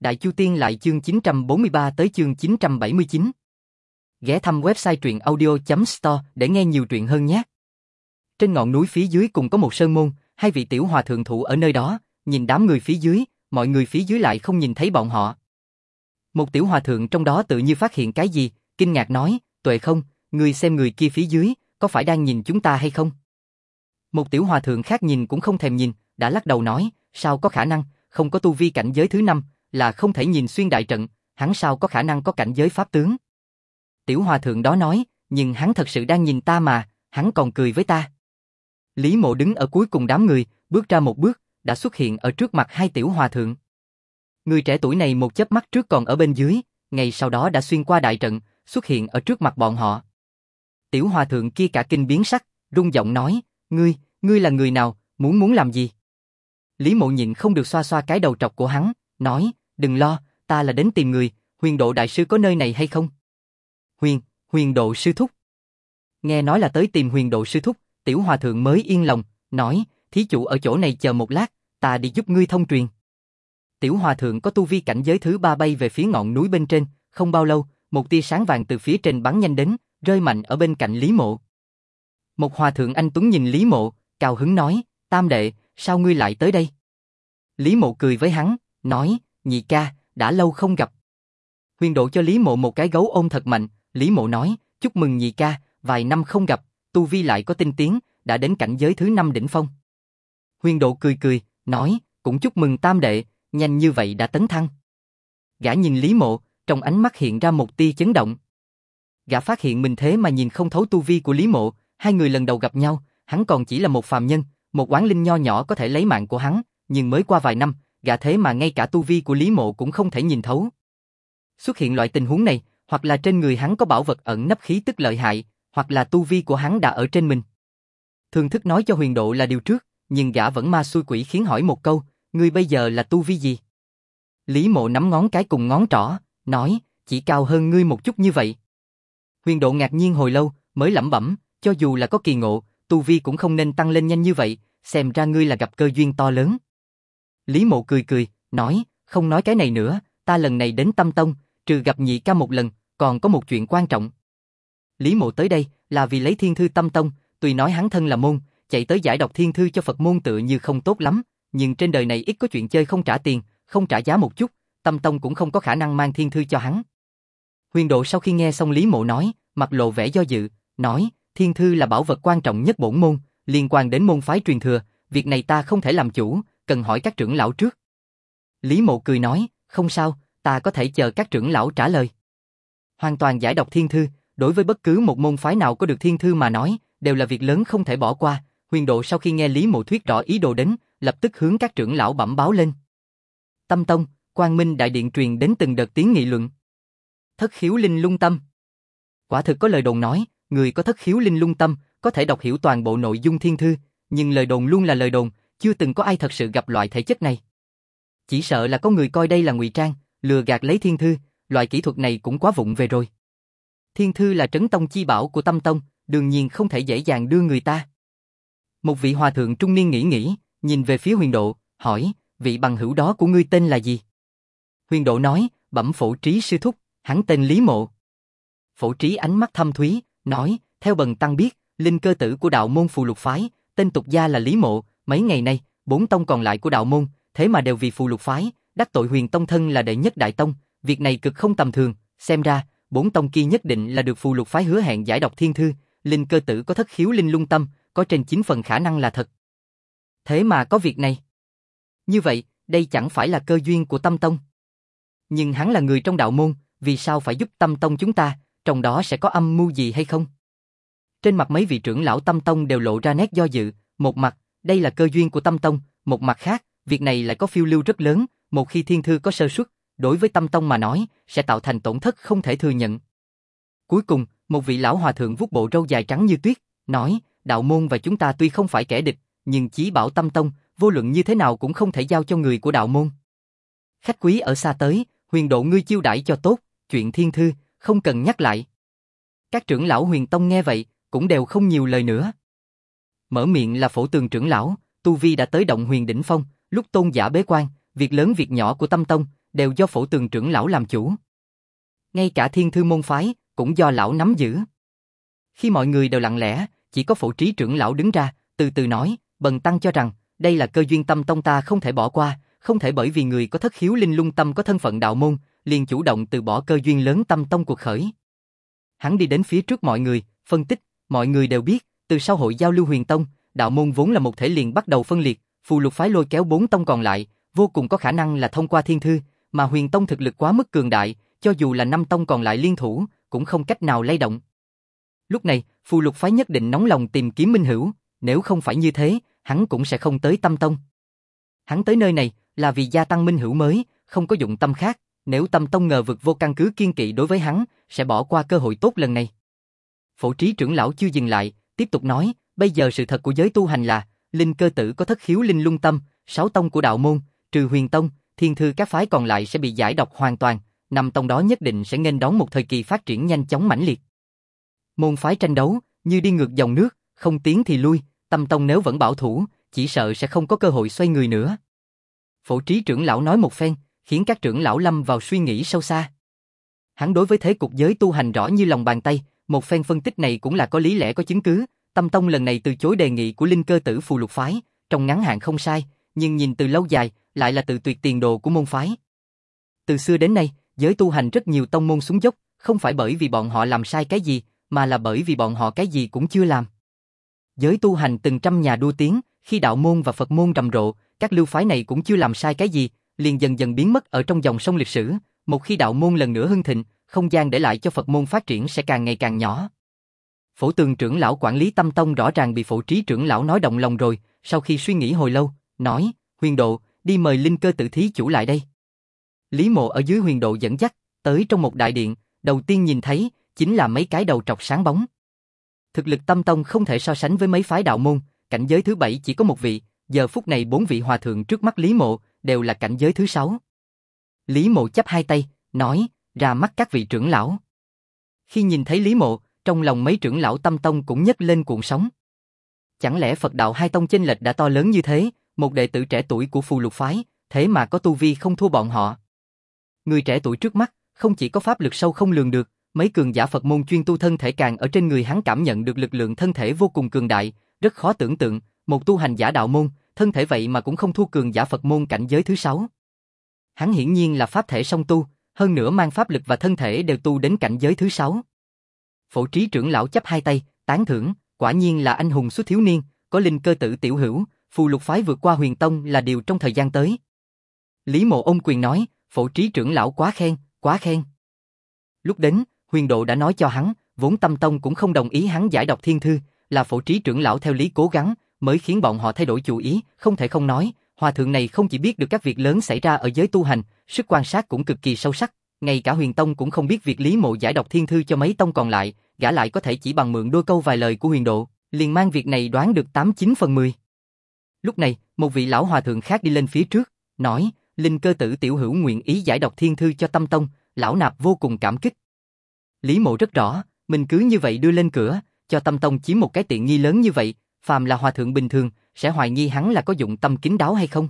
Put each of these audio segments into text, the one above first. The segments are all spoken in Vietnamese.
Đại Chu Tiên lại chương 943 tới chương 979. Ghé thăm website truyệnaudio.store để nghe nhiều truyện hơn nhé. Trên ngọn núi phía dưới cùng có một sơn môn, hai vị tiểu hòa thượng thủ ở nơi đó, nhìn đám người phía dưới, mọi người phía dưới lại không nhìn thấy bọn họ. Một tiểu hòa thượng trong đó tự như phát hiện cái gì, kinh ngạc nói, Tuệ không, ngươi xem người kia phía dưới, có phải đang nhìn chúng ta hay không? Một tiểu hòa thượng khác nhìn cũng không thèm nhìn, đã lắc đầu nói, sao có khả năng, không có tu vi cảnh giới thứ 5, là không thể nhìn xuyên đại trận, hắn sao có khả năng có cảnh giới pháp tướng? Tiểu hòa thượng đó nói, nhưng hắn thật sự đang nhìn ta mà, hắn còn cười với ta. Lý Mộ đứng ở cuối cùng đám người, bước ra một bước, đã xuất hiện ở trước mặt hai tiểu hòa thượng. Người trẻ tuổi này một chớp mắt trước còn ở bên dưới, ngay sau đó đã xuyên qua đại trận, xuất hiện ở trước mặt bọn họ. Tiểu hòa thượng kia cả kinh biến sắc, run giọng nói, ngươi là người nào, muốn làm gì? Lý Mộ nhịn không được xoa xoa cái đầu trọc của hắn, nói, đừng lo, ta là đến tìm người, Huyền Độ đại sư có nơi này hay không? Huyền Độ sư thúc. Nghe nói là tới tìm Huyền Độ sư thúc, tiểu hòa thượng mới yên lòng, nói, thí chủ ở chỗ này chờ một lát, ta đi giúp ngươi thông truyền. Tiểu hòa thượng có tu vi cảnh giới thứ 3 bay về phía ngọn núi bên trên, không bao lâu, một tia sáng vàng từ phía trên bắn nhanh đến, rơi mạnh ở bên cạnh Lý Mộ. Một hòa thượng anh tuấn nhìn Lý Mộ, cao hứng nói, Tam đệ, sao ngươi lại tới đây? Lý Mộ cười với hắn, nói, nhị ca, đã lâu không gặp. Huyền Độ cho Lý Mộ một cái gấu ôm thật mạnh, Lý Mộ nói, chúc mừng nhị ca, vài năm không gặp, tu vi lại có tinh tiến, đã đến cảnh giới thứ 5 đỉnh phong. Huyền Độ cười, nói, cũng chúc mừng Tam đệ, nhanh như vậy đã tấn thăng. Gã nhìn Lý Mộ, trong ánh mắt hiện ra một tia chấn động. Gã phát hiện mình thế mà nhìn không thấu tu vi của Lý Mộ, hai người lần đầu gặp nhau, hắn còn chỉ là một phàm nhân, một oán linh nho nhỏ có thể lấy mạng của hắn, nhưng mới qua vài năm, gã thế mà ngay cả tu vi của Lý Mộ cũng không thể nhìn thấu. Xuất hiện loại tình huống này, hoặc là trên người hắn có bảo vật ẩn nấp khí tức lợi hại, hoặc là tu vi của hắn đã ở trên mình. Thường thức nói cho Huyền Độ là điều trước, nhưng gã vẫn ma xui quỷ khiến hỏi một câu, ngươi bây giờ là tu vi gì? Lý Mộ nắm ngón cái cùng ngón trỏ, nói, chỉ cao hơn ngươi một chút như vậy. Huyền Độ ngạc nhiên hồi lâu, mới lẩm bẩm, cho dù là có kỳ ngộ, tu vi cũng không nên tăng lên nhanh như vậy, xem ra ngươi là gặp cơ duyên to lớn. Lý Mộ cười, nói, không nói cái này nữa, ta lần này đến Tâm Tông, trừ gặp nhị ca một lần, còn có một chuyện quan trọng. Lý Mộ tới đây là vì lấy thiên thư Tâm Tông, tuy nói hắn thân là môn, chạy tới giải đọc thiên thư cho Phật môn tựa như không tốt lắm, nhưng trên đời này ít có chuyện chơi không trả tiền, không trả giá một chút, Tâm Tông cũng không có khả năng mang thiên thư cho hắn. Huyền Độ sau khi nghe xong Lý Mộ nói, mặt lộ vẻ do dự, nói, thiên thư là bảo vật quan trọng nhất bổn môn, liên quan đến môn phái truyền thừa, việc này ta không thể làm chủ, cần hỏi các trưởng lão trước. Lý Mộ cười nói, không sao, ta có thể chờ các trưởng lão trả lời. Hoàn toàn giải đọc thiên thư, đối với bất cứ một môn phái nào có được thiên thư mà nói, đều là việc lớn không thể bỏ qua. Huyền Độ sau khi nghe Lý Mộ thuyết rõ ý đồ đến, lập tức hướng các trưởng lão bẩm báo lên. Tâm Tông, Quang Minh Đại Điện truyền đến từng đợt tiếng nghị luận. Thất khiếu linh lung tâm. Quả thực có lời đồn nói, người có thất khiếu linh lung tâm có thể đọc hiểu toàn bộ nội dung thiên thư, nhưng lời đồn luôn là lời đồn, chưa từng có ai thật sự gặp loại thể chất này. Chỉ sợ là có người coi đây là ngụy trang, lừa gạt lấy thiên thư, loại kỹ thuật này cũng quá vụng về rồi. Thiên thư là trấn tông chi bảo của Tâm Tông, đương nhiên không thể dễ dàng đưa người ta. Một vị hòa thượng trung niên nghĩ, nhìn về phía Huyền Độ, hỏi, vị bằng hữu đó của ngươi tên là gì? Huyền Độ nói, bẩm Phổ Trí sư thúc, hắn tên Lý Mộ. Phổ Trí ánh mắt thâm thúy, nói, theo bần tăng biết, linh cơ tử của đạo môn Phù Lục phái, tên tục gia là Lý Mộ, mấy ngày nay, 4 tông còn lại của đạo môn, thế mà đều vì Phù Lục phái, đắc tội Huyền Tông thân là đệ nhất đại tông, việc này cực không tầm thường, xem ra, 4 tông kia nhất định là được Phù Lục phái hứa hẹn giải đọc thiên thư, linh cơ tử có thất khiếu linh lung tâm, có trên 9 phần khả năng là thật. Thế mà có việc này. Như vậy, đây chẳng phải là cơ duyên của Tâm Tông. Nhưng hắn là người trong đạo môn, vì sao phải giúp Tâm Tông chúng ta, trong đó sẽ có âm mưu gì hay không? Trên mặt mấy vị trưởng lão Tâm Tông đều lộ ra nét do dự, một mặt, đây là cơ duyên của Tâm Tông, một mặt khác, việc này lại có phiêu lưu rất lớn, một khi thiên thư có sơ suất, đối với Tâm Tông mà nói, sẽ tạo thành tổn thất không thể thừa nhận. Cuối cùng, một vị lão hòa thượng vuốt bộ râu dài trắng như tuyết, nói, đạo môn và chúng ta tuy không phải kẻ địch, nhưng chí bảo Tâm Tông, vô luận như thế nào cũng không thể giao cho người của đạo môn. Khách quý ở xa tới, Huyền Độ ngươi chiêu đãi cho tốt, chuyện thiên thư, không cần nhắc lại. Các trưởng lão Huyền Tông nghe vậy, cũng đều không nhiều lời nữa. Mở miệng là Phổ Tường trưởng lão, tu vi đã tới động huyền đỉnh phong, lúc tôn giả bế quan, việc lớn việc nhỏ của Tâm Tông, đều do Phổ Tường trưởng lão làm chủ. Ngay cả Thiên Thư môn phái, cũng do lão nắm giữ. Khi mọi người đều lặng lẽ, chỉ có Phổ Trí trưởng lão đứng ra, từ từ nói, bần tăng cho rằng, đây là cơ duyên Tâm Tông ta không thể bỏ qua, không thể bởi vì người có thất khiếu linh lung tâm có thân phận đạo môn, liền chủ động từ bỏ cơ duyên lớn Tâm Tông cuộc khởi. Hắn đi đến phía trước mọi người, phân tích, mọi người đều biết, từ sau hội giao lưu Huyền Tông, đạo môn vốn là một thể liền bắt đầu phân liệt, phù lục phái lôi kéo 4 tông còn lại, vô cùng có khả năng là thông qua Thiên Thư, mà Huyền Tông thực lực quá mức cường đại, cho dù là 5 tông còn lại liên thủ, cũng không cách nào lay động. Lúc này, phù lục phái nhất định nóng lòng tìm kiếm minh hữu, nếu không phải như thế, hắn cũng sẽ không tới Tâm Tông. Hắn tới nơi này là vì gia tăng minh hữu mới, không có dụng tâm khác, nếu Tâm Tông ngờ vực vô căn cứ kiên kỵ đối với hắn, sẽ bỏ qua cơ hội tốt lần này. Phổ Trí trưởng lão chưa dừng lại, tiếp tục nói, bây giờ sự thật của giới tu hành là, Linh Cơ Tử có thất khiếu linh lung tâm, 6 tông của đạo môn, trừ Huyền Tông, Thiên Thư các phái còn lại sẽ bị giải độc hoàn toàn, 5 tông đó nhất định sẽ nghênh đón một thời kỳ phát triển nhanh chóng mãnh liệt. Môn phái tranh đấu, như đi ngược dòng nước, không tiến thì lui, Tâm Tông nếu vẫn bảo thủ, chỉ sợ sẽ không có cơ hội xoay người nữa. Phổ Trí trưởng lão nói một phen, khiến các trưởng lão lâm vào suy nghĩ sâu xa. Hắn đối với thế cục giới tu hành rõ như lòng bàn tay, một phen phân tích này cũng là có lý lẽ có chứng cứ. Tâm Tông lần này từ chối đề nghị của Linh Cơ Tử phù lục phái, trong ngắn hạn không sai, nhưng nhìn từ lâu dài, lại là tự tuyệt tiền đồ của môn phái. Từ xưa đến nay, giới tu hành rất nhiều tông môn xuống dốc, không phải bởi vì bọn họ làm sai cái gì, mà là bởi vì bọn họ cái gì cũng chưa làm. Giới tu hành từng trăm nhà đua tiếng, khi đạo môn và Phật môn rầm rộ, các lưu phái này cũng chưa làm sai cái gì, liền dần dần biến mất ở trong dòng sông lịch sử. Một khi đạo môn lần nữa hưng thịnh, không gian để lại cho Phật môn phát triển sẽ càng ngày càng nhỏ. Phổ Tường trưởng lão quản lý Tâm Tông rõ ràng bị Phổ Trí trưởng lão nói động lòng rồi, sau khi suy nghĩ hồi lâu, nói, Huyền Độ, đi mời Linh Cơ Tử thí chủ lại đây. Lý Mộ ở dưới Huyền Độ dẫn dắt, tới trong một đại điện, đầu tiên nhìn thấy, chính là mấy cái đầu trọc sáng bóng. Thực lực Tâm Tông không thể so sánh với mấy phái đạo môn, cảnh giới thứ 7 chỉ có một vị, giờ phút này 4 vị hòa thượng trước mắt Lý Mộ, đều là cảnh giới thứ 6. Lý Mộ chắp hai tay, nói, ra mắt các vị trưởng lão. Khi nhìn thấy Lý Mộ, trong lòng mấy trưởng lão Tâm Tông cũng nhấc lên cuộn sóng. Chẳng lẽ Phật đạo hai tông chênh lệch đã to lớn như thế, một đệ tử trẻ tuổi của phù lục phái, thế mà có tu vi không thua bọn họ. Người trẻ tuổi trước mắt, không chỉ có pháp lực sâu không lường được, mấy cường giả Phật môn chuyên tu thân thể càng ở trên người hắn cảm nhận được lực lượng thân thể vô cùng cường đại, rất khó tưởng tượng, một tu hành giả đạo môn, thân thể vậy mà cũng không thua cường giả Phật môn cảnh giới thứ 6. Hắn hiển nhiên là pháp thể song tu, hơn nữa mang pháp lực và thân thể đều tu đến cảnh giới thứ 6. Phổ Trí trưởng lão chắp hai tay, tán thưởng, quả nhiên là anh hùng xuất thiếu niên, có Linh Cơ Tử tiểu hữu, phù lục phái vượt qua Huyền Tông là điều trong thời gian tới. Lý Mộ ôm quyền nói, Phổ Trí trưởng lão quá khen, quá khen. Lúc đến, Huyền Độ đã nói cho hắn, vốn Tâm Tông cũng không đồng ý hắn giải đọc Thiên Thư, là Phổ Trí trưởng lão theo lý cố gắng, mới khiến bọn họ thay đổi chủ ý, không thể không nói, hòa thượng này không chỉ biết được các việc lớn xảy ra ở giới tu hành, sức quan sát cũng cực kỳ sâu sắc, ngay cả Huyền Tông cũng không biết việc Lý Mộ giải đọc Thiên Thư cho mấy tông còn lại, gã lại có thể chỉ bằng mượn đôi câu vài lời của Huyền Độ, liền mang việc này đoán được 89 phần 10. Lúc này, một vị lão hòa thượng khác đi lên phía trước, nói, Linh Cơ Tử tiểu hữu nguyện ý giải đọc Thiên Thư cho Tâm Tông, lão nạp vô cùng cảm kích. Lý Mộ rất rõ, mình cứ như vậy đưa lên cửa, cho Tâm Tông chiếm một cái tiện nghi lớn như vậy, phàm là hòa thượng bình thường, sẽ hoài nghi hắn là có dụng tâm kín đáo hay không.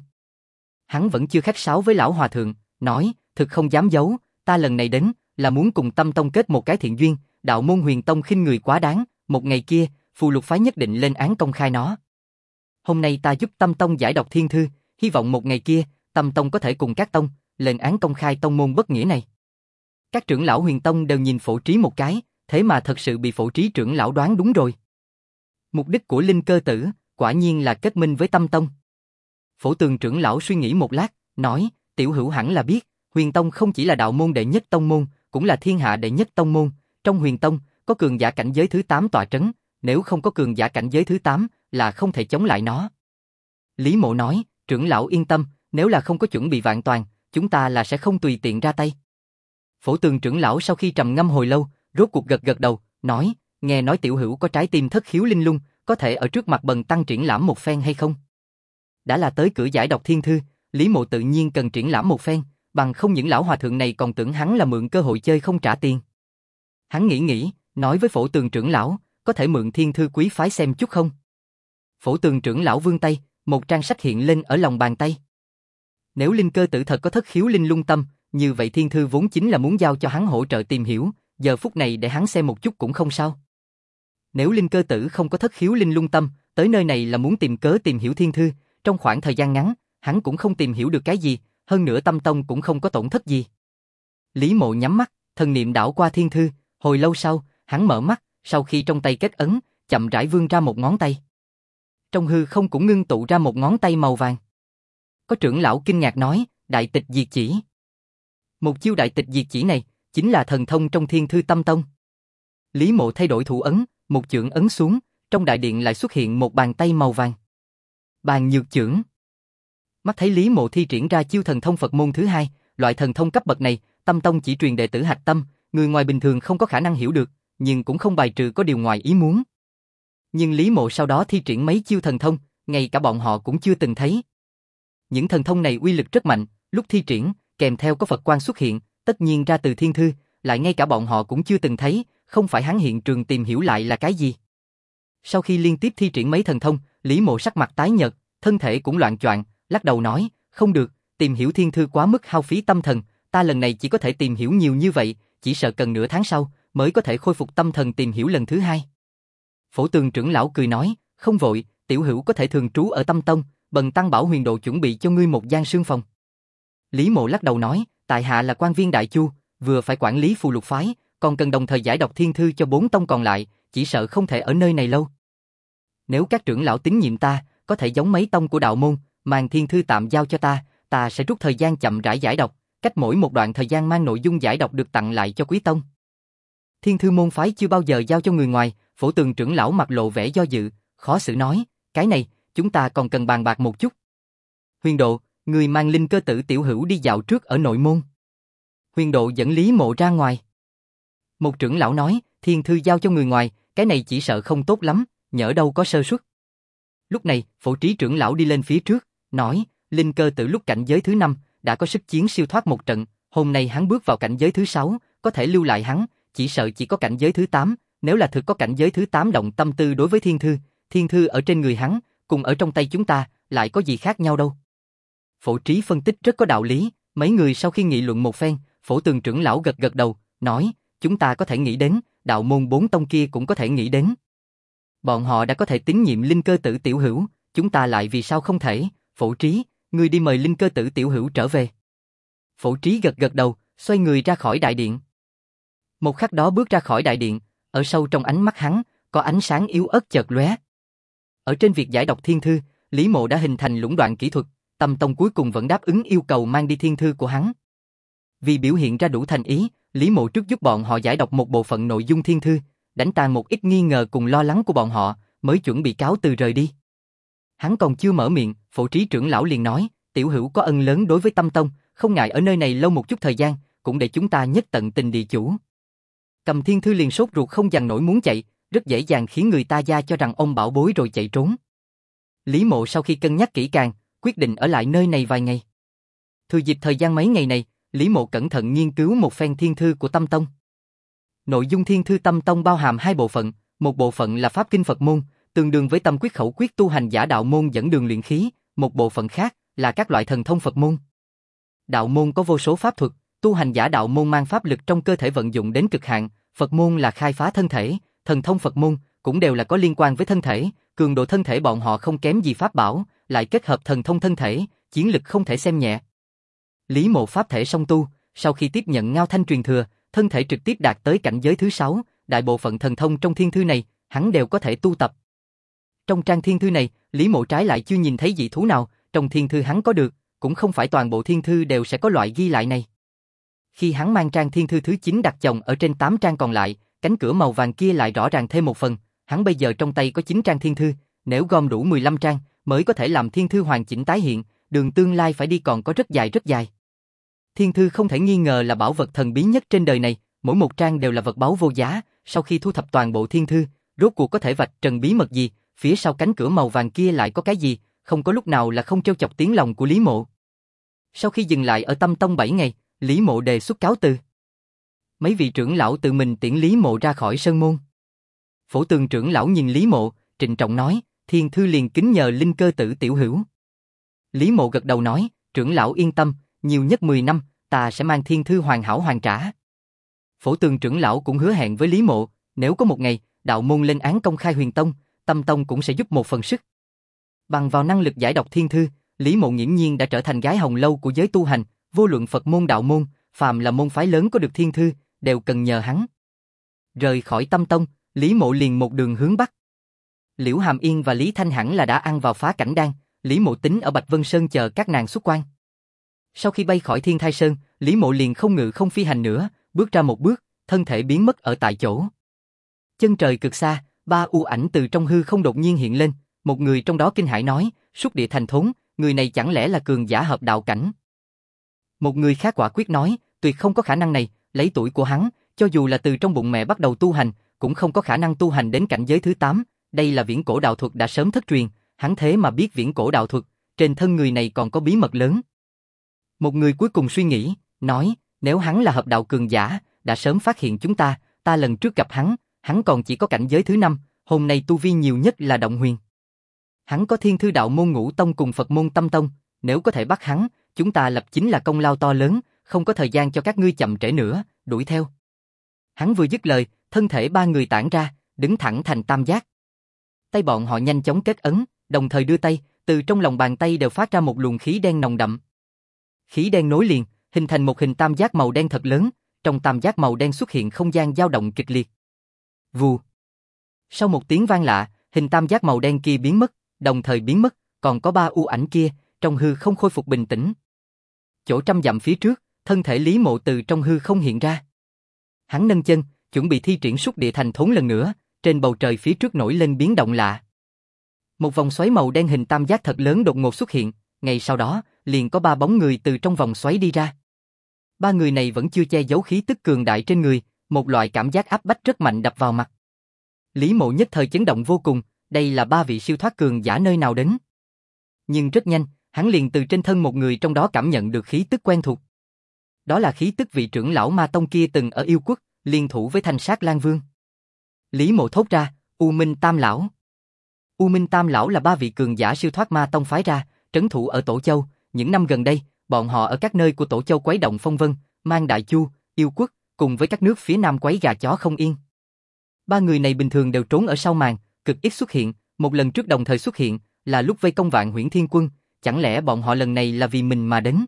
Hắn vẫn chưa khách sáo với lão hòa thượng, nói, thực không dám giấu, ta lần này đến, là muốn cùng Tâm Tông kết một cái thiện duyên, đạo môn Huyền Tông khinh người quá đáng, một ngày kia, phù lục phái nhất định lên án công khai nó. Hôm nay ta giúp Tâm Tông giải đọc Thiên Thư, hy vọng một ngày kia, Tâm Tông có thể cùng các tông, lên án công khai tông môn bất nghĩa này. Các trưởng lão Huyền Tông đều nhìn Phổ Trí một cái, thế mà thật sự bị Phổ Trí trưởng lão đoán đúng rồi. Mục đích của Linh Cơ Tử, quả nhiên là kết minh với Tâm Tông. Phổ Tường trưởng lão suy nghĩ một lát, nói, tiểu hữu hẳn là biết, Huyền Tông không chỉ là đạo môn đệ nhất tông môn, cũng là thiên hạ đệ nhất tông môn, trong Huyền Tông, có cường giả cảnh giới thứ 8 tọa trấn, nếu không có cường giả cảnh giới thứ 8, là không thể chống lại nó. Lý Mộ nói, trưởng lão yên tâm, nếu là không có chuẩn bị vạn toàn, chúng ta là sẽ không tùy tiện ra tay. Phổ Tường trưởng lão sau khi trầm ngâm hồi lâu, rốt cuộc gật gật đầu, nói, nghe nói tiểu hữu có trái tim thất khiếu linh lung, có thể ở trước mặt bần tăng triển lãm một phen hay không? Đã là tới cửa giải đọc Thiên Thư, Lý Mộ tự nhiên cần triển lãm một phen, bằng không những lão hòa thượng này còn tưởng hắn là mượn cơ hội chơi không trả tiền. Hắn nghĩ, nói với Phổ Tường trưởng lão, có thể mượn Thiên Thư quý phái xem chút không? Phổ Tường trưởng lão vươn tay, một trang sách hiện lên ở lòng bàn tay. Nếu linh cơ tử thật có thất khiếu linh lung tâm, như vậy thiên thư vốn chính là muốn giao cho hắn hỗ trợ tìm hiểu, giờ phút này để hắn xem một chút cũng không sao. Nếu linh cơ tử không có thất khiếu linh lung tâm, tới nơi này là muốn tìm cớ tìm hiểu thiên thư, trong khoảng thời gian ngắn, hắn cũng không tìm hiểu được cái gì, hơn nữa Tâm Tông cũng không có tổn thất gì. Lý Mộ nhắm mắt, thần niệm đảo qua thiên thư, hồi lâu sau, hắn mở mắt, sau khi trong tay kết ấn, chậm rãi vươn ra một ngón tay. Trong hư không cũng ngưng tụ ra một ngón tay màu vàng. Có trưởng lão kinh ngạc nói, đại tịch diệt chỉ. Một chiêu đại tịch diệt chỉ này, chính là thần thông trong thiên thư Tâm Tông. Lý Mộ thay đổi thủ ấn, một chưởng ấn xuống, trong đại điện lại xuất hiện một bàn tay màu vàng. Bàn nhược chưởng. Mắt thấy Lý Mộ thi triển ra chiêu thần thông Phật môn thứ hai, loại thần thông cấp bậc này, Tâm Tông chỉ truyền đệ tử hạch tâm, người ngoài bình thường không có khả năng hiểu được, nhưng cũng không bài trừ có điều ngoài ý muốn. Nhưng Lý Mộ sau đó thi triển mấy chiêu thần thông, ngay cả bọn họ cũng chưa từng thấy. Những thần thông này uy lực rất mạnh, lúc thi triển, kèm theo có Phật quang xuất hiện, tất nhiên ra từ thiên thư, lại ngay cả bọn họ cũng chưa từng thấy, không phải hắn hiện trường tìm hiểu lại là cái gì. Sau khi liên tiếp thi triển mấy thần thông, Lý Mộ sắc mặt tái nhợt, thân thể cũng loạng choạng, lắc đầu nói, không được, tìm hiểu thiên thư quá mức hao phí tâm thần, ta lần này chỉ có thể tìm hiểu nhiều như vậy, chỉ sợ cần nửa tháng sau mới có thể khôi phục tâm thần tìm hiểu lần thứ hai. Phổ Tường trưởng lão cười nói, không vội, tiểu hữu có thể thường trú ở Tâm Tông, bần tăng bảo Huyền Độ chuẩn bị cho ngươi một gian sương phòng. Lý Mộ lắc đầu nói, tại hạ là quan viên đại chu, vừa phải quản lý phù lục phái, còn cần đồng thời giải đọc thiên thư cho 4 tông còn lại, chỉ sợ không thể ở nơi này lâu. Nếu các trưởng lão tín nhiệm ta, có thể giống mấy tông của đạo môn, mang thiên thư tạm giao cho ta, ta sẽ rút thời gian chậm rãi giải đọc, cách mỗi một đoạn thời gian mang nội dung giải đọc được tặng lại cho quý tông. Thiên thư môn phái chưa bao giờ giao cho người ngoài, Phổ Tường trưởng lão mặt lộ vẻ do dự, khó xử nói, cái này, chúng ta còn cần bàn bạc một chút. Huyền Độ, người mang linh cơ tử tiểu hữu đi dạo trước ở nội môn. Huyền Độ dẫn Lý Mộ ra ngoài. Một trưởng lão nói, thiên thư giao cho người ngoài, cái này chỉ sợ không tốt lắm, nhỡ đâu có sơ suất. Lúc này, Phổ Trí trưởng lão đi lên phía trước, nói, linh cơ tử lúc cảnh giới thứ 5, đã có sức chiến siêu thoát một trận, hôm nay hắn bước vào cảnh giới thứ 6, có thể lưu lại hắn, chỉ sợ chỉ có cảnh giới thứ 8, nếu là thực có cảnh giới thứ 8 động tâm tư đối với thiên thư ở trên người hắn, cùng ở trong tay chúng ta, lại có gì khác nhau đâu. Phổ Trí phân tích rất có đạo lý, mấy người sau khi nghị luận một phen, Phổ Tường trưởng lão gật gật đầu, nói, chúng ta có thể nghĩ đến, đạo môn 4 tông kia cũng có thể nghĩ đến. Bọn họ đã có thể tín nhiệm linh cơ tử tiểu hữu, chúng ta lại vì sao không thể? Phổ Trí, ngươi đi mời linh cơ tử tiểu hữu trở về. Phổ Trí gật gật đầu, xoay người ra khỏi đại điện. Một khắc đó bước ra khỏi đại điện, ở sâu trong ánh mắt hắn, có ánh sáng yếu ớt chợt lóe. Ở trên việc giải đọc thiên thư, Lý Mộ đã hình thành lũng đoạn kỹ thuật, Tâm Tông cuối cùng vẫn đáp ứng yêu cầu mang đi thiên thư của hắn. Vì biểu hiện ra đủ thành ý, Lý Mộ trước giúp bọn họ giải đọc một bộ phận nội dung thiên thư, đánh tan một ít nghi ngờ cùng lo lắng của bọn họ, mới chuẩn bị cáo từ rời đi. Hắn còn chưa mở miệng, Phổ Trí trưởng lão liền nói, tiểu hữu có ân lớn đối với Tâm Tông, không ngại ở nơi này lâu một chút thời gian, cũng để chúng ta nhất tận tình địa chủ. Cầm thiên thư liền sốt ruột không dằn nổi muốn chạy, rất dễ dàng khiến người ta gia cho rằng ông bảo bối rồi chạy trốn. Lý Mộ sau khi cân nhắc kỹ càng, quyết định ở lại nơi này vài ngày. Thừa dịp thời gian mấy ngày này, Lý Mộ cẩn thận nghiên cứu một phen thiên thư của Tâm Tông. Nội dung thiên thư Tâm Tông bao hàm 2 bộ phận, một bộ phận là pháp kinh Phật môn, tương đương với tâm quyết khẩu quyết tu hành giả đạo môn dẫn đường luyện khí, một bộ phận khác là các loại thần thông Phật môn. Đạo môn có vô số pháp thuật, tu hành giả đạo môn mang pháp lực trong cơ thể vận dụng đến cực hạn, Phật môn là khai phá thân thể, thần thông Phật môn cũng đều là có liên quan với thân thể, cường độ thân thể bọn họ không kém gì pháp bảo, lại kết hợp thần thông thân thể, chiến lực không thể xem nhẹ. Lý Mộ pháp thể song tu, sau khi tiếp nhận Ngao Thanh truyền thừa, thân thể trực tiếp đạt tới cảnh giới thứ 6, đại bộ phận thần thông trong thiên thư này, hắn đều có thể tu tập. Trong trang thiên thư này, Lý Mộ trái lại chưa nhìn thấy dị thú nào, trong thiên thư hắn có được, cũng không phải toàn bộ thiên thư đều sẽ có loại ghi lại này. Khi hắn mang trang thiên thư thứ 9 đặt chồng ở trên 8 trang còn lại, cánh cửa màu vàng kia lại rõ ràng thêm một phần, hắn bây giờ trong tay có 9 trang thiên thư, nếu gom đủ 15 trang, mới có thể làm thiên thư hoàn chỉnh tái hiện, đường tương lai phải đi còn có rất dài rất dài. Thiên thư không thể nghi ngờ là bảo vật thần bí nhất trên đời này, mỗi một trang đều là vật báu vô giá, sau khi thu thập toàn bộ thiên thư, rốt cuộc có thể vạch trần bí mật gì, phía sau cánh cửa màu vàng kia lại có cái gì, không có lúc nào là không trêu chọc tiếng lòng của Lý Mộ. Sau khi dừng lại ở Tâm Tông 7 ngày, Lý Mộ đề xuất cáo từ. Mấy vị trưởng lão tự mình tiễn Lý Mộ ra khỏi sơn môn. Phổ Tường trưởng lão nhìn Lý Mộ, trịnh trọng nói, thiên thư liền kính nhờ linh cơ tử tiểu hữu. Lý Mộ gật đầu nói, Trưởng lão yên tâm, nhiều nhất 10 năm, ta sẽ mang thiên thư hoàn hảo hoàn trả. Phổ Tường trưởng lão cũng hứa hẹn với Lý Mộ, nếu có một ngày, đạo môn lên án công khai Huyền Tông, Tâm Tông cũng sẽ giúp một phần sức. Bằng vào năng lực giải đọc thiên thư, Lý Mộ nghiễm nhiên đã trở thành gái hồng lâu của giới tu hành, vô luận Phật môn đạo môn, phàm là môn phái lớn có được thiên thư, đều cần nhờ hắn. Rời khỏi Tâm Tông, Lý Mộ liền một đường hướng Bắc. Liễu Hàm Yên và Lý Thanh hẳn là đã ăn vào phá cảnh đan, Lý Mộ tính ở Bạch Vân Sơn chờ các nàng xuất quan. Sau khi bay khỏi Thiên Thai Sơn, Lý Mộ liền không ngự không phi hành nữa, bước ra một bước, thân thể biến mất ở tại chỗ. Chân trời cực xa, ba u ảnh từ trong hư không đột nhiên hiện lên, một người trong đó kinh hãi nói, Súc Địa Thành Thốn, người này chẳng lẽ là cường giả hợp đạo cảnh? Một người khác quả quyết nói, tuyệt không có khả năng này, lấy tuổi của hắn, cho dù là từ trong bụng mẹ bắt đầu tu hành, cũng không có khả năng tu hành đến cảnh giới thứ 8, đây là viễn cổ đạo thuật đã sớm thất truyền, hắn thế mà biết viễn cổ đạo thuật, trên thân người này còn có bí mật lớn. Một người cuối cùng suy nghĩ, nói, nếu hắn là hợp đạo cường giả, đã sớm phát hiện chúng ta lần trước gặp hắn còn chỉ có cảnh giới thứ 5, hôm nay tu vi nhiều nhất là động huyền. Hắn có thiên thư đạo môn Ngũ Tông cùng Phật môn Tâm Tông, nếu có thể bắt hắn, chúng ta lập chính là công lao to lớn, không có thời gian cho các ngươi chậm trễ nữa, đuổi theo. Hắn vừa dứt lời, thân thể ba người tản ra, đứng thẳng thành tam giác. Tay bọn họ nhanh chóng kết ấn, đồng thời đưa tay, từ trong lòng bàn tay đều phát ra một luồng khí đen nồng đậm. Khí đen nối liền, hình thành một hình tam giác màu đen thật lớn, trong tam giác màu đen xuất hiện không gian dao động kịch liệt. Vù. Sau một tiếng vang lạ, hình tam giác màu đen kia biến mất, đồng thời biến mất, còn có ba u ảnh kia, trong hư không khôi phục bình tĩnh. Chỗ trăm dặm phía trước, thân thể Lý Mộ từ trong hư không hiện ra. Hắn nâng chân, chuẩn bị thi triển Súc Địa Thành Thốn lần nữa, trên bầu trời phía trước nổi lên biến động lạ. Một vòng xoáy màu đen hình tam giác thật lớn đột ngột xuất hiện, ngay sau đó, liền có ba bóng người từ trong vòng xoáy đi ra. Ba người này vẫn chưa che giấu khí tức cường đại trên người, một loại cảm giác áp bách rất mạnh đập vào mặt. Lý Mộ nhất thời chấn động vô cùng, đây là ba vị siêu thoát cường giả nơi nào đến. Nhưng rất nhanh, hắn liền từ trên thân một người trong đó cảm nhận được khí tức quen thuộc. Đó là khí tức vị trưởng lão Ma Tông kia từng ở Yêu Quốc, liên thủ với Thanh Sát Lan Vương. Lý Mộ thốt ra, U Minh Tam Lão. U Minh Tam Lão là ba vị cường giả siêu thoát Ma Tông phái ra, trấn thủ ở Tổ Châu, những năm gần đây, bọn họ ở các nơi của Tổ Châu quấy động phong vân, mang Đại Chu, Yêu Quốc, cùng với các nước phía Nam quấy gà chó không yên. Ba người này bình thường đều trốn ở sau màn, cực ít xuất hiện, một lần trước đồng thời xuất hiện, là lúc vây công Vạn Huyễn Thiên Quân, chẳng lẽ bọn họ lần này là vì mình mà đến?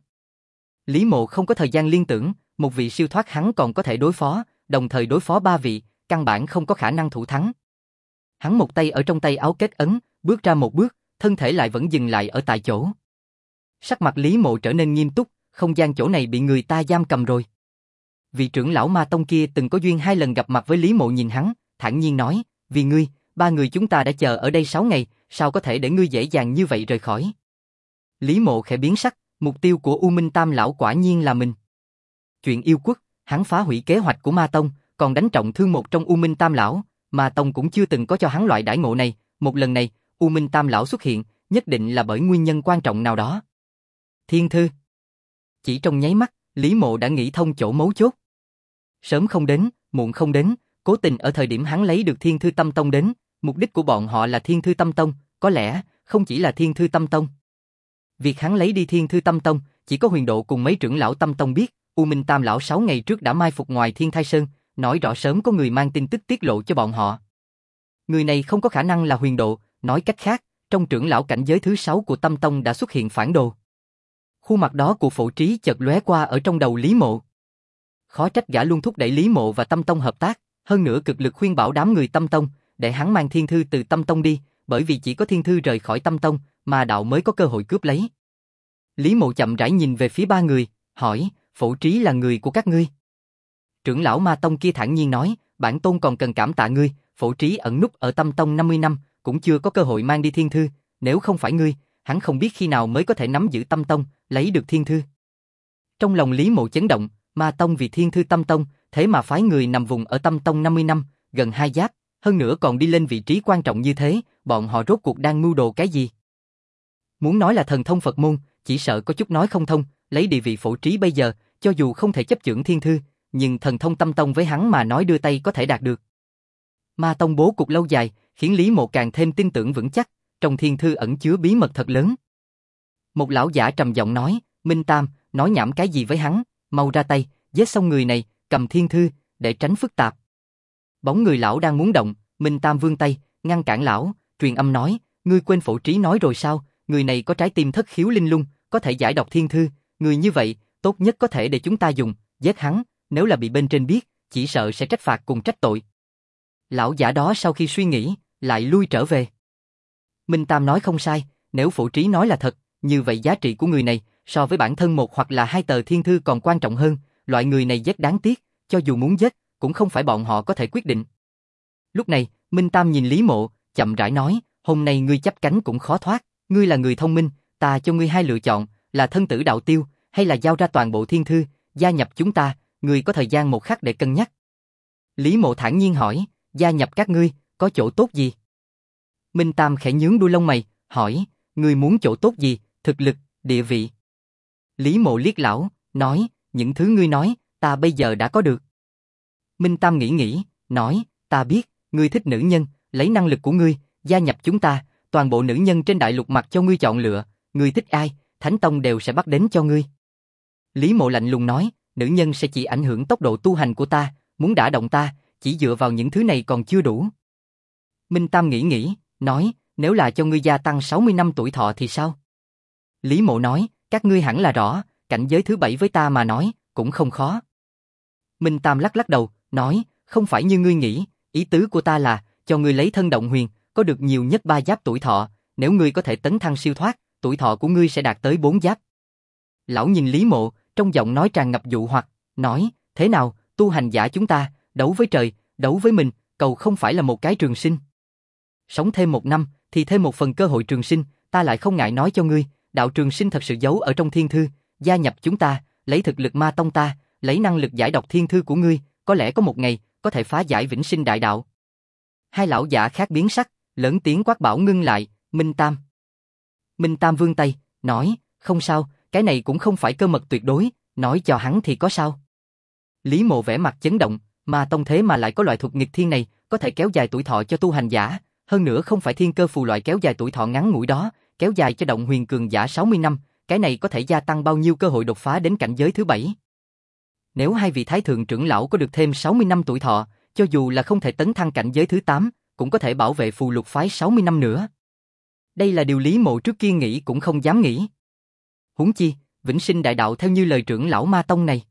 Lý Mộ không có thời gian liên tưởng, một vị siêu thoát hắn còn có thể đối phó, đồng thời đối phó ba vị, căn bản không có khả năng thủ thắng. Hắn một tay ở trong tay áo kết ấn, bước ra một bước, thân thể lại vẫn dừng lại ở tại chỗ. Sắc mặt Lý Mộ trở nên nghiêm túc, không gian chỗ này bị người ta giam cầm rồi. Vị trưởng lão Ma Tông kia từng có duyên 2 lần gặp mặt với Lý Mộ nhìn hắn, thản nhiên nói, vì ngươi, ba người chúng ta đã chờ ở đây 6 ngày, sao có thể để ngươi dễ dàng như vậy rời khỏi? Lý Mộ khẽ biến sắc, mục tiêu của U Minh Tam Lão quả nhiên là mình. Chuyện Yêu Quốc, hắn phá hủy kế hoạch của Ma Tông, còn đánh trọng thương một trong U Minh Tam Lão, Ma Tông cũng chưa từng có cho hắn loại đãi ngộ này, một lần này, U Minh Tam Lão xuất hiện, nhất định là bởi nguyên nhân quan trọng nào đó. Thiên thư. Chỉ trong nháy mắt, Lý Mộ đã nghĩ thông chỗ mấu chốt. Sớm không đến, muộn không đến, cố tình ở thời điểm hắn lấy được Thiên thư Tâm Tông đến, mục đích của bọn họ là Thiên thư Tâm Tông, có lẽ không chỉ là Thiên thư Tâm Tông. Việc hắn lấy đi Thiên thư Tâm Tông, chỉ có Huyền Độ cùng mấy trưởng lão Tâm Tông biết, U Minh Tam Lão 6 ngày trước đã mai phục ngoài Thiên Thai Sơn, nói rõ sớm có người mang tin tức tiết lộ cho bọn họ. Người này không có khả năng là Huyền Độ, nói cách khác, trong trưởng lão cảnh giới thứ 6 của Tâm Tông đã xuất hiện phản đồ. Khuôn mặt đó của Phổ Trí chợt lóe qua ở trong đầu Lý Mộ. Khó trách gã luôn thúc đẩy Lý Mộ và Tâm Tông hợp tác, hơn nữa cực lực khuyên bảo đám người Tâm Tông, để hắn mang thiên thư từ Tâm Tông đi, bởi vì chỉ có thiên thư rời khỏi Tâm Tông, mà đạo mới có cơ hội cướp lấy. Lý Mộ chậm rãi nhìn về phía ba người, hỏi, Phổ Trí là người của các ngươi? Trưởng lão Ma Tông kia thản nhiên nói, bản tôn còn cần cảm tạ ngươi, Phổ Trí ẩn núp ở Tâm Tông 50 năm, cũng chưa có cơ hội mang đi thiên thư, nếu không phải ngươi, hắn không biết khi nào mới có thể nắm giữ Tâm Tông, lấy được thiên thư. Trong lòng Lý Mộ chấn động, Ma Tông vì thiên thư Tâm Tông, thế mà phái người nằm vùng ở Tâm Tông 50 năm, gần 2 giáp, hơn nữa còn đi lên vị trí quan trọng như thế, bọn họ rốt cuộc đang mưu đồ cái gì? Muốn nói là thần thông Phật môn, chỉ sợ có chút nói không thông, lấy địa vị Phổ Trí bây giờ, cho dù không thể chấp chưởng thiên thư, nhưng thần thông Tâm Tông với hắn mà nói đưa tay có thể đạt được. Ma Tông bố cục lâu dài, khiến Lý Mộ càng thêm tin tưởng vững chắc, trong thiên thư ẩn chứa bí mật thật lớn. Một lão giả trầm giọng nói, Minh Tam, nói nhảm cái gì với hắn, mau ra tay, giết xong người này, cầm thiên thư, để tránh phức tạp. Bóng người lão đang muốn động, Minh Tam vươn tay, ngăn cản lão, truyền âm nói, ngươi quên Phổ Trí nói rồi sao, người này có trái tim thất khiếu linh lung, có thể giải đọc thiên thư, người như vậy, tốt nhất có thể để chúng ta dùng, giết hắn, nếu là bị bên trên biết, chỉ sợ sẽ trách phạt cùng trách tội. Lão giả đó sau khi suy nghĩ, lại lui trở về. Minh Tam nói không sai, nếu Phổ Trí nói là thật, như vậy giá trị của người này, so với bản thân một hoặc là hai tờ thiên thư còn quan trọng hơn, loại người này rất đáng tiếc, cho dù muốn giết, cũng không phải bọn họ có thể quyết định. Lúc này, Minh Tam nhìn Lý Mộ, chậm rãi nói, hôm nay ngươi chắp cánh cũng khó thoát, ngươi là người thông minh, ta cho ngươi hai lựa chọn, là thân tử đạo tiêu, hay là giao ra toàn bộ thiên thư, gia nhập chúng ta, ngươi có thời gian một khắc để cân nhắc. Lý Mộ thản nhiên hỏi, gia nhập các ngươi, có chỗ tốt gì? Minh Tam khẽ nhướng đuôi lông mày, hỏi, ngươi muốn chỗ tốt gì, thực lực, địa vị? Lý Mộ liếc lão, nói, những thứ ngươi nói, ta bây giờ đã có được. Minh Tam nghĩ, nói, ta biết, ngươi thích nữ nhân, lấy năng lực của ngươi, gia nhập chúng ta, toàn bộ nữ nhân trên đại lục mặc cho ngươi chọn lựa, ngươi thích ai, Thánh Tông đều sẽ bắt đến cho ngươi. Lý Mộ lạnh lùng nói, nữ nhân sẽ chỉ ảnh hưởng tốc độ tu hành của ta, muốn đả động ta, chỉ dựa vào những thứ này còn chưa đủ. Minh Tam nghĩ, nói, nếu là cho ngươi gia tăng 60 năm tuổi thọ thì sao? Lý Mộ nói, các ngươi hẳn là rõ, cảnh giới thứ 7 với ta mà nói, cũng không khó. Minh Tam lắc đầu, nói, không phải như ngươi nghĩ, ý tứ của ta là, cho ngươi lấy thân động huyền, có được nhiều nhất 3 giáp tuổi thọ, nếu ngươi có thể tấn thăng siêu thoát, tuổi thọ của ngươi sẽ đạt tới 4 giáp. Lão nhìn Lý Mộ, trong giọng nói tràn ngập dụ hoặc, nói, thế nào, tu hành giả chúng ta, đấu với trời, đấu với mình, cầu không phải là một cái trường sinh. Sống thêm 1 năm, thì thêm một phần cơ hội trường sinh, ta lại không ngại nói cho ngươi, đạo trường sinh thật sự giấu ở trong thiên thư, gia nhập chúng ta, lấy thực lực ma tông ta, lấy năng lực giải đọc thiên thư của ngươi, có lẽ có một ngày, có thể phá giải vĩnh sinh đại đạo. Hai lão giả khác biến sắc, lớn tiếng quát bảo ngưng lại, Minh Tam. Minh Tam vươn tay, nói, không sao, cái này cũng không phải cơ mật tuyệt đối, nói cho hắn thì có sao. Lý Mộ vẻ mặt chấn động, ma tông thế mà lại có loại thuật nghịch thiên này, có thể kéo dài tuổi thọ cho tu hành giả, hơn nữa không phải thiên cơ phù loại kéo dài tuổi thọ ngắn ngủi đó, kéo dài cho động huyền cường giả 60 năm, cái này có thể gia tăng bao nhiêu cơ hội đột phá đến cảnh giới thứ 7. Nếu hai vị thái thượng trưởng lão có được thêm 60 năm tuổi thọ, cho dù là không thể tấn thăng cảnh giới thứ 8, cũng có thể bảo vệ phù lục phái 60 năm nữa. Đây là điều Lý Mộ trước kia nghĩ cũng không dám nghĩ. Huống chi, vĩnh sinh đại đạo theo như lời trưởng lão ma tông này.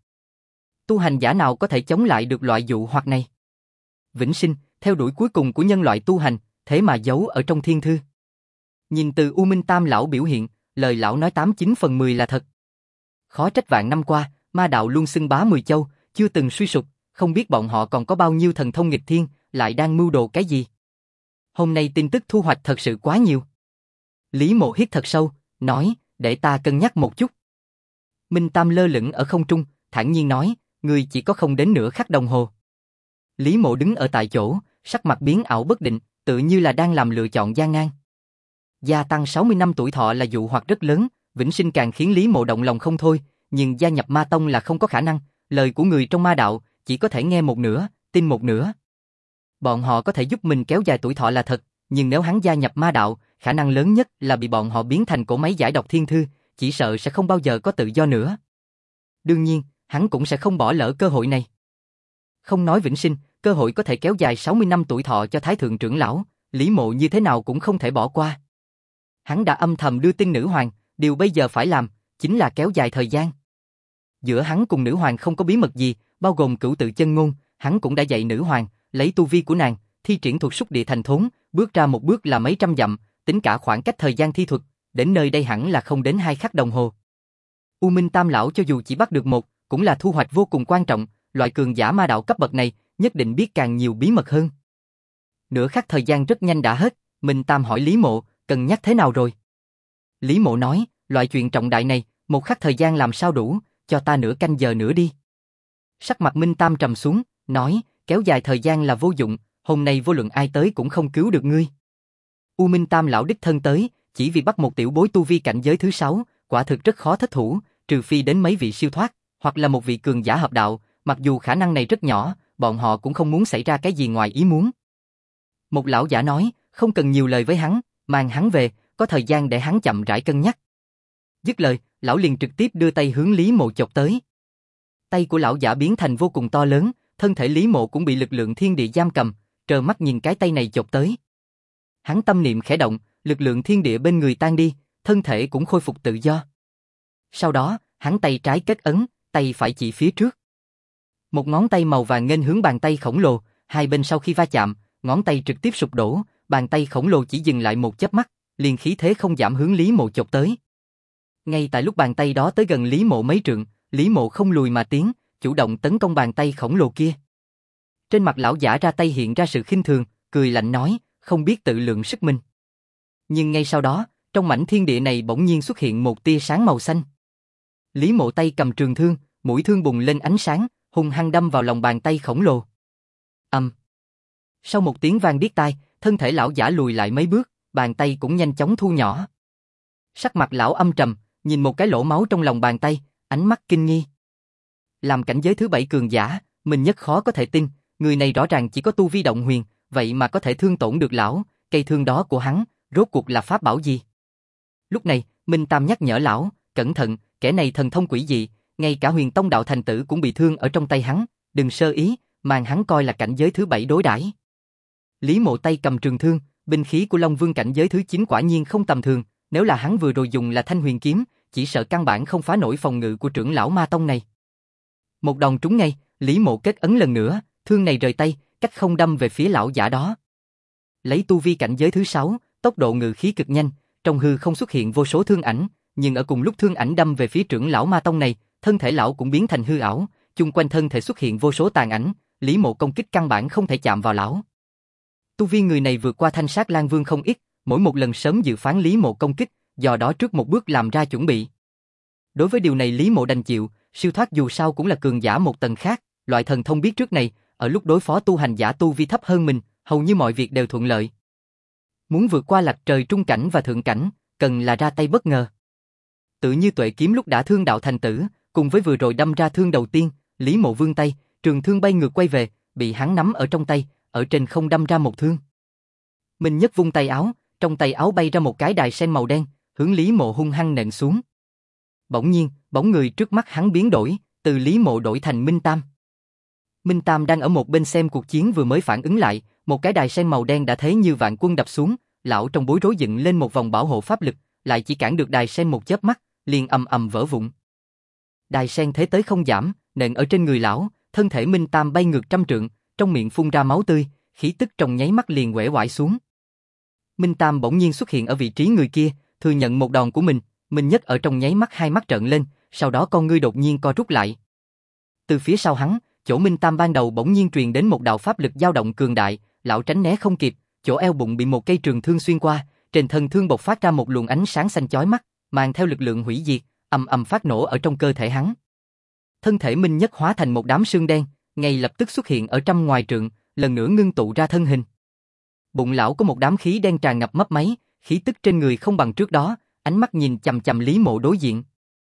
Tu hành giả nào có thể chống lại được loại dụ hoặc này? Vĩnh sinh, theo đuổi cuối cùng của nhân loại tu hành, thế mà giấu ở trong thiên thư. Nhìn từ U Minh Tam lão biểu hiện, lời lão nói 89 phần 10 là thật. Khó trách vạn năm qua, ma đạo luôn xưng bá 10 châu, chưa từng suy sụp, không biết bọn họ còn có bao nhiêu thần thông nghịch thiên, lại đang mưu đồ cái gì. Hôm nay tin tức thu hoạch thật sự quá nhiều. Lý Mộ hít thật sâu, nói, để ta cân nhắc một chút. Minh Tam lơ lửng ở không trung, thản nhiên nói, ngươi chỉ có không đến nửa khắc đồng hồ. Lý Mộ đứng ở tại chỗ, sắc mặt biến ảo bất định, tự như là đang làm lựa chọn gian nan. Gia tăng 60 năm tuổi thọ là dụ hoặc rất lớn, vĩnh sinh càng khiến Lý Mộ động lòng không thôi, nhưng gia nhập ma tông là không có khả năng, lời của người trong ma đạo chỉ có thể nghe một nửa, tin một nửa. Bọn họ có thể giúp mình kéo dài tuổi thọ là thật, nhưng nếu hắn gia nhập ma đạo, khả năng lớn nhất là bị bọn họ biến thành cỗ máy giải độc thiên thư, chỉ sợ sẽ không bao giờ có tự do nữa. Đương nhiên, hắn cũng sẽ không bỏ lỡ cơ hội này. Không nói vĩnh sinh, cơ hội có thể kéo dài 60 năm tuổi thọ cho thái thượng trưởng lão, Lý Mộ như thế nào cũng không thể bỏ qua. Hắn đã âm thầm đưa tin nữ hoàng, điều bây giờ phải làm, chính là kéo dài thời gian. Giữa hắn cùng nữ hoàng không có bí mật gì, bao gồm cửu tự chân ngôn, hắn cũng đã dạy nữ hoàng, lấy tu vi của nàng, thi triển thuật xúc địa thành thốn, bước ra một bước là mấy trăm dặm, tính cả khoảng cách thời gian thi thuật, đến nơi đây hẳn là không đến 2 khắc đồng hồ. U Minh Tam lão cho dù chỉ bắt được một, cũng là thu hoạch vô cùng quan trọng, loại cường giả ma đạo cấp bậc này, nhất định biết càng nhiều bí mật hơn. Nửa khắc thời gian rất nhanh đã hết, Minh Tam hỏi Lý Mộ, cân nhắc thế nào rồi? Lý Mộ nói, loại chuyện trọng đại này, 1 khắc thời gian làm sao đủ, cho ta nửa canh giờ nữa đi. Sắc mặt Minh Tam trầm xuống, nói, kéo dài thời gian là vô dụng, hôm nay vô luận ai tới cũng không cứu được ngươi. U Minh Tam lão đích thân tới, chỉ vì bắt một tiểu bối tu vi cảnh giới thứ 6, quả thực rất khó thất thủ, trừ phi đến mấy vị siêu thoát, hoặc là một vị cường giả hợp đạo, mặc dù khả năng này rất nhỏ, bọn họ cũng không muốn xảy ra cái gì ngoài ý muốn. Một lão giả nói, không cần nhiều lời với hắn, mang hắn về, có thời gian để hắn chậm rãi cân nhắc. Dứt lời, lão liền trực tiếp đưa tay hướng Lý Mộ chộp tới. Tay của lão giả biến thành vô cùng to lớn, thân thể Lý Mộ cũng bị lực lượng thiên địa giam cầm, trơ mắt nhìn cái tay này chộp tới. Hắn tâm niệm khẽ động, lực lượng thiên địa bên người tan đi, thân thể cũng khôi phục tự do. Sau đó, hắn tay trái kết ấn, tay phải chỉ phía trước. Một ngón tay màu vàng nghênh hướng bàn tay khổng lồ, hai bên sau khi va chạm, ngón tay trực tiếp sụp đổ, bàn tay khổng lồ chỉ dừng lại một chớp mắt, liền khí thế không giảm hướng Lý Mộ chộp tới. Ngay tại lúc bàn tay đó tới gần Lý Mộ mấy trượng, Lý Mộ không lùi mà tiến, chủ động tấn công bàn tay khổng lồ kia. Trên mặt lão giả ra tay hiện ra sự khinh thường, cười lạnh nói, không biết tự lượng sức mình. Nhưng ngay sau đó, trong mảnh thiên địa này bỗng nhiên xuất hiện một tia sáng màu xanh. Lý Mộ tay cầm trường thương, mũi thương bùng lên ánh sáng, hung hăng đâm vào lòng bàn tay khổng lồ. Sau một tiếng vang điếc tai, thân thể lão giả lùi lại mấy bước, bàn tay cũng nhanh chóng thu nhỏ. Sắc mặt lão âm trầm, nhìn một cái lỗ máu trong lòng bàn tay, ánh mắt kinh nghi. Làm cảnh giới thứ 7 cường giả, mình nhất khó có thể tin, người này rõ ràng chỉ có tu vi động huyền, vậy mà có thể thương tổn được lão, cây thương đó của hắn, rốt cuộc là pháp bảo gì? Lúc này, Minh Tam nhắc nhở lão, cẩn thận, kẻ này thần thông quỷ dị, ngay cả Huyền Tông đạo thành tử cũng bị thương ở trong tay hắn, đừng sơ ý, màn hắn coi là cảnh giới thứ 7 đối đãi. Lý Mộ tay cầm trường thương, binh khí của Long Vương cảnh giới thứ 9 quả nhiên không tầm thường, nếu là hắn vừa rồi dùng là Thanh Huyền kiếm, chỉ sợ căn bản không phá nổi phòng ngự của trưởng lão Ma Tông này. Một đòn trúng ngay, Lý Mộ kết ấn lần nữa, thương này rời tay, cách không đâm về phía lão giả đó. Lấy tu vi cảnh giới thứ 6, tốc độ ngự khí cực nhanh, trong hư không xuất hiện vô số thương ảnh, nhưng ở cùng lúc thương ảnh đâm về phía trưởng lão Ma Tông này, thân thể lão cũng biến thành hư ảo, chung quanh thân thể xuất hiện vô số tàn ảnh, Lý Mộ công kích căn bản không thể chạm vào lão. Tu vi người này vượt qua Thanh Sát Lang Vương không ít, mỗi một lần sớm dự phán Lý Mộ công kích, do đó trước một bước làm ra chuẩn bị. Đối với điều này Lý Mộ đành chịu, siêu thoát dù sao cũng là cường giả một tầng khác, loại thần thông biết trước này, ở lúc đối phó tu hành giả tu vi thấp hơn mình, hầu như mọi việc đều thuận lợi. Muốn vượt qua lạch trời trung cảnh và thượng cảnh, cần là ra tay bất ngờ. Tự như Tuệ kiếm lúc đã thương đạo thành tử, cùng với vừa rồi đâm ra thương đầu tiên, Lý Mộ vươn tay, trường thương bay ngược quay về, bị hắn nắm ở trong tay, ở trên không đâm ra một thương. Minh Nhất vung tay áo, trong tay áo bay ra một cái đài sen màu đen, hướng Lý Mộ hung hăng nện xuống. Bỗng nhiên, bóng người trước mắt hắn biến đổi, từ Lý Mộ đổi thành Minh Tam. Minh Tam đang ở một bên xem cuộc chiến vừa mới phản ứng lại, một cái đài sen màu đen đã thế như vạn quân đập xuống, lão trong bối rối dựng lên một vòng bảo hộ pháp lực, lại chỉ cản được đài sen một chớp mắt, liền ầm ầm vỡ vụn. Đài sen thế tới không giảm, nện ở trên người lão, thân thể Minh Tam bay ngược trăm trượng, trong miệng phun ra máu tươi, khí tức trong nháy mắt liền uể oải xuống. Minh Tam bỗng nhiên xuất hiện ở vị trí người kia, thừa nhận một đòn của mình, Minh Nhất ở trong nháy mắt hai mắt trợn lên, sau đó con ngươi đột nhiên co rút lại. Từ phía sau hắn, chỗ Minh Tam ban đầu bỗng nhiên truyền đến một đạo pháp lực dao động cường đại, lão tránh né không kịp, chỗ eo bụng bị một cây trường thương xuyên qua, trên thân thương bộc phát ra một luồng ánh sáng xanh chói mắt, mang theo lực lượng hủy diệt, ầm ầm phát nổ ở trong cơ thể hắn. Thân thể Minh Nhất hóa thành một đám sương đen, ngay lập tức xuất hiện ở trăm ngoài trượng, lần nữa ngưng tụ ra thân hình. Bụng lão có một đám khí đen tràn ngập mấp máy, khí tức trên người không bằng trước đó, ánh mắt nhìn chằm chằm Lý Mộ đối diện.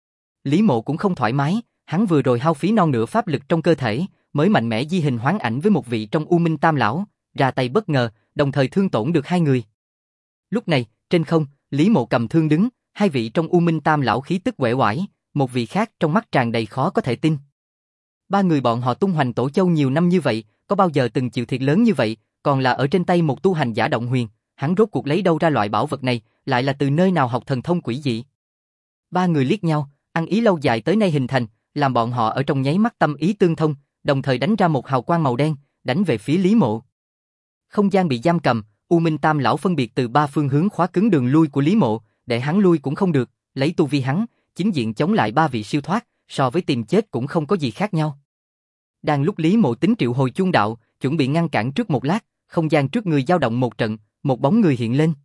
Lý Mộ cũng không thoải mái, hắn vừa rồi hao phí non nửa pháp lực trong cơ thể, mới mạnh mẽ di hình hoán ảnh với một vị trong U Minh Tam lão, ra tay bất ngờ, đồng thời thương tổn được hai người. Lúc này, trên không, Lý Mộ cầm thương đứng, hai vị trong U Minh Tam lão khí tức uể oải, một vị khác trong mắt tràn đầy khó có thể tin. Ba người bọn họ tung hoành Tổ Châu nhiều năm như vậy, có bao giờ từng chịu thiệt lớn như vậy, còn là ở trên tay một tu hành giả động huyền, hắn rốt cuộc lấy đâu ra loại bảo vật này, lại là từ nơi nào học thần thông quỷ dị. Ba người liếc nhau, ăn ý lâu dài tới nay hình thành, làm bọn họ ở trong nháy mắt tâm ý tương thông, đồng thời đánh ra một hào quang màu đen, đánh về phía Lý Mộ. Không gian bị giam cầm, U Minh Tam lão phân biệt từ ba phương hướng khóa cứng đường lui của Lý Mộ, để hắn lui cũng không được, lấy tu vi hắn, chính diện chống lại ba vị siêu thoát, so với tìm chết cũng không có gì khác nhau. Đang lúc Lý Mộ tính triệu hồi chuông đạo, chuẩn bị ngăn cản trước một lát, không gian trước người dao động một trận, một bóng người hiện lên.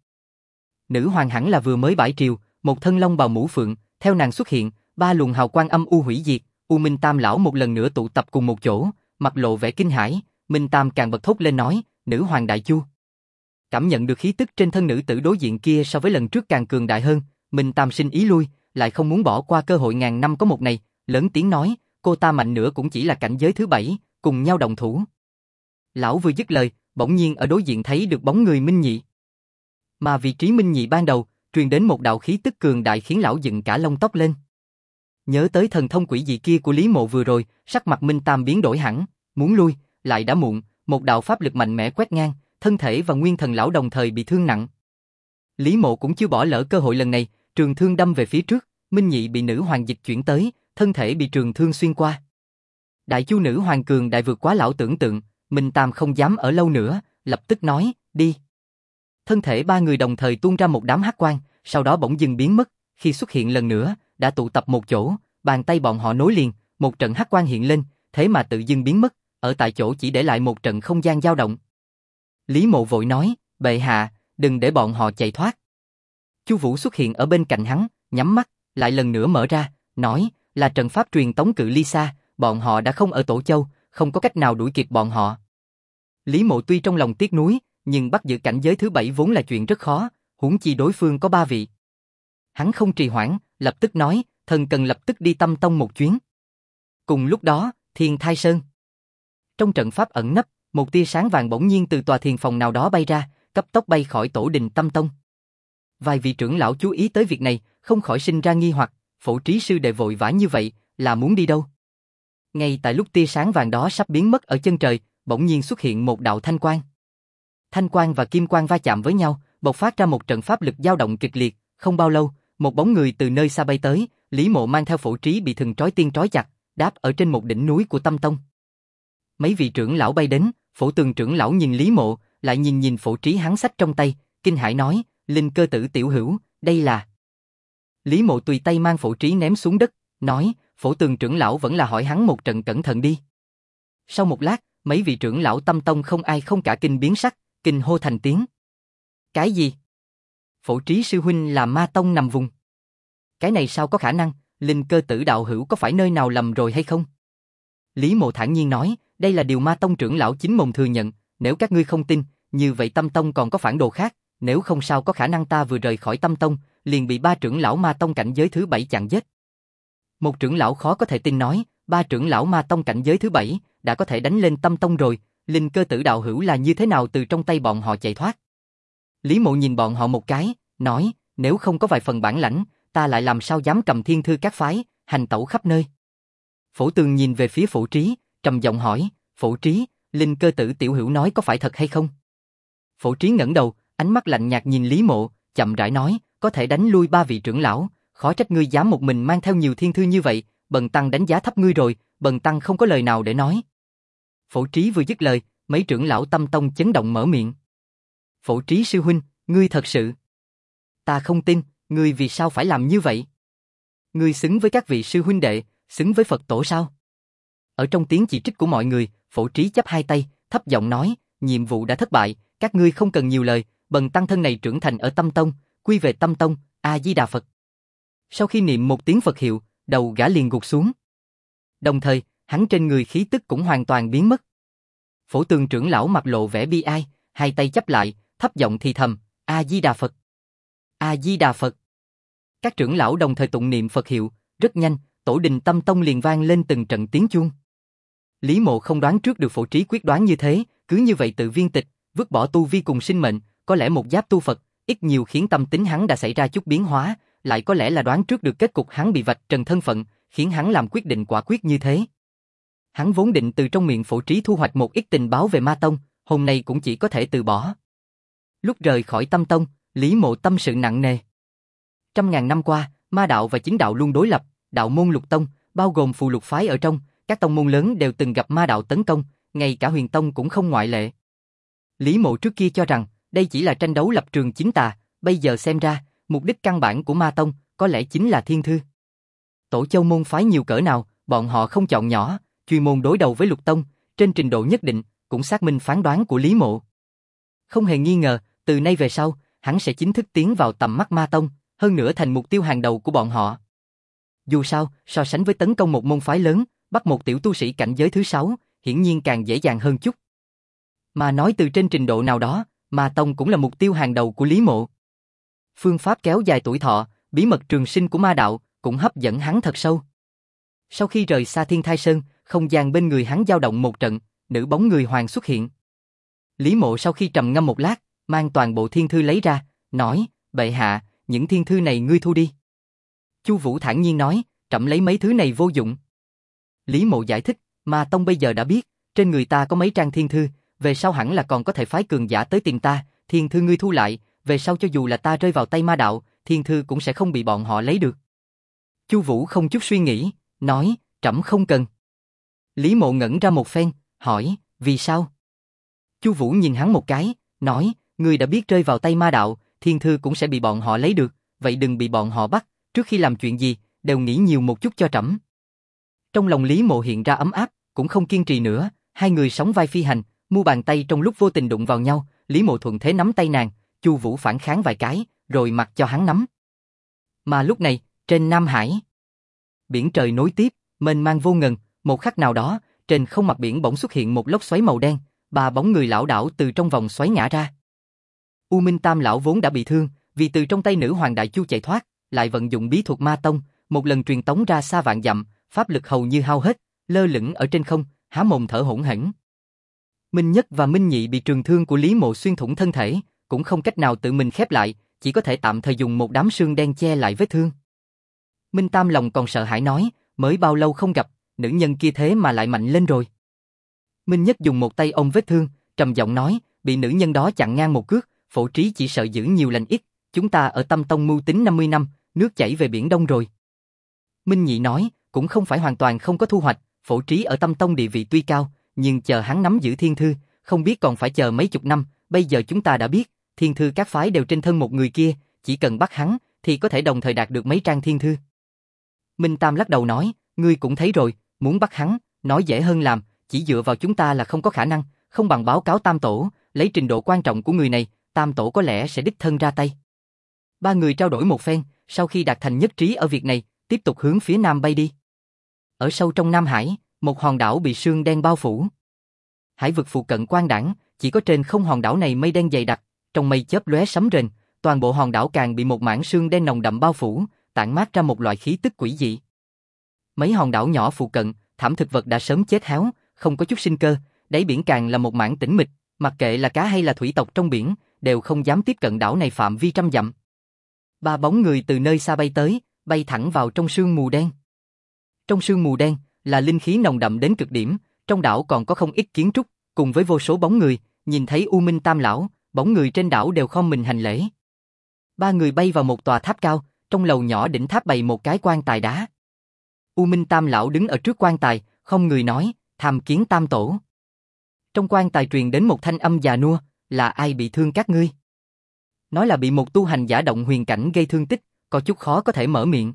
Nữ hoàng hẳn là vừa mới bãi triều, một thân long bào mũ phượng, theo nàng xuất hiện, ba luồng hào quang âm u hủy diệt, U Minh Tam lão một lần nữa tụ tập cùng một chỗ, mặt lộ vẻ kinh hãi, Minh Tam càng bật thốt lên nói, nữ hoàng đại chu. Cảm nhận được khí tức trên thân nữ tử đối diện kia so với lần trước càng cường đại hơn, Minh Tam sinh ý lui, lại không muốn bỏ qua cơ hội ngàn năm có một này, lớn tiếng nói, cô ta mạnh nữa cũng chỉ là cảnh giới thứ 7, cùng nhau đồng thủ. Lão vừa dứt lời, bỗng nhiên ở đối diện thấy được bóng người Minh Nhị. Mà vị trí Minh Nhị ban đầu, truyền đến một đạo khí tức cường đại khiến lão dựng cả lông tóc lên. Nhớ tới thần thông quỷ dị kia của Lý Mộ vừa rồi, sắc mặt Minh Tam biến đổi hẳn, muốn lui, lại đã muộn, một đạo pháp lực mạnh mẽ quét ngang, thân thể và nguyên thần lão đồng thời bị thương nặng. Lý Mộ cũng chưa bỏ lỡ cơ hội lần này, trường thương đâm về phía trước, Minh Nhị bị nữ hoàng dịch chuyển tới, thân thể bị trường thương xuyên qua. Đại chu nữ hoàng cường đại vượt quá lão tưởng tượng, Minh Tam không dám ở lâu nữa, lập tức nói, đi. Thân thể ba người đồng thời tuôn ra một đám hắc quang, sau đó bỗng dưng biến mất, khi xuất hiện lần nữa, đã tụ tập một chỗ, bàn tay bọn họ nối liền, một trận hắc quang hiện lên, thế mà tự dưng biến mất, ở tại chỗ chỉ để lại một trận không gian dao động. Lý Mộ vội nói, bệ hạ, đừng để bọn họ chạy thoát. Chu Vũ xuất hiện ở bên cạnh hắn, nhắm mắt, lại lần nữa mở ra, nói, là trận pháp truyền tống cự ly xa, bọn họ đã không ở Tổ Châu, không có cách nào đuổi kịp bọn họ. Lý Mộ tuy trong lòng tiếc nuối, nhưng bắt giữ cảnh giới thứ 7 vốn là chuyện rất khó, huống chi đối phương có 3 vị. Hắn không trì hoãn, lập tức nói, thần cần lập tức đi Tâm Tông một chuyến. Cùng lúc đó, Thiên Thai Sơn. Trong trận pháp ẩn nấp, một tia sáng vàng bỗng nhiên từ tòa thiền phòng nào đó bay ra, cấp tốc bay khỏi tổ đình Tâm Tông. Vài vị trưởng lão chú ý tới việc này, không khỏi sinh ra nghi hoặc, Phổ Trí sư đệ vội vã như vậy, là muốn đi đâu? Ngay tại lúc tia sáng vàng đó sắp biến mất ở chân trời, bỗng nhiên xuất hiện một đạo thanh quang. Thanh quang và kim quang va chạm với nhau, bộc phát ra một trận pháp lực dao động kịch liệt, không bao lâu, một bóng người từ nơi xa bay tới, Lý Mộ mang theo Phổ Trí bị thần trói tiên trói chặt, đáp ở trên một đỉnh núi của Tâm Tông. Mấy vị trưởng lão bay đến, Phổ Tường trưởng lão nhìn Lý Mộ, lại nhìn Phổ Trí hắn xách trong tay, kinh hãi nói, Linh Cơ Tử tiểu hữu, đây là... Lý Mộ tùy tay mang Phổ Trí ném xuống đất, nói, Phổ Tường trưởng lão vẫn là hỏi hắn một trận cẩn thận đi. Sau một lát, mấy vị trưởng lão Tâm Tông không ai không cả kinh biến sắc, kinh hô thành tiếng. Cái gì? Phổ Trí sư huynh là Ma Tông nằm vùng. Cái này sao có khả năng, Linh Cơ Tử đạo hữu có phải nơi nào lầm rồi hay không? Lý Mộ thản nhiên nói, đây là điều Ma Tông trưởng lão chính mồm thừa nhận, nếu các ngươi không tin, như vậy Tâm Tông còn có phản đồ khác, nếu không sao có khả năng ta vừa rời khỏi Tâm Tông, liền bị 3 trưởng lão Ma Tông cảnh giới thứ 7 chặn giết. Một trưởng lão khó có thể tin nói, 3 trưởng lão Ma Tông cảnh giới thứ 7 đã có thể đánh lên Tâm Tông rồi, Linh Cơ Tử đạo hữu là như thế nào từ trong tay bọn họ chạy thoát? Lý Mộ nhìn bọn họ một cái, nói, nếu không có vài phần bản lãnh, ta lại làm sao dám cầm thiên thư các phái, hành tẩu khắp nơi. Phổ Tường nhìn về phía Phổ Trí, trầm giọng hỏi, Phổ Trí, Linh Cơ Tử tiểu hữu nói có phải thật hay không? Phổ Trí ngẩng đầu, ánh mắt lạnh nhạt nhìn Lý Mộ, chậm rãi nói, có thể đánh lui 3 vị trưởng lão, khó trách ngươi dám một mình mang theo nhiều thiên thư như vậy, bần tăng đánh giá thấp ngươi rồi, bần tăng không có lời nào để nói. Phổ Trí vừa dứt lời, mấy trưởng lão Tâm Tông chấn động mở miệng. Phổ Trí sư huynh, ngươi thật sự... Ta không tin, ngươi vì sao phải làm như vậy? Ngươi xứng với các vị sư huynh đệ, xứng với Phật tổ sao? Ở trong tiếng chỉ trích của mọi người, Phổ Trí chắp hai tay, thấp giọng nói, nhiệm vụ đã thất bại, các ngươi không cần nhiều lời, bần tăng thân này trưởng thành ở Tâm Tông, quy về Tâm Tông, A-di-đà Phật. Sau khi niệm một tiếng Phật hiệu, đầu gã liền gục xuống. Đồng thời, hắn trên người khí tức cũng hoàn toàn biến mất. Phổ Tường trưởng lão mặt lộ vẻ bi ai, hai tay chắp lại, thấp giọng thì thầm, A-di-đà Phật. A-di-đà Phật. Các trưởng lão đồng thời tụng niệm Phật hiệu, rất nhanh, tổ đình Tâm Tông liền vang lên từng trận tiếng chuông. Lý Mộ không đoán trước được Phổ Trí quyết đoán như thế, cứ như vậy tự viên tịch, vứt bỏ tu vi cùng sinh mệnh, có lẽ một giáp tu Phật, ít nhiều khiến tâm tính hắn đã xảy ra chút biến hóa, lại có lẽ là đoán trước được kết cục hắn bị vạch trần thân phận, khiến hắn làm quyết định quả quyết như thế. Hắn vốn định từ trong miệng Phổ Trí thu hoạch một ít tình báo về Ma Tông, hôm nay cũng chỉ có thể từ bỏ. Lúc rời khỏi Tâm Tông, Lý Mộ tâm sự nặng nề. 100.000 năm qua, ma đạo và chính đạo luôn đối lập, đạo môn lục tông, bao gồm phù lục phái ở trong, các tông môn lớn đều từng gặp ma đạo tấn công, ngay cả Huyền Tông cũng không ngoại lệ. Lý Mộ trước kia cho rằng, đây chỉ là tranh đấu lập trường chính tà, bây giờ xem ra, mục đích căn bản của Ma Tông, có lẽ chính là thiên thư. Tổ Châu môn phái nhiều cỡ nào, bọn họ không chọn nhỏ, chuyên môn đối đầu với lục tông, trên trình độ nhất định, cũng xác minh phán đoán của Lý Mộ. Không hề nghi ngờ, từ nay về sau, hắn sẽ chính thức tiến vào tầm mắt Ma Tông, hơn nữa thành mục tiêu hàng đầu của bọn họ. Dù sao, so sánh với tấn công một môn phái lớn, bắt một tiểu tu sĩ cảnh giới thứ 6, hiển nhiên càng dễ dàng hơn chút. Mà nói từ trên trình độ nào đó, Ma Tông cũng là mục tiêu hàng đầu của Lý Mộ. Phương pháp kéo dài tuổi thọ, bí mật trường sinh của ma đạo, cũng hấp dẫn hắn thật sâu. Sau khi rời xa Thiên Thai Sơn, không gian bên người hắn dao động một trận, nữ bóng người hoàng xuất hiện. Lý Mộ sau khi trầm ngâm một lát, mang toàn bộ thiên thư lấy ra, nói, bệ hạ, những thiên thư này ngươi thu đi. Chu Vũ thản nhiên nói, trẫm lấy mấy thứ này vô dụng. Lý Mộ giải thích, Ma Tông bây giờ đã biết, trên người ta có mấy trang thiên thư, về sau hẳn là còn có thể phái cường giả tới tìm ta, thiên thư ngươi thu lại, về sau cho dù là ta rơi vào tay ma đạo, thiên thư cũng sẽ không bị bọn họ lấy được. Chu Vũ không chút suy nghĩ, nói, trẫm không cần. Lý Mộ ngẩn ra một phen, hỏi, vì sao? Chu Vũ nhìn hắn một cái, nói, ngươi đã biết rơi vào tay ma đạo, thiên thư cũng sẽ bị bọn họ lấy được, vậy đừng bị bọn họ bắt, trước khi làm chuyện gì, đều nghĩ nhiều một chút cho trẫm. Trong lòng Lý Mộ hiện ra ấm áp, cũng không kiên trì nữa, hai người sóng vai phi hành, mu bàn tay trong lúc vô tình đụng vào nhau, Lý Mộ thuận thế nắm tay nàng, Chu Vũ phản kháng vài cái, rồi mặc cho hắn nắm. Mà lúc này, trên Nam Hải, biển trời nối tiếp, mênh mang vô ngần, một khắc nào đó, trên không mặt biển bỗng xuất hiện một lốc xoáy màu đen, ba bóng người lảo đảo từ trong vòng xoáy ngã ra. U Minh Tam lão vốn đã bị thương, vì từ trong tay nữ hoàng đại chu chạy thoát, lại vận dụng bí thuật Ma Tông, một lần truyền tống ra xa vạn dặm, pháp lực hầu như hao hết, lơ lửng ở trên không, há mồm thở hổn hển. Minh Nhất và Minh Nhị bị trường thương của Lý Mộ xuyên thủng thân thể, cũng không cách nào tự mình khép lại, chỉ có thể tạm thời dùng một đám sương đen che lại vết thương. Minh Tam lòng còn sợ hãi nói, mới bao lâu không gặp, nữ nhân kia thế mà lại mạnh lên rồi. Minh Nhất dùng một tay ôm vết thương, trầm giọng nói, bị nữ nhân đó chặn ngang một cước, Phổ Trí chỉ sợ giữ nhiều lành ít, chúng ta ở Tâm Tông mưu tính 50 năm, nước chảy về biển Đông rồi. Minh Nhị nói, cũng không phải hoàn toàn không có thu hoạch, Phổ Trí ở Tâm Tông địa vị tuy cao, nhưng chờ hắn nắm giữ thiên thư, không biết còn phải chờ mấy chục năm, bây giờ chúng ta đã biết, thiên thư các phái đều trên thân một người kia, chỉ cần bắt hắn, thì có thể đồng thời đạt được mấy trang thiên thư. Minh Tam lắc đầu nói, ngươi cũng thấy rồi, muốn bắt hắn, nói dễ hơn làm, chỉ dựa vào chúng ta là không có khả năng, không bằng báo cáo Tam Tổ, lấy trình độ quan trọng của người này, Tam Tổ có lẽ sẽ đích thân ra tay. Ba người trao đổi một phen, sau khi đạt thành nhất trí ở việc này, tiếp tục hướng phía Nam bay đi. Ở sâu trong Nam Hải, một hòn đảo bị sương đen bao phủ. Hải vực phụ cận quang đãng, chỉ có trên không hòn đảo này mây đen dày đặc, trong mây chớp lóe sấm rền, toàn bộ hòn đảo càng bị một mảng sương đen nồng đậm bao phủ, tản mát ra một loại khí tức quỷ dị. Mấy hòn đảo nhỏ phụ cận, thảm thực vật đã sớm chết héo, không có chút sinh cơ, đáy biển càng là một mảng tĩnh mịch, mặc kệ là cá hay là thủy tộc trong biển, đều không dám tiếp cận đảo này phạm vi trăm dặm. Ba bóng người từ nơi xa bay tới, bay thẳng vào trong sương mù đen. Trong sương mù đen là linh khí nồng đậm đến cực điểm, trong đảo còn có không ít kiến trúc, cùng với vô số bóng người, nhìn thấy U Minh Tam lão, bóng người trên đảo đều khom mình hành lễ. Ba người bay vào một tòa tháp cao, trong lầu nhỏ đỉnh tháp bày một cái quan tài đá. U Minh Tam lão đứng ở trước quan tài, không người nói, tham kiến Tam Tổ. Trong quan tài truyền đến một thanh âm già nua, là ai bị thương các ngươi? Nói là bị một tu hành giả động huyền cảnh gây thương tích, có chút khó có thể mở miệng.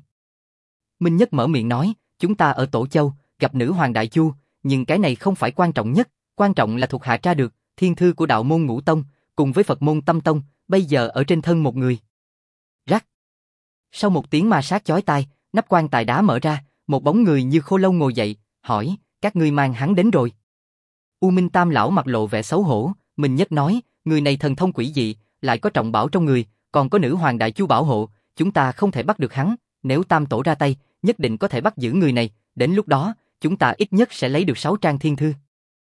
Minh Nhất mở miệng nói, chúng ta ở Tổ Châu, gặp nữ hoàng Đại Chu, nhưng cái này không phải quan trọng nhất, quan trọng là thuộc hạ tra được, thiên thư của đạo môn Ngũ Tông, cùng với Phật môn Tâm Tông, bây giờ ở trên thân một người. Rắc. Sau một tiếng ma sát chói tai, nắp quan tài đá mở ra, một bóng người như khô lâu ngồi dậy, hỏi, các ngươi mang hắn đến rồi. U Minh Tam lão mặt lộ vẻ xấu hổ, Minh Nhất nói, người này thần thông quỷ dị, lại có trọng bảo trong người, còn có nữ hoàng Đại Chu bảo hộ, chúng ta không thể bắt được hắn, nếu Tam Tổ ra tay, nhất định có thể bắt giữ người này, đến lúc đó, chúng ta ít nhất sẽ lấy được 6 trang thiên thư.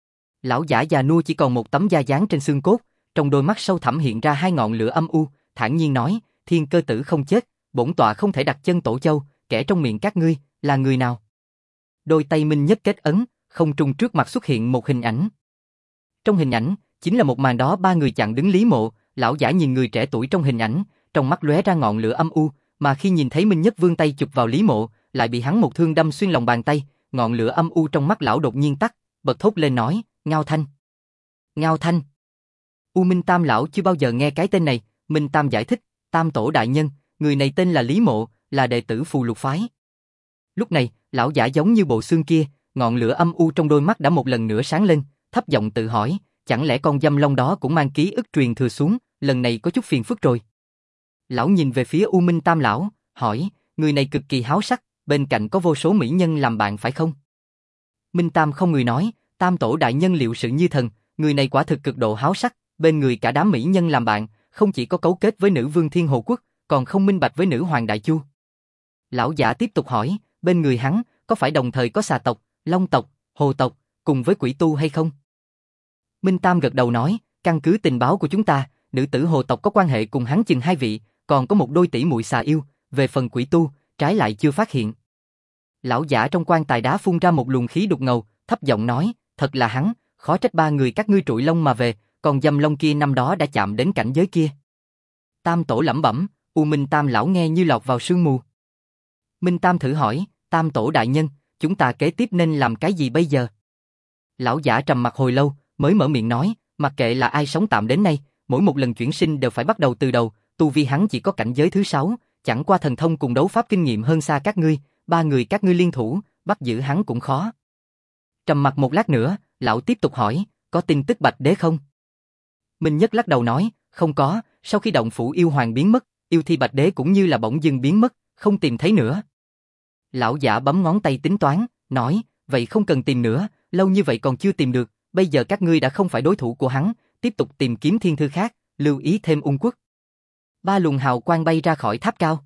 Lão giả già nua chỉ còn một tấm da dán trên xương cốt, trong đôi mắt sâu thẳm hiện ra hai ngọn lửa âm u, thản nhiên nói, Thiên Cơ Tử không chết, bổn tọa không thể đặt chân Tổ Châu, kẻ trong miệng các ngươi, là người nào? Đôi tay Minh Nhất kết ấn, không trung trước mặt xuất hiện một hình ảnh. Trong hình ảnh, chính là một màn đó ba người chặn đứng Lý Mộ, lão giả nhìn người trẻ tuổi trong hình ảnh, trong mắt lóe ra ngọn lửa âm u, mà khi nhìn thấy Minh Nhất vươn tay chụp vào Lý Mộ, lại bị hắn một thương đâm xuyên lòng bàn tay, ngọn lửa âm u trong mắt lão đột nhiên tắt, bật thốt lên nói, Ngao Thanh. Ngao Thanh. U Minh Tam lão chưa bao giờ nghe cái tên này, Minh Tam giải thích, Tam Tổ đại nhân, người này tên là Lý Mộ, là đệ tử Phù Lục phái. Lúc này, lão giả giống như bộ xương kia, ngọn lửa âm u trong đôi mắt đã một lần nữa sáng lên, thấp giọng tự hỏi, chẳng lẽ con dâm long đó cũng mang ký ức truyền thừa xuống, lần này có chút phiền phức rồi. Lão nhìn về phía U Minh Tam lão, hỏi, người này cực kỳ háo sắc, bên cạnh có vô số mỹ nhân làm bạn phải không? Minh Tam không người nói, Tam Tổ đại nhân liệu sự như thần, người này quả thực cực độ háo sắc, bên người cả đám mỹ nhân làm bạn, không chỉ có cấu kết với nữ vương Thiên Hồ Quốc, còn không minh bạch với nữ hoàng Đại Chu. Lão giả tiếp tục hỏi, bên người hắn, có phải đồng thời có xà tộc, long tộc, hồ tộc, cùng với quỷ tu hay không? Minh Tam gật đầu nói, căn cứ tình báo của chúng ta, nữ tử hồ tộc có quan hệ cùng hắn chừng 2 vị, còn có một đôi tỷ muội xà yêu, về phần quỷ tu, trái lại chưa phát hiện. Lão giả trong quan tài đá phun ra một luồng khí đục ngầu, thấp giọng nói, thật là hắn, khó trách ba người các ngươi trụi lông mà về, còn dâm lông kia năm đó đã chạm đến cảnh giới kia. Tam tổ lẩm bẩm, U Minh Tam lão nghe như lọt vào sương mù. Minh Tam thử hỏi, Tam tổ đại nhân, chúng ta kế tiếp nên làm cái gì bây giờ? Lão giả trầm mặc hồi lâu, mới mở miệng nói, mặc kệ là ai sống tạm đến nay, mỗi một lần chuyển sinh đều phải bắt đầu từ đầu, tu vi hắn chỉ có cảnh giới thứ 6, chẳng qua thần thông cùng đấu pháp kinh nghiệm hơn xa các ngươi, ba người các ngươi liên thủ, bắt giữ hắn cũng khó. Trầm mặc một lát nữa, lão tiếp tục hỏi, có tin tức Bạch Đế không? Minh Nhất lắc đầu nói, không có, sau khi động phủ yêu hoàng biến mất, yêu thi Bạch Đế cũng như là bỗng dưng biến mất, không tìm thấy nữa. Lão giả bấm ngón tay tính toán, nói, vậy không cần tìm nữa, lâu như vậy còn chưa tìm được, bây giờ các ngươi đã không phải đối thủ của hắn, tiếp tục tìm kiếm thiên thư khác, lưu ý thêm Ung Quốc. Ba luồng hào quang bay ra khỏi tháp cao.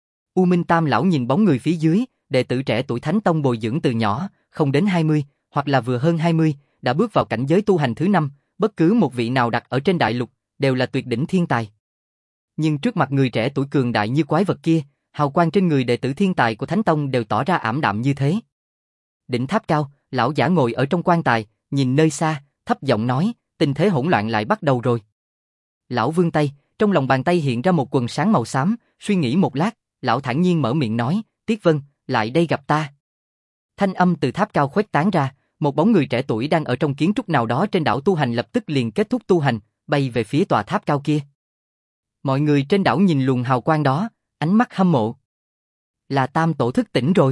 U Minh Tam lão nhìn bóng người phía dưới, đệ tử trẻ tuổi Thánh Tông bồi dưỡng từ nhỏ, không đến 20, hoặc là vừa hơn 20, đã bước vào cảnh giới tu hành thứ 5, bất cứ một vị nào đặt ở trên đại lục, đều là tuyệt đỉnh thiên tài. Nhưng trước mặt người trẻ tuổi cường đại như quái vật kia, hào quang trên người đệ tử thiên tài của Thánh Tông đều tỏ ra ảm đạm như thế. Đỉnh tháp cao, lão giả ngồi ở trong quan tài, nhìn nơi xa, thấp giọng nói, tình thế hỗn loạn lại bắt đầu rồi. Lão vươn tay, trong lòng bàn tay hiện ra một quần sáng màu xám, suy nghĩ một lát, lão thản nhiên mở miệng nói, Tiết Vân, lại đây gặp ta. Thanh âm từ tháp cao khuếch tán ra, một bóng người trẻ tuổi đang ở trong kiến trúc nào đó trên đảo tu hành lập tức liền kết thúc tu hành, bay về phía tòa tháp cao kia. Mọi người trên đảo nhìn luồng hào quang đó, ánh mắt hâm mộ. Là Tam tổ thức tỉnh rồi.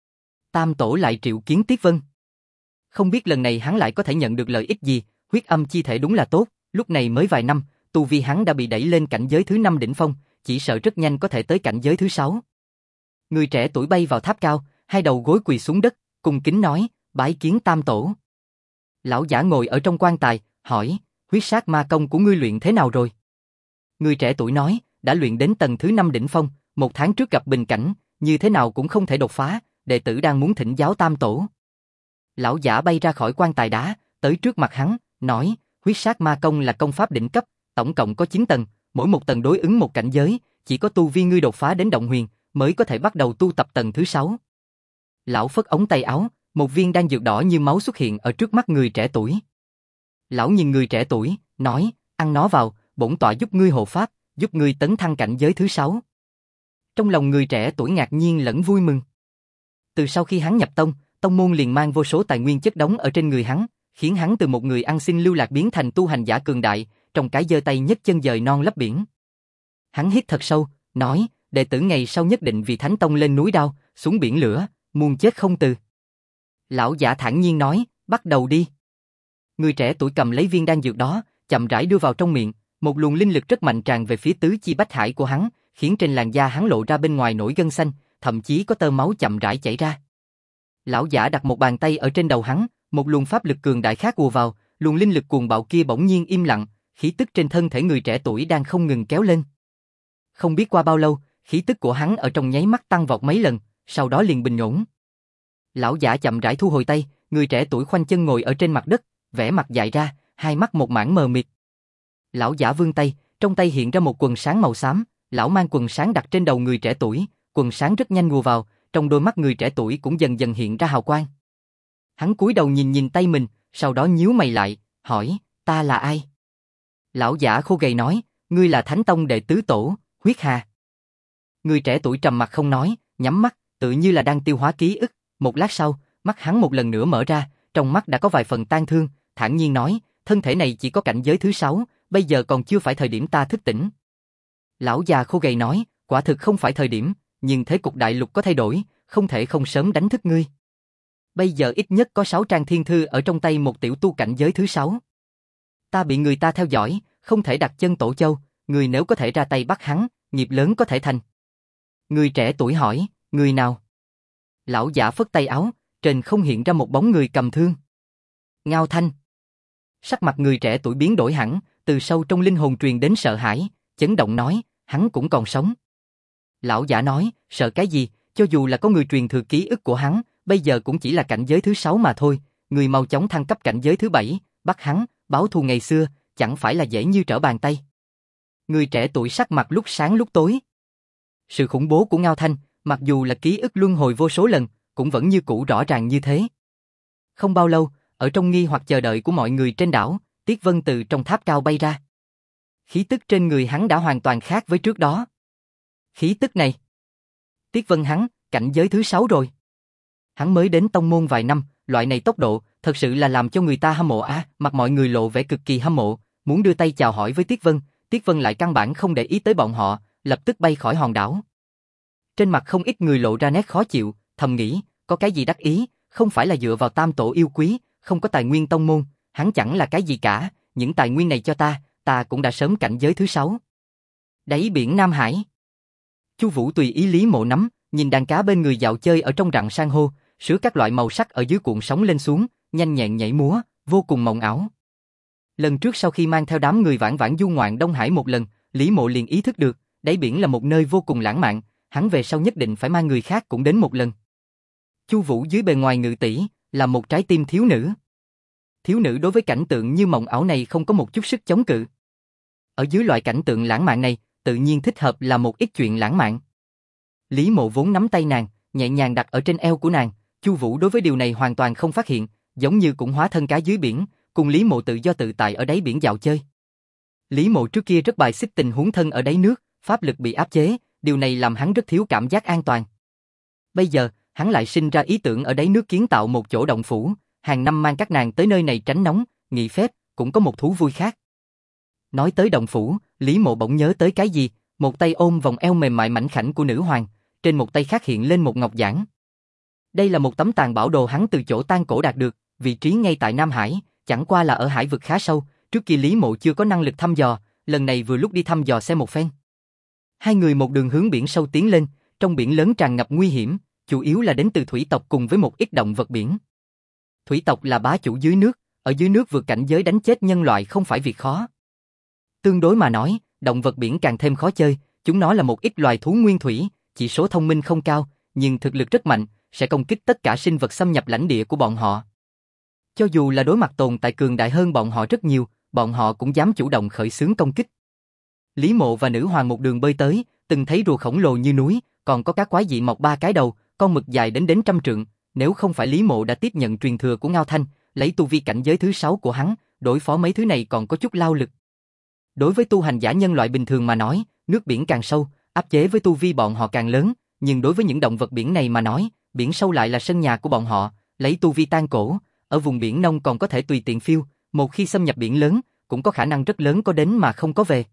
Tam tổ lại triệu kiến Tiết Vân. Không biết lần này hắn lại có thể nhận được lợi ích gì, huyết âm chi thể đúng là tốt, lúc này mới vài năm, tu vi hắn đã bị đẩy lên cảnh giới thứ 5 đỉnh phong, chỉ sợ rất nhanh có thể tới cảnh giới thứ 6. Người trẻ tuổi bay vào tháp cao, hai đầu gối quỳ xuống đất, cung kính nói, bái kiến Tam tổ. Lão giả ngồi ở trong quan tài, hỏi, huyết sát ma công của ngươi luyện thế nào rồi? Người trẻ tuổi nói, đã luyện đến tầng thứ 5 đỉnh phong, 1 tháng trước gặp bình cảnh, như thế nào cũng không thể đột phá, đệ tử đang muốn thỉnh giáo Tam tổ. Lão giả bay ra khỏi quan tài đá, tới trước mặt hắn, nói, huyết sát ma công là công pháp đỉnh cấp, tổng cộng có 9 tầng, mỗi một tầng đối ứng một cảnh giới, chỉ có tu vi ngươi đột phá đến động huyền, mới có thể bắt đầu tu tập tầng thứ 6. Lão phất ống tay áo, một viên đan dược đỏ như máu xuất hiện ở trước mắt người trẻ tuổi. Lão nhìn người trẻ tuổi, nói, ăn nó vào, bổn tọa giúp ngươi hộ pháp, giúp ngươi tấn thăng cảnh giới thứ 6. Trong lòng người trẻ tuổi ngạc nhiên lẫn vui mừng. Từ sau khi hắn nhập tông, tông môn liền mang vô số tài nguyên chất đống ở trên người hắn, khiến hắn từ một người ăn xin lưu lạc biến thành tu hành giả cường đại, trong cái giơ tay nhấc chân dời non lấp biển. Hắn hít thật sâu, nói, đệ tử ngày sau nhất định vì Thánh Tông lên núi đao, xuống biển lửa, muôn chết không từ. Lão giả thản nhiên nói, bắt đầu đi. Người trẻ tuổi cầm lấy viên đan dược đó, chậm rãi đưa vào trong miệng, một luồng linh lực rất mạnh tràn về phía tứ chi bách hải của hắn, khiến trên làn da hắn lộ ra bên ngoài nổi gân xanh, thậm chí có tơ máu chậm rãi chảy ra. Lão giả đặt một bàn tay ở trên đầu hắn, một luồng pháp lực cường đại khác ùa vào, luồng linh lực cuồng bạo kia bỗng nhiên im lặng, khí tức trên thân thể người trẻ tuổi đang không ngừng kéo lên. Không biết qua bao lâu, khí tức của hắn ở trong nháy mắt tăng vọt mấy lần, sau đó liền bình ổn. Lão giả chậm rãi thu hồi tay, người trẻ tuổi khoanh chân ngồi ở trên mặt đất, vẻ mặt dại ra, hai mắt một mảng mờ mịt. Lão giả vươn tay, trong tay hiện ra một quần sáng màu xám, lão mang quần sáng đặt trên đầu người trẻ tuổi, quần sáng rất nhanh ùa vào, trong đôi mắt người trẻ tuổi cũng dần dần hiện ra hào quang. Hắn cúi đầu nhìn nhìn tay mình, sau đó nhíu mày lại, hỏi, ta là ai? Lão giả khô gầy nói, ngươi là Thánh Tông đệ tứ tổ, Huyết Hà. Người trẻ tuổi trầm mặt không nói, nhắm mắt, tự như là đang tiêu hóa ký ức. Một lát sau, mắt hắn một lần nữa mở ra, trong mắt đã có vài phần tang thương, thản nhiên nói, thân thể này chỉ có cảnh giới thứ 6, bây giờ còn chưa phải thời điểm ta thức tỉnh. Lão già khô gầy nói, quả thực không phải thời điểm, nhưng thế cục đại lục có thay đổi, không thể không sớm đánh thức ngươi. Bây giờ ít nhất có 6 trang thiên thư ở trong tay một tiểu tu cảnh giới thứ 6. Ta bị người ta theo dõi, không thể đặt chân Tổ Châu, người nếu có thể ra tay bắt hắn, nghiệp lớn có thể thành. Người trẻ tuổi hỏi, người nào? Lão giả phất tay áo, trên không hiện ra một bóng người cầm thương. Ngao Thanh. Sắc mặt người trẻ tuổi biến đổi hẳn, từ sâu trong linh hồn truyền đến sợ hãi, chấn động nói, hắn cũng còn sống. Lão giả nói, sợ cái gì, cho dù là có người truyền thừa ký ức của hắn, bây giờ cũng chỉ là cảnh giới thứ 6 mà thôi, người mau chóng thăng cấp cảnh giới thứ 7, bắt hắn, báo thù ngày xưa, chẳng phải là dễ như trở bàn tay. người trẻ tuổi sắc mặt lúc sáng lúc tối. Sự khủng bố của Ngao Thanh, mặc dù là ký ức luân hồi vô số lần, cũng vẫn như cũ rõ ràng như thế. Không bao lâu, ở trong nghi hoặc chờ đợi của mọi người trên đảo, Tiết Vân từ trong tháp cao bay ra. Khí tức trên người hắn đã hoàn toàn khác với trước đó. Khí tức này. Tiết Vân hắn, cảnh giới thứ 6 rồi. Hắn mới đến tông môn vài năm, loại này tốc độ, thật sự là làm cho người ta hâm mộ á, mặt mọi người lộ vẻ cực kỳ hâm mộ, muốn đưa tay chào hỏi với Tiết Vân lại căn bản không để ý tới bọn họ, lập tức bay khỏi hòn đảo. Trên mặt không ít người lộ ra nét khó chịu, thầm nghĩ, có cái gì đắc ý, không phải là dựa vào tam tổ yêu quý, không có tài nguyên tông môn, hắn chẳng là cái gì cả, những tài nguyên này cho ta cũng đã sớm cảnh giới thứ 6. Đáy biển Nam Hải. Chu Vũ tùy ý Lý Mộ nắm, nhìn đàn cá bên người dạo chơi ở trong rặng san hô, sứa các loại màu sắc ở dưới cuộn sóng lên xuống, nhanh nhẹn nhảy múa, vô cùng mộng ảo. Lần trước sau khi mang theo đám người vãn vãn du ngoạn Đông Hải một lần, Lý Mộ liền ý thức được, đáy biển là một nơi vô cùng lãng mạn, hắn về sau nhất định phải mang người khác cũng đến một lần. Chu Vũ dưới bề ngoài ngự tỷ, là một trái tim thiếu nữ. Thiếu nữ đối với cảnh tượng như mộng ảo này không có một chút sức chống cự. Ở dưới loại cảnh tượng lãng mạn này, tự nhiên thích hợp là một ít chuyện lãng mạn. Lý Mộ vốn nắm tay nàng, nhẹ nhàng đặt ở trên eo của nàng, Chu Vũ đối với điều này hoàn toàn không phát hiện, giống như cũng hóa thân cá dưới biển, cùng Lý Mộ tự do tự tại ở đáy biển dạo chơi. Lý Mộ trước kia rất bài xích tình huống thân ở đáy nước, pháp lực bị áp chế, điều này làm hắn rất thiếu cảm giác an toàn. Bây giờ, hắn lại sinh ra ý tưởng ở đáy nước kiến tạo một chỗ động phủ, hàng năm mang các nàng tới nơi này tránh nóng, nghỉ phép, cũng có một thú vui khác. Nói tới động phủ, Lý Mộ bỗng nhớ tới cái gì, một tay ôm vòng eo mềm mại mảnh khảnh của nữ hoàng, trên một tay khác hiện lên một ngọc giản. Đây là một tấm tàn bảo đồ hắn từ chỗ Tan Cổ đạt được, vị trí ngay tại Nam Hải, chẳng qua là ở hải vực khá sâu, trước kia Lý Mộ chưa có năng lực thăm dò, lần này vừa lúc đi thăm dò xem một phen. Hai người một đường hướng biển sâu tiến lên, trong biển lớn tràn ngập nguy hiểm, chủ yếu là đến từ thủy tộc cùng với một ít động vật biển. Thủy tộc là bá chủ dưới nước, ở dưới nước vượt cảnh giới đánh chết nhân loại không phải việc khó. Tương đối mà nói, động vật biển càng thêm khó chơi, chúng nó là một ít loài thú nguyên thủy, chỉ số thông minh không cao, nhưng thực lực rất mạnh, sẽ công kích tất cả sinh vật xâm nhập lãnh địa của bọn họ. Cho dù là đối mặt tồn tại cường đại hơn bọn họ rất nhiều, bọn họ cũng dám chủ động khởi xướng công kích. Lý Mộ và nữ hoàng một đường bơi tới, từng thấy rùa khổng lồ như núi, còn có các quái dị mọc 3 cái đầu, con mực dài đến trăm trượng, nếu không phải Lý Mộ đã tiếp nhận truyền thừa của Ngao Thanh, lấy tu vi cảnh giới thứ 6 của hắn, đối phó mấy thứ này còn có chút lao lực. Đối với tu hành giả nhân loại bình thường mà nói, nước biển càng sâu, áp chế với tu vi bọn họ càng lớn, nhưng đối với những động vật biển này mà nói, biển sâu lại là sân nhà của bọn họ, lấy tu vi Tan Cổ, ở vùng biển nông còn có thể tùy tiện phiêu, một khi xâm nhập biển lớn, cũng có khả năng rất lớn có đến mà không có về.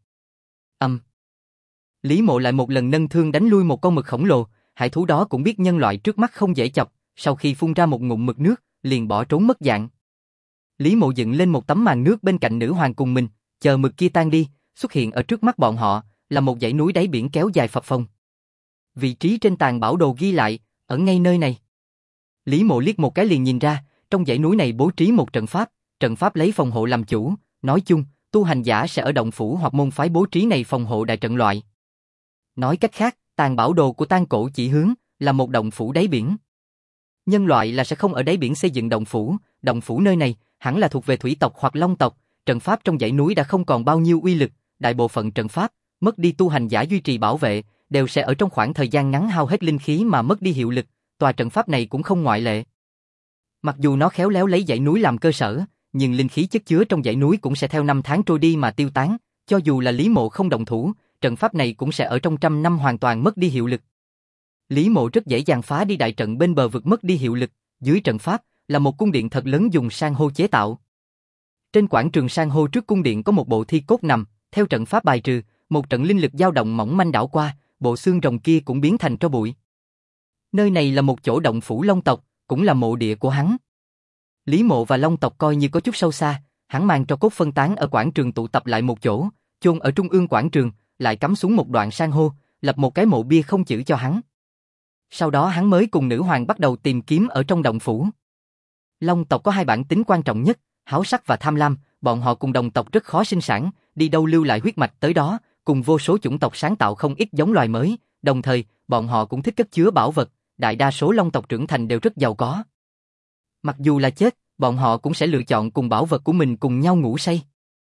Lý Mộ lại một lần nâng thương đánh lui một con mực khổng lồ, hải thú đó cũng biết nhân loại trước mắt không dễ chọc, sau khi phun ra một ngụm mực nước, liền bỏ trốn mất dạng. Lý Mộ dựng lên một tấm màn nước bên cạnh nữ hoàng cùng mình, chờ mực kia tan đi, xuất hiện ở trước mắt bọn họ, là một dãy núi đáy biển kéo dài phập phồng. Vị trí trên tàn bảo đồ ghi lại, ở ngay nơi này. Lý Mộ liếc một cái liền nhìn ra, trong dãy núi này bố trí một trận pháp lấy phòng hộ làm chủ, nói chung, tu hành giả sẽ ở động phủ hoặc môn phái bố trí này phòng hộ đại trận loại. Nói cách khác, tàn bảo đồ của Tan Cổ chỉ hướng là một động phủ đáy biển. Nhân loại là sẽ không ở đáy biển xây dựng động phủ nơi này hẳn là thuộc về thủy tộc hoặc long tộc, trận pháp trong dãy núi đã không còn bao nhiêu uy lực, đại bộ phận trận pháp, mất đi tu hành giả duy trì bảo vệ, đều sẽ ở trong khoảng thời gian ngắn hao hết linh khí mà mất đi hiệu lực, tòa trận pháp này cũng không ngoại lệ. Mặc dù nó khéo léo lấy dãy núi làm cơ sở, nhưng linh khí chất chứa trong dãy núi cũng sẽ theo năm tháng trôi đi mà tiêu tán, cho dù là Lý Mộ không động thủ, trận pháp này cũng sẽ ở trong 100 năm hoàn toàn mất đi hiệu lực. Lý Mộ rất dễ dàng phá đi đại trận bên bờ vực mất đi hiệu lực, dưới trận pháp là một cung điện thật lớn dùng san hô chế tạo. Trên quảng trường san hô trước cung điện có một bộ thi cốt nằm, theo trận pháp bài trừ, một trận linh lực dao động mỏng manh đảo qua, bộ xương rồng kia cũng biến thành tro bụi. Nơi này là một chỗ động phủ long tộc, cũng là mộ địa của hắn. Lý Mộ và long tộc coi như có chút sâu xa, hắn mang tro cốt phân tán ở quảng trường tụ tập lại một chỗ, chôn ở trung ương quảng trường, lại cắm xuống một đoạn san hô, lập một cái mộ bia không chữ cho hắn. Sau đó hắn mới cùng nữ hoàng bắt đầu tìm kiếm ở trong động phủ. Long tộc có hai bản tính quan trọng nhất, háo sắc và tham lam, bọn họ cùng đồng tộc rất khó sinh sản, đi đâu lưu lại huyết mạch tới đó, cùng vô số chủng tộc sáng tạo không ít giống loài mới, đồng thời, bọn họ cũng thích cất chứa bảo vật, đại đa số long tộc trưởng thành đều rất giàu có. Mặc dù là chết, bọn họ cũng sẽ lựa chọn cùng bảo vật của mình cùng nhau ngủ say.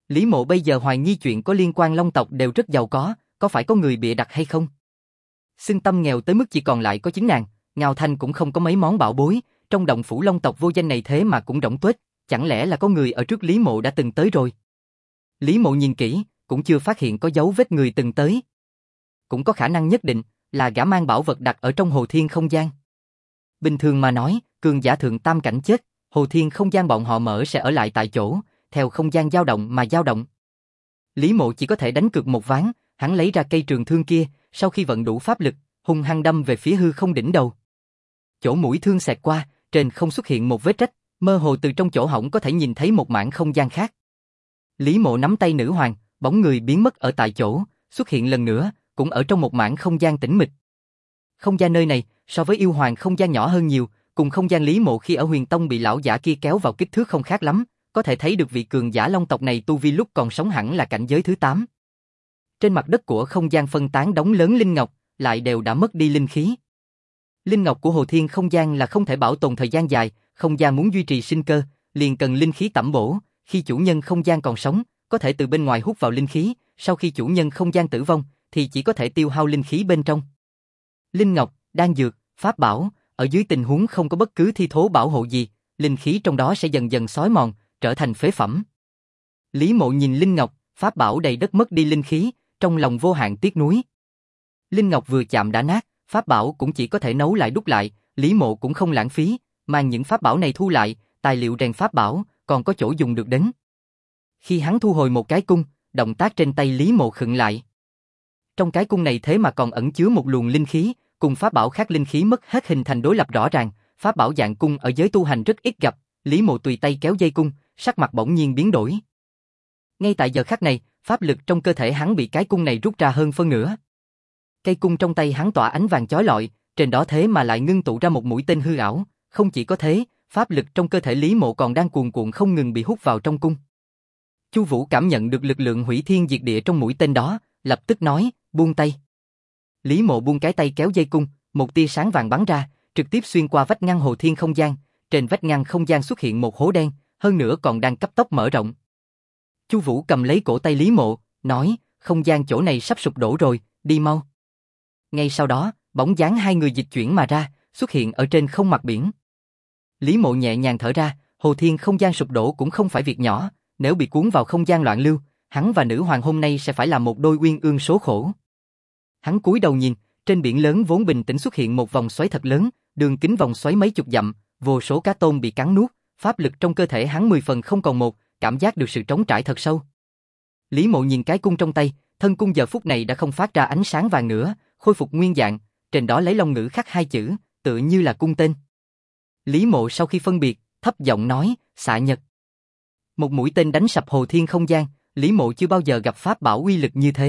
Lý Mộ bây giờ hoài nghi chuyện có liên quan Long tộc đều rất giàu có phải có người bịa đặt hay không? Xưng Tâm nghèo tới mức chỉ còn lại có chính nàng, Ngao Thanh cũng không có mấy món bảo bối, trong động phủ Long tộc vô danh này thế mà cũng rỗng tuếch, chẳng lẽ là có người ở trước Lý Mộ đã từng tới rồi? Lý Mộ nhìn kỹ, cũng chưa phát hiện có dấu vết người từng tới. Cũng có khả năng nhất định là gã mang bảo vật đặt ở trong Hồ Thiên không gian. Bình thường mà nói, cường giả thượng tam cảnh chết, Hồ Thiên không gian bọn họ mở sẽ ở lại tại chỗ, theo không gian dao động mà dao động. Lý Mộ chỉ có thể đánh cược một ván, hắn lấy ra cây trường thương kia, sau khi vận đủ pháp lực, hung hăng đâm về phía hư không đỉnh đầu. Chỗ mũi thương xẹt qua, trên không xuất hiện một vết rách, mơ hồ từ trong chỗ hổng có thể nhìn thấy một mảng không gian khác. Lý Mộ nắm tay nữ hoàng, bóng người biến mất ở tại chỗ, xuất hiện lần nữa, cũng ở trong một mảng không gian tĩnh mịch. Không gian nơi này, so với yêu hoàng không gian nhỏ hơn nhiều, cùng không gian Lý Mộ khi ở Huyền Tông bị lão giả kia kéo vào kích thước không khác lắm, có thể thấy được vị cường giả Long tộc này tu vi lúc còn sống hẳn là cảnh giới thứ 8. Trên mặt đất của không gian phân tán đống lớn linh ngọc, lại đều đã mất đi linh khí. Linh ngọc của Hồ Thiên không gian là không thể bảo tồn thời gian dài, không gian muốn duy trì sinh cơ, liền cần linh khí tẩm bổ, khi chủ nhân không gian còn sống, có thể từ bên ngoài hút vào linh khí, sau khi chủ nhân không gian tử vong, thì chỉ có thể tiêu hao linh khí bên trong. Linh ngọc, đan dược, pháp bảo, ở dưới tình huống không có bất cứ thi thố bảo hộ gì, linh khí trong đó sẽ dần dần xói mòn, trở thành phế phẩm. Lý Mộ nhìn linh ngọc, pháp bảo đầy đất mất đi linh khí, trong lòng vô hạn tiếc nuối. Linh ngọc vừa chạm đã nát, pháp bảo cũng chỉ có thể nấu lại đúc lại, Lý Mộ cũng không lãng phí, mang những pháp bảo này thu lại, tài liệu rèn pháp bảo, còn có chỗ dùng được đến. Khi hắn thu hồi một cái cung, động tác trên tay Lý Mộ khựng lại. Trong cái cung này thế mà còn ẩn chứa một luồng linh khí, cùng pháp bảo khác linh khí mất hết hình thành đối lập rõ ràng, pháp bảo dạng cung ở giới tu hành rất ít gặp, Lý Mộ tùy tay kéo dây cung, sắc mặt bỗng nhiên biến đổi. Ngay tại giờ khắc này, pháp lực trong cơ thể hắn bị cái cung này rút ra hơn phân nửa. Cây cung trong tay hắn tỏa ánh vàng chói lọi, trên đó thế mà lại ngưng tụ ra một mũi tên hư ảo, không chỉ có thế, pháp lực trong cơ thể Lý Mộ còn đang cuồn cuộn không ngừng bị hút vào trong cung. Chu Vũ cảm nhận được lực lượng hủy thiên diệt địa trong mũi tên đó, lập tức nói, buông tay. Lý Mộ buông cái tay kéo dây cung, một tia sáng vàng bắn ra, trực tiếp xuyên qua vách ngăn Hồ Thiên không gian, trên vách ngăn không gian xuất hiện một hố đen, hơn nữa còn đang cấp tốc mở rộng. Chu Vũ cầm lấy cổ tay Lý Mộ, nói, không gian chỗ này sắp sụp đổ rồi, đi mau. Ngay sau đó, bóng dáng hai người dịch chuyển mà ra, xuất hiện ở trên không mặt biển. Lý Mộ nhẹ nhàng thở ra, Hồ Thiên không gian sụp đổ cũng không phải việc nhỏ, nếu bị cuốn vào không gian loạn lưu, hắn và nữ hoàng hôm nay sẽ phải là một đôi uyên ương số khổ. Hắn cúi đầu nhìn, trên biển lớn vốn bình tĩnh xuất hiện một vòng xoáy thật lớn, đường kính vòng xoáy mấy chục dặm, vô số cá tôm bị cắn nuốt, pháp lực trong cơ thể hắn 10 phần không còn một, cảm giác được sự trống trải thật sâu. Lý Mộ nhìn cái cung trong tay, thân cung giờ phút này đã không phát ra ánh sáng vàng nữa, khôi phục nguyên dạng, trên đó lấy long ngữ khắc hai chữ, tựa như là cung tên. Lý Mộ sau khi phân biệt, thấp giọng nói, xạ nhật. Một mũi tên đánh sập Hồ Thiên không gian, Lý Mộ chưa bao giờ gặp pháp bảo uy lực như thế.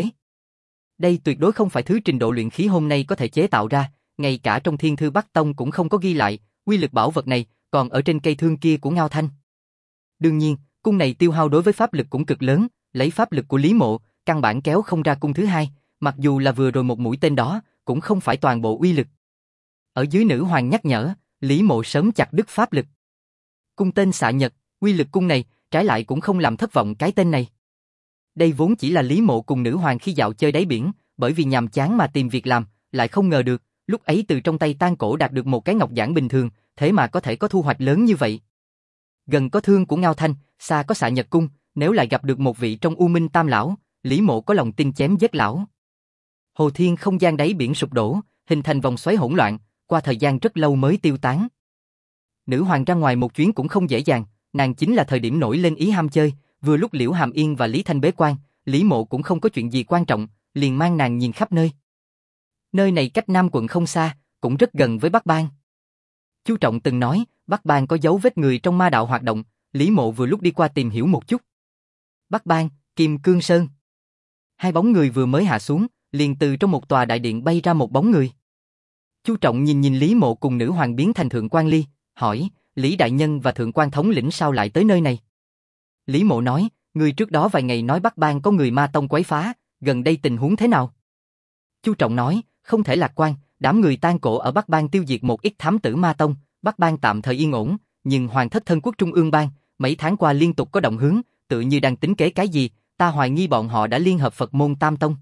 Đây tuyệt đối không phải thứ trình độ luyện khí hôm nay có thể chế tạo ra, ngay cả trong Thiên Thư Bắc Tông cũng không có ghi lại, uy lực bảo vật này còn ở trên cây thương kia của Ngao Thanh. Đương nhiên, cung này tiêu hao đối với pháp lực cũng cực lớn, lấy pháp lực của Lý Mộ, căn bản kéo không ra cung thứ hai, mặc dù là vừa rồi một mũi tên đó, cũng không phải toàn bộ uy lực. Ở dưới nữ hoàng nhắc nhở, Lý Mộ sớm chặt đứt pháp lực. Cung tên xạ nhật, uy lực cung này, trái lại cũng không làm thất vọng cái tên này. Đây vốn chỉ là Lý Mộ cùng nữ hoàng khi dạo chơi đáy biển, bởi vì nhàm chán mà tìm việc làm, lại không ngờ được, lúc ấy từ trong tay Tan Cổ đạt được một cái ngọc giản bình thường, thế mà có thể có thu hoạch lớn như vậy. Gần có thương của Ngao Thanh, xa có xạ nhật cung, nếu lại gặp được một vị trong U Minh Tam lão, Lý Mộ có lòng tin chém giết lão. Hồ Thiên không gian đáy biển sụp đổ, hình thành vòng xoáy hỗn loạn, qua thời gian rất lâu mới tiêu tán. Nữ hoàng ra ngoài một chuyến cũng không dễ dàng, nàng chính là thời điểm nổi lên ý ham chơi, vừa lúc Liễu Hàm Yên và Lý Thanh bế quan, Lý Mộ cũng không có chuyện gì quan trọng, liền mang nàng nhìn khắp nơi. Nơi này cách Nam quận không xa, cũng rất gần với Bắc Bang. Chu Trọng từng nói, Bắc Bang có dấu vết người trong ma đạo hoạt động, Lý Mộ vừa lúc đi qua tìm hiểu một chút. Bắc Bang, Kim Cương Sơn. Hai bóng người vừa mới hạ xuống, liền từ trong một tòa đại điện bay ra một bóng người. Chu Trọng nhìn Lý Mộ cùng nữ hoàng biến thành Thượng Quan Ly, hỏi, Lý Đại Nhân và Thượng Quan Thống lĩnh sao lại tới nơi này? Lý Mộ nói, người trước đó vài ngày nói Bắc Bang có người ma tông quấy phá, gần đây tình huống thế nào? Chu Trọng nói, không thể lạc quan, đám người Tan Cổ ở Bắc Bang tiêu diệt một ít thám tử ma tông, Bắc Bang tạm thời yên ổn, nhưng Hoàng thất thân quốc Trung ương bang, mấy tháng qua liên tục có động hướng, tự như đang tính kế cái gì, ta hoài nghi bọn họ đã liên hợp Phật môn Tam Tông.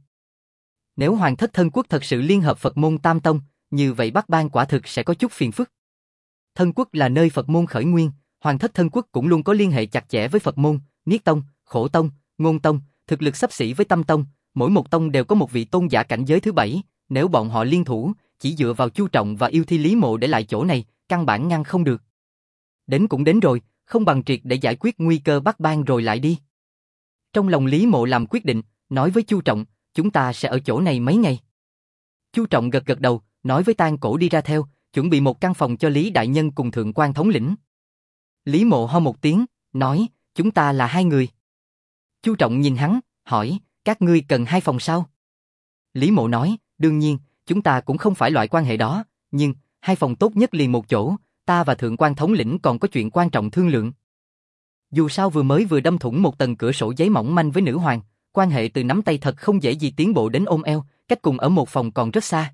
Nếu Hoàng thất thân quốc thật sự liên hợp Phật môn Tam Tông, như vậy Bắc Bang quả thực sẽ có chút phiền phức. Thân quốc là nơi Phật môn khởi nguyên, Hoàng thất thân quốc cũng luôn có liên hệ chặt chẽ với Phật môn, Niết Tông, Khổ Tông, Ngôn Tông, thực lực xấp xỉ với Tâm Tông, mỗi một tông đều có một vị tôn giả cảnh giới thứ 7, nếu bọn họ liên thủ, chỉ dựa vào Chu Trọng và Yêu Thi Lý Mộ để lại chỗ này, căn bản ngăn không được. Đến cũng đến rồi, không bằng triệt để giải quyết nguy cơ Bắc Bang rồi lại đi. Trong lòng Lý Mộ làm quyết định, nói với Chu Trọng, chúng ta sẽ ở chỗ này mấy ngày. Chu Trọng gật gật đầu, nói với Tang Cổ đi ra theo, chuẩn bị một căn phòng cho Lý Đại Nhân cùng Thượng quan thống lĩnh. Lý Mộ ho một tiếng, nói, chúng ta là 2 người. Chu Trọng nhìn hắn, hỏi, các ngươi cần 2 phòng sao? Lý Mộ nói, đương nhiên, chúng ta cũng không phải loại quan hệ đó, nhưng 2 phòng tốt nhất liền một chỗ, ta và Thượng quan thống lĩnh còn có chuyện quan trọng thương lượng. Dù sao vừa đâm thủng một tầng cửa sổ giấy mỏng manh với nữ hoàng, quan hệ từ nắm tay thật không dễ gì tiến bộ đến ôm eo, cách cùng ở một phòng còn rất xa.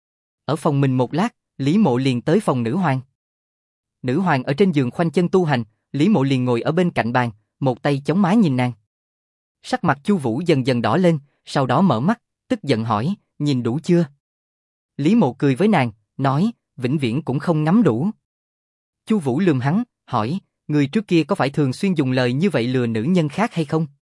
Ở phòng mình một lát, Lý Mộ liền tới phòng nữ hoàng. Nữ hoàng ở trên giường khoanh chân tu hành, Lý Mộ liền ngồi ở bên cạnh bàn, một tay chống má nhìn nàng. Sắc mặt Chu Vũ dần dần đỏ lên, sau đó mở mắt, tức giận hỏi, nhìn đủ chưa? Lý Mộ cười với nàng, nói, vĩnh viễn cũng không ngắm đủ. Chu Vũ lườm hắn, hỏi, người trước kia có phải thường xuyên dùng lời như vậy lừa nữ nhân khác hay không?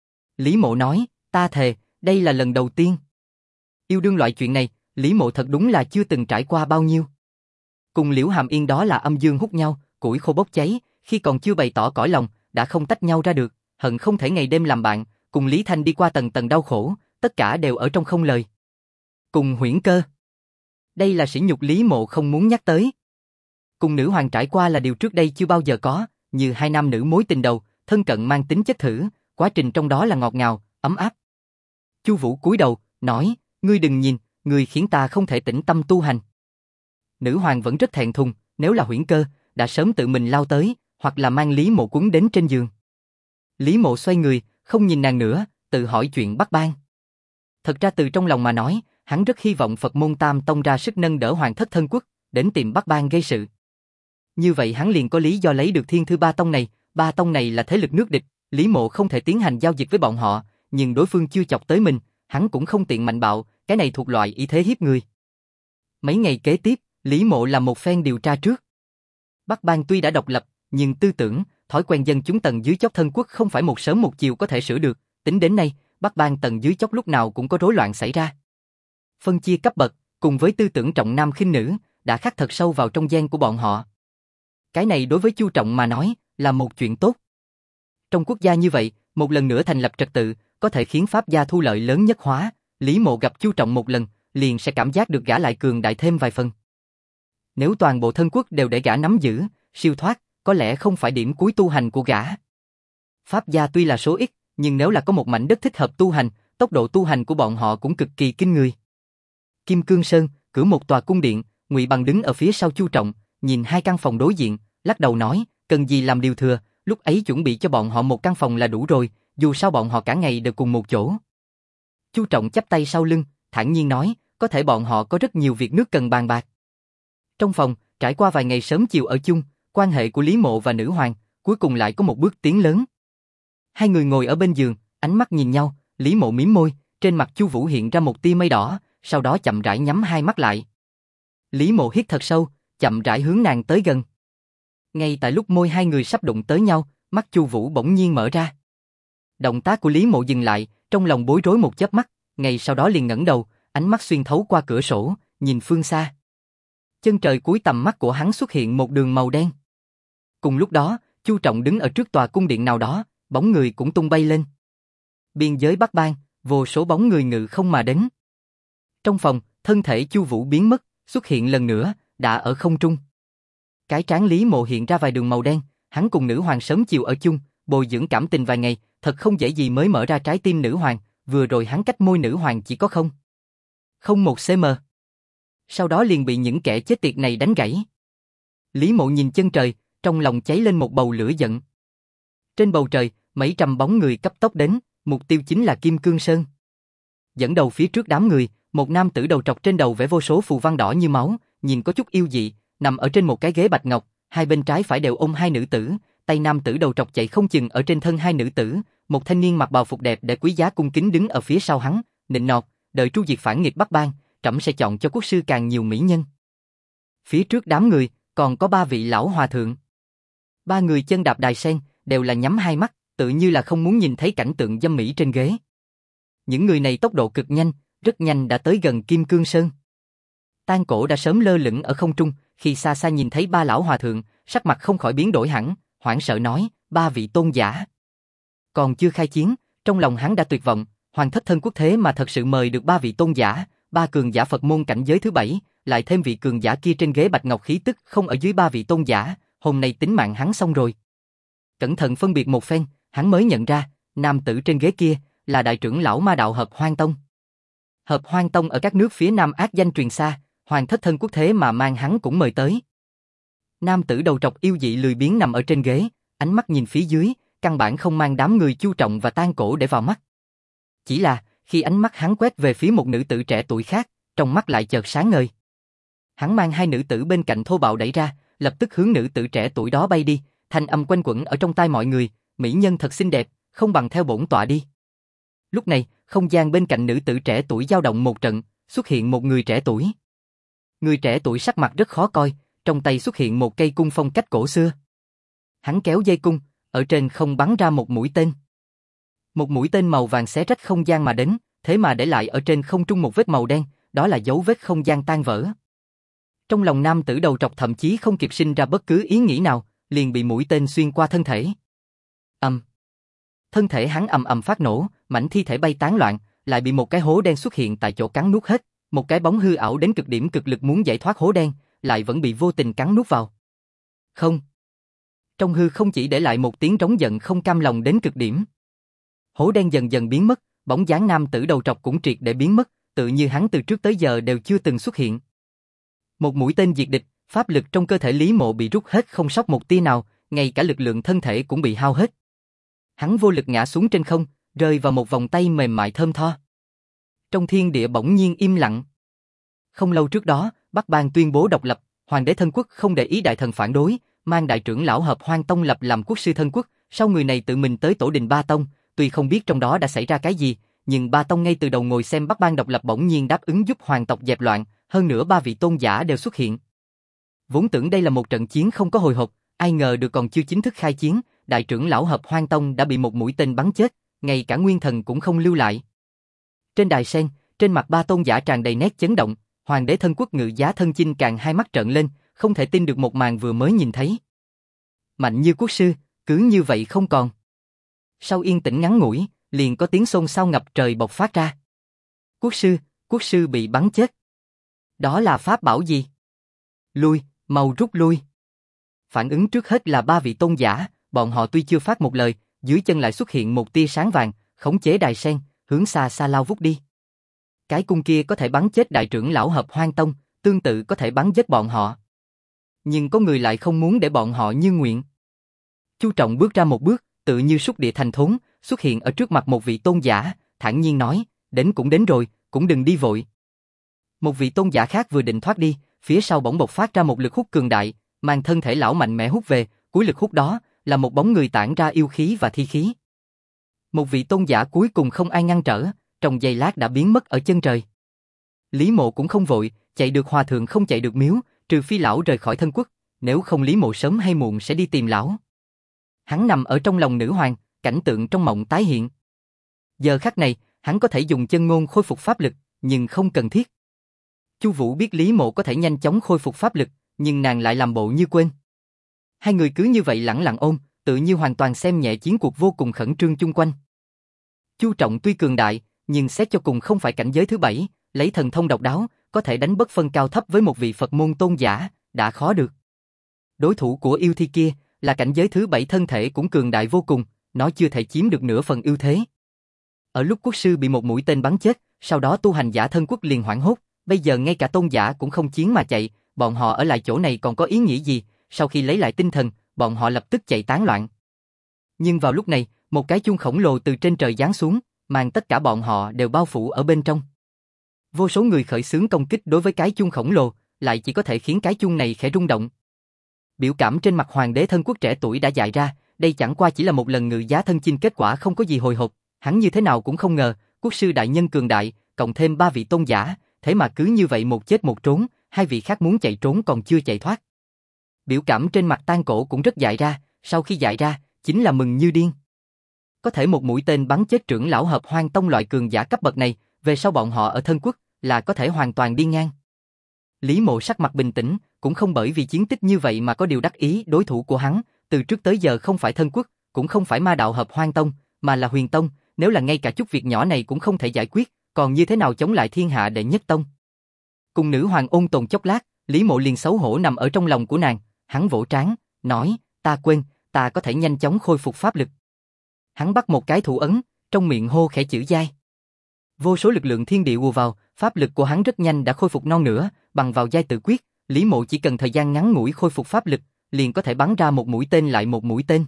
Lý Mộ nói, ta thề, đây là lần đầu tiên. Yêu đương loại chuyện này, Lý Mộ thật đúng là chưa từng trải qua bao nhiêu. Cùng Liễu Hàm Yên đó là âm dương hút nhau, củi khô bốc cháy, khi còn chưa bày tỏ cõi lòng, đã không tách nhau ra được, hận không thể ngày đêm làm bạn, cùng Lý Thanh đi qua tầng tầng đau khổ, tất cả đều ở trong không lời. Cùng Huyễn Cơ. Đây là sỉ nhục Lý Mộ không muốn nhắc tới. Cùng nữ hoàng trải qua là điều trước đây chưa bao giờ có, như 2 nam nữ mối tình đầu, thân cận mang tính chất thử, quá trình trong đó là ngọt ngào, ấm áp. Chu Vũ cúi đầu, nói, ngươi đừng nhìn, ngươi khiến ta không thể tĩnh tâm tu hành. Nữ hoàng vẫn rất thẹn thùng, nếu là Huyễn Cơ, đã sớm tự mình lao tới, hoặc là mang Lý Mộ quấn đến trên giường. Lý Mộ xoay người, không nhìn nàng nữa, tự hỏi chuyện Bắc Bang. Thật ra từ trong lòng mà nói, hắn rất hy vọng Phật môn Tam Tông ra sức nâng đỡ Hoàng thất thân quốc, đến tìm Bắc Bang gây sự. Như vậy hắn liền có lý do lấy được Thiên Thư Ba Tông này, 3 tông này là thế lực nước địch, Lý Mộ không thể tiến hành giao dịch với bọn họ, nhưng đối phương chưa chọc tới mình, hắn cũng không tiện mạnh bạo, cái này thuộc loại ý thế hiếp người. Mấy ngày kế tiếp, Lý Mộ làm một phen điều tra trước. Bắc Bang tuy đã độc lập, nhưng tư tưởng, thói quen dân chúng tầng dưới chót thân quốc không phải một sớm một chiều có thể sửa được, tính đến nay, Bắc Bang tầng dưới chót lúc nào cũng có rối loạn xảy ra. Phân chia cấp bậc, cùng với tư tưởng trọng nam khinh nữ, đã khắc thật sâu vào trong gen của bọn họ. Cái này đối với Chu Trọng mà nói, là một chuyện tốt. Trong quốc gia như vậy, một lần nữa thành lập trật tự, có thể khiến Pháp gia thu lợi lớn nhất hóa, Lý Mộ gặp Chu Trọng một lần, liền sẽ cảm giác được gã lại cường đại thêm vài phần. Nếu toàn bộ thân quốc đều để gã nắm giữ, siêu thoát, có lẽ không phải điểm cuối tu hành của gã. Pháp gia tuy là số ít, nhưng nếu là có một mảnh đất thích hợp tu hành, tốc độ tu hành của bọn họ cũng cực kỳ kinh người. Kim Cương Sơn, cửa một tòa cung điện, Ngụy Bằng đứng ở phía sau Chu Trọng, nhìn 2 căn phòng đối diện, lắc đầu nói, cần gì làm điều thừa, lúc ấy chuẩn bị cho bọn họ một căn phòng là đủ rồi, dù sao bọn họ cả ngày đều cùng một chỗ. Chu Trọng chắp tay sau lưng, thản nhiên nói, có thể bọn họ có rất nhiều việc nước cần bàn bạc. Trong phòng, trải qua vài ngày sớm chiều ở chung, quan hệ của Lý Mộ và nữ hoàng, cuối cùng lại có một bước tiến lớn. 2 người ngồi ở bên giường, ánh mắt nhìn nhau, Lý Mộ mím môi, trên mặt Chu Vũ hiện ra một tia mây đỏ, sau đó chậm rãi nhắm 2 mắt lại. Lý Mộ hít thật sâu, chậm rãi hướng nàng tới gần. Ngay tại lúc môi 2 người sắp đụng tới nhau, mắt Chu Vũ bỗng nhiên mở ra. Động tác của Lý Mộ dừng lại, trong lòng bối rối một chớp mắt, ngay sau đó liền ngẩng đầu, ánh mắt xuyên thấu qua cửa sổ, nhìn phương xa. Chân trời cuối tầm mắt của hắn xuất hiện một đường màu đen. Cùng lúc đó, Chu Trọng đứng ở trước tòa cung điện nào đó, bóng người cũng tung bay lên. Biên giới Bắc Bang, vô số bóng người ngự không mà đến. Trong phòng, thân thể Chu Vũ biến mất, xuất hiện lần nữa, đã ở không trung. Cái trán Lý Mộ hiện ra vài đường màu đen, hắn cùng nữ hoàng sớm chiều ở chung, bồi dưỡng cảm tình vài ngày, thật không dễ gì mới mở ra trái tim nữ hoàng, vừa rồi hắn cách môi nữ hoàng chỉ có không 1 cm. Sau đó liền bị những kẻ chết tiệt này đánh gãy. Lý Mộ nhìn chân trời, trong lòng cháy lên một bầu lửa giận. Trên bầu trời, mấy trăm bóng người cấp tốc đến, mục tiêu chính là Kim Cương Sơn. Dẫn đầu phía trước đám người, một nam tử đầu trọc trên đầu vẽ vô số phù văn đỏ như máu, nhìn có chút yêu dị, nằm ở trên một cái ghế bạch ngọc, 2 bên trái phải đều ôm 2 nữ tử, tay nam tử đầu trọc chạy không chừng ở trên thân hai nữ tử, một thanh niên mặc bào phục đẹp để quý giá cung kính đứng ở phía sau hắn, nịnh nọt, đợi tru diệt phản nghịch Bắc Bang, trẫm sẽ chọn cho quốc sư càng nhiều mỹ nhân. Phía trước đám người, còn có 3 vị lão hòa thượng. 3 người chân đạp đài sen, đều là nhắm hai mắt, tự như là không muốn nhìn thấy cảnh tượng dâm mỹ trên ghế. Những người này tốc độ cực nhanh, rất nhanh đã tới gần Kim Cương Sơn. Tang Cổ đã sớm lơ lửng ở không trung, khi xa xa nhìn thấy 3 lão hòa thượng, sắc mặt không khỏi biến đổi hẳn, hoảng sợ nói, 3 vị tôn giả. Còn chưa khai chiến, trong lòng hắn đã tuyệt vọng, Hoàng Thất Thân Quốc thế mà thật sự mời được 3 vị tôn giả, 3 cường giả Phật môn cảnh giới thứ 7, lại thêm vị cường giả kia trên ghế bạch ngọc khí tức không ở dưới 3 vị tôn giả, hôm nay tính mạng hắn xong rồi. Cẩn thận phân biệt một phen, hắn mới nhận ra, nam tử trên ghế kia là đại trưởng lão ma đạo Hợp Hoan Tông. Hợp Hoan Tông ở các nước phía Nam ác danh truyền xa, Hoàng Thất Thân Quốc thế mà mang hắn cũng mời tới. Nam tử đầu trọc yêu dị lười biếng nằm ở trên ghế, ánh mắt nhìn phía dưới, căn bản không mang đám người Chu Trọng và Tang Cổ để vào mắt. Chỉ là, khi ánh mắt hắn quét về phía một nữ tử trẻ tuổi khác, trong mắt lại chợt sáng ngời. Hắn mang hai nữ tử bên cạnh thô bạo đẩy ra, lập tức hướng nữ tử trẻ tuổi đó bay đi, thanh âm quanh quẩn ở trong tai mọi người, mỹ nhân thật xinh đẹp, không bằng theo bổn tọa đi. Lúc này, không gian bên cạnh nữ tử trẻ tuổi dao động một trận, xuất hiện một người trẻ tuổi. Người trẻ tuổi sắc mặt rất khó coi, trong tay xuất hiện một cây cung phong cách cổ xưa. Hắn kéo dây cung, ở trên không bắn ra một mũi tên. Một mũi tên màu vàng xé rách không gian mà đến, thế mà để lại ở trên không trung một vết màu đen, đó là dấu vết không gian tan vỡ. Trong lòng nam tử đầu trọc thậm chí không kịp sinh ra bất cứ ý nghĩ nào, liền bị mũi tên xuyên qua thân thể. Thân thể hắn ầm ầm phát nổ, mảnh thi thể bay tán loạn, lại bị một cái hố đen xuất hiện tại chỗ cắn nuốt hết, một cái bóng hư ảo đến cực điểm cực lực muốn giải thoát hố đen, lại vẫn bị vô tình cắn nuốt vào. Không. Trong hư không chỉ để lại một tiếng rống giận không cam lòng đến cực điểm. Hố đen dần dần biến mất, bóng dáng nam tử đầu trọc cũng triệt để biến mất, tự như hắn từ trước tới giờ đều chưa từng xuất hiện. Một mũi tên diệt địch, pháp lực trong cơ thể Lý Mộ bị rút hết không sót một tia nào, ngay cả lực lượng thân thể cũng bị hao hết. Hắn vô lực ngã xuống trên không, rơi vào một vòng tay mềm mại thơm tho. Trong thiên địa bỗng nhiên im lặng. Không lâu trước đó, Bắc Bang tuyên bố độc lập, Hoàng đế Thân Quốc không để ý đại thần phản đối, mang đại trưởng lão Hợp Hoan Tông lập làm quốc sư Thân Quốc, sau người này tự mình tới tổ đình Ba Tông, tuy không biết trong đó đã xảy ra cái gì, nhưng Ba Tông ngay từ đầu ngồi xem Bắc Bang độc lập bỗng nhiên đáp ứng giúp hoàng tộc dẹp loạn, hơn nữa 3 vị tôn giả đều xuất hiện. Vốn tưởng đây là một trận chiến không có hồi hộp, ai ngờ được còn chưa chính thức khai chiến, đại trưởng lão Hợp Hoan Tông đã bị một mũi tên bắn chết, ngay cả nguyên thần cũng không lưu lại. Trên đài sen, trên mặt 3 tôn giả tràn đầy nét chấn động, Hoàng đế Thân Quốc Ngự Giá Thân Chinh càng hai mắt trợn lên, không thể tin được một màn vừa mới nhìn thấy. Mạnh như quốc sư, cứ như vậy không còn. Sau yên tĩnh ngắn ngủi, liền có tiếng xôn xao ngập trời bộc phát ra. Quốc sư bị bắn chết. Đó là pháp bảo gì? Lui, mau rút lui. Phản ứng trước hết là 3 vị tôn giả, bọn họ tuy chưa phát một lời, dưới chân lại xuất hiện một tia sáng vàng, khống chế đài sen, hướng xa xa lao vút đi. Cái cung kia có thể bắn chết đại trưởng lão Hợp Hoan Tông, tương tự có thể bắn chết bọn họ. Nhưng có người lại không muốn để bọn họ như nguyện. Chu Trọng bước ra một bước, tự như xúc địa thành thốn, xuất hiện ở trước mặt một vị tôn giả, thản nhiên nói, đến cũng đến rồi, cũng đừng đi vội. Một vị tôn giả khác vừa định thoát đi, phía sau bỗng bộc phát ra một lực hút cường đại, mang thân thể lão mạnh mẽ hút về, cuối lực hút đó là một bóng người tản ra yêu khí và thi khí. Một vị tôn giả cuối cùng không ai ngăn trở, trong giây lát đã biến mất ở chân trời. Lý Mộ cũng không vội, chạy được hòa thượng không chạy được miếu, trừ phi lão rời khỏi Thân Quốc, nếu không Lý Mộ sớm hay muộn sẽ đi tìm lão. Hắn nằm ở trong lòng nữ hoàng, cảnh tượng trong mộng tái hiện. Giờ khắc này, hắn có thể dùng chân ngôn khôi phục pháp lực, nhưng không cần thiết. Chu Vũ biết Lý Mộ có thể nhanh chóng khôi phục pháp lực, nhưng nàng lại làm bộ như quên. Hai người cứ như vậy lẳng lặng ôm, tự như hoàn toàn xem nhẹ chiến cuộc vô cùng khẩn trương chung quanh. Chu Trọng tuy cường đại, nhưng xét cho cùng không phải cảnh giới thứ 7, lấy thần thông độc đáo, có thể đánh bất phân cao thấp với một vị Phật môn tôn giả, đã khó được. Đối thủ của yêu thi kia là cảnh giới thứ 7 thân thể cũng cường đại vô cùng, nó chưa thể chiếm được nửa phần ưu thế. Ở lúc quốc sư bị một mũi tên bắn chết, sau đó tu hành giả Thân Quốc liền hoảng hốt, bây giờ ngay cả tôn giả cũng không chiến mà chạy, bọn họ ở lại chỗ này còn có ý nghĩa gì? Sau khi lấy lại tinh thần, bọn họ lập tức chạy tán loạn. Nhưng vào lúc này, một cái chuông khổng lồ từ trên trời giáng xuống, mang tất cả bọn họ đều bao phủ ở bên trong. Vô số người khởi xướng công kích đối với cái chuông khổng lồ, lại chỉ có thể khiến cái chuông này khẽ rung động. Biểu cảm trên mặt hoàng đế thân quốc trẻ tuổi đã dại ra, đây chẳng qua chỉ là một lần ngự giá thân chinh, kết quả không có gì hồi hộp, hắn như thế nào cũng không ngờ, quốc sư đại nhân cường đại, cộng thêm 3 vị tôn giả, thế mà cứ như vậy một chết một trốn, 2 vị khác muốn chạy trốn còn chưa chạy thoát. Biểu cảm trên mặt Tang Cổ cũng rất dại ra, sau khi dại ra, chính là mừng như điên. Có thể một mũi tên bắn chết trưởng lão Hợp Hoang Tông loại cường giả cấp bậc này, về sau bọn họ ở thân quốc là có thể hoàn toàn đi ngang. Lý Mộ sắc mặt bình tĩnh, cũng không bởi vì chiến tích như vậy mà có điều đắc ý, đối thủ của hắn, từ trước tới giờ không phải thân quốc, cũng không phải ma đạo Hợp Hoang Tông, mà là Huyền Tông, nếu là ngay cả chút việc nhỏ này cũng không thể giải quyết, còn như thế nào chống lại thiên hạ đệ nhất tông. Cùng nữ hoàng ôn tồn chốc lát, Lý Mộ liền xấu hổ nằm ở trong lòng của nàng, hắn vỗ trán, nói, ta quên, ta có thể nhanh chóng khôi phục pháp lực. Hắn bắt một cái thủ ấn, trong miệng hô khẽ chữ giai. Vô số lực lượng thiên địa ùa vào, pháp lực của hắn rất nhanh đã khôi phục non nửa, bằng vào giai tự quyết, Lý Mộ chỉ cần thời gian ngắn ngủi khôi phục pháp lực, liền có thể bắn ra một mũi tên lại một mũi tên.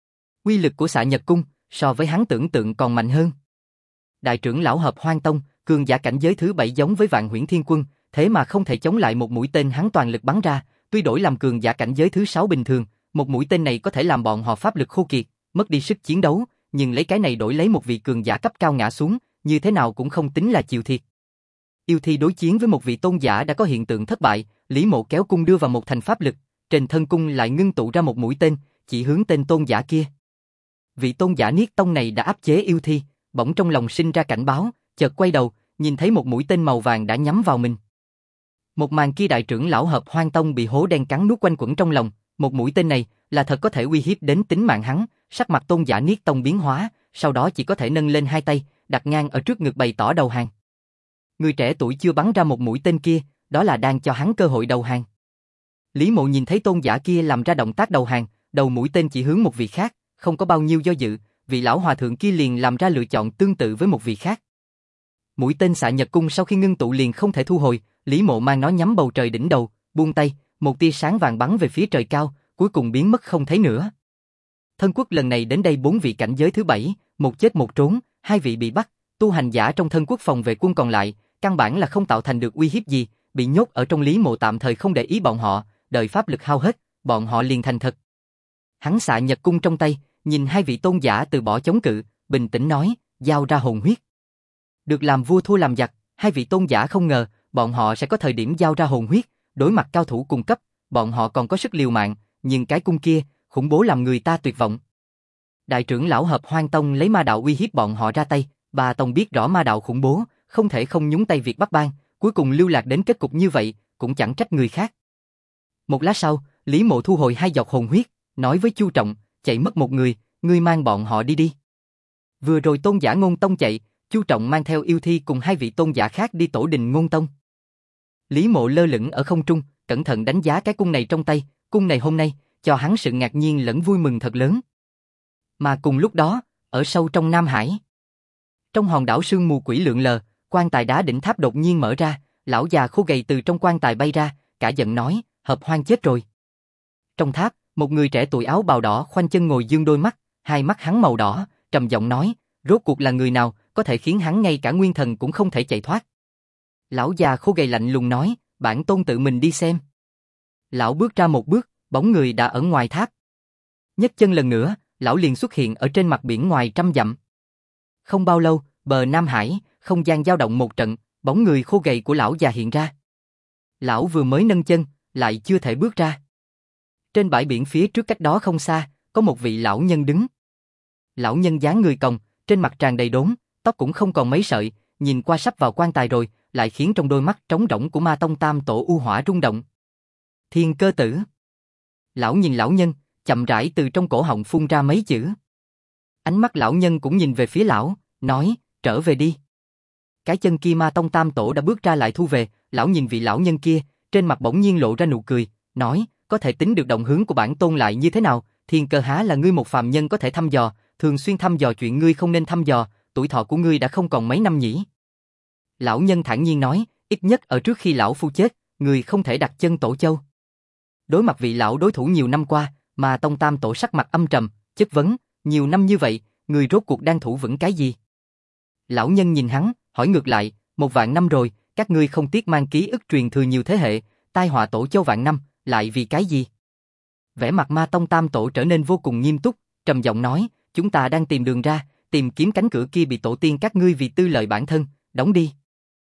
Uy lực của Xạ Nhật Cung, so với hắn tưởng tượng còn mạnh hơn. Đại trưởng lão Hợp Hoang Tông, cường giả cảnh giới thứ 7 giống với Vạn Huyễn Thiên Quân, thế mà không thể chống lại một mũi tên hắn toàn lực bắn ra, tuy đổi làm cường giả cảnh giới thứ 6 bình thường, một mũi tên này có thể làm bọn họ pháp lực khô kiệt, mất đi sức chiến đấu, nhưng lấy cái này đổi lấy một vị cường giả cấp cao ngã xuống, như thế nào cũng không tính là chịu thiệt. Yêu thi đối chiến với một vị tôn giả đã có hiện tượng thất bại, Lý Mộ kéo cung đưa vào một thành pháp lực, trên thân cung lại ngưng tụ ra một mũi tên, chỉ hướng tên tôn giả kia. Vị tôn giả Niết Tông này đã áp chế yêu thi, bỗng trong lòng sinh ra cảnh báo, chợt quay đầu, nhìn thấy một mũi tên màu vàng đã nhắm vào mình. Một màn kia đại trưởng lão Hợp Hoang Tông bị hố đen cắn nuốt quanh quẩn trong lòng, một mũi tên này là thật có thể uy hiếp đến tính mạng hắn, sắc mặt tôn giả Niết Tông biến hóa, sau đó chỉ có thể nâng lên hai tay, đặt ngang ở trước ngực bày tỏ đầu hàng. Người trẻ tuổi chưa bắn ra một mũi tên kia, đó là đang cho hắn cơ hội đầu hàng. Lý Mộ nhìn thấy tôn giả kia làm ra động tác đầu hàng, đầu mũi tên chỉ hướng một vị khác, không có bao nhiêu do dự, vị lão hòa thượng kia liền làm ra lựa chọn tương tự với một vị khác. Mũi tên Xạ Nhật Cung sau khi ngưng tụ liền không thể thu hồi, Lý Mộ mang nó nhắm bầu trời đỉnh đầu, buông tay, một tia sáng vàng bắn về phía trời cao, cuối cùng biến mất không thấy nữa. Thân quốc lần này đến đây 4 vị cảnh giới thứ 7, một chết một trốn, 2 vị bị bắt, tu hành giả trong thân quốc phòng vệ quân còn lại, căn bản là không tạo thành được uy hiếp gì, bị nhốt ở trong. Lý Mộ tạm thời không để ý bọn họ, đợi pháp lực hao hết, bọn họ liền thành thật. Hắn Xạ Nhật Cung trong tay, nhìn 2 vị tôn giả từ bỏ chống cự, bình tĩnh nói, giao ra hồn huyết. Được làm vua thua làm giặc, 2 vị tôn giả không ngờ, bọn họ sẽ có thời điểm giao ra hồn huyết, đối mặt cao thủ cung cấp, bọn họ còn có sức liều mạng, nhưng cái cung kia, khủng bố làm người ta tuyệt vọng. Đại trưởng lão Hợp Hoang Tông lấy ma đạo uy hiếp bọn họ ra tay, Ba Tông biết rõ ma đạo khủng bố, không thể không nhúng tay việc bắt bang, cuối cùng lưu lạc đến kết cục như vậy, cũng chẳng trách người khác. Một lát sau, Lý Mộ thu hồi 2 giọt hồn huyết, nói với Chu Trọng, chạy mất một người, ngươi mang bọn họ đi đi. Vừa rồi tôn giả Ngôn Tông chạy, Chu Trọng mang theo yêu thi cùng 2 vị tôn giả khác đi tổ đình Ngôn Tông. Lý Mộ lơ lửng ở không trung, cẩn thận đánh giá cái cung này trong tay, cung này hôm nay, cho hắn sự ngạc nhiên lẫn vui mừng thật lớn. Mà cùng lúc đó, ở sâu trong Nam Hải, trong hòn đảo sương mù quỷ lượn lờ, quan tài đá đỉnh tháp đột nhiên mở ra, lão già khô gầy từ trong quan tài bay ra, cả giận nói, Hợp Hoang chết rồi. Trong tháp, một người trẻ tuổi áo bào đỏ khoanh chân ngồi dương đôi mắt, hai mắt hắn màu đỏ, trầm giọng nói, rốt cuộc là người nào, có thể khiến hắn ngay cả nguyên thần cũng không thể chạy thoát. Lão già khô gầy lạnh lùng nói, bản tôn tự mình đi xem. Lão bước ra một bước, bóng người đã ở ngoài tháp. Nhấc chân lần nữa, lão liền xuất hiện ở trên mặt biển ngoài trăm dặm. Không bao lâu, bờ Nam Hải, không gian dao động một trận, bóng người khô gầy của lão già hiện ra. Lão vừa mới nâng chân, lại chưa thể bước ra. Trên bãi biển phía trước cách đó không xa, có một vị lão nhân đứng. Lão nhân dáng người còng, trên mặt tràn đầy đốm, tóc cũng không còn mấy sợi, nhìn qua sắp vào quan tài rồi, lại khiến trong đôi mắt trống rỗng của Ma Tông Tam Tổ u hỏa rung động. Thiên Cơ Tử. Lão nhìn lão nhân, chậm rãi từ trong cổ họng phun ra mấy chữ. Ánh mắt lão nhân cũng nhìn về phía lão, nói, trở về đi. Cái chân kia Ma Tông Tam Tổ đã bước ra lại thu về, lão nhìn vị lão nhân kia, trên mặt bỗng nhiên lộ ra nụ cười, nói, có thể tính được động hướng của bản tôn lại như thế nào, Thiên Cơ há là ngươi một phàm nhân có thể thăm dò, thường xuyên thăm dò chuyện ngươi không nên thăm dò, tuổi thọ của ngươi đã không còn mấy năm nhỉ. Lão nhân thản nhiên nói, ít nhất ở trước khi lão phu chết, ngươi không thể đặt chân Tổ Châu. Đối mặt vị lão đối thủ nhiều năm qua, mà Tông Tam Tổ sắc mặt âm trầm, chất vấn, nhiều năm như vậy, ngươi rốt cuộc đang thủ vững cái gì? Lão nhân nhìn hắn, hỏi ngược lại, 1.000 năm rồi, các ngươi không tiếc mang ký ức truyền thừa nhiều thế hệ, tai họa Tổ Châu vạn năm, lại vì cái gì? Vẻ mặt Ma Tông Tam Tổ trở nên vô cùng nghiêm túc, trầm giọng nói, chúng ta đang tìm đường ra, tìm kiếm cánh cửa kia bị tổ tiên các ngươi vì tư lợi bản thân, đóng đi.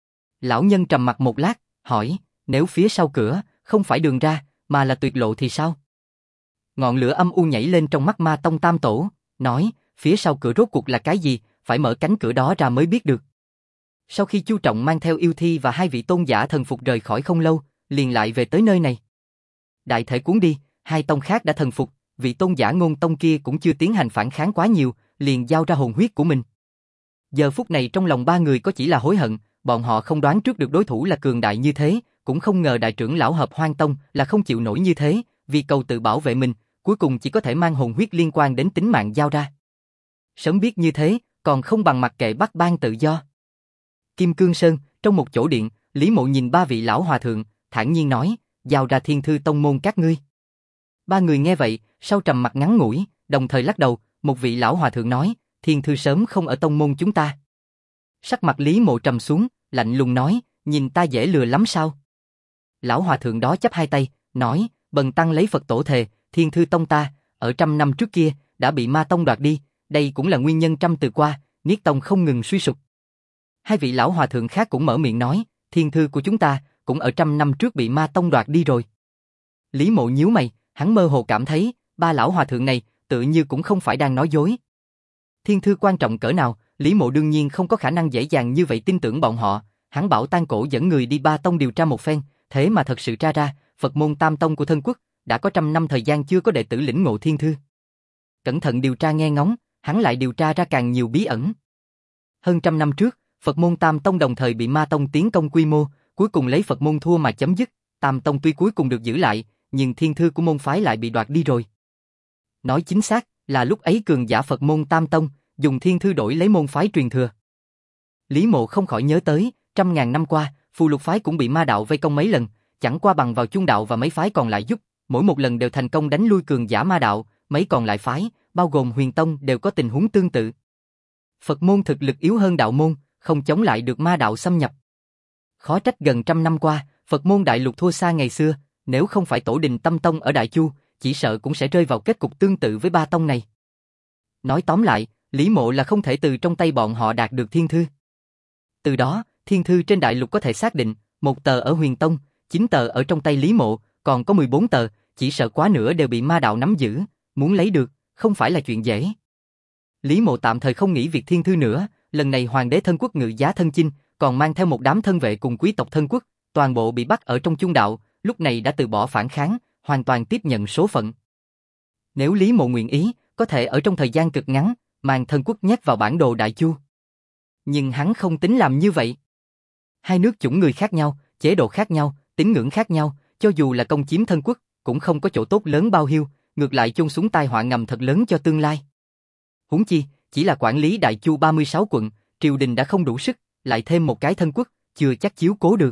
Lão nhân trầm mặt một lát, hỏi, nếu phía sau cửa, không phải đường ra, mà là tuyệt lộ thì sao? Ngọn lửa âm u nhảy lên trong mắt Ma Tông Tam Tổ, nói, phía sau cửa rốt cuộc là cái gì, phải mở cánh cửa đó ra mới biết được. Sau khi Chu Trọng mang theo yêu thi và hai vị tôn giả thần phục rời khỏi không lâu, liền lại về tới nơi này. Đại thể cuốn đi, hai tông khác đã thần phục, vị tôn giả Ngôn Tông kia cũng chưa tiến hành phản kháng quá nhiều, liền giao ra hồn huyết của mình. Giờ phút này trong lòng ba người có chỉ là hối hận, bọn họ không đoán trước được đối thủ là cường đại như thế, cũng không ngờ đại trưởng lão Hợp Hoang Tông là không chịu nổi như thế, vì cầu tự bảo vệ mình, cuối cùng chỉ có thể mang hồn huyết liên quan đến tính mạng giao ra. Sớm biết như thế, còn không bằng mặc kệ bắt ban tự do. Kim Cương Sơn, trong một chỗ điện, Lý Mộ nhìn ba vị lão hòa thượng, thản nhiên nói, giao ra thiên thư tông môn các ngươi. Ba người nghe vậy, sau trầm mặt ngắn ngủi, đồng thời lắc đầu, một vị lão hòa thượng nói, thiên thư sớm không ở tông môn chúng ta. Sắc mặt Lý Mộ trầm xuống, lạnh lùng nói, nhìn ta dễ lừa lắm sao? Lão hòa thượng đó chắp hai tay, nói, bần tăng lấy Phật tổ thề, thiên thư tông ta, ở 100 năm trước kia, đã bị ma tông đoạt đi, đây cũng là nguyên nhân trăm từ qua, Niết tông không ngừng suy sụp. Hai vị lão hòa thượng khác cũng mở miệng nói, thiên thư của chúng ta, cũng ở 100 năm trước bị ma tông đoạt đi rồi. Lý Mộ nhíu mày, hắn mơ hồ cảm thấy, ba lão hòa thượng này, tự như cũng không phải đang nói dối. Thiên thư quan trọng cỡ nào, Lý Mộ đương nhiên không có khả năng dễ dàng như vậy tin tưởng bọn họ, hắn bảo Tan Cổ dẫn người đi ba tông điều tra một phen, thế mà thật sự tra ra, Phật môn Tam Tông của Thân Quốc, đã có 100 năm thời gian chưa có đệ tử lĩnh ngộ thiên thư. Cẩn thận điều tra nghe ngóng, hắn lại điều tra ra càng nhiều bí ẩn. Hơn 100 năm trước, Phật môn Tam Tông đồng thời bị Ma Tông tiến công quy mô, cuối cùng lấy Phật môn thua mà chấm dứt, Tam Tông tuy cuối cùng được giữ lại, nhưng thiên thư của môn phái lại bị đoạt đi rồi. Nói chính xác, là lúc ấy cường giả Phật môn Tam Tông, dùng thiên thư đổi lấy môn phái truyền thừa. Lý Mộ không khỏi nhớ tới, 100.000 năm qua, Phù Lục phái cũng bị ma đạo vây công mấy lần, chẳng qua bằng vào Chung đạo và mấy phái còn lại giúp, mỗi một lần đều thành công đánh lui cường giả ma đạo, mấy còn lại phái, bao gồm Huyền Tông đều có tình huống tương tự. Phật môn thực lực yếu hơn đạo môn, không chống lại được ma đạo xâm nhập. Khó trách gần 100 năm qua, Phật môn đại lục thua xa ngày xưa, nếu không phải Tổ Đình Tâm Tông ở Đại Chu, chỉ sợ cũng sẽ rơi vào kết cục tương tự với ba tông này. Nói tóm lại, Lý Mộ là không thể từ trong tay bọn họ đạt được thiên thư. Từ đó, thiên thư trên đại lục có thể xác định, một tờ ở Huyền Tông, 9 tờ ở trong tay Lý Mộ, còn có 14 tờ, chỉ sợ quá nửa đều bị ma đạo nắm giữ, muốn lấy được, không phải là chuyện dễ. Lý Mộ tạm thời không nghĩ việc thiên thư nữa, lần này Hoàng đế Thân Quốc ngự giá thân chinh, còn mang theo một đám thân vệ cùng quý tộc Thân Quốc, toàn bộ bị bắt ở trong Chung đạo, lúc này đã từ bỏ phản kháng, hoàn toàn tiếp nhận số phận. Nếu Lý Mộ nguyện ý, có thể ở trong thời gian cực ngắn, mang Thân Quốc nhét vào bản đồ Đại Chu. Nhưng hắn không tính làm như vậy. Hai nước chủng người khác nhau, chế độ khác nhau, tín ngưỡng khác nhau, cho dù là công chiếm Thân Quốc, cũng không có chỗ tốt lớn bao nhiêu, ngược lại chôn xuống tai họa ngầm thật lớn cho tương lai. Huống chi, chỉ là quản lý Đại Chu 36 quận, triều đình đã không đủ sức, lại thêm một cái Thân Quốc, chưa chắc chiếu cố được.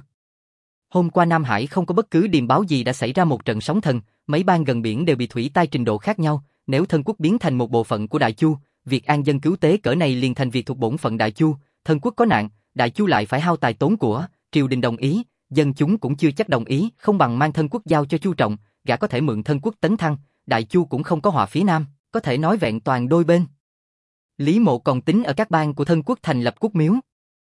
Hôm qua Nam Hải không có bất cứ điềm báo gì đã xảy ra một trận sóng thần, mấy bang gần biển đều bị thủy tai trình độ khác nhau, nếu Thân Quốc biến thành một bộ phận của Đại Chu, việc an dân cứu tế cỡ này liền thành việc thuộc bổn phận Đại Chu, Thân Quốc có nạn, Đại Chu lại phải hao tài tốn của, triều đình đồng ý, dân chúng cũng chưa chắc đồng ý, không bằng mang Thân Quốc giao cho Chu Trọng, gã có thể mượn Thân Quốc tấn thăng, Đại Chu cũng không có họa phía Nam, có thể nói vẹn toàn đôi bên. Lý Mộ còn tính ở các bang của Thân Quốc thành lập quốc miếu.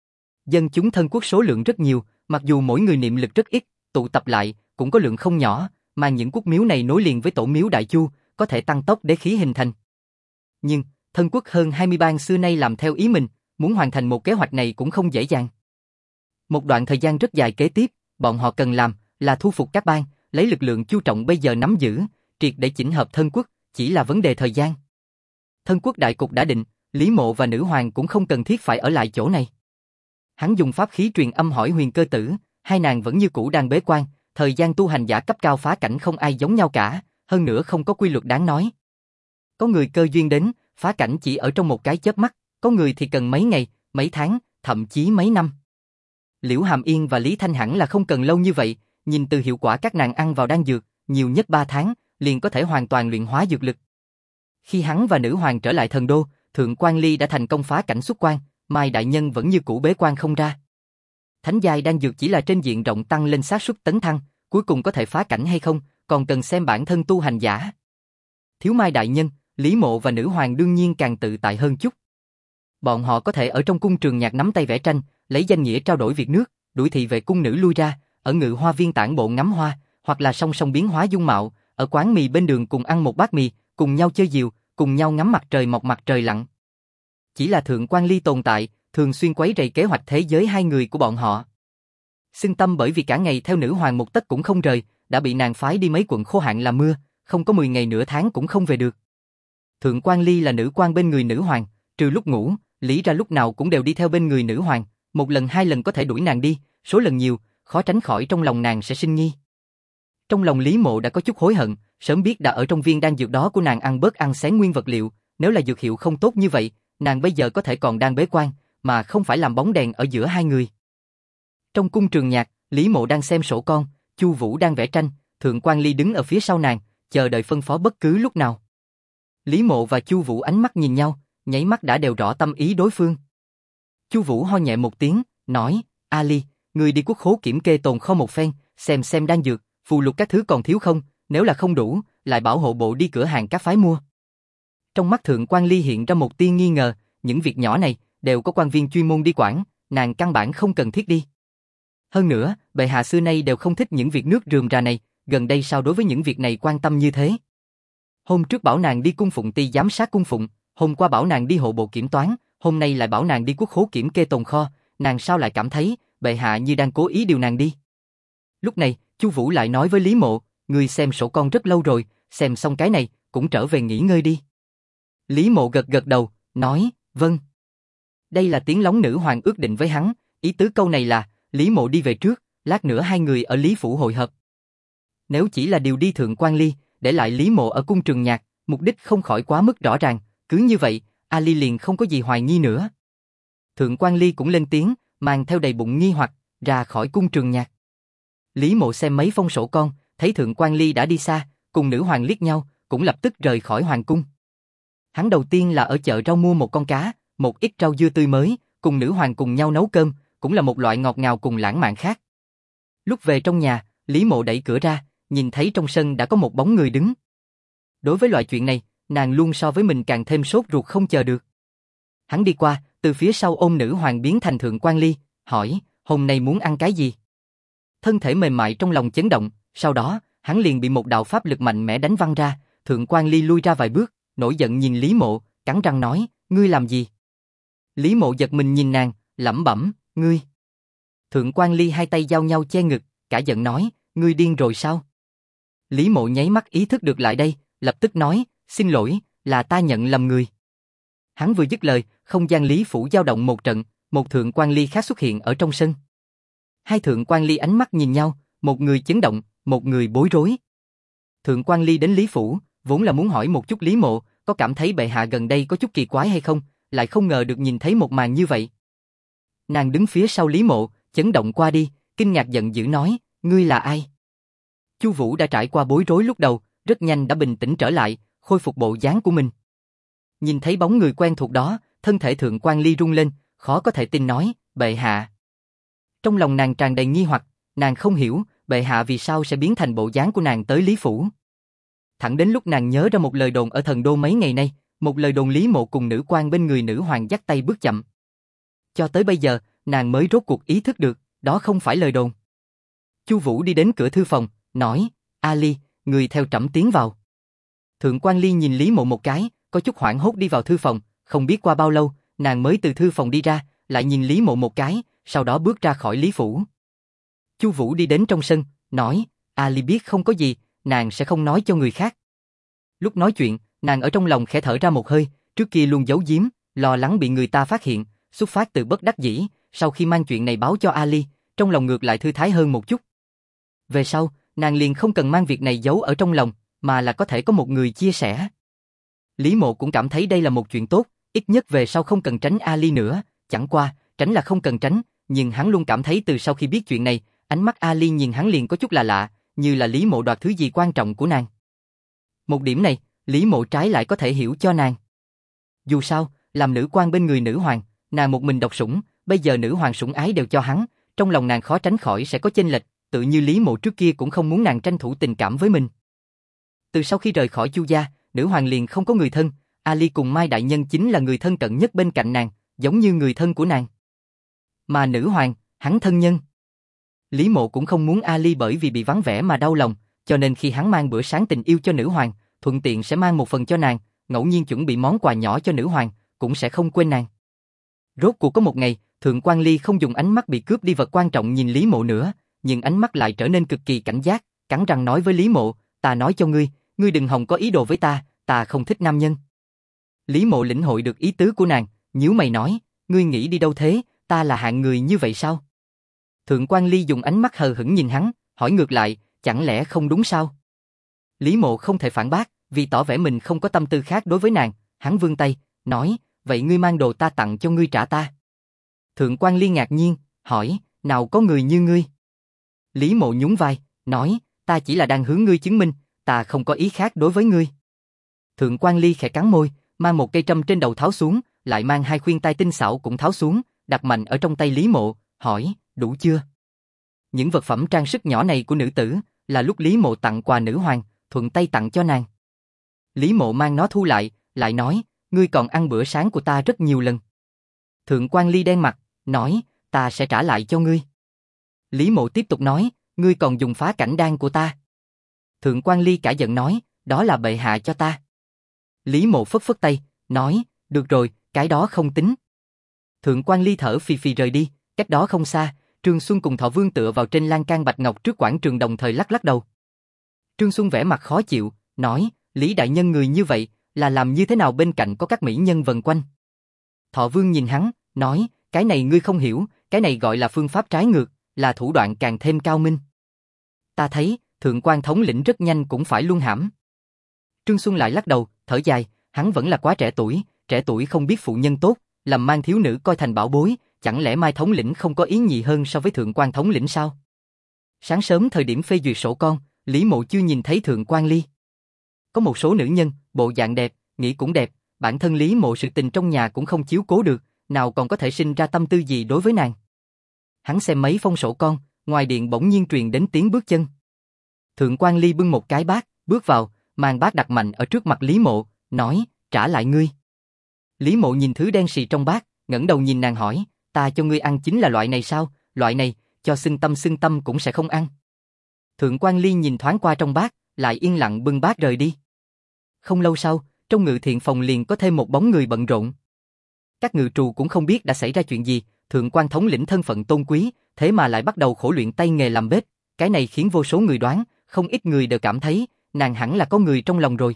Dân chúng Thân Quốc số lượng rất nhiều, mặc dù mỗi người niệm lực rất ít, tụ tập lại cũng có lượng không nhỏ, mà những quốc miếu này nối liền với tổ miếu Đại Chu, có thể tăng tốc đế khí hình thành. Nhưng, Thân Quốc hơn 20 bang xưa nay làm theo ý mình, muốn hoàn thành một kế hoạch này cũng không dễ dàng. Một đoạn thời gian rất dài kế tiếp, bọn họ cần làm là thu phục các bang, lấy lực lượng Chu Trọng bây giờ nắm giữ, triệt để chỉnh hợp Thân Quốc, chỉ là vấn đề thời gian. Thân Quốc đại cục đã định, Lý Mộ và Nữ Hoàng cũng không cần thiết phải ở lại chỗ này. Hắn dùng pháp khí truyền âm hỏi Huyền Cơ Tử, hai nàng vẫn như cũ đang bế quan, thời gian tu hành giả cấp cao phá cảnh không ai giống nhau cả, hơn nữa không có quy luật đáng nói. Có người cơ duyên đến, phá cảnh chỉ ở trong một cái chớp mắt, có người thì cần mấy ngày, mấy tháng, thậm chí mấy năm. Liễu Hàm Yên và Lý Thanh hẳn là không cần lâu như vậy, nhìn từ hiệu quả các nàng ăn vào đan dược, nhiều nhất 3 tháng, liền có thể hoàn toàn luyện hóa dược lực. Khi hắn và Nữ Hoàng trở lại thần đô, Thượng Quan Ly đã thành công phá cảnh xuất quan, Mai đại nhân vẫn như cũ bế quan không ra. Thánh giai đan dược chỉ là trên diện rộng tăng lên xác suất tấn thăng, cuối cùng có thể phá cảnh hay không, còn cần xem bản thân tu hành giả. Thiếu Mai đại nhân, Lý Mộ và nữ hoàng đương nhiên càng tự tại hơn chút. Bọn họ có thể ở trong cung trường nhạc nắm tay vẽ tranh, lấy danh nghĩa trao đổi việc nước, đuổi thị vệ cung nữ lui ra, ở Ngự Hoa viên tản bộ ngắm hoa, hoặc là song song biến hóa dung mạo, ở quán mì bên đường cùng ăn một bát mì, cùng nhau chơi diều, cùng nhau ngắm mặt trời mọc mặt trời lặn. Chỉ là Thượng Quan Ly tồn tại, thường xuyên quấy rầy kế hoạch thế giới hai người của bọn họ. Xưng Tâm bởi vì cả ngày theo nữ hoàng một tấc cũng không rời, đã bị nàng phái đi mấy quận khô hạn làm mưa, không có 10 ngày nửa tháng cũng không về được. Thượng Quan Ly là nữ quan bên người nữ hoàng, trừ lúc ngủ, lý ra lúc nào cũng đều đi theo bên người nữ hoàng, một lần hai lần có thể đuổi nàng đi, số lần nhiều, khó tránh khỏi trong lòng nàng sẽ sinh nghi. Trong lòng Lý Mộ đã có chút hối hận, sớm biết đã ở trong viên đan dược đó của nàng ăn bớt ăn xén nguyên vật liệu, nếu là dược hiệu không tốt như vậy, nàng bây giờ có thể còn đang bế quan, mà không phải làm bóng đèn ở giữa hai người. Trong cung trường nhạc, Lý Mộ đang xem sổ con, Chu Vũ đang vẽ tranh, Thượng Quan Ly đứng ở phía sau nàng, chờ đợi phân phó bất cứ lúc nào. Lý Mộ và Chu Vũ ánh mắt nhìn nhau, nháy mắt đã đều rõ tâm ý đối phương. Chu Vũ ho nhẹ một tiếng, nói: "A Ly, ngươi đi quốc khố kiểm kê tồn kho một phen, xem đan dược, phù lục các thứ còn thiếu không, nếu là không đủ, lại bảo hộ bộ đi cửa hàng các phái mua." Trong mắt Thượng Quan Ly hiện ra một tia nghi ngờ, những việc nhỏ này đều có quan viên chuyên môn đi quản, nàng căn bản không cần thiết đi. Hơn nữa, bệ hạ xưa nay đều không thích những việc nước rườm rà này, gần đây sao đối với những việc này quan tâm như thế? Hôm trước bảo nàng đi cung phụng ty giám sát cung phụng, hôm qua bảo nàng đi hộ bộ kiểm toán, hôm nay lại bảo nàng đi quốc khố kiểm kê tồn kho, nàng sao lại cảm thấy bệ hạ như đang cố ý điều nàng đi? Lúc này, Chu Vũ lại nói với Lý Mộ: "Ngươi xem sổ con rất lâu rồi, xem xong cái này, cũng trở về nghỉ ngơi đi." Lý Mộ gật gật đầu, nói: "Vâng." Đây là tiếng lóng nữ hoàng ước định với hắn, ý tứ câu này là Lý Mộ đi về trước, lát nữa hai người ở Lý phủ hội hợp. Nếu chỉ là điều đi Thượng Quan Ly, để lại Lý Mộ ở cung trường nhạc, mục đích không khỏi quá mức rõ ràng, cứ như vậy, Ali liền không có gì hoài nghi nữa. Thượng Quan Ly cũng lên tiếng, mang theo đầy bụng nghi hoặc, ra khỏi cung trường nhạc. Lý Mộ xem mấy phong sổ con, thấy Thượng Quan Ly đã đi xa, cùng nữ hoàng liếc nhau, cũng lập tức rời khỏi hoàng cung. Hắn đầu tiên là ở chợ rau mua một con cá, một ít rau dưa tươi mới, cùng nữ hoàng cùng nhau nấu cơm, cũng là một loại ngọt ngào cùng lãng mạn khác. Lúc về trong nhà, Lý Mộ đẩy cửa ra, nhìn thấy trong sân đã có một bóng người đứng. Đối với loại chuyện này, nàng luôn so với mình càng thêm sốt ruột không chờ được. Hắn đi qua, từ phía sau ôm nữ hoàng biến thành Thượng Quan Ly, hỏi: "Hôm nay muốn ăn cái gì?" Thân thể mềm mại trong lòng chấn động, sau đó, hắn liền bị một đạo pháp lực mạnh mẽ đánh văng ra, Thượng Quan Ly lui ra vài bước, nổi giận nhìn Lý Mộ, cắn răng nói: "Ngươi làm gì?" Lý Mộ giật mình nhìn nàng, lẩm bẩm: "Ngươi." Thượng Quan Ly hai tay giao nhau che ngực, cả giận nói: "Ngươi điên rồi sao?" Lý Mộ nháy mắt ý thức được lại đây, lập tức nói: "Xin lỗi, là ta nhận lầm người." Hắn vừa dứt lời, không gian Lý phủ dao động một trận, một Thượng Quan Ly khác xuất hiện ở trong sân. Hai Thượng Quan Ly ánh mắt nhìn nhau, một người chấn động, một người bối rối. Thượng Quan Ly đến Lý phủ, vốn là muốn hỏi một chút Lý Mộ, có cảm thấy bệ hạ gần đây có chút kỳ quái hay không, lại không ngờ được nhìn thấy một màn như vậy. Nàng đứng phía sau Lý Mộ, chấn động qua đi, kinh ngạc giận dữ nói: "Ngươi là ai?" Chu Vũ đã trải qua bối rối lúc đầu, rất nhanh đã bình tĩnh trở lại, khôi phục bộ dáng của mình. Nhìn thấy bóng người quen thuộc đó, thân thể Thượng Quan Ly rung lên, khó có thể tin nói: "Bệ hạ." Trong lòng nàng tràn đầy nghi hoặc, nàng không hiểu, bệ hạ vì sao sẽ biến thành bộ dáng của nàng tới Lý phủ. Thẳng đến lúc nàng nhớ ra một lời đồn ở Thần Đô mấy ngày nay, một lời đồn Lý Mộ cùng nữ quan bên người nữ hoàng dắt tay bước chậm. Cho tới bây giờ, nàng mới rốt cuộc ý thức được, đó không phải lời đồn. Chu Vũ đi đến cửa thư phòng, nói: "A Ly, người theo trẫm tiến vào." Thượng Quan Ly nhìn Lý Mộ một cái, có chút hoảng hốt đi vào thư phòng, không biết qua bao lâu, nàng mới từ thư phòng đi ra, lại nhìn Lý Mộ một cái, sau đó bước ra khỏi Lý phủ. Chu Vũ đi đến trong sân, nói: "A Ly biết không có gì, nàng sẽ không nói cho người khác." Lúc nói chuyện, nàng ở trong lòng khẽ thở ra một hơi, trước kia luôn giấu giếm, lo lắng bị người ta phát hiện, xuất phát từ bất đắc dĩ, sau khi mang chuyện này báo cho A Ly, trong lòng ngược lại thư thái hơn một chút. Về sau, nàng liền không cần mang việc này giấu ở trong lòng, mà là có thể có một người chia sẻ. Lý Mộ cũng cảm thấy đây là một chuyện tốt, ít nhất về sau không cần tránh A Ly nữa, chẳng qua, tránh là không cần tránh, nhưng hắn luôn cảm thấy từ sau khi biết chuyện này, ánh mắt A Ly nhìn hắn liền có chút là lạ, như là Lý Mộ đoạt thứ gì quan trọng của nàng. Một điểm này, Lý Mộ trái lại có thể hiểu cho nàng. Dù sao, làm nữ quan bên người nữ hoàng, nàng một mình độc sủng, bây giờ nữ hoàng sủng ái đều cho hắn, trong lòng nàng khó tránh khỏi sẽ có chênh lệch, tự như Lý Mộ trước kia cũng không muốn nàng tranh thủ tình cảm với mình. Từ sau khi rời khỏi Chu gia, nữ hoàng liền không có người thân, Ali cùng Mai đại nhân chính là người thân cận nhất bên cạnh nàng, giống như người thân của nàng. Mà nữ hoàng, hắn thân nhân. Lý Mộ cũng không muốn Ali bởi vì bị vắng vẻ mà đau lòng, cho nên khi hắn mang bữa sáng tình yêu cho nữ hoàng, thuận tiện sẽ mang một phần cho nàng, ngẫu nhiên chuẩn bị món quà nhỏ cho nữ hoàng, cũng sẽ không quên nàng. Rốt cuộc có một ngày, Thượng quan Ly không dùng ánh mắt bị cướp đi vật quan trọng nhìn Lý Mộ nữa, nhưng ánh mắt lại trở nên cực kỳ cảnh giác, cắn răng nói với Lý Mộ, ta nói cho ngươi, ngươi đừng hòng có ý đồ với ta không thích nam nhân. Lý Mộ lĩnh hội được ý tứ của nàng, nhíu mày nói, ngươi nghĩ đi đâu thế, ta là hạng người như vậy sao? Thượng quan Ly dùng ánh mắt hờ hững nhìn hắn, hỏi ngược lại, chẳng lẽ không đúng sao? Lý Mộ không thể phản bác, vì tỏ vẻ mình không có tâm tư khác đối với nàng, hắn vươn tay, nói, vậy ngươi mang đồ ta tặng cho ngươi trả ta. Thượng quan Ly ngạc nhiên, hỏi, nào có người như ngươi? Lý Mộ nhún vai, nói, ta chỉ là đang hướng ngươi chứng minh, ta không có ý khác đối với ngươi. Thượng quan Ly khẽ cắn môi, mang một cây trâm trên đầu tháo xuống, lại mang hai khuyên tai tinh xảo cũng tháo xuống, đặt mạnh ở trong tay Lý Mộ, hỏi, đủ chưa? Những vật phẩm trang sức nhỏ này của nữ tử, là lúc Lý Mộ tặng quà nữ hoàng, thuận tay tặng cho nàng. Lý Mộ mang nó thu lại nói, ngươi còn ăn bữa sáng của ta rất nhiều lần. Thượng quan Ly đen mặt, nói, ta sẽ trả lại cho ngươi. Lý Mộ tiếp tục nói, ngươi còn dùng phá cảnh đan của ta. Thượng quan Ly cả giận nói, đó là bệ hạ cho ta. Lý Mộ phất phất tay, nói, được rồi, cái đó không tính. Thượng quan Ly thở phì phì rời đi, cách đó không xa, Trương Xuân cùng Thọ Vương tựa vào trên lan can bạch ngọc trước quảng trường đồng thời lắc lắc đầu. Trương Xuân vẻ mặt khó chịu, nói, Lý đại nhân người như vậy, là làm như thế nào bên cạnh có các mỹ nhân vần quanh. Thọ Vương nhìn hắn, nói, cái này ngươi không hiểu, cái này gọi là phương pháp trái ngược, là thủ đoạn càng thêm cao minh. Ta thấy, thượng quan thống lĩnh rất nhanh cũng phải luân hãm. Trương Xuân lại lắc đầu, thở dài, hắn vẫn là quá trẻ tuổi không biết phụ nhân tốt, làm mang thiếu nữ coi thành bảo bối, chẳng lẽ Mai thống lĩnh không có ý nhị hơn so với thượng quan thống lĩnh sao? Sáng sớm thời điểm phê duyệt sổ con, Lý Mộ chưa nhìn thấy thượng quan Ly. Có một số nữ nhân, bộ dạng đẹp, nghĩ cũng đẹp, bản thân Lý Mộ sự tình trong nhà cũng không chiếu cố được, nào còn có thể sinh ra tâm tư gì đối với nàng. Hắn xem mấy phong sổ con, ngoài điện bỗng nhiên truyền đến tiếng bước chân. Thượng quan Ly bưng một cái bát, bước vào, mang bát đặt mạnh ở trước mặt Lý Mộ, nói, trả lại ngươi. Lý Mộ nhìn thứ đen xì trong bát, ngẩng đầu nhìn nàng hỏi, ta cho ngươi ăn chính là loại này sao, loại này, cho xưng tâm cũng sẽ không ăn. Thượng quan Ly nhìn thoáng qua trong bát, lại yên lặng bưng bát rời đi. Không lâu sau, trong ngự thiện phòng liền có thêm một bóng người bận rộn. Các ngự trù cũng không biết đã xảy ra chuyện gì, thượng quan thống lĩnh thân phận tôn quý, thế mà lại bắt đầu khổ luyện tay nghề làm bếp, cái này khiến vô số người đoán, không ít người đều cảm thấy, nàng hẳn là có người trong lòng rồi.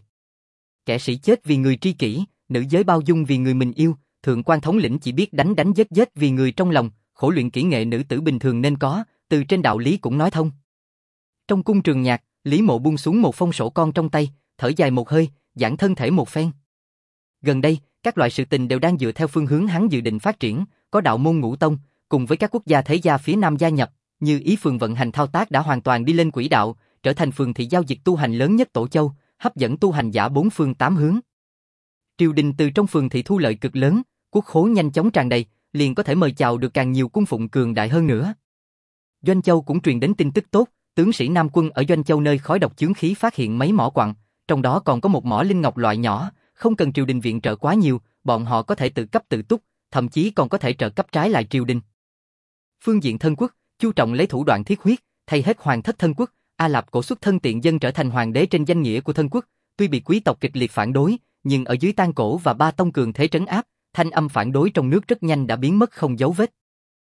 Kẻ sĩ chết vì người tri kỷ, nữ giới bao dung vì người mình yêu, thượng quan thống lĩnh chỉ biết đánh giết vì người trong lòng, khổ luyện kỹ nghệ nữ tử bình thường nên có, từ trên đạo lý cũng nói thông. Trong cung trường nhạc, Lý Mộ buông xuống một phong sổ con trong tay, thở dài một hơi, giãn thân thể một phen. Gần đây, các loại sự tình đều đang dựa theo phương hướng hắn dự định phát triển, có đạo môn ngũ tông, cùng với các quốc gia thế gia phía Nam gia nhập, như ý phường vận hành thao tác đã hoàn toàn đi lên quỹ đạo, trở thành phường thị giao dịch tu hành lớn nhất Tổ Châu, hấp dẫn tu hành giả bốn phương tám hướng. Triều đình từ trong phường thị thu lợi cực lớn, quốc khố nhanh chóng tràn đầy, liền có thể mời chào được càng nhiều cung phụng cường đại hơn nữa. Doanh Châu cũng truyền đến tin tức tốt, tướng sĩ Nam quân ở Doanh Châu nơi khói độc chướng khí phát hiện mấy mỏ quặng, trong đó còn có một mỏ linh ngọc loại nhỏ, không cần triều đình viện trợ quá nhiều, bọn họ có thể tự cấp tự túc, thậm chí còn có thể trợ cấp trái lại triều đình. Phương diện thân quốc, chú trọng lấy thủ đoạn thiết huyết, thay hết hoàng thất thân quốc, A Lạp cổ xuất thân tiện dân trở thành hoàng đế trên danh nghĩa của thân quốc, tuy bị quý tộc kịch liệt phản đối, nhưng ở dưới Tan Cổ và Ba Tông cường thế trấn áp, thanh âm phản đối trong nước rất nhanh đã biến mất không dấu vết.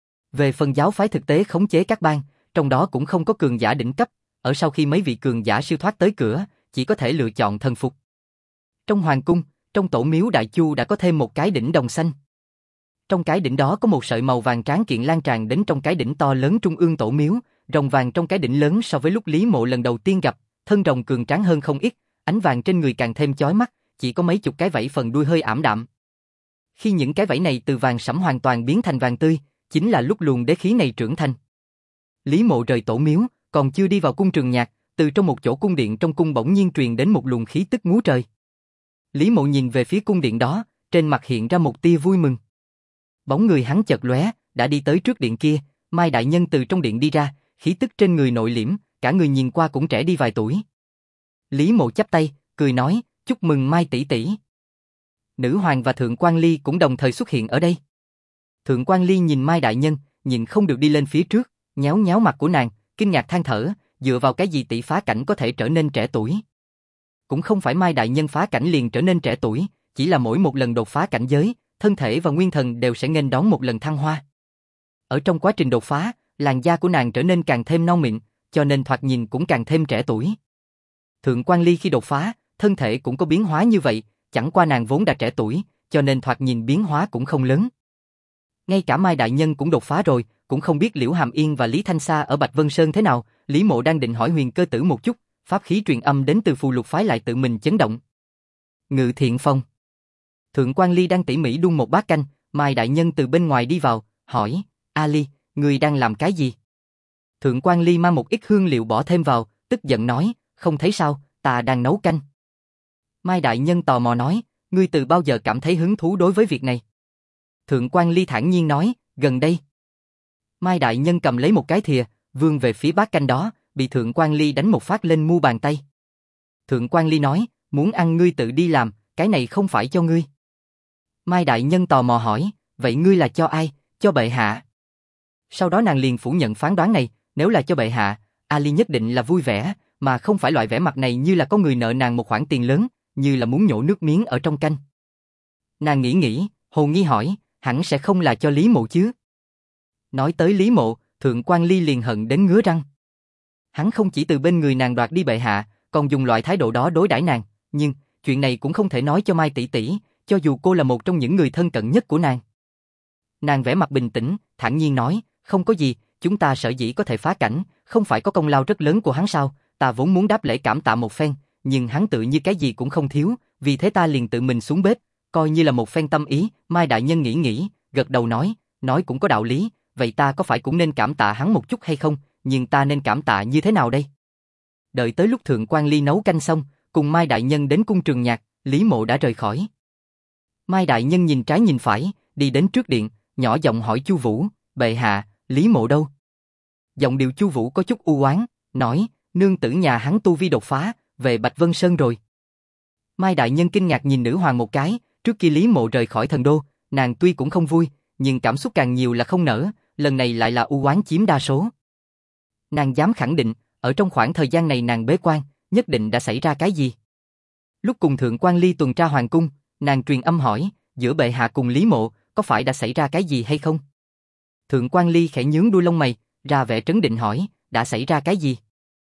Về phần giáo phái thực tế khống chế các bang, trong đó cũng không có cường giả đỉnh cấp, ở sau khi mấy vị cường giả siêu thoát tới cửa, chỉ có thể lựa chọn thần phục. Trong hoàng cung, trong tổ miếu Đại Chu đã có thêm một cái đỉnh đồng xanh. Trong cái đỉnh đó có một sợi màu vàng tráng kiện lan tràn đến trong cái đỉnh to lớn trung ương tổ miếu, rồng vàng trong cái đỉnh lớn so với lúc Lý Mộ lần đầu tiên gặp, thân rồng cường tráng hơn không ít, ánh vàng trên người càng thêm chói mắt, chỉ có mấy chục cái vảy phần đuôi hơi ảm đạm. Khi những cái vảy này từ vàng sẫm hoàn toàn biến thành vàng tươi, chính là lúc luồng đế khí này trưởng thành. Lý Mộ rời tổ miếu, còn chưa đi vào cung trường nhạc, từ trong một chỗ cung điện trong cung bỗng nhiên truyền đến một luồng khí tức ngút trời. Lý Mộ nhìn về phía cung điện đó, trên mặt hiện ra một tia vui mừng. Bóng người hắn chợt lóe, đã đi tới trước điện kia, Mai đại nhân từ trong điện đi ra, khí tức trên người nội liễm, cả người nhìn qua cũng trẻ đi vài tuổi. Lý Mộ chắp tay, cười nói, chúc mừng Mai tỷ tỷ. Nữ hoàng và Thượng Quan Ly cũng đồng thời xuất hiện ở đây. Thượng Quan Ly nhìn Mai đại nhân, nhìn không được đi lên phía trước, nhéo nhéo mặt của nàng, kinh ngạc than thở, dựa vào cái gì tỷ phá cảnh có thể trở nên trẻ tuổi? Cũng không phải Mai đại nhân phá cảnh liền trở nên trẻ tuổi, chỉ là mỗi một lần đột phá cảnh giới, thân thể và nguyên thần đều sẽ nghênh đón một lần thăng hoa. Ở trong quá trình đột phá, làn da của nàng trở nên càng thêm non mịn, cho nên thoạt nhìn cũng càng thêm trẻ tuổi. Thượng Quan Ly khi đột phá, thân thể cũng có biến hóa như vậy, chẳng qua nàng vốn đã trẻ tuổi, cho nên thoạt nhìn biến hóa cũng không lớn. Ngay cả Mai đại nhân cũng đột phá rồi, cũng không biết Liễu Hàm Yên và Lý Thanh Sa ở Bạch Vân Sơn thế nào. Lý Mộ đang định hỏi Huyền Cơ Tử một chút, pháp khí truyền âm đến từ phù lục phái lại tự mình chấn động. Ngự Thiện Phong. Thượng Quan Ly đang tỉ mỉ đun một bát canh, Mai đại nhân từ bên ngoài đi vào, hỏi: "A Ly, ngươi đang làm cái gì?" Thượng Quan Ly mang một ít hương liệu bỏ thêm vào, tức giận nói: "Không thấy sao, ta đang nấu canh." Mai đại nhân tò mò nói: "Ngươi từ bao giờ cảm thấy hứng thú đối với việc này?" Thượng Quan Ly thản nhiên nói: "Gần đây." Mai đại nhân cầm lấy một cái thìa, vươn về phía bát canh đó, bị Thượng Quan Ly đánh một phát lên mu bàn tay. Thượng Quan Ly nói: "Muốn ăn ngươi tự đi làm, cái này không phải cho ngươi." Mai đại nhân tò mò hỏi: "Vậy ngươi là cho ai, cho bệ hạ?" Sau đó nàng liền phủ nhận phán đoán này, nếu là cho bệ hạ, Ali nhất định là vui vẻ, mà không phải loại vẻ mặt này như là có người nợ nàng một khoản tiền lớn, như là muốn nhổ nước miếng ở trong canh. Nàng nghĩ, hồ nghi hỏi: "Hẳn sẽ không là cho Lý Mộ chứ?" Nói tới Lý Mộ, Thượng Quan Ly liền hận đến ngứa răng. Hắn không chỉ từ bên người nàng đoạt đi bệ hạ, còn dùng loại thái độ đó đối đãi nàng, nhưng chuyện này cũng không thể nói cho Mai tỷ tỷ, cho dù cô là một trong những người thân cận nhất của nàng. Nàng vẻ mặt bình tĩnh, thản nhiên nói: "Không có gì, chúng ta sở dĩ có thể phá cảnh, không phải có công lao rất lớn của hắn sao? Ta vốn muốn đáp lễ cảm tạ một phen, nhưng hắn tự như cái gì cũng không thiếu, vì thế ta liền tự mình xuống bếp, coi như là một phen tâm ý." Mai đại nhân nghĩ, gật đầu nói cũng có đạo lý, vậy ta có phải cũng nên cảm tạ hắn một chút hay không? Nhưng ta nên cảm tạ như thế nào đây? Đợi tới lúc Thượng Quan Ly nấu canh xong, cùng Mai đại nhân đến cung Trường Nhạc, Lý Mộ đã rời khỏi. Mai đại nhân nhìn trái nhìn phải, đi đến trước điện, nhỏ giọng hỏi Chu Vũ: "Bệ hạ, Lý Mộ đâu?" Giọng điệu Chu Vũ có chút u oán, nói: "Nương tử nhà hắn tu vi đột phá, về Bạch Vân Sơn rồi." Mai đại nhân kinh ngạc nhìn nữ hoàng một cái, trước khi Lý Mộ rời khỏi thần đô, nàng tuy cũng không vui, nhưng cảm xúc càng nhiều là không nỡ, lần này lại là u oán chiếm đa số. Nàng dám khẳng định, ở trong khoảng thời gian này nàng bế quan, nhất định đã xảy ra cái gì. Lúc cùng Thượng Quan Ly tuần tra hoàng cung, nàng truyền âm hỏi: "Giữa bệ hạ cùng Lý Mộ, có phải đã xảy ra cái gì hay không?" Thượng Quan Ly khẽ nhướng đuôi lông mày, ra vẻ trấn định hỏi: "Đã xảy ra cái gì?"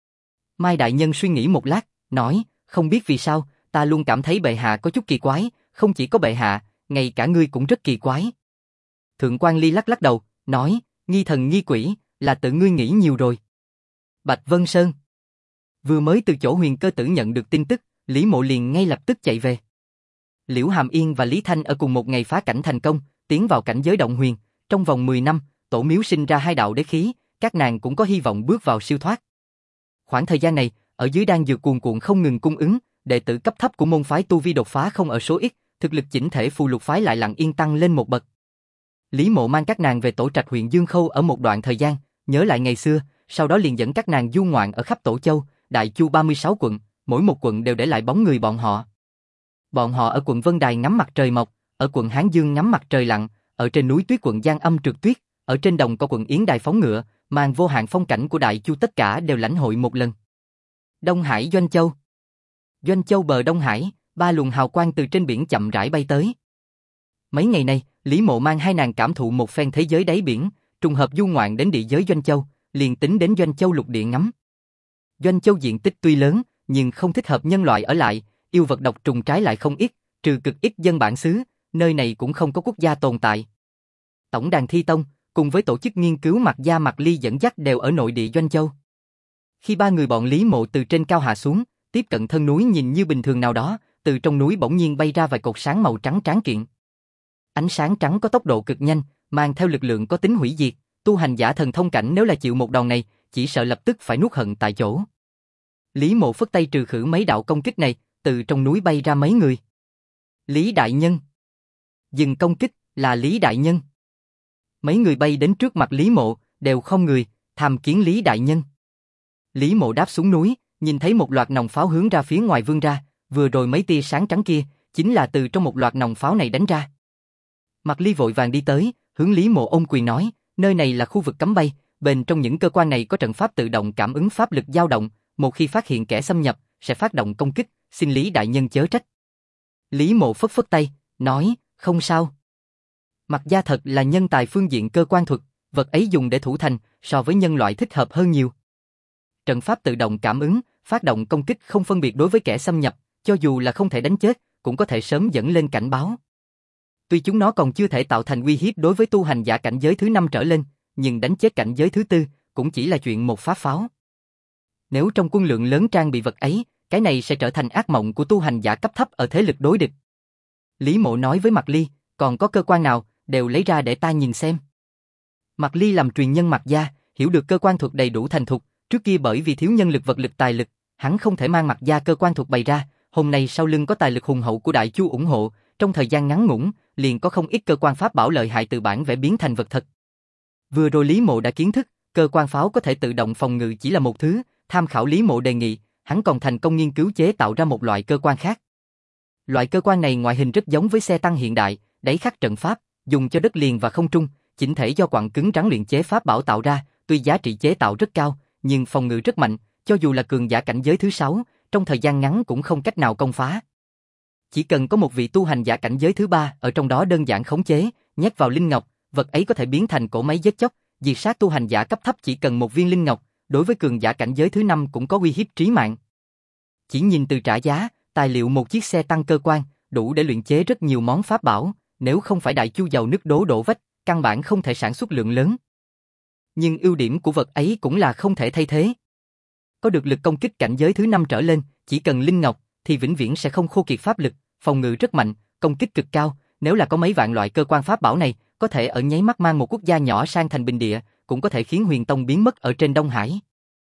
Mai đại nhân suy nghĩ một lát, nói: "Không biết vì sao, ta luôn cảm thấy bệ hạ có chút kỳ quái, không chỉ có bệ hạ, ngay cả ngươi cũng rất kỳ quái." Thượng Quan Ly lắc lắc đầu, nói: "Nghi thần nghi quỷ, là tự ngươi nghĩ nhiều rồi." Bạch Vân Sơn. Vừa mới từ chỗ Huyền Cơ Tử nhận được tin tức, Lý Mộ liền ngay lập tức chạy về. Liễu Hàm Yên và Lý Thanh ở cùng một ngày phá cảnh thành công, tiến vào cảnh giới động huyền, trong vòng 10 năm, tổ miếu sinh ra hai đạo đế khí, các nàng cũng có hy vọng bước vào siêu thoát. Khoảng thời gian này, ở dưới đan dược cuồn cuộn không ngừng cung ứng, đệ tử cấp thấp của môn phái tu vi đột phá không ở số ít, thực lực chỉnh thể phù lục phái lại lặng yên tăng lên một bậc. Lý Mộ mang các nàng về tổ trạch huyện Dương Khâu ở một đoạn thời gian, nhớ lại ngày xưa, sau đó liền dẫn các nàng du ngoạn ở khắp Tổ Châu, Đại Chu 36 quận, mỗi một quận đều để lại bóng người bọn họ. Bọn họ ở quận Vân Đài ngắm mặt trời mọc, ở quận Hán Dương ngắm mặt trời lặn, ở trên núi tuyết quận Giang Âm trượt tuyết, ở trên đồng có quận Yến Đài phóng ngựa, mang vô hạn phong cảnh của Đại Chu tất cả đều lãnh hội một lần. Đông Hải Doanh Châu. Doanh Châu bờ Đông Hải, ba luồng hào quang từ trên biển chậm rãi bay tới. Mấy ngày nay, Lý Mộ mang hai nàng cảm thụ một phen thế giới đáy biển, trùng hợp du ngoạn đến địa giới Doanh Châu, liền tính đến Doanh Châu lục địa ngắm. Doanh Châu diện tích tuy lớn, nhưng không thích hợp nhân loại ở lại, yêu vật độc trùng trái lại không ít, trừ cực ít dân bản xứ, nơi này cũng không có quốc gia tồn tại. Tổng đàn Thi Tông, cùng với tổ chức nghiên cứu Mạc Gia Mạc Ly dẫn dắt đều ở nội địa Doanh Châu. Khi ba người bọn Lý Mộ từ trên cao hạ xuống, tiếp cận thân núi nhìn như bình thường nào đó, từ trong núi bỗng nhiên bay ra vài cột sáng màu trắng tráng kiện. Ánh sáng trắng có tốc độ cực nhanh, mang theo lực lượng có tính hủy diệt, tu hành giả thần thông cảnh nếu là chịu một đòn này, chỉ sợ lập tức phải nuốt hận tại chỗ. Lý Mộ phất tay trừ khử mấy đạo công kích này, từ trong núi bay ra mấy người. Lý đại nhân. Dừng công kích, là Lý đại nhân. Mấy người bay đến trước mặt Lý Mộ, đều không người, tham kiến Lý đại nhân. Lý Mộ đáp xuống núi, nhìn thấy một loạt nòng pháo hướng ra phía ngoài vươn ra, vừa rồi mấy tia sáng trắng kia, chính là từ trong một loạt nòng pháo này đánh ra. Mạc Ly vội vàng đi tới, hướng Lý Mộ ôm quyền nói, nơi này là khu vực cấm bay, bên trong những cơ quan này có trận pháp tự động cảm ứng pháp lực dao động, một khi phát hiện kẻ xâm nhập, sẽ phát động công kích, xin Lý đại nhân chớ trách. Lý Mộ phất phất tay, nói, không sao. Mạc gia thật là nhân tài phương diện cơ quan thuật, vật ấy dùng để thủ thành, so với nhân loại thích hợp hơn nhiều. Trận pháp tự động cảm ứng, phát động công kích không phân biệt đối với kẻ xâm nhập, cho dù là không thể đánh chết, cũng có thể sớm dẫn lên cảnh báo. Tuy chúng nó còn chưa thể tạo thành uy hiếp đối với tu hành giả cảnh giới thứ 5 trở lên, nhưng đánh chết cảnh giới thứ 4 cũng chỉ là chuyện một phát pháo. Nếu trong quân lượng lớn trang bị vật ấy, cái này sẽ trở thành ác mộng của tu hành giả cấp thấp ở thế lực đối địch. Lý Mộ nói với Mạc Ly, còn có cơ quan nào, đều lấy ra để ta nhìn xem. Mạc Ly làm truyền nhân Mạc gia, hiểu được cơ quan thuật đầy đủ thành thục, trước kia bởi vì thiếu nhân lực vật lực tài lực, hắn không thể mang Mạc gia cơ quan thuật bày ra, hôm nay sau lưng có tài lực hùng hậu của Đại Chu ủng hộ, trong thời gian ngắn ngủn, liền có không ít cơ quan pháp bảo lợi hại từ bản vẽ biến thành vật thật. Vừa rồi Lý Mộ đã kiến thức, cơ quan pháo có thể tự động phòng ngự chỉ là một thứ, tham khảo Lý Mộ đề nghị, hắn còn thành công nghiên cứu chế tạo ra một loại cơ quan khác. Loại cơ quan này ngoại hình rất giống với xe tăng hiện đại, đáy khắc trận pháp, dùng cho đất liền và không trung, chỉnh thể do quặng cứng rắn luyện chế pháp bảo tạo ra, tuy giá trị chế tạo rất cao, nhưng phòng ngự rất mạnh, cho dù là cường giả cảnh giới thứ 6, trong thời gian ngắn cũng không cách nào công phá. Chỉ cần có một vị tu hành giả cảnh giới thứ 3 ở trong đó đơn giản khống chế, nhét vào linh ngọc, vật ấy có thể biến thành cỗ máy giết chóc, diệt sát tu hành giả cấp thấp chỉ cần một viên linh ngọc, đối với cường giả cảnh giới thứ 5 cũng có uy hiếp trí mạng. Chỉ nhìn từ trả giá, tài liệu một chiếc xe tăng cơ quan, đủ để luyện chế rất nhiều món pháp bảo, nếu không phải Đại Chu giàu nứt đổ vách, căn bản không thể sản xuất lượng lớn. Nhưng ưu điểm của vật ấy cũng là không thể thay thế. Có được lực công kích cảnh giới thứ 5 trở lên, chỉ cần linh ngọc thì vĩnh viễn sẽ không khô kiệt pháp lực, phòng ngự rất mạnh, công kích cực cao, nếu là có mấy vạn loại cơ quan pháp bảo này, có thể ở nháy mắt mang một quốc gia nhỏ sang thành bình địa, cũng có thể khiến Huyền Tông biến mất ở trên Đông Hải.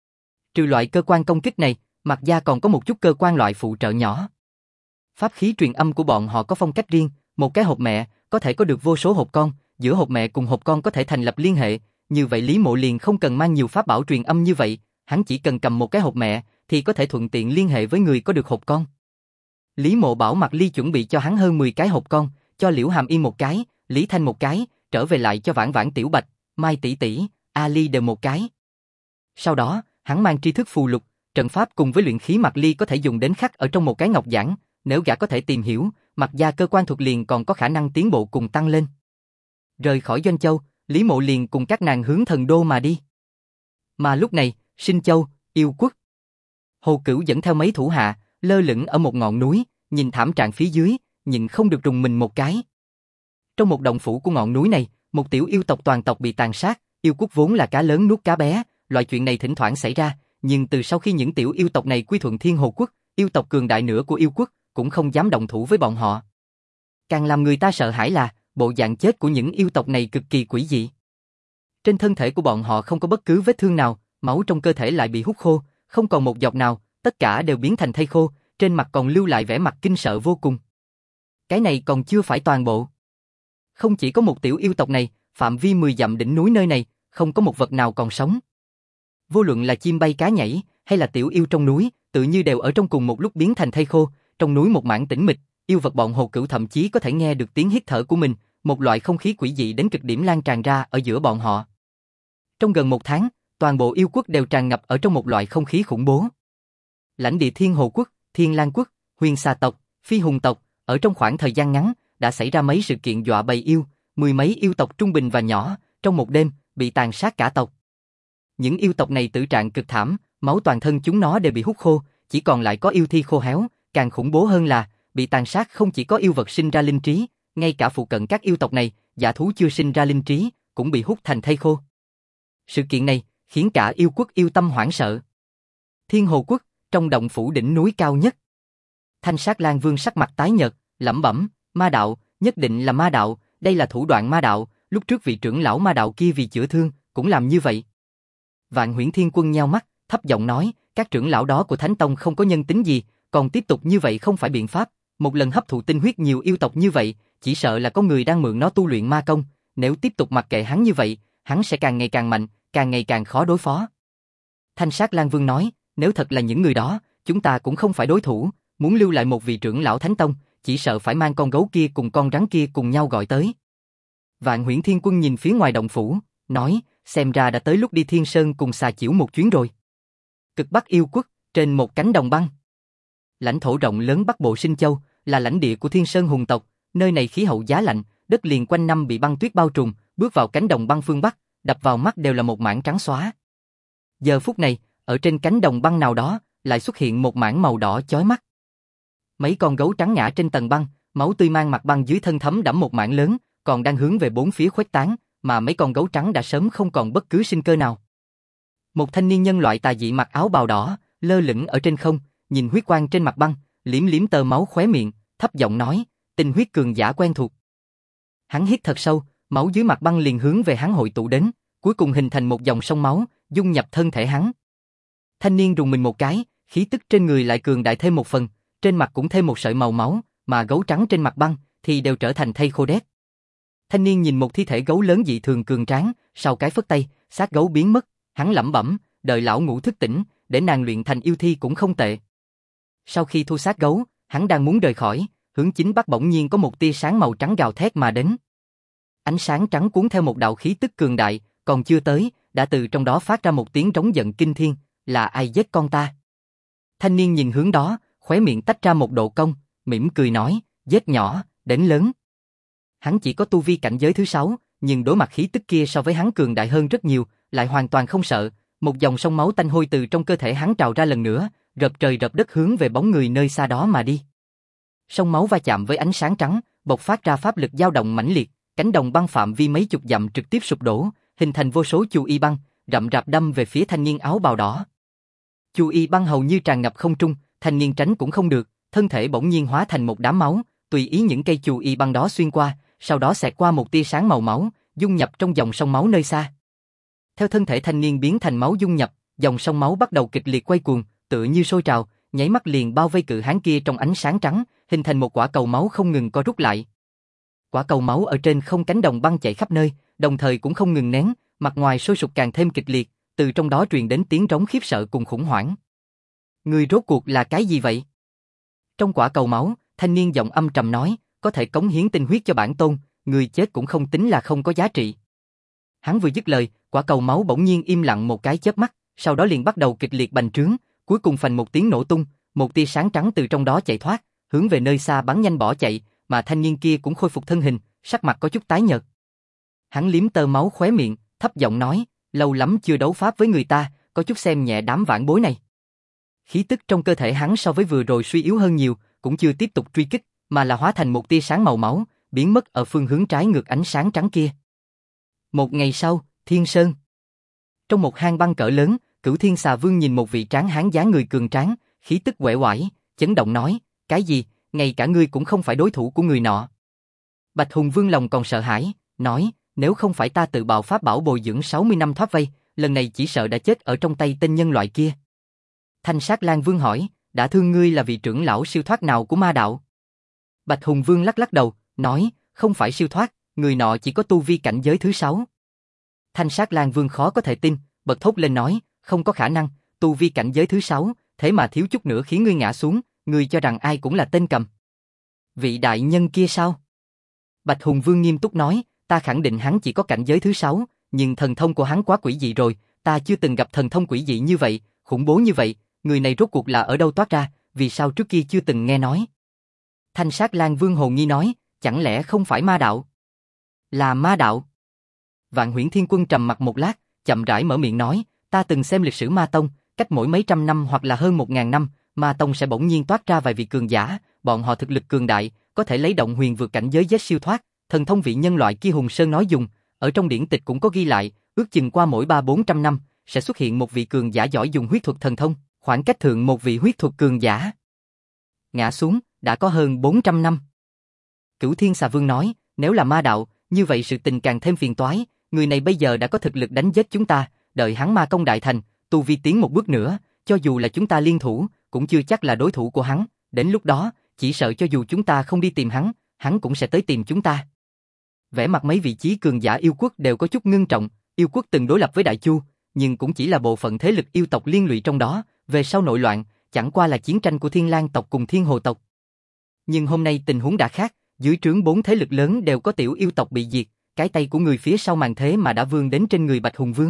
Trừ loại cơ quan công kích này, Mạc gia còn có một chút cơ quan loại phụ trợ nhỏ. Pháp khí truyền âm của bọn họ có phong cách riêng, một cái hộp mẹ có thể có được vô số hộp con, giữa hộp mẹ cùng hộp con có thể thành lập liên hệ, như vậy Lý Mộ liền không cần mang nhiều pháp bảo truyền âm như vậy, hắn chỉ cần cầm một cái hộp mẹ thì có thể thuận tiện liên hệ với người có được hộp con. Lý Mộ bảo Mạc Ly chuẩn bị cho hắn hơn 10 cái hộp con, cho Liễu Hàm Yên một cái, Lý Thanh một cái, trở về lại cho Vãn Vãn Tiểu Bạch, Mai tỷ tỷ, A Ly đều một cái. Sau đó, hắn mang tri thức phù lục, trận pháp cùng với luyện khí Mạc Ly có thể dùng đến khắc ở trong một cái ngọc giản, nếu gã có thể tìm hiểu, Mạc gia cơ quan thuật liền còn có khả năng tiến bộ cùng tăng lên. Rời khỏi Doanh Châu, Lý Mộ liền cùng các nàng hướng Thần Đô mà đi. Mà lúc này, Sinh Châu, Yêu Quốc. Hồ Cửu dẫn theo mấy thủ hạ, lơ lửng ở một ngọn núi, nhìn thảm trạng phía dưới, nhìn không được rùng mình một cái. Trong một động phủ của ngọn núi này, một tiểu yêu tộc toàn tộc bị tàn sát, Yêu Quốc vốn là cá lớn nuốt cá bé, loại chuyện này thỉnh thoảng xảy ra, nhưng từ sau khi những tiểu yêu tộc này quy thuận Thiên Hồ Quốc, yêu tộc cường đại nữa của Yêu Quốc cũng không dám động thủ với bọn họ. Càng làm người ta sợ hãi là bộ dạng chết của những yêu tộc này cực kỳ quỷ dị. Trên thân thể của bọn họ không có bất cứ vết thương nào, máu trong cơ thể lại bị hút khô, không còn một giọt nào, tất cả đều biến thành thây khô, trên mặt còn lưu lại vẻ mặt kinh sợ vô cùng. Cái này còn chưa phải toàn bộ. Không chỉ có một tiểu yêu tộc này, phạm vi 10 dặm đỉnh núi nơi này, không có một vật nào còn sống. Vô luận là chim bay cá nhảy, hay là tiểu yêu trong núi, tự như đều ở trong cùng một lúc biến thành thây khô, trong núi một mảng tĩnh mịch, yêu vật bọn Hồ Cửu thậm chí có thể nghe được tiếng hít thở của mình, một loại không khí quỷ dị đến cực điểm lan tràn ra ở giữa bọn họ. Trong gần 1 tháng, toàn bộ yêu quốc đều tràn ngập ở trong một loại không khí khủng bố. Lãnh địa Thiên Hồ Quốc, Thiên Lang Quốc, Huyền Xà tộc, Phi Hùng tộc, ở trong khoảng thời gian ngắn, đã xảy ra mấy sự kiện dọa bầy yêu, 10 mấy yêu tộc trung bình và nhỏ, trong một đêm, bị tàn sát cả tộc. Những yêu tộc này tử trạng cực thảm, máu toàn thân chúng nó đều bị hút khô, chỉ còn lại có yêu thi khô héo, càng khủng bố hơn là, bị tàn sát không chỉ có yêu vật sinh ra linh trí, ngay cả phụ cận các yêu tộc này, dã thú chưa sinh ra linh trí, cũng bị hút thành thây khô. Sự kiện này, khiến cả yêu quốc yêu tâm hoảng sợ. Thiên Hồ Quốc, trong động phủ đỉnh núi cao nhất. Thanh Sát Lang Vương sắc mặt tái nhợt, lẩm bẩm, ma đạo, nhất định là ma đạo, đây là thủ đoạn ma đạo, lúc trước vị trưởng lão ma đạo kia vì chữa thương, cũng làm như vậy. Vạn Huyễn Thiên Quân nheo mắt, thấp giọng nói, các trưởng lão đó của Thánh Tông không có nhân tính gì, còn tiếp tục như vậy không phải biện pháp, một lần hấp thụ tinh huyết nhiều yêu tộc như vậy, chỉ sợ là có người đang mượn nó tu luyện ma công, nếu tiếp tục mặc kệ hắn như vậy, hắn sẽ càng ngày càng mạnh, càng ngày càng khó đối phó. Thanh Sát Lang Vương nói, nếu thật là những người đó, chúng ta cũng không phải đối thủ, muốn lưu lại một vị trưởng lão Thánh Tông, chỉ sợ phải mang con gấu kia cùng con rắn kia cùng nhau gọi tới. Vạn Huyễn Thiên Quân nhìn phía ngoài động phủ, nói, xem ra đã tới lúc đi Thiên Sơn cùng xà chiểu một chuyến rồi. Cực Bắc Yêu Quốc, trên một cánh đồng băng. Lãnh thổ rộng lớn Bắc Bộ Sinh Châu, là lãnh địa của Thiên Sơn hùng tộc, nơi này khí hậu giá lạnh, đất liền quanh năm bị băng tuyết bao trùm, bước vào cánh đồng băng phương Bắc, đập vào mắt đều là một mảng trắng xóa. Giờ phút này, ở trên cánh đồng băng nào đó, lại xuất hiện một mảng màu đỏ chói mắt. Mấy con gấu trắng ngã trên tầng băng, máu tươi mang mặt băng dưới thân thấm đẫm một mảng lớn, còn đang hướng về bốn phía khuếch tán, mà mấy con gấu trắng đã sớm không còn bất cứ sinh cơ nào. Một thanh niên nhân loại tà dị mặc áo bào đỏ, lơ lửng ở trên không, nhìn huyết quang trên mặt băng, liếm liếm tơ máu khóe miệng, thấp giọng nói, tinh huyết cường giả quen thuộc. Hắn hít thật sâu, máu dưới mặt băng liền hướng về hắn hội tụ đến, cuối cùng hình thành một dòng sông máu, dung nhập thân thể hắn. Thanh niên rùng mình một cái, khí tức trên người lại cường đại thêm một phần, trên mặt cũng thêm một sợi màu máu, mà gấu trắng trên mặt băng thì đều trở thành thây khô đét. Thanh niên nhìn một thi thể gấu lớn dị thường cường tráng, sau cái phất tay, xác gấu biến mất, hắn lẩm bẩm, đợi lão ngũ thức tỉnh, để nàng luyện thành yêu thi cũng không tệ. Sau khi thu xác gấu, hắn đang muốn rời khỏi, hướng chính bắc bỗng nhiên có một tia sáng màu trắng gào thét mà đến. Ánh sáng trắng cuốn theo một đạo khí tức cường đại, còn chưa tới, đã từ trong đó phát ra một tiếng trống giận kinh thiên, là ai giết con ta? Thanh niên nhìn hướng đó, khóe miệng tách ra một độ cong, mỉm cười nói, giết nhỏ, đến lớn. Hắn chỉ có tu vi cảnh giới thứ 6, nhưng đối mặt khí tức kia so với hắn cường đại hơn rất nhiều, lại hoàn toàn không sợ, một dòng sông máu tanh hôi từ trong cơ thể hắn trào ra lần nữa, rợp trời rợp đất hướng về bóng người nơi xa đó mà đi. Sông máu va chạm với ánh sáng trắng, bộc phát ra pháp lực dao động mãnh liệt, cánh đồng băng phạm vi mấy chục dặm trực tiếp sụp đổ, hình thành vô số chu y băng, rậm rạp đâm về phía thanh niên áo bào đỏ. Chu y băng hầu như tràn ngập không trung, thanh niên tránh cũng không được, thân thể bỗng nhiên hóa thành một đám máu, tùy ý những cây chu y băng đó xuyên qua, sau đó xẹt qua một tia sáng màu máu, dung nhập trong dòng sông máu nơi xa. Theo thân thể thanh niên biến thành máu dung nhập, dòng sông máu bắt đầu kịch liệt quay cuồng, tựa như sôi trào, nháy mắt liền bao vây cự hán kia trong ánh sáng trắng, hình thành một quả cầu máu không ngừng co rút lại. Quả cầu máu ở trên không cánh đồng băng chạy khắp nơi, đồng thời cũng không ngừng nén, mặt ngoài sôi sục càng thêm kịch liệt, từ trong đó truyền đến tiếng rống khiếp sợ cùng khủng hoảng. Người rốt cuộc là cái gì vậy? Trong quả cầu máu, thanh niên giọng âm trầm nói, có thể cống hiến tinh huyết cho bản tôn, người chết cũng không tính là không có giá trị. Hắn vừa dứt lời, quả cầu máu bỗng nhiên im lặng một cái chớp mắt, sau đó liền bắt đầu kịch liệt bành trướng, cuối cùng phành một tiếng nổ tung, một tia sáng trắng từ trong đó chạy thoát, hướng về nơi xa bắn nhanh bỏ chạy, mà thanh niên kia cũng khôi phục thân hình, sắc mặt có chút tái nhợt. Hắn liếm tơ máu khóe miệng, thấp giọng nói, lâu lắm chưa đấu pháp với người ta, có chút xem nhẹ đám vãn bối này. Khí tức trong cơ thể hắn so với vừa rồi suy yếu hơn nhiều, cũng chưa tiếp tục truy kích, mà là hóa thành một tia sáng màu máu, biến mất ở phương hướng trái ngược ánh sáng trắng kia. Một ngày sau, Thiên Sơn. Trong một hang băng cỡ lớn, Cửu Thiên Xà Vương nhìn một vị tráng hán dáng người cường tráng, khí tức uể oải, chấn động nói, cái gì, ngay cả ngươi cũng không phải đối thủ của người nọ. Bạch Hùng Vương lòng còn sợ hãi, nói, nếu không phải ta tự bạo pháp bảo bồi dưỡng 60 năm thoát vây, lần này chỉ sợ đã chết ở trong tay tên nhân loại kia. Thanh Sát Lang Vương hỏi, đã thương ngươi là vị trưởng lão siêu thoát nào của ma đạo? Bạch Hùng Vương lắc lắc đầu, nói, không phải siêu thoát, người nọ chỉ có tu vi cảnh giới thứ 6. Thanh Sát Lang Vương khó có thể tin, bật thốt lên nói, không có khả năng, tu vi cảnh giới thứ 6, thế mà thiếu chút nữa khiến ngươi ngã xuống, ngươi cho rằng ai cũng là tên cầm. Vị đại nhân kia sao? Bạch Hùng Vương nghiêm túc nói, ta khẳng định hắn chỉ có cảnh giới thứ 6, nhưng thần thông của hắn quá quỷ dị rồi, ta chưa từng gặp thần thông quỷ dị như vậy, khủng bố như vậy, người này rốt cuộc là ở đâu toát ra, vì sao trước kia chưa từng nghe nói. Thanh Sát Lang Vương hồ nghi nói, chẳng lẽ không phải ma đạo? Là ma đạo. Vạn Huyễn Thiên Quân trầm mặt một lát, chậm rãi mở miệng nói, ta từng xem lịch sử Ma Tông, cách mỗi mấy trăm năm hoặc là hơn 1000 năm, Ma Tông sẽ bỗng nhiên toát ra vài vị cường giả, bọn họ thực lực cường đại, có thể lấy động huyền vượt cảnh giới giết siêu thoát, thần thông vị nhân loại kia Hùng Sơn nói dùng, ở trong điển tịch cũng có ghi lại, ước chừng qua mỗi 300-400 năm, sẽ xuất hiện một vị cường giả giỏi dùng huyết thuật thần thông, khoảng cách thượng một vị huyết thuật cường giả. Ngã xuống, đã có hơn 400 năm. Cửu Thiên Xà Vương nói, nếu là ma đạo, như vậy sự tình càng thêm phiền toái, người này bây giờ đã có thực lực đánh giết chúng ta, đợi hắn ma công đại thành, tu vi tiến một bước nữa, cho dù là chúng ta liên thủ, cũng chưa chắc là đối thủ của hắn, đến lúc đó, chỉ sợ cho dù chúng ta không đi tìm hắn, hắn cũng sẽ tới tìm chúng ta. Vẻ mặt mấy vị chí cường giả yêu quốc đều có chút ngưng trọng, yêu quốc từng đối lập với Đại Chu, nhưng cũng chỉ là bộ phận thế lực yêu tộc liên lụy trong đó, về sau nội loạn, chẳng qua là chiến tranh của Thiên Lang tộc cùng Thiên Hồ tộc. Nhưng hôm nay tình huống đã khác, dưới trướng 4 thế lực lớn đều có tiểu yêu tộc bị diệt, cái tay của người phía sau màn thế mà đã vươn đến trên người Bạch Hùng Vương.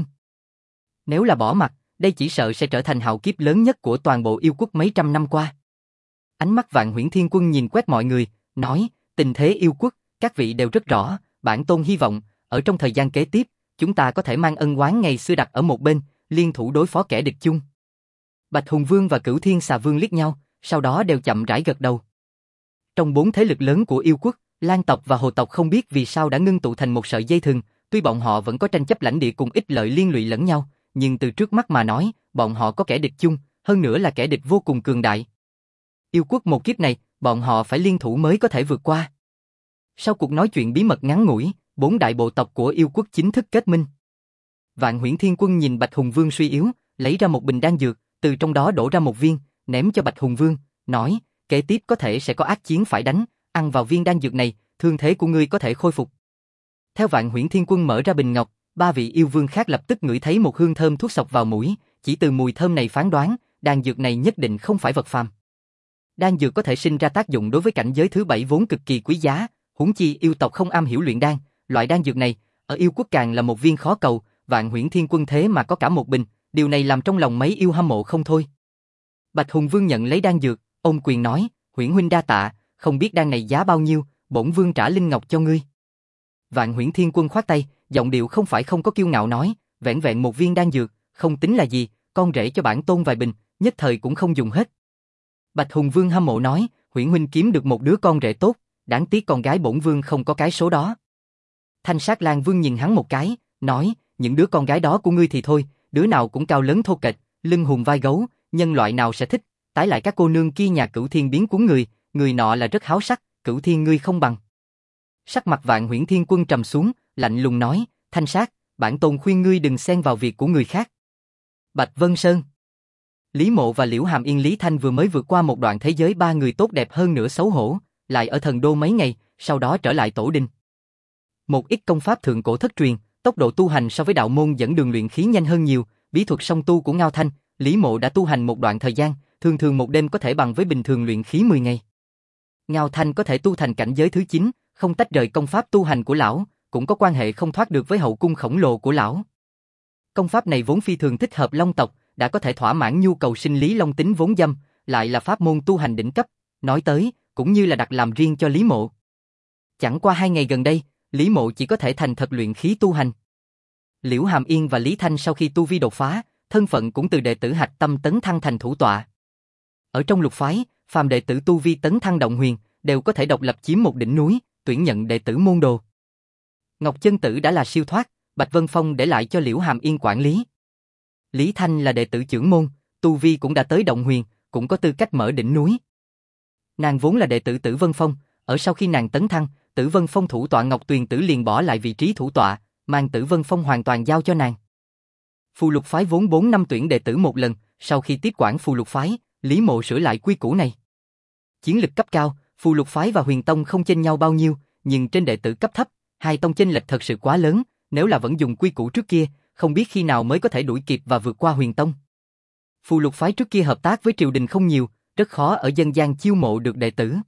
Nếu là bỏ mặt, đây chỉ sợ sẽ trở thành hạo kiếp lớn nhất của toàn bộ yêu quốc mấy trăm năm qua. Ánh mắt Vạn Huyễn Thiên Quân nhìn quét mọi người, nói, tình thế yêu quốc, các vị đều rất rõ, bản tôn hy vọng, ở trong thời gian kế tiếp, chúng ta có thể mang ân oán ngày xưa đặt ở một bên, liên thủ đối phó kẻ địch chung. Bạch Hùng Vương và Cửu Thiên Xà Vương liếc nhau, sau đó đều chậm rãi gật đầu. Trong 4 thế lực lớn của yêu quốc, Lang tộc và Hồ tộc không biết vì sao đã ngưng tụ thành một sợi dây thừng, tuy bọn họ vẫn có tranh chấp lãnh địa cùng ích lợi liên lụy lẫn nhau, nhưng từ trước mắt mà nói, bọn họ có kẻ địch chung, hơn nữa là kẻ địch vô cùng cường đại. Yêu quốc một kiếp này, bọn họ phải liên thủ mới có thể vượt qua. Sau cuộc nói chuyện bí mật ngắn ngủi, 4 đại bộ tộc của yêu quốc chính thức kết minh. Vạn Huyễn Thiên Quân nhìn Bạch Hùng Vương suy yếu, lấy ra một bình đan dược, từ trong đó đổ ra một viên, ném cho Bạch Hùng Vương, nói, kế tiếp có thể sẽ có ác chiến phải đánh, ăn vào viên đan dược này, thương thế của ngươi có thể khôi phục. Theo Vạn Huyễn Thiên Quân mở ra bình ngọc, 3 vị yêu vương khác lập tức ngửi thấy một hương thơm thuốc sộc vào mũi, chỉ từ mùi thơm này phán đoán, đan dược này nhất định không phải vật phàm. Đan dược có thể sinh ra tác dụng đối với cảnh giới thứ 7 vốn cực kỳ quý giá, huống chi yêu tộc không am hiểu luyện đan, loại đan dược này, ở yêu quốc càng là một viên khó cầu, Vạn Huyễn Thiên Quân thế mà có cả một bình, điều này làm trong lòng mấy yêu hâm mộ không thôi. Bạch Hùng Vương nhận lấy đan dược, ôm quyền nói, Huyễn huynh đa tạ, không biết đan này giá bao nhiêu, bổn vương trả linh ngọc cho ngươi. Vạn Huyễn Thiên Quân khoát tay, giọng điệu không phải không có kiêu ngạo nói, vẹn vẹn một viên đan dược, không tính là gì, con rể cho bản tôn vài bình, nhất thời cũng không dùng hết. Bạch Hùng Vương hâm mộ nói, Huyễn huynh kiếm được một đứa con rể tốt, đáng tiếc con gái bổn vương không có cái số đó. Thanh Sát Lang Vương nhìn hắn một cái, nói, những đứa con gái đó của ngươi thì thôi, đứa nào cũng cao lớn thô kệch, lưng hùm vai gấu, nhân loại nào sẽ thích, tái lại các cô nương kia nhà Cửu Thiên biến cuốn người, người nọ là rất háo sắc, Cửu Thiên ngươi không bằng. Sắc mặt Vạn Huyễn Thiên Quân trầm xuống, lạnh lùng nói, Thanh Sát, bản tôn khuyên ngươi đừng xen vào việc của người khác. Bạch Vân Sơn. Lý Mộ và Liễu Hàm Yên Lý Thanh vừa mới vượt qua một đoạn thế giới 3 người tốt đẹp hơn nữa xấu hổ, lại ở thần đô mấy ngày, sau đó trở lại tổ đình. Một ít công pháp thượng cổ thất truyền, tốc độ tu hành so với đạo môn dẫn đường luyện khí nhanh hơn nhiều, bí thuật song tu của Ngao Thanh, Lý Mộ đã tu hành một đoạn thời gian, thường thường một đêm có thể bằng với bình thường luyện khí 10 ngày. Ngao Thanh có thể tu thành cảnh giới thứ 9, không tách rời công pháp tu hành của lão, cũng có quan hệ không thoát được với hậu cung khổng lồ của lão. Công pháp này vốn phi thường thích hợp Long tộc, đã có thể thỏa mãn nhu cầu sinh lý long tính vốn dâm, lại là pháp môn tu hành đỉnh cấp, nói tới, cũng như là đặt làm riêng cho Lý Mộ. Chẳng qua 2 ngày gần đây, Lý Mộ chỉ có thể thành thật luyện khí tu hành. Liễu Hàm Yên và Lý Thanh sau khi tu vi đột phá, thân phận cũng từ đệ tử hạch tâm tấn thăng thành thủ tọa. Ở trong lục phái, phàm đệ tử tu vi tấn thăng động huyền, đều có thể độc lập chiếm một đỉnh núi, tuyển nhận đệ tử môn đồ. Ngọc Chân Tử đã là siêu thoát, Bạch Vân Phong để lại cho Liễu Hàm Yên quản lý. Lý Thanh là đệ tử trưởng môn, tu vi cũng đã tới động huyền, cũng có tư cách mở đỉnh núi. Nàng vốn là đệ tử Tử Vân Phong, ở sau khi nàng tấn thăng, Tử Vân Phong thủ tọa Ngọc Tuyền Tử liền bỏ lại vị trí thủ tọa, mang Tử Vân Phong hoàn toàn giao cho nàng. Phù Lục phái vốn 4 năm tuyển đệ tử một lần, sau khi tiếp quản Phù Lục phái, Lý Mộ sửa lại quy củ này. Chiến lực cấp cao, Phù Lục phái và Huyền Tông không chênh nhau bao nhiêu, nhưng trên đệ tử cấp thấp, hai tông chênh lệch thật sự quá lớn, nếu là vẫn dùng quy củ trước kia, không biết khi nào mới có thể đuổi kịp và vượt qua Huyền Tông. Phù Lục phái trước kia hợp tác với triều đình không nhiều, rất khó ở dân gian chiêu mộ được đệ tử.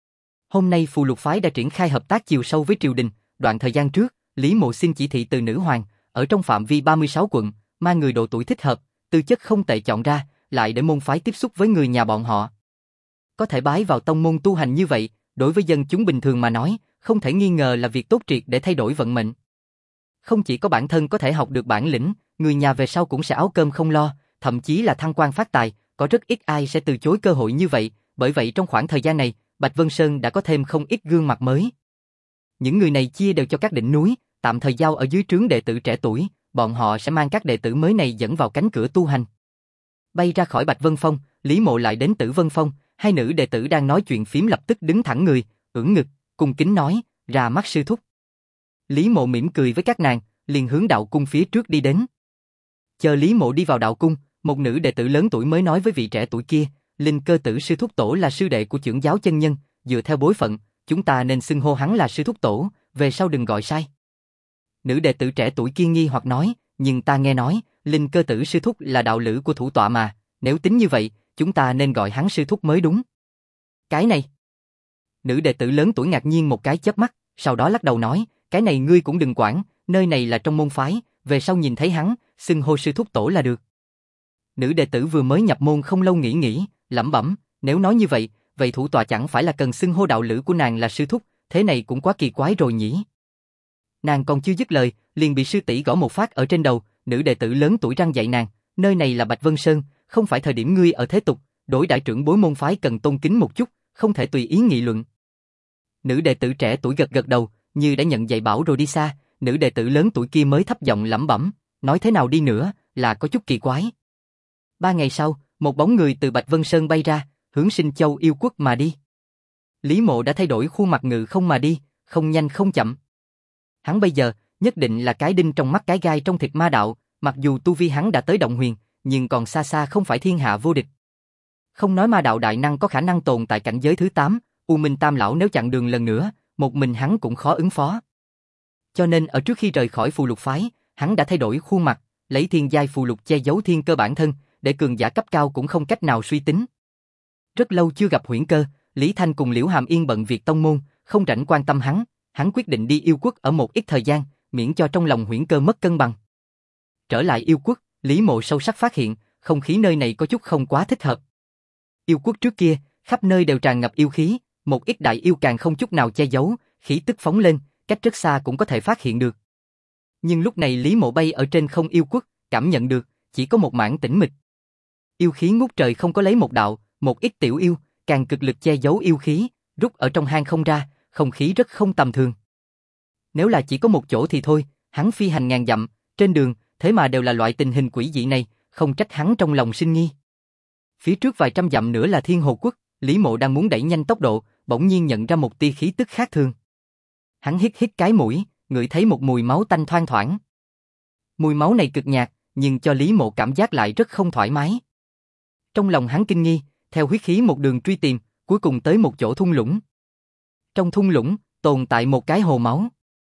Hôm nay Phù Lục phái đã triển khai hợp tác chiều sâu với triều đình, đoạn thời gian trước, Lý Mộ xin chỉ thị từ nữ hoàng, ở trong phạm vi 36 quận, mang người độ tuổi thích hợp, tư chất không tệ chọn ra, lại để môn phái tiếp xúc với người nhà bọn họ. Có thể bái vào tông môn tu hành như vậy, đối với dân chúng bình thường mà nói, không thể nghi ngờ là việc tốt triệt để thay đổi vận mệnh. Không chỉ có bản thân có thể học được bản lĩnh, người nhà về sau cũng sẽ áo cơm không lo, thậm chí là thăng quan phát tài, có rất ít ai sẽ từ chối cơ hội như vậy, bởi vậy trong khoảng thời gian này, Bạch Vân Sơn đã có thêm không ít gương mặt mới. Những người này chia đều cho các đỉnh núi, tạm thời giao ở dưới trướng đệ tử trẻ tuổi, bọn họ sẽ mang các đệ tử mới này dẫn vào cánh cửa tu hành. Bay ra khỏi Bạch Vân Phong, Lý Mộ lại đến Tử Vân Phong, hai nữ đệ tử đang nói chuyện phím lập tức đứng thẳng người, ưỡn ngực, cung kính nói, ra mắt sư thúc. Lý Mộ mỉm cười với các nàng, liền hướng đạo cung phía trước đi đến. Chờ Lý Mộ đi vào đạo cung, một nữ đệ tử lớn tuổi mới nói với vị trẻ tuổi kia, Linh Cơ Tử sư thúc tổ là sư đệ của trưởng giáo chân nhân, dựa theo bối phận, chúng ta nên xưng hô hắn là sư thúc tổ, về sau đừng gọi sai. Nữ đệ tử trẻ tuổi kia nghi hoặc nói, nhưng ta nghe nói, Linh Cơ Tử sư thúc là đạo lữ của thủ tọa mà, nếu tính như vậy, chúng ta nên gọi hắn sư thúc mới đúng. Cái này. Nữ đệ tử lớn tuổi ngạc nhiên một cái chớp mắt, sau đó lắc đầu nói, cái này ngươi cũng đừng quản, nơi này là trong môn phái, về sau nhìn thấy hắn, xưng hô sư thúc tổ là được. Nữ đệ tử vừa mới nhập môn không lâu nghĩ, lẩm bẩm, nếu nói như vậy, vậy thủ tọa chẳng phải là cần xưng hô đạo lữ của nàng là sư thúc, thế này cũng quá kỳ quái rồi nhỉ. Nàng còn chưa dứt lời, liền bị sư tỷ gõ một phát ở trên đầu, nữ đệ tử lớn tuổi răng dạy nàng, nơi này là Bạch Vân Sơn, không phải thời điểm ngươi ở thế tục, đối đãi trưởng bối môn phái cần tôn kính một chút, không thể tùy ý nghị luận. Nữ đệ tử trẻ tuổi gật gật đầu, như đã nhận dạy bảo rồi đi xa, nữ đệ tử lớn tuổi kia mới thấp giọng lẩm bẩm, nói thế nào đi nữa, là có chút kỳ quái. 3 ngày sau, một bóng người từ Bạch Vân Sơn bay ra, hướng Sinh Châu Yêu Quốc mà đi. Lý Mộ đã thay đổi khuôn mặt ngự không mà đi, không nhanh không chậm. Hắn bây giờ, nhất định là cái đinh trong mắt cái gai trong thịt ma đạo, mặc dù tu vi hắn đã tới động huyền, nhưng còn xa xa không phải thiên hạ vô địch. Không nói ma đạo đại năng có khả năng tồn tại cảnh giới thứ 8, U Minh Tam Lão nếu chặn đường lần nữa, một mình hắn cũng khó ứng phó. Cho nên ở trước khi rời khỏi phù lục phái, hắn đã thay đổi khuôn mặt, lấy thiên giai phù lục che giấu thiên cơ bản thân, để cường giả cấp cao cũng không cách nào suy tính. Rất lâu chưa gặp Huyễn Cơ, Lý Thanh cùng Liễu Hàm Yên bận việc tông môn, không rảnh quan tâm hắn quyết định đi yêu quốc ở một ít thời gian, miễn cho trong lòng Huyễn Cơ mất cân bằng. Trở lại yêu quốc, Lý Mộ sâu sắc phát hiện, không khí nơi này có chút không quá thích hợp. Yêu quốc trước kia, khắp nơi đều tràn ngập yêu khí, một ít đại yêu càng không chút nào che giấu, khí tức phóng lên, cách rất xa cũng có thể phát hiện được. Nhưng lúc này Lý Mộ bay ở trên không yêu quốc, cảm nhận được, chỉ có một mảng tĩnh mịch. Yêu khí ngút trời không có lấy một đạo, một ít tiểu yêu, càng cực lực che giấu yêu khí, rút ở trong hang không ra, không khí rất không tầm thường. Nếu là chỉ có một chỗ thì thôi, hắn phi hành ngàn dặm, trên đường, thế mà đều là loại tình hình quỷ dị này, không trách hắn trong lòng sinh nghi. Phía trước vài trăm dặm nữa là Thiên Hồ Quốc, Lý Mộ đang muốn đẩy nhanh tốc độ, bỗng nhiên nhận ra một tia khí tức khác thường. Hắn hít cái mũi, ngửi thấy một mùi máu tanh thoang thoảng. Mùi máu này cực nhạt, nhưng cho Lý Mộ cảm giác lại rất không thoải mái. Trong lòng hắn kinh nghi, theo huyết khí một đường truy tìm, cuối cùng tới một chỗ thung lũng. Trong thung lũng, tồn tại một cái hồ máu.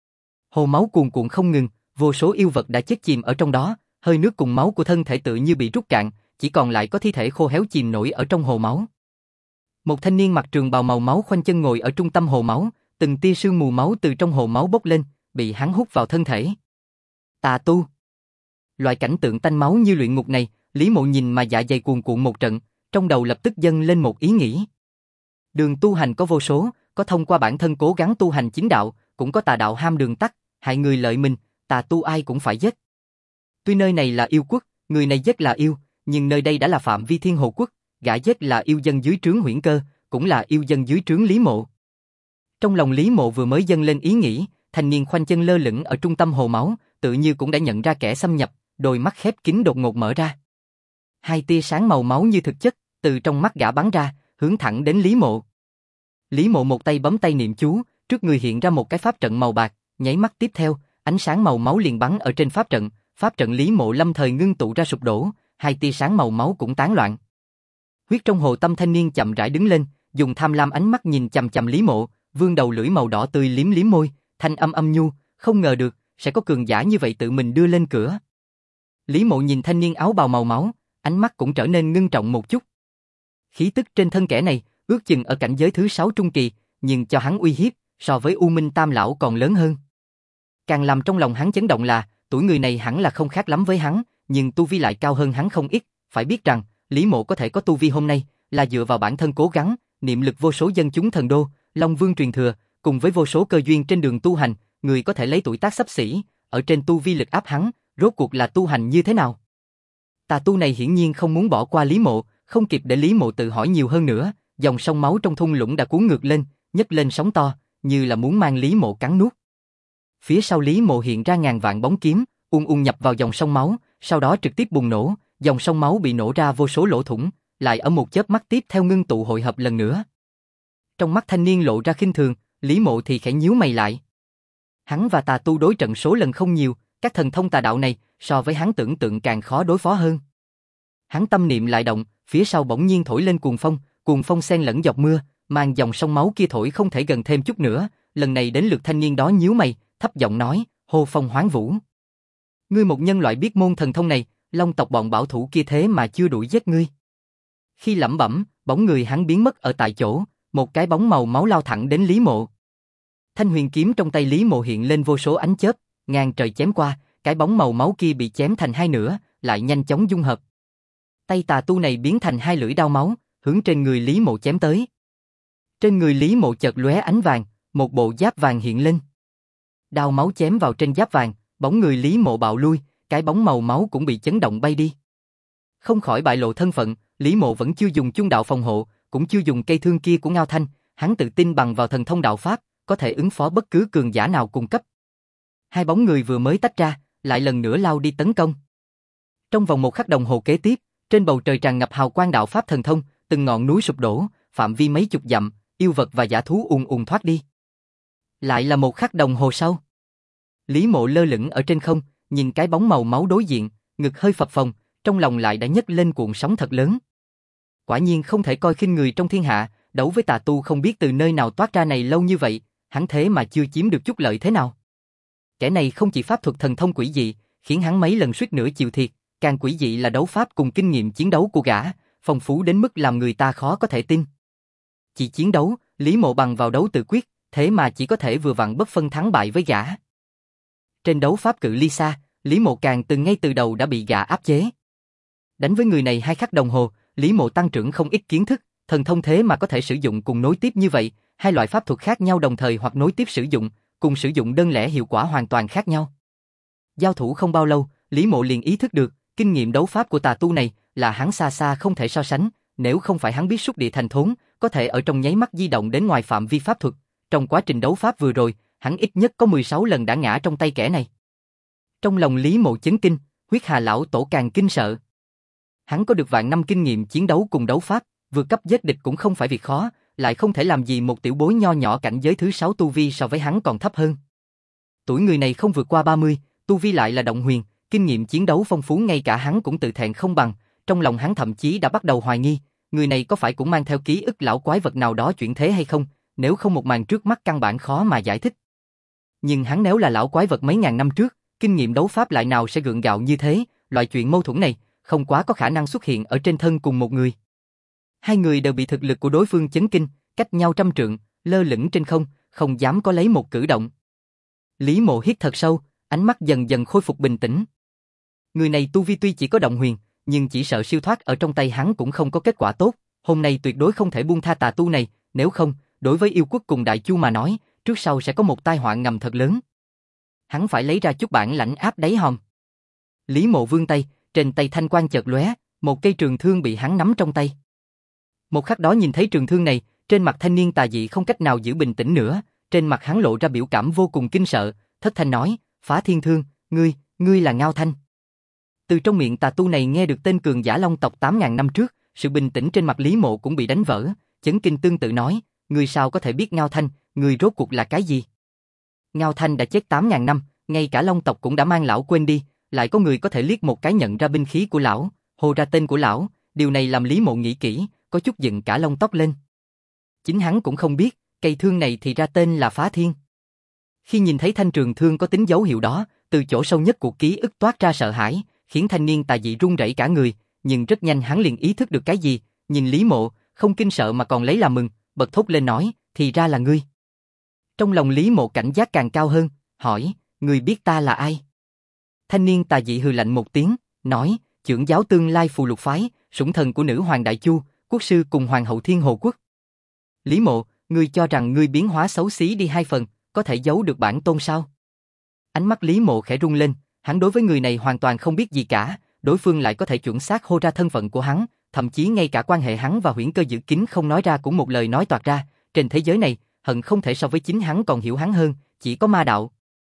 Hồ máu cuồn cuộn không ngừng, vô số yêu vật đã chết chìm ở trong đó, hơi nước cùng máu của thân thể tự như bị rút cạn, chỉ còn lại có thi thể khô héo chìm nổi ở trong hồ máu. Một thanh niên mặc trường bào màu máu khoanh chân ngồi ở trung tâm hồ máu, từng tia sương mù máu từ trong hồ máu bốc lên, bị hắn hút vào thân thể. Tà tu. Loại cảnh tượng tanh máu như luyện ngục này, Lý Mộ nhìn mà dạ dày cuồn cuộn một trận, trong đầu lập tức dâng lên một ý nghĩ. Đường tu hành có vô số, có thông qua bản thân cố gắng tu hành chính đạo, cũng có tà đạo ham đường tắt, hại người lợi mình, tà tu ai cũng phải giết. Tuy nơi này là yêu quốc, người này giết là yêu, nhưng nơi đây đã là phạm vi Thiên Hồ Quốc, gã giết là yêu dân dưới trướng Huyễn Cơ, cũng là yêu dân dưới trướng Lý Mộ. Trong lòng Lý Mộ vừa mới dâng lên ý nghĩ, thanh niên khoanh chân lơ lửng ở trung tâm hồ máu, tự như cũng đã nhận ra kẻ xâm nhập, đôi mắt khép kín đột ngột mở ra. Hai tia sáng màu máu như thực chất, từ trong mắt gã bắn ra, hướng thẳng đến Lý Mộ. Lý Mộ một tay bấm tay niệm chú, trước người hiện ra một cái pháp trận màu bạc, nháy mắt tiếp theo, ánh sáng màu máu liền bắn ở trên pháp trận Lý Mộ lâm thời ngưng tụ ra sụp đổ, hai tia sáng màu máu cũng tán loạn. Huyết trong hồ tâm thanh niên chậm rãi đứng lên, dùng tham lam ánh mắt nhìn chằm chằm Lý Mộ, vươn đầu lưỡi màu đỏ tươi liếm liếm môi, thanh âm âm nhu, không ngờ được sẽ có cường giả như vậy tự mình đưa lên cửa. Lý Mộ nhìn thanh niên áo bào màu máu, ánh mắt cũng trở nên ngưng trọng một chút. Khí tức trên thân kẻ này, ước chừng ở cảnh giới thứ 6 trung kỳ, nhưng cho hắn uy hiếp, so với U Minh Tam Lão còn lớn hơn. Càng làm trong lòng hắn chấn động là, tuổi người này hẳn là không khác lắm với hắn, nhưng tu vi lại cao hơn hắn không ít, phải biết rằng, Lý Mộ có thể có tu vi hôm nay, là dựa vào bản thân cố gắng, niệm lực vô số dân chúng thần đô, Long Vương truyền thừa, cùng với vô số cơ duyên trên đường tu hành, người có thể lấy tuổi tác xấp xỉ, ở trên tu vi lực áp hắn, rốt cuộc là tu hành như thế nào? Tà tu này hiển nhiên không muốn bỏ qua Lý Mộ, không kịp để Lý Mộ tự hỏi nhiều hơn nữa, dòng sông máu trong thung lũng đã cuốn ngược lên, nhấc lên sóng to, như là muốn mang Lý Mộ cắn nuốt. Phía sau Lý Mộ hiện ra ngàn vạn bóng kiếm, ung nhập vào dòng sông máu, sau đó trực tiếp bùng nổ, dòng sông máu bị nổ ra vô số lỗ thủng, lại ở một chớp mắt tiếp theo ngưng tụ hội hợp lần nữa. Trong mắt thanh niên lộ ra khinh thường, Lý Mộ thì khẽ nhíu mày lại. Hắn và tà tu đối trận số lần không nhiều, các thần thông tà đạo này so với hắn tưởng tượng càng khó đối phó hơn. Hắn tâm niệm lại động, phía sau bỗng nhiên thổi lên cuồng phong xen lẫn giọt mưa, mang dòng sông máu kia thổi không thể gần thêm chút nữa. Lần này đến lượt thanh niên đó nhíu mày, thấp giọng nói, hô phong hoán vũ. Ngươi một nhân loại biết môn thần thông này, Long tộc bọn bảo thủ kia thế mà chưa đuổi giết ngươi. Khi lẩm bẩm, bóng người hắn biến mất ở tại chỗ, một cái bóng màu máu lao thẳng đến Lý Mộ. Thanh huyền kiếm trong tay Lý Mộ hiện lên vô số ánh chớp, ngang trời chém qua, cái bóng màu máu kia bị chém thành hai nửa, lại nhanh chóng dung hợp. Tay tà tu này biến thành hai lưỡi đao máu, hướng trên người Lý Mộ chém tới. Trên người Lý Mộ chợt lóe ánh vàng, một bộ giáp vàng hiện lên. Đao máu chém vào trên giáp vàng, bóng người Lý Mộ bạo lui, cái bóng màu máu cũng bị chấn động bay đi. Không khỏi bại lộ thân phận, Lý Mộ vẫn chưa dùng chung đạo phòng hộ, cũng chưa dùng cây thương kia của Ngao Thanh, hắn tự tin bằng vào thần thông đạo pháp, có thể ứng phó bất cứ cường giả nào cùng cấp. Hai bóng người vừa mới tách ra, lại lần nữa lao đi tấn công. Trong vòng một khắc đồng hồ kế tiếp, trên bầu trời tràn ngập hào quang đạo pháp thần thông, từng ngọn núi sụp đổ, phạm vi mấy chục dặm, yêu vật và dã thú ùn ùn thoát đi. Lại là một khắc đồng hồ sau. Lý Mộ lơ lửng ở trên không, nhìn cái bóng màu máu đối diện, ngực hơi phập phồng, trong lòng lại đã nhấc lên cuộn sóng thật lớn. Quả nhiên không thể coi khinh người trong thiên hạ, đấu với tà tu không biết từ nơi nào toát ra này lâu như vậy, hắn thế mà chưa chiếm được chút lợi thế nào. Kẻ này không chỉ pháp thuật thần thông quỷ dị, khiến hắn mấy lần suýt nữa chịu thiệt, càng quỷ dị là đấu pháp cùng kinh nghiệm chiến đấu của gã, phong phú đến mức làm người ta khó có thể tin. Chỉ chiến đấu, Lý Mộ bằng vào đấu tự quyết, thế mà chỉ có thể vừa vặn bất phân thắng bại với gã. Trên đấu pháp cự ly xa, Lý Mộ càng từ ngay từ đầu đã bị gã áp chế. Đánh với người này 2 khắc đồng hồ, Lý Mộ tăng trưởng không ít kiến thức, thần thông thế mà có thể sử dụng cùng nối tiếp như vậy, hai loại pháp thuật khác nhau đồng thời hoặc nối tiếp sử dụng, cùng sử dụng đơn lẻ hiệu quả hoàn toàn khác nhau. Giao thủ không bao lâu, Lý Mộ liền ý thức được, kinh nghiệm đấu pháp của tà tu này là hắn xa xa không thể so sánh, nếu không phải hắn biết xúc địa thành thốn, có thể ở trong nháy mắt di động đến ngoài phạm vi pháp thuật. Trong quá trình đấu pháp vừa rồi, hắn ít nhất có 16 lần đã ngã trong tay kẻ này. Trong lòng Lý Mộ chấn kinh, Huyết Hà lão tổ càng kinh sợ. Hắn có được vạn năm kinh nghiệm chiến đấu cùng đấu pháp, vượt cấp giết địch cũng không phải việc khó, lại không thể làm gì một tiểu bối nho nhỏ cảnh giới thứ 6 tu vi so với hắn còn thấp hơn. Tuổi người này không vượt qua 30, tu vi lại là động huyền, kinh nghiệm chiến đấu phong phú ngay cả hắn cũng tự thẹn không bằng, trong lòng hắn thậm chí đã bắt đầu hoài nghi, người này có phải cũng mang theo ký ức lão quái vật nào đó chuyển thế hay không, nếu không một màn trước mắt căn bản khó mà giải thích. Nhưng hắn nếu là lão quái vật mấy ngàn năm trước, kinh nghiệm đấu pháp lại nào sẽ gượng gạo như thế, loại chuyện mâu thuẫn này không quá có khả năng xuất hiện ở trên thân cùng một người. Hai người đều bị thực lực của đối phương chấn kinh, cách nhau trăm trượng, lơ lửng trên không, không dám có lấy một cử động. Lý Mộ hít thật sâu, ánh mắt dần dần khôi phục bình tĩnh. Người này tu vi tuy chỉ có động huyền, nhưng chỉ sợ siêu thoát ở trong tay hắn cũng không có kết quả tốt, hôm nay tuyệt đối không thể buông tha tà tu này, nếu không, đối với yêu quốc cùng Đại Chu mà nói, trước sau sẽ có một tai họa ngầm thật lớn. Hắn phải lấy ra chút bản lãnh áp đáy hòm. Lý Mộ vươn tay, trên tay thanh quang chợt lóe, một cây trường thương bị hắn nắm trong tay. Một khắc đó nhìn thấy trường thương này, trên mặt thanh niên tà dị không cách nào giữ bình tĩnh nữa, trên mặt hắn lộ ra biểu cảm vô cùng kinh sợ, thất thanh nói, Phá Thiên Thương, ngươi là Ngao Thanh. Từ trong miệng tà tu này nghe được tên cường giả Long tộc 8.000 năm trước, sự bình tĩnh trên mặt Lý Mộ cũng bị đánh vỡ, chấn kinh tương tự nói, ngươi sao có thể biết Ngao Thanh, ngươi rốt cuộc là cái gì? Ngao Thanh đã chết 8.000 năm, ngay cả Long tộc cũng đã mang lão quên đi, lại có người có thể liếc một cái nhận ra binh khí của lão, hô ra tên của lão, điều này làm Lý Mộ nghĩ kỹ, có chút dựng cả lông tóc lên. Chính hắn cũng không biết, cây thương này thì ra tên là Phá Thiên. Khi nhìn thấy thanh trường thương có tính dấu hiệu đó, từ chỗ sâu nhất của ký ức toát ra sợ hãi, khiến thanh niên tà dị run rẩy cả người, nhưng rất nhanh hắn liền ý thức được cái gì, nhìn Lý Mộ, không kinh sợ mà còn lấy làm mừng, bật thốt lên nói, thì ra là ngươi. Trong lòng Lý Mộ cảnh giác càng cao hơn, hỏi, ngươi biết ta là ai? Thanh niên tà dị hừ lạnh một tiếng, nói, trưởng giáo tương lai Phù Lục phái, sủng thần của nữ hoàng Đại Chu, quốc sư cùng hoàng hậu Thiên Hồ quốc. Lý Mộ, ngươi cho rằng ngươi biến hóa xấu xí đi 2 phần, có thể giấu được bản tôn sao? Ánh mắt Lý Mộ khẽ rung lên, hắn đối với người này hoàn toàn không biết gì cả, đối phương lại có thể chuẩn xác hô ra thân phận của hắn, thậm chí ngay cả quan hệ hắn và Huyễn Cơ Giữ Kín không nói ra cũng một lời nói toạc ra, trên thế giới này, hận không thể so với chính hắn còn hiểu hắn hơn, chỉ có ma đạo.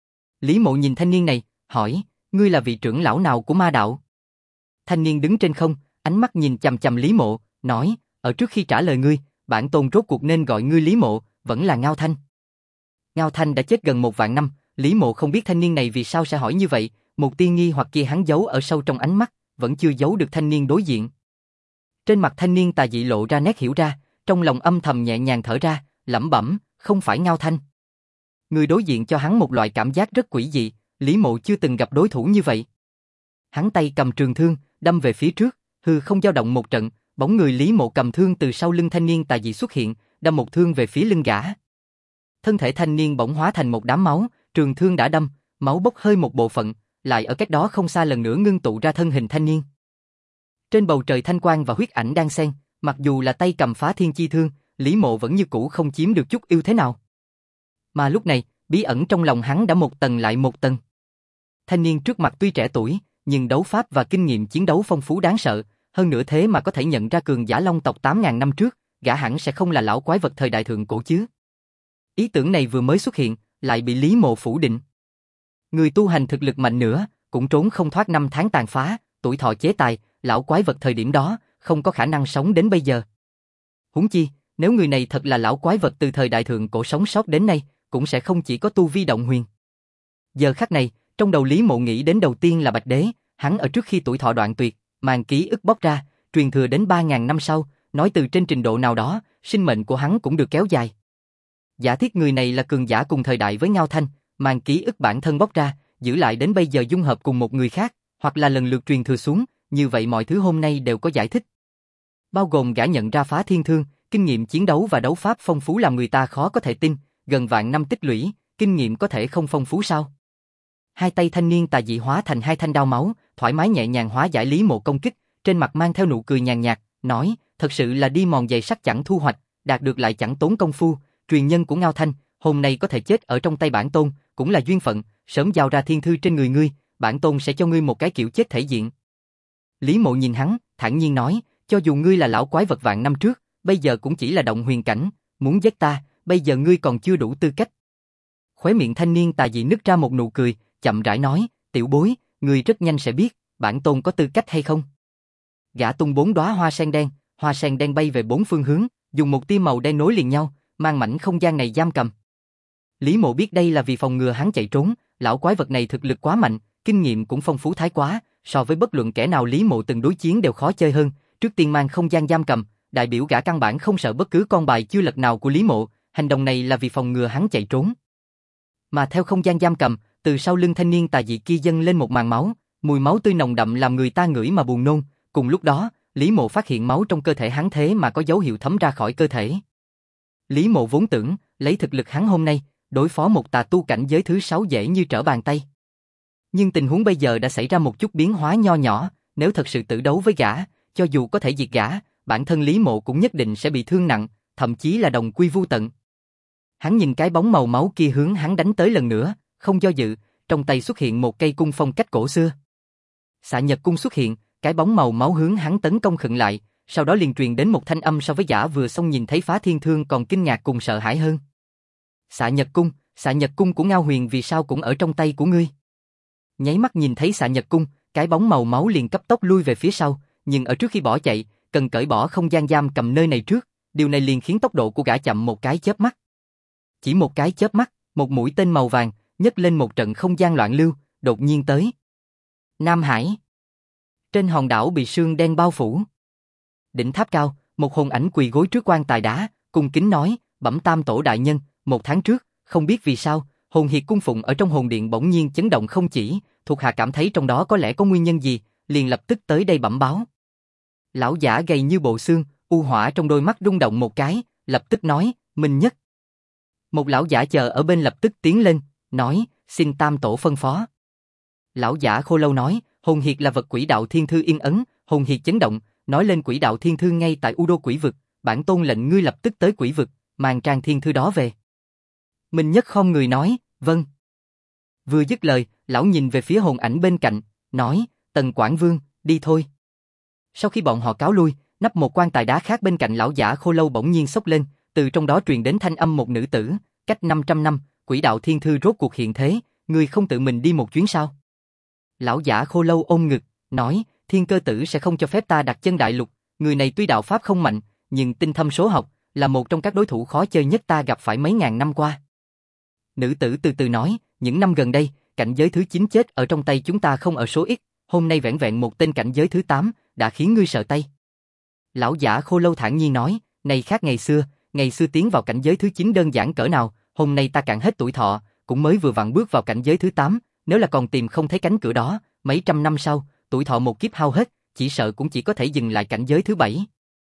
Lý Mộ nhìn thanh niên này, hỏi, ngươi là vị trưởng lão nào của ma đạo? Thanh niên đứng trên không, ánh mắt nhìn chằm chằm Lý Mộ, nói, ở trước khi trả lời ngươi, bản tôn rốt cuộc nên gọi ngươi Lý Mộ, vẫn là Ngao Thanh. Ngao Thanh đã chết gần 1 vạn năm, Lý Mộ không biết thanh niên này vì sao sẽ hỏi như vậy, một tia nghi hoặc kia hắn giấu ở sâu trong ánh mắt, vẫn chưa giấu được thanh niên đối diện. Trên mặt thanh niên tà dị lộ ra nét hiểu ra, trong lòng âm thầm nhẹ nhàng thở ra, lẩm bẩm, không phải Ngao Thanh. Người đối diện cho hắn một loại cảm giác rất quỷ dị, Lý Mộ chưa từng gặp đối thủ như vậy. Hắn tay cầm trường thương, đâm về phía trước, hư không dao động một trận, bóng người Lý Mộ cầm thương từ sau lưng thanh niên tà dị xuất hiện, đâm một thương về phía lưng gã. Thân thể thanh niên bỗng hóa thành một đám máu, trường thương đã đâm, máu bốc hơi một bộ phận, lại ở cách đó không xa lần nữa ngưng tụ ra thân hình thanh niên. Trên bầu trời thanh quang và huyết ảnh đang xen, mặc dù là tay cầm phá thiên chi thương, Lý Mộ vẫn như cũ không chiếm được chút ưu thế nào. Mà lúc này, bí ẩn trong lòng hắn đã một tầng lại một tầng. Thanh niên trước mặt tuy trẻ tuổi, nhưng đấu pháp và kinh nghiệm chiến đấu phong phú đáng sợ, hơn nữa thế mà có thể nhận ra cường giả Long tộc 8.000 năm trước, gã hẳn sẽ không là lão quái vật thời đại thượng cổ chứ. Ý tưởng này vừa mới xuất hiện, lại bị Lý Mộ phủ định. Người tu hành thực lực mạnh nữa, cũng trốn không thoát năm tháng tàn phá, tuổi thọ chế tài, lão quái vật thời điểm đó, không có khả năng sống đến bây giờ. Huống chi, nếu người này thật là lão quái vật từ thời đại thượng cổ sống sót đến nay, cũng sẽ không chỉ có tu vi động huyền. Giờ khắc này, trong đầu Lý Mộ nghĩ đến đầu tiên là Bạch Đế, hắn ở trước khi tuổi thọ đoạn tuyệt, màn ký ức bóc ra, truyền thừa đến 3.000 năm sau, nói từ trên trình độ nào đó, sinh mệnh của hắn cũng được kéo dài. Giả thiết người này là cường giả cùng thời đại với Ngao Thanh, màn ký ức bản thân bóc ra, giữ lại đến bây giờ dung hợp cùng một người khác, hoặc là lần lượt truyền thừa xuống, như vậy mọi thứ hôm nay đều có giải thích. Bao gồm gã nhận ra phá thiên thương, kinh nghiệm chiến đấu và đấu pháp phong phú làm người ta khó có thể tin, gần vạn năm tích lũy, kinh nghiệm có thể không phong phú sao? Hai tay thanh niên tà dị hóa thành hai thanh đao máu, thoải mái nhẹ nhàng hóa giải Lý Mộ công kích, trên mặt mang theo nụ cười nhàn nhạt, nói, thật sự là đi mòn giày sắt chẳng thu hoạch, đạt được lại chẳng tốn công phu, truyền nhân của Ngao Thanh, hôm nay có thể chết ở trong tay bản tôn, cũng là duyên phận, sớm giao ra thiên thư trên người ngươi, bản tôn sẽ cho ngươi một cái kiểu chết thể diện. Lý Mộ nhìn hắn, thản nhiên nói, cho dù ngươi là lão quái vật vạn năm trước, bây giờ cũng chỉ là động huyền cảnh, muốn giết ta, bây giờ ngươi còn chưa đủ tư cách. Khóe miệng thanh niên tà dị nứt ra một nụ cười, chậm rãi nói, tiểu bối, ngươi rất nhanh sẽ biết, bản tôn có tư cách hay không. Gã tung 4 đóa hoa sen đen bay về 4 phương hướng, dùng một tia màu đen nối liền nhau, mang mảnh không gian này giam cầm. Lý Mộ biết đây là vì phòng ngừa hắn chạy trốn, lão quái vật này thực lực quá mạnh, kinh nghiệm cũng phong phú thái quá, so với bất luận kẻ nào Lý Mộ từng đối chiến đều khó chơi hơn, trước tiên mang không gian giam cầm, đại biểu gã căn bản không sợ bất cứ con bài chưa lật nào của Lý Mộ, hành động này là vì phòng ngừa hắn chạy trốn. Mà theo không gian giam cầm, từ sau lưng thanh niên tà dị kia dâng lên một màn máu, mùi máu tươi nồng đậm làm người ta ngửi mà buồn nôn, cùng lúc đó, Lý Mộ phát hiện máu trong cơ thể hắn thế mà có dấu hiệu thấm ra khỏi cơ thể. Lý Mộ vốn tưởng, lấy thực lực hắn hôm nay, đối phó một tà tu cảnh giới thứ 6 dễ như trở bàn tay. Nhưng tình huống bây giờ đã xảy ra một chút biến hóa nho nhỏ, nếu thật sự tử đấu với gã, cho dù có thể diệt gã, bản thân Lý Mộ cũng nhất định sẽ bị thương nặng, thậm chí là đồng quy vu tận. Hắn nhìn cái bóng màu máu kia hướng hắn đánh tới lần nữa, không do dự, trong tay xuất hiện một cây cung phong cách cổ xưa. Xạ Nhật cung xuất hiện, cái bóng màu máu hướng hắn tấn công khựng lại, sau đó liền truyền đến một thanh âm so với gã vừa xong nhìn thấy phá thiên thương còn kinh ngạc cùng sợ hãi hơn. Xạ Nhật cung của Ngao Huyền vì sao cũng ở trong tay của ngươi? Nháy mắt nhìn thấy Xạ Nhật cung, cái bóng màu máu liền cấp tốc lui về phía sau, nhưng ở trước khi bỏ chạy, cần cởi bỏ không gian giam cầm nơi này trước, điều này liền khiến tốc độ của gã chậm một cái chớp mắt. Chỉ một cái chớp mắt, một mũi tên màu vàng nhấc lên một trận không gian loạn lưu, đột nhiên tới. Nam Hải. Trên hòn đảo bị sương đen bao phủ. Đỉnh tháp cao, một hồn ảnh quỳ gối trước quan tài đá, cung kính nói, bẩm Tam Tổ đại nhân, 1 tháng trước, không biết vì sao, hồn hiệt cung phụng ở trong hồn điện bỗng nhiên chấn động không chỉ, thuộc hạ cảm thấy trong đó có lẽ có nguyên nhân gì, liền lập tức tới đây bẩm báo. Lão giả gầy như bộ xương, u hỏa trong đôi mắt rung động một cái, lập tức nói, Minh Nhất. Một lão giả chờ ở bên lập tức tiến lên, nói, xin Tam Tổ phân phó. Lão giả Khô Lâu nói, hồn hiệt là vật quỷ đạo thiên thư yên ấn, hồn hiệt chấn động, nói lên quỷ đạo thiên thư ngay tại U Đô quỷ vực, bản tôn lệnh ngươi lập tức tới quỷ vực, mang trang thiên thư đó về. Minh Nhất khom người nói, vâng. Vừa dứt lời, lão nhìn về phía hồn ảnh bên cạnh, nói, Tần Quảng Vương, đi thôi. Sau khi bọn họ cáo lui, nắp một quan tài đá khác bên cạnh lão giả Khô Lâu bỗng nhiên xốc lên, từ trong đó truyền đến thanh âm một nữ tử, cách 500 năm, quỷ đạo thiên thư rốt cuộc hiện thế, ngươi không tự mình đi một chuyến sao? Lão giả Khô Lâu ôm ngực, nói, Thiên Cơ Tử sẽ không cho phép ta đặt chân đại lục, người này tuy đạo pháp không mạnh, nhưng tinh thâm số học, là một trong các đối thủ khó chơi nhất ta gặp phải mấy ngàn năm qua. Nữ tử từ từ nói, những năm gần đây, cảnh giới thứ 9 chết ở trong tay chúng ta không ở số ít, hôm nay vẻn vẹn một tên cảnh giới thứ 8, đã khiến ngươi sợ tay. Lão giả Khô Lâu thản nhiên nói, này khác ngày xưa tiến vào cảnh giới thứ 9 đơn giản cỡ nào, hôm nay ta cạn hết tuổi thọ, cũng mới vừa vặn bước vào cảnh giới thứ 8, nếu là còn tìm không thấy cánh cửa đó, mấy trăm năm sau, tuổi thọ một kiếp hao hết, chỉ sợ cũng chỉ có thể dừng lại cảnh giới thứ 7.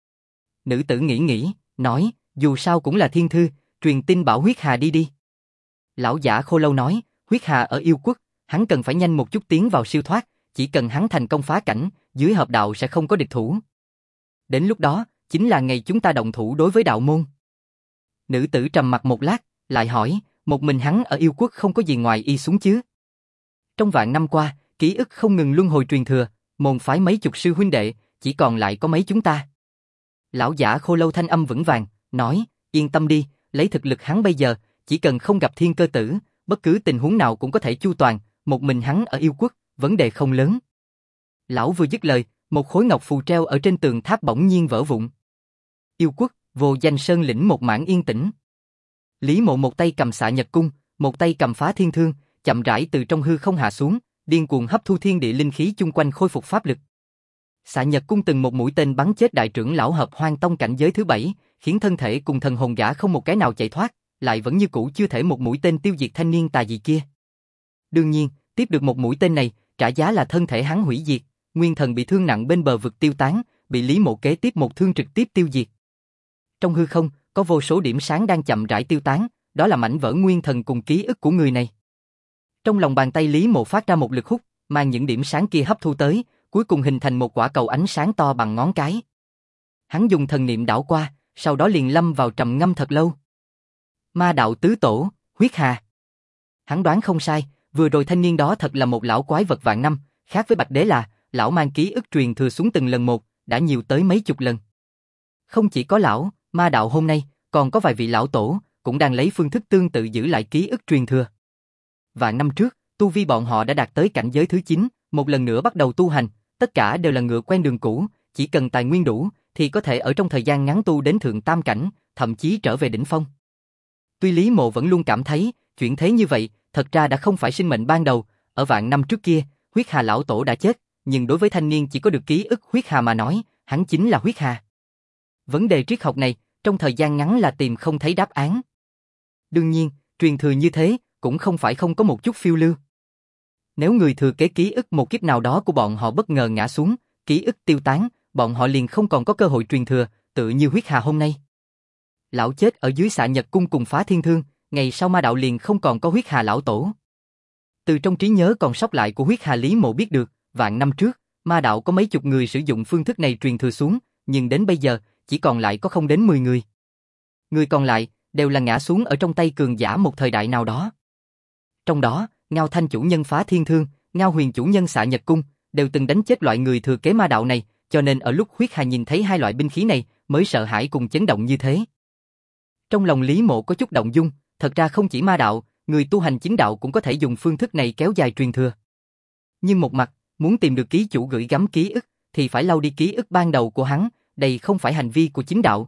Nữ tử nghĩ, nói, dù sao cũng là thiên thư, truyền tin bảo huyết hà đi đi. Lão giả Khô Lâu nói, huyết hà ở yêu quốc, hắn cần phải nhanh một chút tiến vào siêu thoát, chỉ cần hắn thành công phá cảnh, dưới hợp đạo sẽ không có địch thủ. Đến lúc đó, chính là ngày chúng ta động thủ đối với đạo môn. Nữ tử trầm mặt một lát, lại hỏi, một mình hắn ở yêu quốc không có gì ngoài y xuống chứ? Trong vạn năm qua, ký ức không ngừng luân hồi truyền thừa, môn phái mấy chục sư huynh đệ, chỉ còn lại có mấy chúng ta. Lão giả Khô Lâu thanh âm vững vàng, nói, yên tâm đi, lấy thực lực hắn bây giờ, chỉ cần không gặp thiên cơ tử, bất cứ tình huống nào cũng có thể chu toàn, một mình hắn ở yêu quốc, vấn đề không lớn. Lão vừa dứt lời, một khối ngọc phù treo ở trên tường tháp bỗng nhiên vỡ vụn. Yêu quốc, Vô Danh Sơn lĩnh một mảng yên tĩnh. Lý Mộ một tay cầm Xạ Nhật Cung, một tay cầm Phá Thiên Thương, chậm rãi từ trong hư không hạ xuống, điên cuồng hấp thu thiên địa linh khí chung quanh khôi phục pháp lực. Xạ Nhật Cung từng một mũi tên bắn chết đại trưởng lão Hợp Hoang Tông cảnh giới thứ 7, khiến thân thể cùng thần hồn gã không một cái nào chạy thoát, lại vẫn như cũ chưa thể một mũi tên tiêu diệt thanh niên tà dị kia. Đương nhiên, tiếp được một mũi tên này, trả giá là thân thể hắn hủy diệt, nguyên thần bị thương nặng bên bờ vực tiêu tán, bị Lý Mộ kế tiếp một thương trực tiếp tiêu diệt. Trong hư không, có vô số điểm sáng đang chậm rãi tiêu tán, đó là mảnh vỡ nguyên thần cùng ký ức của người này. Trong lòng bàn tay Lý Mộ phát ra một lực hút, mang những điểm sáng kia hấp thu tới, cuối cùng hình thành một quả cầu ánh sáng to bằng ngón cái. Hắn dùng thần niệm đảo qua, sau đó liền lâm vào trầm ngâm thật lâu. Ma đạo tứ tổ, huyết hà. Hắn đoán không sai, vừa rồi thanh niên đó thật là một lão quái vật vạn năm, khác với Bạch Đế là, lão mang ký ức truyền thừa xuống từng lần một, đã nhiều tới mấy chục lần. Không chỉ có lão, ma đạo hôm nay, còn có vài vị lão tổ, cũng đang lấy phương thức tương tự giữ lại ký ức truyền thừa. Vạn năm trước, tu vi bọn họ đã đạt tới cảnh giới thứ 9, một lần nữa bắt đầu tu hành, tất cả đều là ngựa quen đường cũ, chỉ cần tài nguyên đủ, thì có thể ở trong thời gian ngắn tu đến thượng tam cảnh, thậm chí trở về đỉnh phong. Tuy Lý Mộ vẫn luôn cảm thấy, chuyện thế như vậy, thật ra đã không phải sinh mệnh ban đầu, ở vạn năm trước kia, huyết hà lão tổ đã chết, nhưng đối với thanh niên chỉ có được ký ức huyết hà mà nói, hắn chính là huyết hà. Vấn đề triết học này, trong thời gian ngắn là tìm không thấy đáp án. Đương nhiên, truyền thừa như thế, cũng không phải không có một chút phiêu lưu. Nếu người thừa kế ký ức một kiếp nào đó của bọn họ bất ngờ ngã xuống, ký ức tiêu tán, bọn họ liền không còn có cơ hội truyền thừa, tự như huyết hà hôm nay. Lão chết ở dưới Xạ Nhật Cung cùng Phá Thiên Thương, ngày sau ma đạo liền không còn có huyết hà lão tổ. Từ trong trí nhớ còn sót lại của huyết hà Lý Mộ biết được, vạn năm trước, ma đạo có mấy chục người sử dụng phương thức này truyền thừa xuống, nhưng đến bây giờ, chỉ còn lại có không đến 10 người. Người còn lại, đều là ngã xuống ở trong tay cường giả một thời đại nào đó. Trong đó, Ngao Thanh chủ nhân Phá Thiên Thương, Ngao Huyền chủ nhân Xạ Nhật Cung, đều từng đánh chết loại người thừa kế ma đạo này, cho nên ở lúc huyết hà nhìn thấy hai loại binh khí này, mới sợ hãi cùng chấn động như thế. Trong lòng Lý Mộ có chút động dung, thật ra không chỉ ma đạo, người tu hành chính đạo cũng có thể dùng phương thức này kéo dài truyền thừa. Nhưng một mặt, muốn tìm được ký chủ gửi gắm ký ức, thì phải lau đi ký ức ban đầu của hắn, đây không phải hành vi của chính đạo.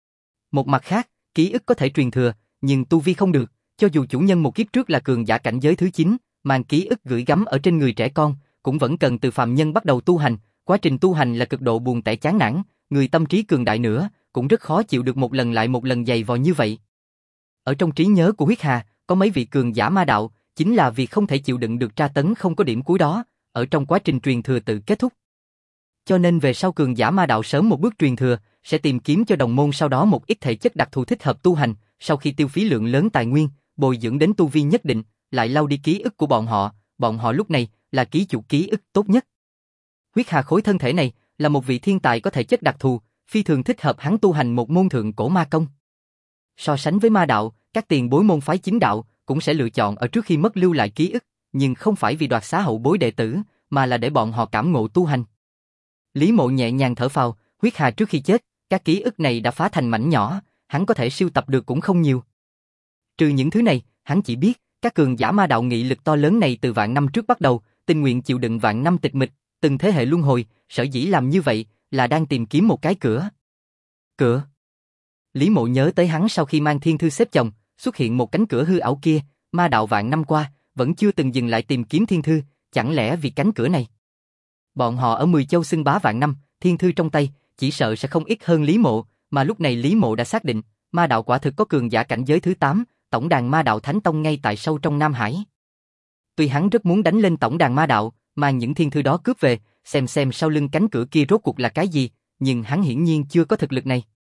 Một mặt khác, ký ức có thể truyền thừa, nhưng tu vi không được, cho dù chủ nhân một kiếp trước là cường giả cảnh giới thứ 9, mang ký ức gửi gắm ở trên người trẻ con, cũng vẫn cần từ phàm nhân bắt đầu tu hành, quá trình tu hành là cực độ buồn tẻ chán nản, người tâm trí cường đại nữa, cũng rất khó chịu được một lần lại một lần dày vò như vậy. Ở trong trí nhớ của huyết hà, có mấy vị cường giả ma đạo, chính là vì không thể chịu đựng được tra tấn không có điểm cuối đó, ở trong quá trình truyền thừa tự kết thúc. Cho nên về sau cường giả ma đạo sớm một bước truyền thừa, sẽ tìm kiếm cho đồng môn sau đó một ít thể chất đặc thù thích hợp tu hành, sau khi tiêu phí lượng lớn tài nguyên, bồi dưỡng đến tu vi nhất định, lại lau đi ký ức của bọn họ lúc này là ký chủ ký ức tốt nhất. Huyết hà khối thân thể này là một vị thiên tài có thể chất đặc thù, phi thường thích hợp hắn tu hành một môn thượng cổ ma công. So sánh với ma đạo, các tiền bối môn phái chính đạo cũng sẽ lựa chọn ở trước khi mất lưu lại ký ức, nhưng không phải vì đoạt xá hậu bối đệ tử, mà là để bọn họ cảm ngộ tu hành. Lý Mộ nhẹ nhàng thở phào, huyết hà trước khi chết, các ký ức này đã phá thành mảnh nhỏ, hắn có thể sưu tập được cũng không nhiều. Trừ những thứ này, hắn chỉ biết, các cường giả ma đạo nghị lực to lớn này từ vạn năm trước bắt đầu, tình nguyện chịu đựng vạn năm tịch mịch, từng thế hệ luân hồi, sở dĩ làm như vậy, là đang tìm kiếm một cái cửa. Cửa? Lý Mộ nhớ tới hắn sau khi mang thiên thư xếp chồng, xuất hiện một cánh cửa hư ảo kia, ma đạo vạn năm qua, vẫn chưa từng dừng lại tìm kiếm thiên thư, chẳng lẽ vì cánh cửa này? Bọn họ ở 10 châu xưng bá vạn năm, thiên thư trong tay, chỉ sợ sẽ không ít hơn Lý Mộ, mà lúc này Lý Mộ đã xác định, ma đạo quả thực có cường giả cảnh giới thứ 8, tổng đàn ma đạo Thánh Tông ngay tại sâu trong Nam Hải. Tuy hắn rất muốn đánh lên tổng đàn ma đạo, mang những thiên thư đó cướp về, xem sau lưng cánh cửa kia rốt cuộc là cái gì, nhưng hắn hiển nhiên chưa có thực lực này.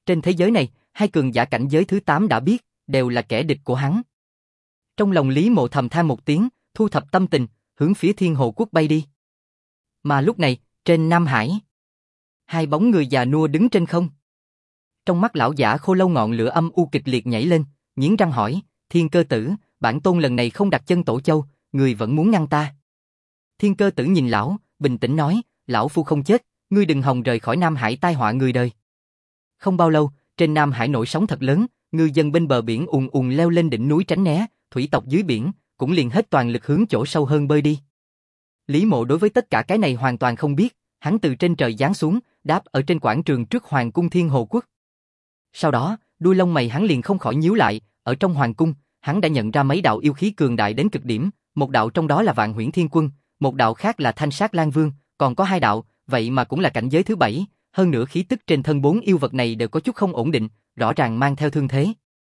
Trên thế giới này, hai cường giả cảnh giới thứ 8 đã biết, đều là kẻ địch của hắn. Trong lòng Lý Mộ thầm than một tiếng, thu thập tâm tình, hướng phía Thiên Hồ Quốc bay đi. Mà lúc này, trên Nam Hải, hai bóng người già nua đứng trên không. Trong mắt lão giả Khô Lâu ngọn lửa âm u kịch liệt nhảy lên, nghiến răng hỏi, Thiên Cơ Tử, bản tôn lần này không đặt chân Tổ Châu, người vẫn muốn ngăn ta. Thiên Cơ Tử nhìn lão, bình tĩnh nói, lão phu không chết, ngươi đừng hòng rời khỏi Nam Hải tai họa người đời. Không bao lâu, trên Nam Hải nổi sóng thật lớn, ngư dân bên bờ biển ùn ùn leo lên đỉnh núi tránh né, thủy tộc dưới biển cũng liền hết toàn lực hướng chỗ sâu hơn bơi đi. Lý Mộ đối với tất cả cái này hoàn toàn không biết, hắn từ trên trời giáng xuống, đáp ở trên quảng trường trước Hoàng cung Thiên Hồ Quốc. Sau đó, đuôi lông mày hắn liền không khỏi nhíu lại, ở trong hoàng cung, hắn đã nhận ra mấy đạo yêu khí cường đại đến cực điểm, một đạo trong đó là Vạn Huyễn Thiên Quân, một đạo khác là Thanh Sát Lang Vương, còn có hai đạo, vậy mà cũng là cảnh giới thứ 7, hơn nữa khí tức trên thân 4 yêu vật này đều có chút không ổn định, rõ ràng mang theo thương thế.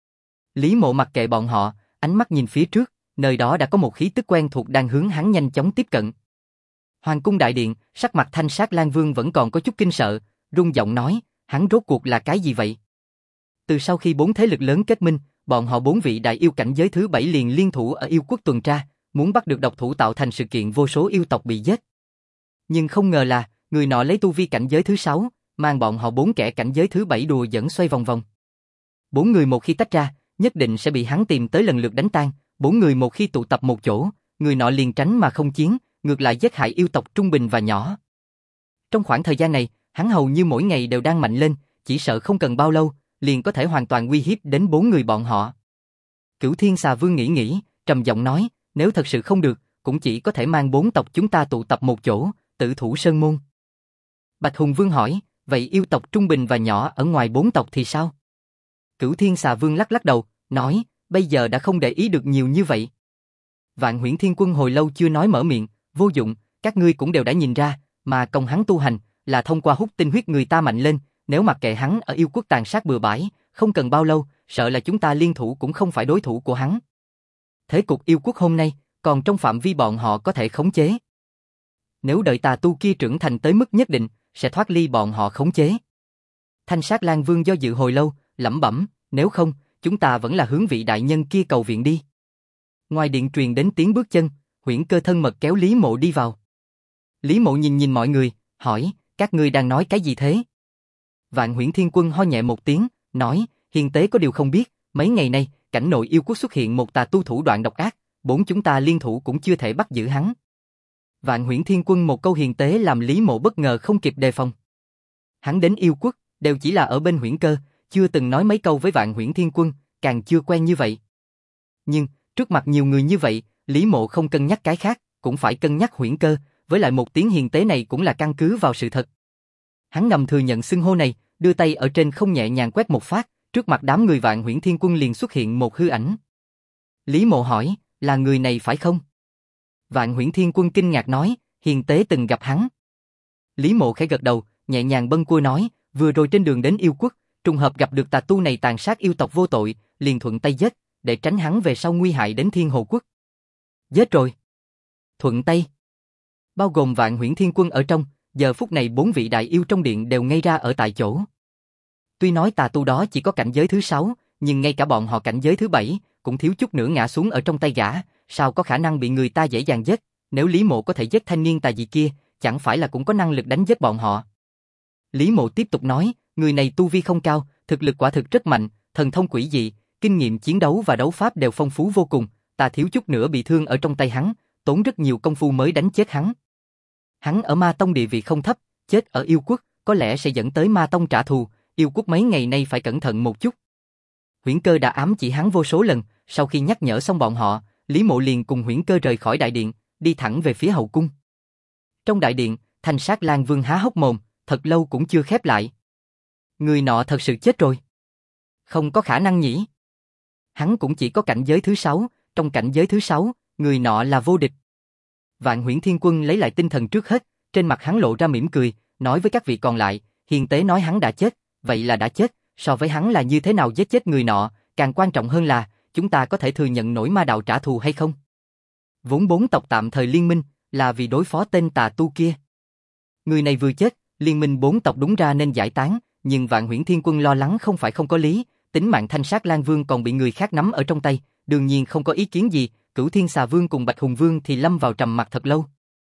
Lý Mộ mặc kệ bọn họ, ánh mắt nhìn phía trước, nơi đó đã có một khí tức quen thuộc đang hướng hắn nhanh chóng tiếp cận. Hoàng cung đại điện, sắc mặt Thanh Sát Lang Vương vẫn còn có chút kinh sợ, run giọng nói, hắn rốt cuộc là cái gì vậy? Từ sau khi 4 thế lực lớn kết minh, bọn họ 4 vị đại yêu cảnh giới thứ 7 liền liên thủ ở yêu quốc tuần tra, muốn bắt được độc thủ tạo thành sự kiện vô số yêu tộc bị giết. Nhưng không ngờ là, người nọ lấy tu vi cảnh giới thứ 6, mang bọn họ 4 kẻ cảnh giới thứ 7 đùa dẫn xoay vòng vòng. 4 người một khi tách ra, nhất định sẽ bị hắn tìm tới lần lượt đánh tan, 4 người một khi tụ tập một chỗ, người nọ liền tránh mà không chiến, ngược lại giết hại yêu tộc trung bình và nhỏ. Trong khoảng thời gian này, hắn hầu như mỗi ngày đều đang mạnh lên, chỉ sợ không cần bao lâu, liền có thể hoàn toàn uy hiếp đến 4 người bọn họ. Cửu Thiên Xà Vương nghĩ, trầm giọng nói, nếu thật sự không được, cũng chỉ có thể mang 4 tộc chúng ta tụ tập một chỗ, tử thủ sơn môn. Bạch Hùng Vương hỏi, vậy yêu tộc trung bình và nhỏ ở ngoài 4 tộc thì sao? Cửu Thiên Xà Vương lắc lắc đầu, nói, bây giờ đã không để ý được nhiều như vậy. Vạn Huyễn Thiên Quân hồi lâu chưa nói mở miệng, vô dụng, các ngươi cũng đều đã nhìn ra, mà công hắn tu hành là thông qua hút tinh huyết người ta mạnh lên, nếu mặc kệ hắn ở yêu quốc tàn sát bừa bãi, không cần bao lâu, sợ là chúng ta liên thủ cũng không phải đối thủ của hắn. Thế cục yêu quốc hôm nay, còn trong phạm vi bọn họ có thể khống chế. Nếu đợi tà tu kia trưởng thành tới mức nhất định, sẽ thoát ly bọn họ khống chế. Thanh Sát Lang Vương do dự hồi lâu, lẩm bẩm, nếu không, chúng ta vẫn là hướng vị đại nhân kia cầu viện đi. Ngoài điện truyền đến tiếng bước chân, Huyễn Cơ thân mật kéo Lý Mộ đi vào. Lý Mộ nhìn mọi người, hỏi, các ngươi đang nói cái gì thế? Vạn Huyễn Thiên Quân ho nhẹ một tiếng, nói, hiền tế có điều không biết, mấy ngày nay, cảnh nội yêu quốc xuất hiện một tà tu thủ đoạn độc ác, 4 chúng ta liên thủ cũng chưa thể bắt giữ hắn. Vạn Huyễn Thiên Quân một câu hiền tế làm Lý Mộ bất ngờ không kịp đề phòng. Hắn đến yêu quốc, đều chỉ là ở bên Huyễn Cơ, chưa từng nói mấy câu với Vạn Huyễn Thiên Quân, càng chưa quen như vậy. Nhưng, trước mặt nhiều người như vậy, Lý Mộ không cân nhắc cái khác, cũng phải cân nhắc Huyễn Cơ, với lại một tiếng hiền tế này cũng là căn cứ vào sự thật. Hắn ngầm thừa nhận xưng hô này, đưa tay ở trên không nhẹ nhàng quét một phát, trước mặt đám người Vạn Huyễn Thiên Quân liền xuất hiện một hư ảnh. Lý Mộ hỏi, là người này phải không? Vạn Huyễn Thiên Quân kinh ngạc nói, hiền tế từng gặp hắn. Lý Mộ khẽ gật đầu, nhẹ nhàng bâng quơ nói, vừa rồi trên đường đến yêu quốc, trùng hợp gặp được tà tu này tàn sát yêu tộc vô tội, liền thuận tay giết, để tránh hắn về sau nguy hại đến Thiên Hồ Quốc. Giết rồi. Thuận tay. Bao gồm Vạn Huyễn Thiên Quân ở trong, giờ phút này 4 vị đại yêu trong điện đều ngây ra ở tại chỗ. Tuy nói tà tu đó chỉ có cảnh giới thứ 6, nhưng ngay cả bọn họ cảnh giới thứ 7, cũng thiếu chút nữa ngã xuống ở trong tay gã, sao có khả năng bị người ta dễ dàng giết, nếu Lý Mộ có thể giết thanh niên tà dị kia, chẳng phải là cũng có năng lực đánh giết bọn họ. Lý Mộ tiếp tục nói, người này tu vi không cao, thực lực quả thực rất mạnh, thần thông quỷ dị, kinh nghiệm chiến đấu và đấu pháp đều phong phú vô cùng, ta thiếu chút nữa bị thương ở trong tay hắn, tốn rất nhiều công phu mới đánh chết hắn. Hắn ở Ma Tông địa vị không thấp, chết ở yêu quốc, có lẽ sẽ dẫn tới Ma Tông trả thù, yêu quốc mấy ngày nay phải cẩn thận một chút. Huyễn Cơ đã ám chỉ hắn vô số lần, sau khi nhắc nhở xong bọn họ, Lý Mộ liền cùng Huyễn Cơ rời khỏi đại điện, đi thẳng về phía hậu cung. Trong đại điện, Thanh Sát Lang Vương há hốc mồm, thật lâu cũng chưa khép lại. Người nọ thật sự chết rồi. Không có khả năng nhỉ. Hắn cũng chỉ có cảnh giới thứ 6, trong cảnh giới thứ 6, người nọ là vô địch. Vạn Huyễn Thiên Quân lấy lại tinh thần trước hết, trên mặt hắn lộ ra mỉm cười, nói với các vị còn lại, hiền tế nói hắn đã chết, vậy là đã chết, so với hắn là như thế nào giết chết người nọ, càng quan trọng hơn là, chúng ta có thể thừa nhận nổi ma đạo trả thù hay không? Vốn 4 tộc tạm thời liên minh, là vì đối phó tên tà tu kia. Người này vừa chết, liên minh 4 tộc đúng ra nên giải tán, nhưng Vạn Huyễn Thiên Quân lo lắng không phải không có lý, tính mạng Thanh Sát Lan Vương còn bị người khác nắm ở trong tay, đương nhiên không có ý kiến gì, Cửu Thiên Xà Vương cùng Bạch Hùng Vương thì lâm vào trầm mặc thật lâu.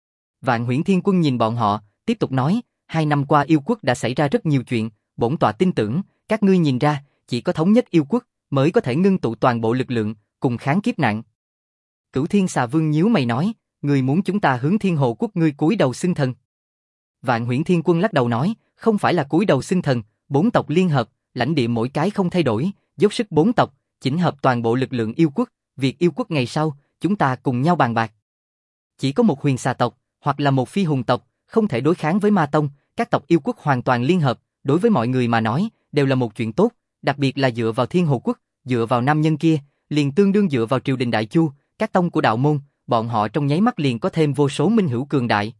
Vạn Huyễn Thiên Quân nhìn bọn họ, tiếp tục nói, 2 năm qua yêu quốc đã xảy ra rất nhiều chuyện, bổn tọa tin tưởng, các ngươi nhìn ra, chỉ có thống nhất yêu quốc mới có thể ngưng tụ toàn bộ lực lượng, cùng kháng kiếp nạn. Cửu Thiên Xà Vương nhíu mày nói, ngươi muốn chúng ta hướng Thiên Hồ quốc ngươi cúi đầu xưng thần. Vạn Huyễn Thiên Quân lắc đầu nói, không phải là cúi đầu xưng thần, 4 tộc liên hợp, lãnh địa mỗi cái không thay đổi, dốc sức 4 tộc, chỉnh hợp toàn bộ lực lượng yêu quốc, việc yêu quốc ngày sau, chúng ta cùng nhau bàn bạc. Chỉ có một huyền xà tộc, hoặc là một phi hùng tộc, không thể đối kháng với ma tông, các tộc yêu quốc hoàn toàn liên hợp, đối với mọi người mà nói, đều là một chuyện tốt, đặc biệt là dựa vào Thiên Hồ quốc, dựa vào nam nhân kia, liền tương đương dựa vào triều đình Đại Chu, các tông của đạo môn, bọn họ trong nháy mắt liền có thêm vô số minh hữu cường đại.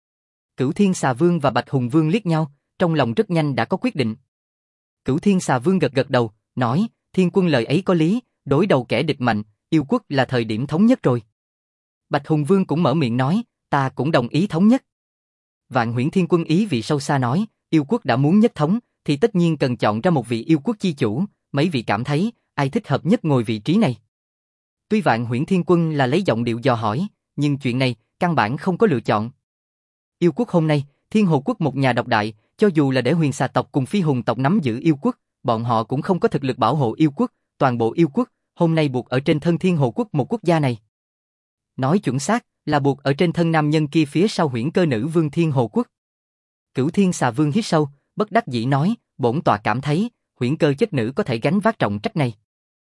Cửu Thiên Xà Vương và Bạch Hùng Vương liếc nhau, trong lòng rất nhanh đã có quyết định. Cửu Thiên Xà Vương gật gật đầu, nói, Thiên Quân lời ấy có lý, đối đầu kẻ địch mạnh, yêu quốc là thời điểm thống nhất rồi. Bạch Hùng Vương cũng mở miệng nói, ta cũng đồng ý thống nhất. Vạn Huyễn Thiên Quân ý vị sâu xa nói, yêu quốc đã muốn nhất thống, thì tất nhiên cần chọn ra một vị yêu quốc chi chủ, mấy vị cảm thấy, ai thích hợp nhất ngồi vị trí này. Tuy Vạn Huyễn Thiên Quân là lấy giọng điệu dò hỏi, nhưng chuyện này, căn bản không có lựa chọn. Yêu quốc hôm nay, Thiên Hồ quốc một nhà độc đại, cho dù là để huyền xà tộc cùng phi hùng tộc nắm giữ yêu quốc, bọn họ cũng không có thực lực bảo hộ yêu quốc, toàn bộ yêu quốc, hôm nay buộc ở trên thân Thiên Hồ quốc một quốc gia này. Nói chuẩn xác, là buộc ở trên thân nam nhân kia phía sau Huyễn Cơ Nữ Vương Thiên Hồ quốc. Cửu Thiên Xà Vương hít sâu, bất đắc dĩ nói, bổn tọa cảm thấy, Huyễn Cơ chất nữ có thể gánh vác trọng trách này.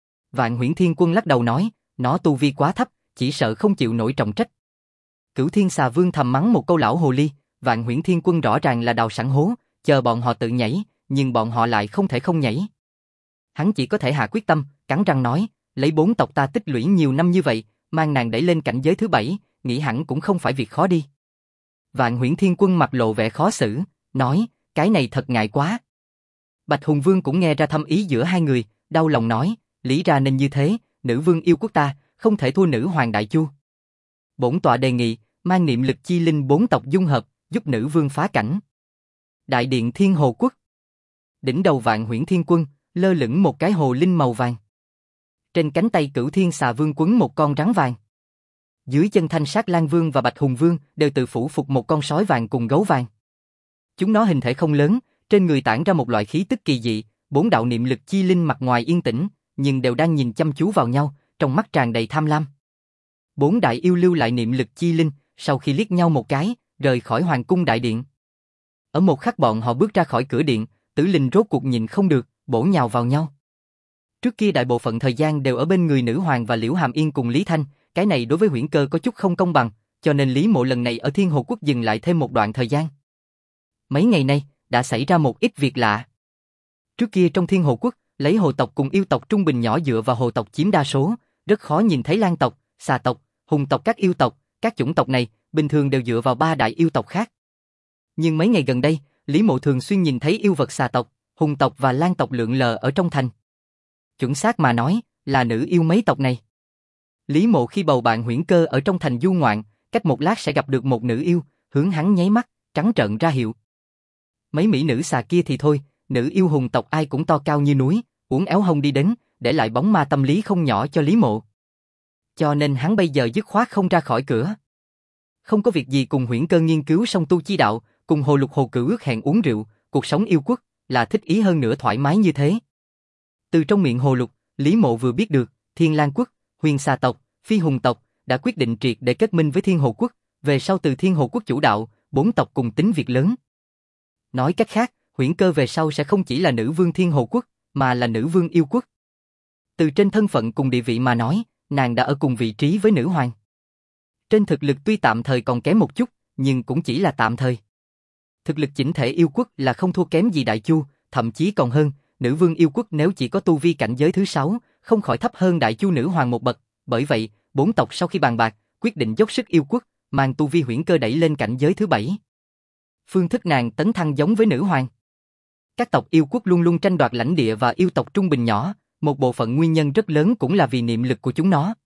Vạn Huyễn Thiên Quân lắc đầu nói, nó tu vi quá thấp, chỉ sợ không chịu nổi trọng trách. Cửu Thiên Xà Vương thầm mắng một câu lão hồ ly, Vạn Huyễn Thiên Quân rõ ràng là đào sẵn hố, chờ bọn họ tự nhảy, nhưng bọn họ lại không thể không nhảy. Hắn chỉ có thể hạ quyết tâm, cắn răng nói, lấy 4 tộc ta tích lũy nhiều năm như vậy, mang nàng đẩy lên cảnh giới thứ 7, nghĩ hẳn cũng không phải việc khó đi. Vạn Huyễn Thiên Quân mặt lộ vẻ khó xử, nói, cái này thật ngại quá. Bạch Hùng Vương cũng nghe ra thâm ý giữa hai người, đau lòng nói, lý ra nên như thế, nữ vương yêu quốc ta, không thể thua nữ hoàng Đại Chu. Bổn tọa đề nghị, mang niệm lực chi linh 4 tộc dung hợp, giúp nữ vương phá cảnh. Đại điện Thiên Hồ quốc. Đỉnh đầu Vạn Huyễn Thiên Quân, lơ lửng một cái hồ linh màu vàng. Trên cánh tay Cửu Thiên Xà Vương quấn một con rắn vàng. Dưới chân Thanh Sát Lan Vương và Bạch Hùng Vương đều tự phủ phục một con sói vàng cùng gấu vàng. Chúng nó hình thể không lớn, trên người tản ra một loại khí tức kỳ dị, 4 đạo niệm lực chi linh mặt ngoài yên tĩnh, nhưng đều đang nhìn chăm chú vào nhau, trong mắt tràn đầy tham lam. 4 đại yêu lưu lại niệm lực chi linh, sau khi liếc nhau một cái, rời khỏi hoàng cung đại điện. Ở một khắc bọn họ bước ra khỏi cửa điện, Tử Linh rốt cuộc nhìn không được, bổ nhào vào nhau. Trước kia đại bộ phận thời gian đều ở bên người nữ hoàng và Liễu Hàm Yên cùng Lý Thanh, cái này đối với Huyễn Cơ có chút không công bằng, cho nên Lý Mộ lần này ở Thiên Hồ quốc dừng lại thêm một đoạn thời gian. Mấy ngày nay, đã xảy ra một ít việc lạ. Trước kia trong Thiên Hồ quốc, lấy hồ tộc cùng yêu tộc trung bình nhỏ dựa vào hồ tộc chiếm đa số, rất khó nhìn thấy lang tộc, xà tộc, hùng tộc các yêu tộc, các chủng tộc này, bình thường đều dựa vào 3 đại yêu tộc khác. Nhưng mấy ngày gần đây, Lý Mộ thường xuyên nhìn thấy yêu vật xà tộc, hùng tộc và lang tộc lượn lờ ở trong thành. Chuẩn xác mà nói, là nữ yêu mấy tộc này. Lý Mộ khi bầu bạn Huyễn Cơ ở trong thành du ngoạn, cách một lát sẽ gặp được một nữ yêu, hướng hắn nháy mắt, trắng trợn ra hiệu. Mấy mỹ nữ xà kia thì thôi, nữ yêu hùng tộc ai cũng to cao như núi, uốn éo hông đi đến, để lại bóng ma tâm lý không nhỏ cho Lý Mộ. Cho nên hắn bây giờ dứt khoát không ra khỏi cửa. Không có việc gì cùng Huyễn Cơ nghiên cứu song tu chi đạo, cùng Hồ Lục Hồ Cửu ước hẹn uống rượu, cuộc sống yêu quốc, là thích ý hơn nữa thoải mái như thế. Từ trong miệng Hồ Lục, Lý Mộ vừa biết được, Thiên Lang quốc, Huyền Xà tộc, Phi Hùng tộc đã quyết định triệt để kết minh với Thiên Hồ quốc, về sau từ Thiên Hồ quốc chủ đạo, 4 tộc cùng tính việc lớn. Nói cách khác, Huyễn Cơ về sau sẽ không chỉ là nữ vương Thiên Hồ quốc, mà là nữ vương yêu quốc. Từ trên thân phận cùng địa vị mà nói, nàng đã ở cùng vị trí với nữ hoàng. Trên thực lực tuy tạm thời còn kém một chút, nhưng cũng chỉ là tạm thời. Thực lực chỉnh thể yêu quốc là không thua kém gì Đại Chu, thậm chí còn hơn, nữ vương yêu quốc nếu chỉ có tu vi cảnh giới thứ 6, không khỏi thấp hơn Đại Chu nữ hoàng một bậc, bởi vậy, 4 tộc sau khi bàn bạc, quyết định dốc sức yêu quốc, mang tu vi Huyễn Cơ đẩy lên cảnh giới thứ 7. Phương thức nàng tấn thăng giống với nữ hoàng. Các tộc yêu quốc luôn luôn tranh đoạt lãnh địa và yêu tộc trung bình nhỏ, một bộ phận nguyên nhân rất lớn cũng là vì niệm lực của chúng nó.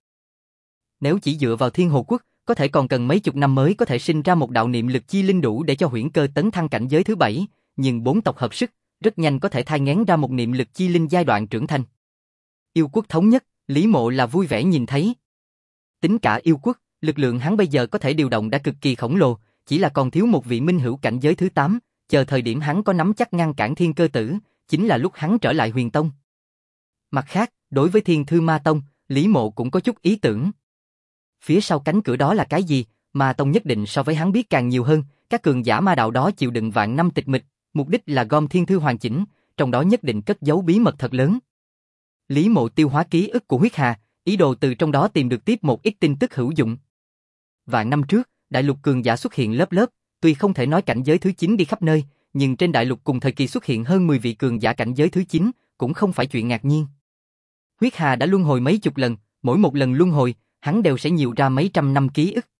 Nếu chỉ dựa vào Thiên Hồ quốc, có thể còn cần mấy chục năm mới có thể sinh ra một đạo niệm lực chi linh đủ để cho Huyễn Cơ tấn thăng cảnh giới thứ 7, nhưng 4 tộc hợp sức, rất nhanh có thể thai nghén ra một niệm lực chi linh giai đoạn trưởng thành. Yêu quốc thống nhất, Lý Mộ là vui vẻ nhìn thấy. Tính cả yêu quốc, lực lượng hắn bây giờ có thể điều động đã cực kỳ khổng lồ, chỉ là còn thiếu một vị minh hữu cảnh giới thứ 8, chờ thời điểm hắn có nắm chắc ngăn cản Thiên Cơ Tử, chính là lúc hắn trở lại Huyền Tông. Mặt khác, đối với Thiên Thư Ma Tông, Lý Mộ cũng có chút ý tưởng. Phía sau cánh cửa đó là cái gì? Ma Tông nhất định so với hắn biết càng nhiều hơn, các cường giả ma đạo đó chịu đựng vạn năm tịch mịch, mục đích là gom thiên thư hoàn chỉnh, trong đó nhất định cất giấu bí mật thật lớn. Lý Mộ tiêu hóa ký ức của huyết hà, ý đồ từ trong đó tìm được tiếp một ít tin tức hữu dụng. Vạn năm trước, đại lục cường giả xuất hiện lớp lớp, tuy không thể nói cảnh giới thứ 9 đi khắp nơi, nhưng trên đại lục cùng thời kỳ xuất hiện hơn 10 vị cường giả cảnh giới thứ 9, cũng không phải chuyện ngạc nhiên. Huyết hà đã luân hồi mấy chục lần, mỗi một lần luân hồi, hắn đều sẽ nhiều ra mấy trăm năm ký ức.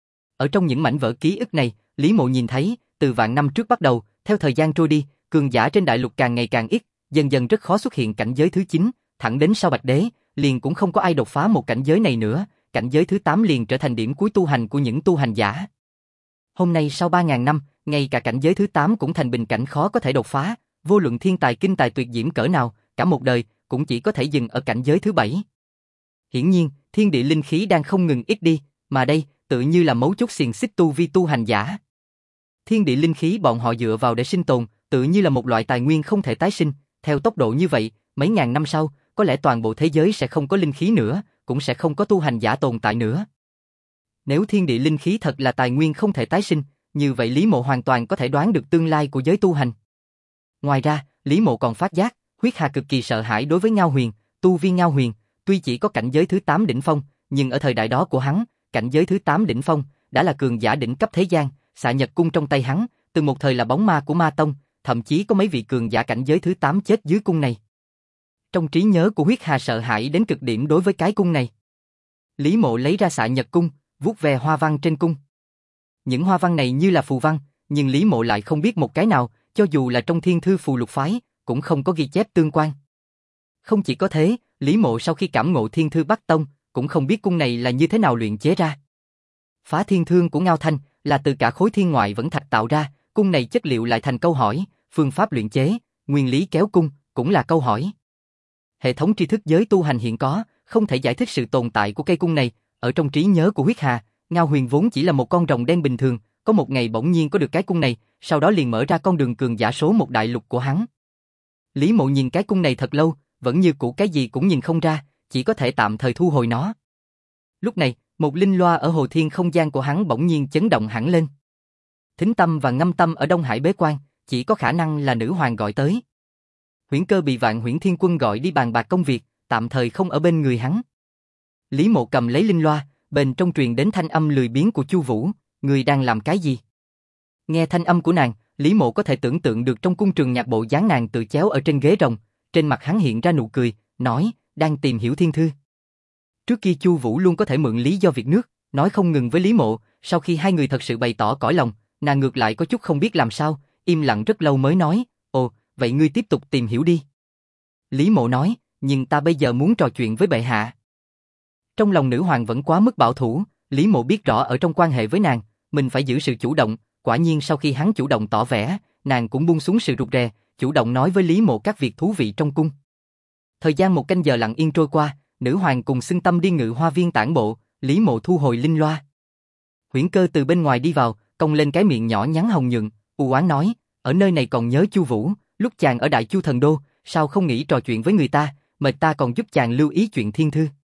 Ở trong những mảnh vỡ ký ức này, Lý Mộ nhìn thấy, từ vạn năm trước bắt đầu, theo thời gian trôi đi, cường giả trên đại lục càng ngày càng ít, dần dần rất khó xuất hiện cảnh giới thứ 9, thẳng đến sau Bạch Đế, liền cũng không có ai đột phá một cảnh giới này nữa, cảnh giới thứ 8 liền trở thành điểm cuối tu hành của những tu hành giả. Hôm nay sau 3.000 năm, ngay cả cảnh giới thứ 8 cũng thành bình cảnh khó có thể đột phá, vô luận thiên tài kinh tài tuyệt diễm cỡ nào, cả một đời cũng chỉ có thể dừng ở cảnh giới thứ 7. Hiển nhiên, thiên địa linh khí đang không ngừng ít đi, mà đây tự như là mấu chốt xiềng xích tu vi tu hành giả. Thiên địa linh khí bọn họ dựa vào để sinh tồn, tự như là một loại tài nguyên không thể tái sinh, theo tốc độ như vậy, mấy ngàn năm sau, có lẽ toàn bộ thế giới sẽ không có linh khí nữa, cũng sẽ không có tu hành giả tồn tại nữa. Nếu thiên địa linh khí thật là tài nguyên không thể tái sinh, như vậy Lý Mộ hoàn toàn có thể đoán được tương lai của giới tu hành. Ngoài ra, Lý Mộ còn phát giác, huyết hà cực kỳ sợ hãi đối với Ngao Huyền, tu vi Ngao Huyền, tuy chỉ có cảnh giới thứ 8 đỉnh phong, nhưng ở thời đại đó của hắn, cảnh giới thứ 8 đỉnh phong đã là cường giả đỉnh cấp thế gian, Xạ Nhật cung trong tay hắn, từng một thời là bóng ma của Ma Tông, thậm chí có mấy vị cường giả cảnh giới thứ 8 chết dưới cung này. Trong trí nhớ của huyết hà sợ hãi đến cực điểm đối với cái cung này. Lý Mộ lấy ra Xạ Nhật cung, vuốt ve hoa văn trên cung. Những hoa văn này như là phù văn, nhưng Lý Mộ lại không biết một cái nào, cho dù là trong Thiên Thư Phù Lục phái, cũng không có ghi chép tương quan. Không chỉ có thế, Lý Mộ sau khi cảm ngộ Thiên Thư Bắc Tông, cũng không biết cung này là như thế nào luyện chế ra. Phá thiên thương của Ngao Thanh là từ cả khối thiên ngoại vẫn thạch tạo ra, cung này chất liệu lại thành câu hỏi, phương pháp luyện chế, nguyên lý kéo cung cũng là câu hỏi. Hệ thống tri thức giới tu hành hiện có, không thể giải thích sự tồn tại của cây cung này, ở trong trí nhớ của huyết hà, Ngao Huyền vốn chỉ là một con rồng đen bình thường, có một ngày bỗng nhiên có được cái cung này, sau đó liền mở ra con đường cường giả số một đại lục của hắn. Lý Mộ nhìn cái cung này thật lâu, vẫn như cũ cái gì cũng nhìn không ra, chỉ có thể tạm thời thu hồi nó. Lúc này, một linh loa ở hồ thiên không gian của hắn bỗng nhiên chấn động hẳn lên. Thính Tâm và Ngâm Tâm ở Đông Hải bế quan, chỉ có khả năng là nữ hoàng gọi tới. Huyễn Cơ bị Vạn Huyễn Thiên Quân gọi đi bàn bạc công việc, tạm thời không ở bên người hắn. Lý Mộ cầm lấy linh loa, bên trong truyền đến thanh âm lười biếng của Chu Vũ, người đang làm cái gì? Nghe thanh âm của nàng, Lý Mộ có thể tưởng tượng được trong cung trường nhạc bộ dáng nàng tự chéo ở trên ghế rồng, trên mặt hắn hiện ra nụ cười, nói, đang tìm hiểu thiên thư. Trước kia Chu Vũ luôn có thể mượn lý do việc nước, nói không ngừng với Lý Mộ, sau khi hai người thật sự bày tỏ cõi lòng, nàng ngược lại có chút không biết làm sao, im lặng rất lâu mới nói, ồ, vậy ngươi tiếp tục tìm hiểu đi. Lý Mộ nói, nhưng ta bây giờ muốn trò chuyện với bệ hạ. Trong lòng nữ hoàng vẫn quá mức bảo thủ, Lý Mộ biết rõ ở trong quan hệ với nàng, mình phải giữ sự chủ động, quả nhiên sau khi hắn chủ động tỏ vẻ, nàng cũng buông xuống sự rụt rè, chủ động nói với Lý Mộ các việc thú vị trong cung. Thời gian một canh giờ lặng yên trôi qua, nữ hoàng cùng Xưng Tâm đi Ngự Hoa Viên tản bộ, Lý Mộ thu hồi linh loa. Huyễn Cơ từ bên ngoài đi vào, cong lên cái miệng nhỏ nhắn hồng nhuận, u oán nói, ở nơi này còn nhớ Chu Vũ, lúc chàng ở Đại Chu Thần Đô, sao không nghĩ trò chuyện với người ta, mời ta còn giúp chàng lưu ý chuyện thiên thư.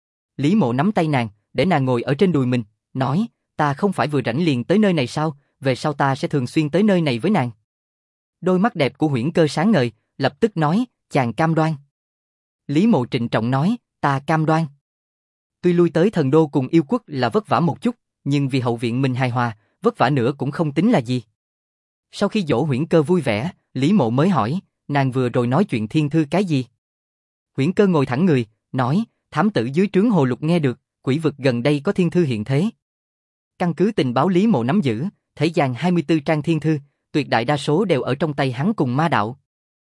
Lý Mộ nắm tay nàng, để nàng ngồi ở trên đùi mình, nói, ta không phải vừa rảnh liền tới nơi này sao, về sau ta sẽ thường xuyên tới nơi này với nàng. Đôi mắt đẹp của Huyễn Cơ sáng ngời, lập tức nói, chàng cam đoan. Lý Mộ trịnh trọng nói, ta cam đoan. Tuy lui tới Thần Đô cùng yêu quốc là vất vả một chút, nhưng vì hậu viện mình hài hòa, vất vả nữa cũng không tính là gì. Sau khi dỗ Huyễn Cơ vui vẻ, Lý Mộ mới hỏi, nàng vừa rồi nói chuyện thiên thư cái gì? Huyễn Cơ ngồi thẳng người, nói, thám tử dưới trướng Hồ Lục nghe được, quỷ vực gần đây có thiên thư hiện thế. Căn cứ tình báo Lý Mộ nắm giữ, thế gian 24 trang thiên thư, tuyệt đại đa số đều ở trong tay hắn cùng ma đạo.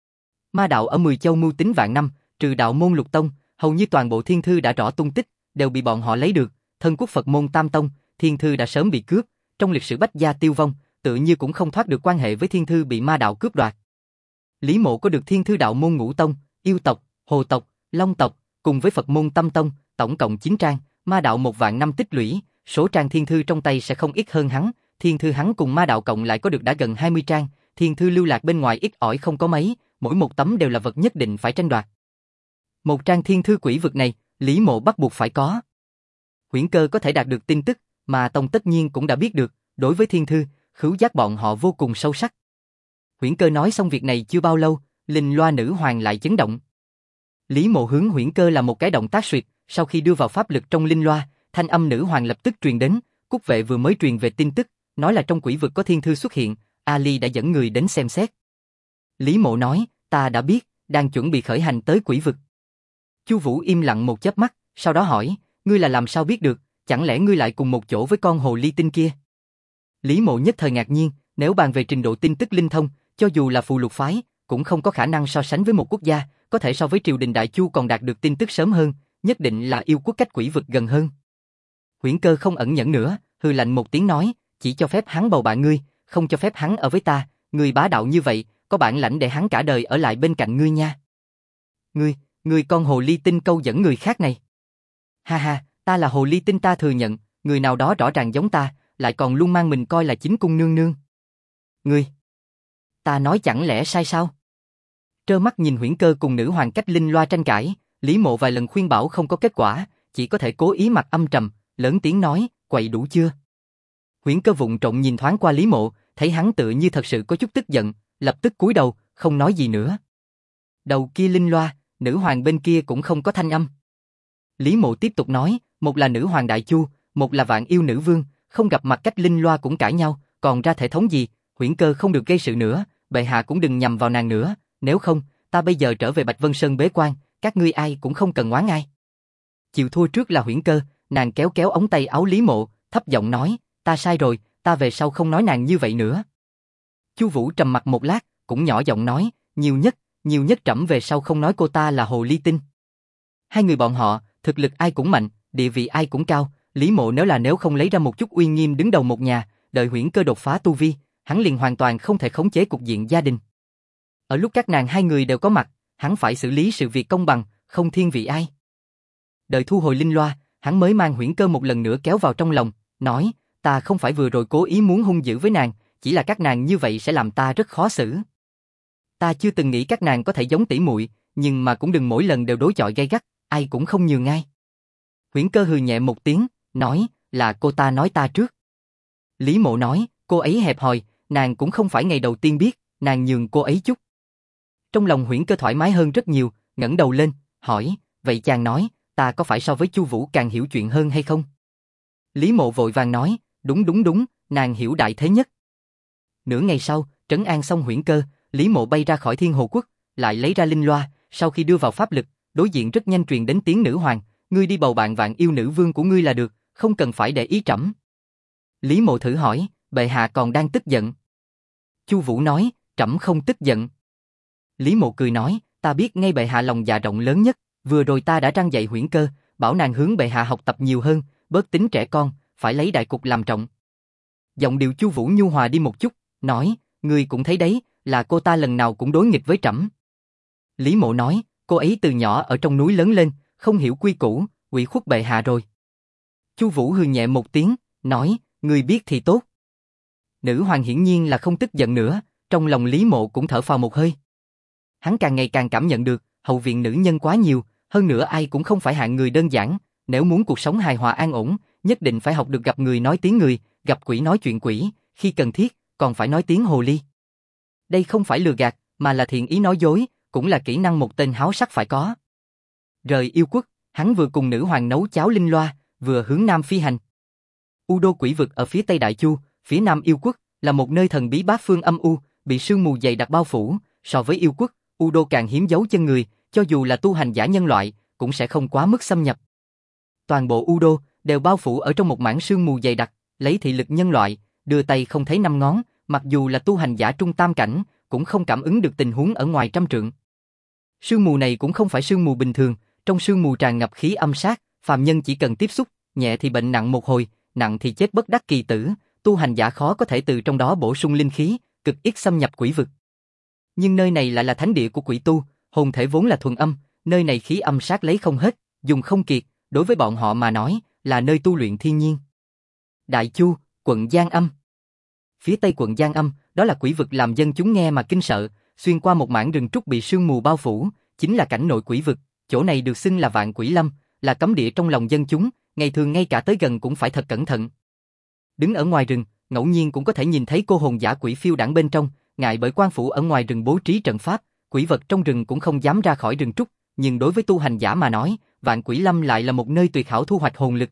Ma đạo ở 10 châu mưu tính vạn năm, trừ đạo môn Lục Tông, hầu như toàn bộ thiên thư đã rõ tung tích, đều bị bọn họ lấy được, thân quốc Phật môn Tam Tông, thiên thư đã sớm bị cướp, trong lịch sử bách gia tiêu vong, tự như cũng không thoát được quan hệ với thiên thư bị ma đạo cướp đoạt. Lý Mộ có được Thiên Thư Đạo môn Ngũ Tông, Yêu tộc, Hồ tộc, Long tộc, cùng với Phật môn Tâm tông, tổng cộng 9 trang, ma đạo 1.000 năm tích lũy, số trang thiên thư trong tay sẽ không ít hơn hắn, thiên thư hắn cùng ma đạo cộng lại có được đã gần 20 trang, thiên thư lưu lạc bên ngoài ít ỏi không có mấy, mỗi một tấm đều là vật nhất định phải tranh đoạt. Một trang thiên thư quỷ vực này, Lý Mộ bắt buộc phải có. Huyễn Cơ có thể đạt được tin tức, mà Tông tất nhiên cũng đã biết được, đối với thiên thư, khứu giác bọn họ vô cùng sâu sắc. Huyễn Cơ nói xong việc này chưa bao lâu, linh loa nữ hoàng lại chấn động. Lý Mộ hướng Huyễn Cơ là một cái động tác suyệt, sau khi đưa vào pháp lực trong linh loa, thanh âm nữ hoàng lập tức truyền đến, Cúc Vệ vừa mới truyền về tin tức, nói là trong quỷ vực có thiên thư xuất hiện, Ali đã dẫn người đến xem xét. Lý Mộ nói, ta đã biết, đang chuẩn bị khởi hành tới quỷ vực. Chu Vũ im lặng một chớp mắt, sau đó hỏi, ngươi là làm sao biết được, chẳng lẽ ngươi lại cùng một chỗ với con hồ ly tinh kia? Lý Mộ nhất thời ngạc nhiên, nếu bàn về trình độ tin tức linh thông, cho dù là phù lục phái, cũng không có khả năng so sánh với một quốc gia, có thể so với triều đình Đại Chu còn đạt được tin tức sớm hơn, nhất định là yêu quốc cách quỷ vực gần hơn. Huyễn Cơ không ẩn nhẫn nữa, hừ lạnh một tiếng nói, chỉ cho phép hắn bầu bạn ngươi, không cho phép hắn ở với ta, ngươi bá đạo như vậy, có bản lãnh để hắn cả đời ở lại bên cạnh ngươi nha. Ngươi con hồ ly tinh câu dẫn người khác này. Ha ha, ta là hồ ly tinh ta thừa nhận, người nào đó rõ ràng giống ta, lại còn luôn mang mình coi là chính cung nương nương. Ta nói chẳng lẽ sai sao? Trơ mắt nhìn Huyễn Cơ cùng nữ hoàng cách linh loa tranh cãi, Lý Mộ vài lần khuyên bảo không có kết quả, chỉ có thể cố ý mặt âm trầm, lớn tiếng nói, quậy đủ chưa? Huyễn Cơ vụng trộm nhìn thoáng qua Lý Mộ, thấy hắn tự như thật sự có chút tức giận, lập tức cúi đầu, không nói gì nữa. Đầu kia linh loa, nữ hoàng bên kia cũng không có thanh âm. Lý Mộ tiếp tục nói, một là nữ hoàng Đại Chu, một là Vạn Yêu nữ vương, không gặp mặt cách linh loa cũng cãi nhau, còn ra thể thống gì, Huyễn Cơ không được gây sự nữa, bệ hạ cũng đừng nhầm vào nàng nữa, nếu không, ta bây giờ trở về Bạch Vân Sơn bế quan, các ngươi ai cũng không cần oán ai. Chịu thua trước là Huyễn Cơ, nàng kéo kéo ống tay áo Lý Mộ, thấp giọng nói, ta sai rồi, ta về sau không nói nàng như vậy nữa. Chu Vũ trầm mặt một lát, cũng nhỏ giọng nói, nhiều nhất trẫm về sau không nói cô ta là hồ ly tinh. Hai người bọn họ, thực lực ai cũng mạnh, địa vị ai cũng cao, Lý Mộ nếu không lấy ra một chút uy nghiêm đứng đầu một nhà, đợi Huyễn Cơ đột phá tu vi, hắn liền hoàn toàn không thể khống chế cục diện gia đình. Ở lúc các nàng hai người đều có mặt, hắn phải xử lý sự việc công bằng, không thiên vị ai. Đợi thu hồi linh loa, hắn mới mang Huyễn Cơ một lần nữa kéo vào trong lòng, nói, ta không phải vừa rồi cố ý muốn hung dữ với nàng, chỉ là các nàng như vậy sẽ làm ta rất khó xử. Ta chưa từng nghĩ các nàng có thể giống tỷ muội, nhưng mà cũng đừng mỗi lần đều đối chọi gay gắt, ai cũng không nhường ai. Huyễn Cơ hừ nhẹ một tiếng, nói, là cô ta nói ta trước. Lý Mộ nói, cô ấy hẹp hòi, nàng cũng không phải ngày đầu tiên biết, nàng nhường cô ấy chút. Trong lòng Huyễn Cơ thoải mái hơn rất nhiều, ngẩng đầu lên, hỏi, vậy chàng nói, ta có phải so với Chu Vũ càng hiểu chuyện hơn hay không? Lý Mộ vội vàng nói, đúng, nàng hiểu đại thế nhất. Nửa ngày sau, trấn an xong Huyễn Cơ, Lý Mộ bay ra khỏi Thiên Hồ Quốc, lại lấy ra linh loa, sau khi đưa vào pháp lực, đối diện rất nhanh truyền đến tiếng nữ hoàng, ngươi đi bầu bạn Vạn Yêu nữ vương của ngươi là được, không cần phải để ý trẫm. Lý Mộ thử hỏi, bệ hạ còn đang tức giận? Chu Vũ nói, trẫm không tức giận. Lý Mộ cười nói, ta biết ngay bệ hạ lòng dạ rộng lớn nhất, vừa rồi ta đã răn dạy Huyễn Cơ, bảo nàng hướng bệ hạ học tập nhiều hơn, bớt tính trẻ con, phải lấy đại cục làm trọng. Giọng điệu Chu Vũ nhu hòa đi một chút, nói, ngươi cũng thấy đấy, là cô ta lần nào cũng đối nghịch với trẫm. Lý Mộ nói, cô ấy từ nhỏ ở trong núi lớn lên, không hiểu quy củ, ủy khuất bệ hạ rồi. Chu Vũ hừ nhẹ một tiếng, nói, ngươi biết thì tốt. Nữ hoàng hiển nhiên là không tức giận nữa, trong lòng Lý Mộ cũng thở phào một hơi. Hắn càng ngày càng cảm nhận được, hậu viện nữ nhân quá nhiều, hơn nữa ai cũng không phải hạng người đơn giản, nếu muốn cuộc sống hài hòa an ổn, nhất định phải học được gặp người nói tiếng người, gặp quỷ nói chuyện quỷ, khi cần thiết, còn phải nói tiếng hồ ly. Đây không phải lừa gạt, mà là thiện ý nói dối, cũng là kỹ năng một tên háo sắc phải có. Rời yêu quốc, hắn vừa cùng nữ hoàng nấu cháo linh loa, vừa hướng nam phi hành. U đô quỷ vực ở phía tây Đại Chu, phía nam yêu quốc, là một nơi thần bí bát phương âm u, bị sương mù dày đặc bao phủ, so với yêu quốc, U đô càng hiếm dấu chân người, cho dù là tu hành giả nhân loại, cũng sẽ không quá mức xâm nhập. Toàn bộ U đô đều bao phủ ở trong một mảng sương mù dày đặc, lấy thị lực nhân loại, đưa tay không thấy năm ngón, mặc dù là tu hành giả trung tam cảnh, cũng không cảm ứng được tình huống ở ngoài trăm trượng. Sương mù này cũng không phải sương mù bình thường, trong sương mù tràn ngập khí âm sát, phàm nhân chỉ cần tiếp xúc, nhẹ thì bệnh nặng một hồi, nặng thì chết bất đắc kỳ tử, tu hành giả khó có thể từ trong đó bổ sung linh khí, cực ít xâm nhập quỷ vực. Nhưng nơi này lại là thánh địa của quỷ tu, hồn thể vốn là thuần âm, nơi này khí âm sát lấy không hết, dùng không kiệt, đối với bọn họ mà nói, là nơi tu luyện thiên nhiên. Đại Chu, quận Giang Âm. Phía tây quận Giang Âm, đó là quỷ vực làm dân chúng nghe mà kinh sợ, xuyên qua một mảng rừng trúc bị sương mù bao phủ, chính là cảnh nội quỷ vực, chỗ này được xưng là Vạn Quỷ Lâm, là cấm địa trong lòng dân chúng, ngày thường ngay cả tới gần cũng phải thật cẩn thận. Đứng ở ngoài rừng, ngẫu nhiên cũng có thể nhìn thấy cô hồn dã quỷ phiêu đãng bên trong, ngại bởi quan phủ ở ngoài rừng bố trí trận pháp, quỷ vật trong rừng cũng không dám ra khỏi rừng trúc, nhưng đối với tu hành giả mà nói, Vạn Quỷ Lâm lại là một nơi tuyệt hảo thu hoạch hồn lực.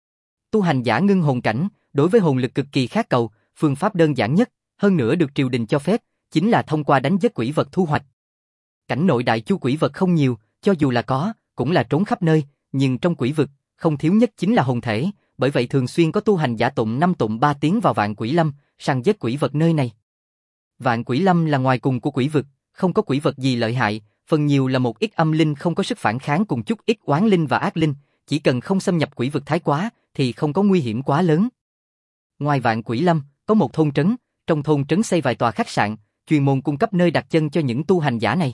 Tu hành giả ngưng hồn cảnh, đối với hồn lực cực kỳ khát cầu, phương pháp đơn giản nhất, hơn nữa được triều đình cho phép, chính là thông qua đánh giết quỷ vật thu hoạch. Cảnh nội Đại Chu quỷ vật không nhiều, cho dù là có, cũng là trốn khắp nơi, nhưng trong quỷ vực, không thiếu nhất chính là hồn thể, bởi vậy thường xuyên có tu hành giả tụng 5 tụng 3 tiếng vào Vạn Quỷ Lâm, săn giết quỷ vật nơi này. Vạn Quỷ Lâm là ngoài cùng của quỷ vực, không có quỷ vật gì lợi hại, phần nhiều là một ít âm linh không có sức phản kháng cùng chút ít oán linh và ác linh, chỉ cần không xâm nhập quỷ vực thái quá, thì không có nguy hiểm quá lớn. Ngoài Vạn Quỷ Lâm, có một thôn trấn, trong thôn trấn xây vài tòa khách sạn, chuyên môn cung cấp nơi đặt chân cho những tu hành giả này.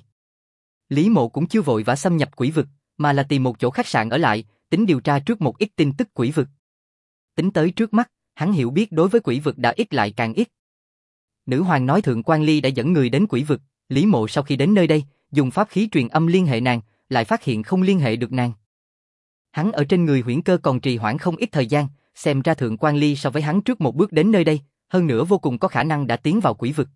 Lý Mộ cũng chưa vội vã xâm nhập quỷ vực, mà là tìm một chỗ khách sạn ở lại, tính điều tra trước một ít tin tức quỷ vực. Tính tới trước mắt, hắn hiểu biết đối với quỷ vực đã ít lại càng ít. Nữ hoàng nói Thượng Quan Ly đã dẫn người đến quỷ vực, Lý Mộ sau khi đến nơi đây, dùng pháp khí truyền âm liên hệ nàng, lại phát hiện không liên hệ được nàng. Hắn ở trên người huyễn cơ còn trì hoãn không ít thời gian, xem ra Thượng Quan Ly so với hắn trước một bước đến nơi đây, hơn nữa vô cùng có khả năng đã tiến vào quỷ vực.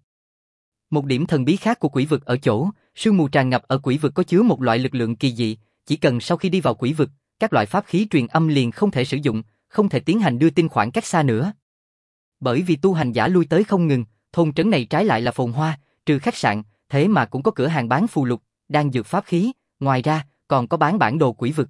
Một điểm thần bí khác của quỷ vực ở chỗ, sương mù tràn ngập ở quỷ vực có chứa một loại lực lượng kỳ dị, chỉ cần sau khi đi vào quỷ vực, các loại pháp khí truyền âm liền không thể sử dụng, không thể tiến hành đưa tin khoảng cách xa nữa. Bởi vì tu hành giả lui tới không ngừng, thôn trấn này trái lại là phồn hoa, trừ khách sạn, thế mà cũng có cửa hàng bán phù lục, đan dược pháp khí, ngoài ra còn có bán bản đồ quỷ vực.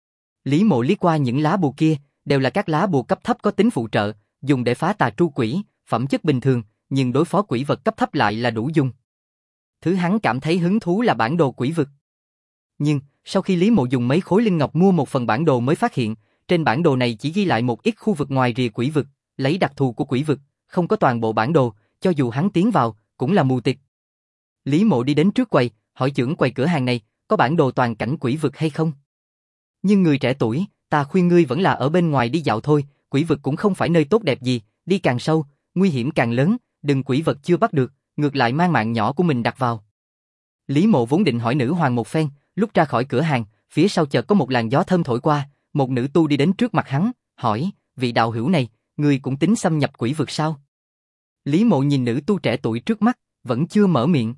Lý Mộ liếc qua những lá bùa kia, đều là các lá bùa cấp thấp có tính phụ trợ, dùng để phá tà tru quỷ, phẩm chất bình thường, nhưng đối phó quỷ vật cấp thấp lại là đủ dùng. Thứ hắn cảm thấy hứng thú là bản đồ quỷ vực. Nhưng, sau khi Lý Mộ dùng mấy khối linh ngọc mua một phần bản đồ mới phát hiện, trên bản đồ này chỉ ghi lại một ít khu vực ngoài rìa quỷ vực, lấy đặc thù của quỷ vực, không có toàn bộ bản đồ, cho dù hắn tiến vào, cũng là mù tịt. Lý Mộ đi đến trước quầy, hỏi trưởng quầy cửa hàng này, có bản đồ toàn cảnh quỷ vực hay không? Nhưng người trẻ tuổi, ta khuyên ngươi vẫn là ở bên ngoài đi dạo thôi, quỷ vực cũng không phải nơi tốt đẹp gì, đi càng sâu, nguy hiểm càng lớn, đừng quỷ vật chưa bắt được, ngược lại mang mạng nhỏ của mình đặt vào. Lý Mộ vốn định hỏi nữ hoàng một phen, lúc ra khỏi cửa hàng, phía sau chợt có một làn gió thơm thổi qua, một nữ tu đi đến trước mặt hắn, hỏi, vị đạo hữu này, ngươi cũng tính xâm nhập quỷ vực sao? Lý Mộ nhìn nữ tu trẻ tuổi trước mắt, vẫn chưa mở miệng.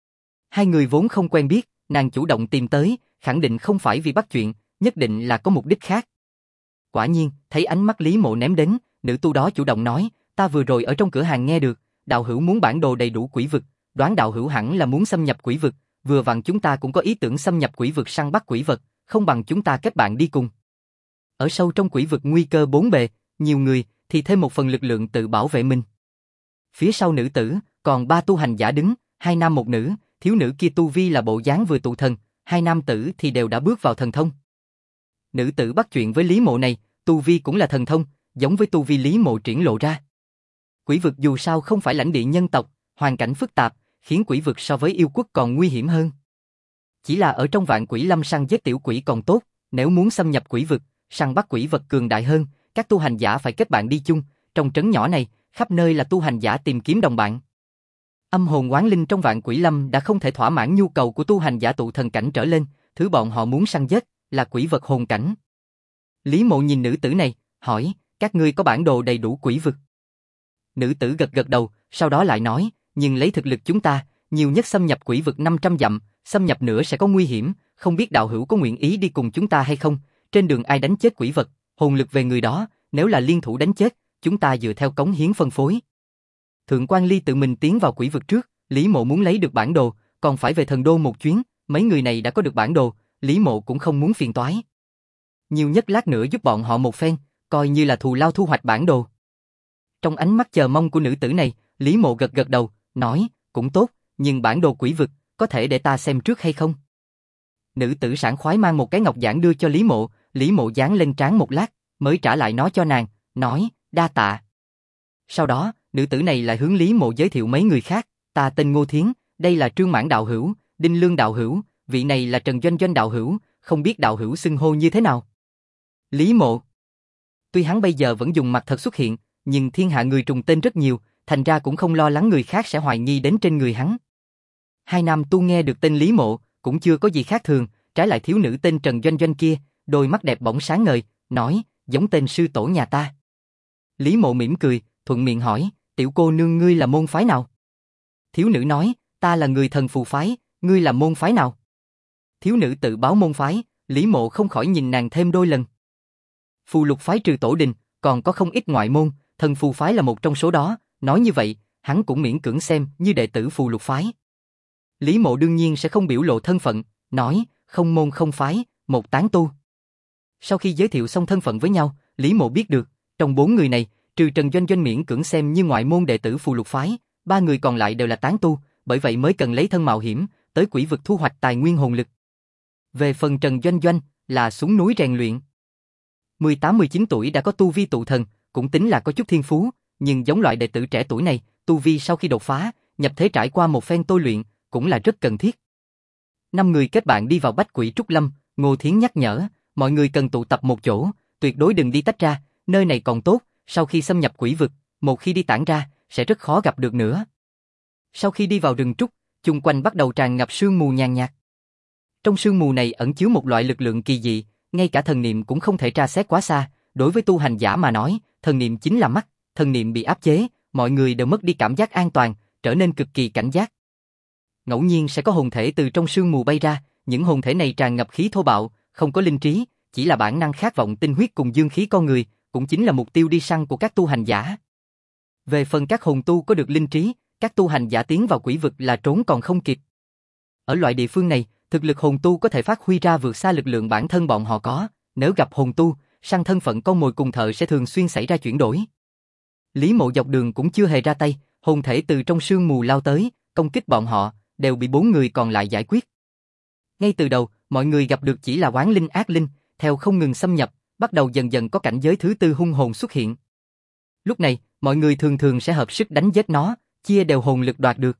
Hai người vốn không quen biết, nàng chủ động tìm tới, khẳng định không phải vì bắt chuyện, nhất định là có mục đích khác. Quả nhiên, thấy ánh mắt Lý Mộ ném đến, nữ tu đó chủ động nói, ta vừa rồi ở trong cửa hàng nghe được, đạo hữu muốn bản đồ đầy đủ quỷ vực, đoán đạo hữu hẳn là muốn xâm nhập quỷ vực, vừa vặn chúng ta cũng có ý tưởng xâm nhập quỷ vực săn bắt quỷ vật, không bằng chúng ta kết bạn đi cùng. Ở sâu trong quỷ vực nguy cơ bốn bề, nhiều người thì thêm một phần lực lượng tự bảo vệ mình. Phía sau nữ tử, còn ba tu hành giả đứng, hai nam một nữ, thiếu nữ kia tu vi là bộ dáng vừa tụ thần, hai nam tử thì đều đã bước vào thần thông. Nữ tử bắt chuyện với Lý Mộ này, tu vi cũng là thần thông, giống với tu vi Lý Mộ triển lộ ra. Quỷ vực dù sao không phải lãnh địa nhân tộc, hoàn cảnh phức tạp, khiến quỷ vực so với yêu quốc còn nguy hiểm hơn. Chỉ là ở trong Vạn Quỷ Lâm săn giết tiểu quỷ còn tốt, nếu muốn xâm nhập quỷ vực, săn bắt quỷ vật cường đại hơn, các tu hành giả phải kết bạn đi chung, trong trấn nhỏ này, khắp nơi là tu hành giả tìm kiếm đồng bạn. Âm hồn oán linh trong Vạn Quỷ Lâm đã không thể thỏa mãn nhu cầu của tu hành giả tụ thần cảnh trở lên, thứ bọn họ muốn săn giết là quỷ vật hồn cảnh. Lý Mộ nhìn nữ tử này, hỏi, các ngươi có bản đồ đầy đủ quỷ vực? Nữ tử gật gật đầu, sau đó lại nói, nhưng lấy thực lực chúng ta, nhiều nhất xâm nhập quỷ vực 500 dặm, xâm nhập nữa sẽ có nguy hiểm, không biết đạo hữu có nguyện ý đi cùng chúng ta hay không, trên đường ai đánh chết quỷ vật, hồn lực về người đó, nếu là liên thủ đánh chết, chúng ta dựa theo cống hiến phân phối. Thượng quan Ly tự mình tiến vào quỷ vực trước, Lý Mộ muốn lấy được bản đồ, còn phải về thần đô một chuyến, mấy người này đã có được bản đồ, Lý Mộ cũng không muốn phiền toái. Nhiều nhất lát nữa giúp bọn họ một phen, coi như là thù lao thu hoạch bản đồ. Trong ánh mắt chờ mong của nữ tử này, Lý Mộ gật gật đầu, nói, cũng tốt, nhưng bản đồ quỷ vực, có thể để ta xem trước hay không? Nữ tử sảng khoái mang một cái ngọc giản đưa cho Lý Mộ dán lên trán một lát, mới trả lại nó cho nàng, nói, đa tạ. Sau đó, nữ tử này lại hướng Lý Mộ giới thiệu mấy người khác, ta tên Ngô Thiến, đây là Trương Mãn đạo hữu, Đinh Lương đạo hữu, vị này là Trần Doanh Doanh đạo hữu, không biết đạo hữu xưng hô như thế nào? Lý Mộ. Tuy hắn bây giờ vẫn dùng mặt thật xuất hiện, nhưng thiên hạ người trùng tên rất nhiều, thành ra cũng không lo lắng người khác sẽ hoài nghi đến trên người hắn. Hai nam tu nghe được tên Lý Mộ, cũng chưa có gì khác thường, trái lại thiếu nữ tên Trần Doanh Doanh kia, đôi mắt đẹp bỗng sáng ngời, nói, giống tên sư tổ nhà ta. Lý Mộ mỉm cười, thuận miệng hỏi, tiểu cô nương ngươi là môn phái nào? Thiếu nữ nói, ta là người Thần Phù phái, ngươi là môn phái nào? Thiếu nữ tự báo môn phái, Lý Mộ không khỏi nhìn nàng thêm đôi lần. Phù Lục phái trừ tổ đình, còn có không ít ngoại môn, Thần Phù phái là một trong số đó, nói như vậy, hắn cũng miễn cưỡng xem như đệ tử Phù Lục phái. Lý Mộ đương nhiên sẽ không biểu lộ thân phận, nói, không môn không phái, một tán tu. Sau khi giới thiệu xong thân phận với nhau, Lý Mộ biết được, trong 4 người này, trừ Trần Doanh Doanh miễn cưỡng xem như ngoại môn đệ tử Phù Lục phái, 3 người còn lại đều là tán tu, bởi vậy mới cần lấy thân mạo hiểm, tới quỷ vực thu hoạch tài nguyên hồn lực. Về phần Trần Doanh Doanh, là xuống núi rèn luyện. 18-19 tuổi đã có tu vi tụ thần, cũng tính là có chút thiên phú, nhưng giống loại đệ tử trẻ tuổi này, tu vi sau khi đột phá, nhập thế trải qua một phen tôi luyện, cũng là rất cần thiết. 5 người kết bạn đi vào Bách Quỷ Trúc Lâm, Ngô Thiến nhắc nhở, mọi người cần tụ tập một chỗ, tuyệt đối đừng đi tách ra, nơi này còn tốt, sau khi xâm nhập quỷ vực, một khi đi tản ra, sẽ rất khó gặp được nữa. Sau khi đi vào rừng trúc, chung quanh bắt đầu tràn ngập sương mù nhàn nhạt. Trong sương mù này ẩn chứa một loại lực lượng kỳ dị, ngay cả thần niệm cũng không thể tra xét quá xa, đối với tu hành giả mà nói, thần niệm chính là mắt, thần niệm bị áp chế, mọi người đều mất đi cảm giác an toàn, trở nên cực kỳ cảnh giác. Ngẫu nhiên sẽ có hồn thể từ trong sương mù bay ra, những hồn thể này tràn ngập khí thô bạo, không có linh trí, chỉ là bản năng khát vọng tinh huyết cùng dương khí con người, cũng chính là mục tiêu đi săn của các tu hành giả. Về phần các hồn tu có được linh trí, các tu hành giả tiến vào quỷ vực là trốn còn không kịp. Ở loại địa phương này, thực lực hồn tu có thể phát huy ra vượt xa lực lượng bản thân bọn họ có, nếu gặp hồn tu, săn thân phận con mồi cùng thợ sẽ thường xuyên xảy ra chuyển đổi. Lý Mộ dọc đường cũng chưa hề ra tay, hồn thể từ trong sương mù lao tới, công kích bọn họ, đều bị 4 người còn lại giải quyết. Ngay từ đầu, mọi người gặp được chỉ là oán linh ác linh, theo không ngừng xâm nhập, bắt đầu dần dần có cảnh giới thứ tư hung hồn xuất hiện. Lúc này, mọi người thường sẽ hợp sức đánh giết nó, chia đều hồn lực đoạt được.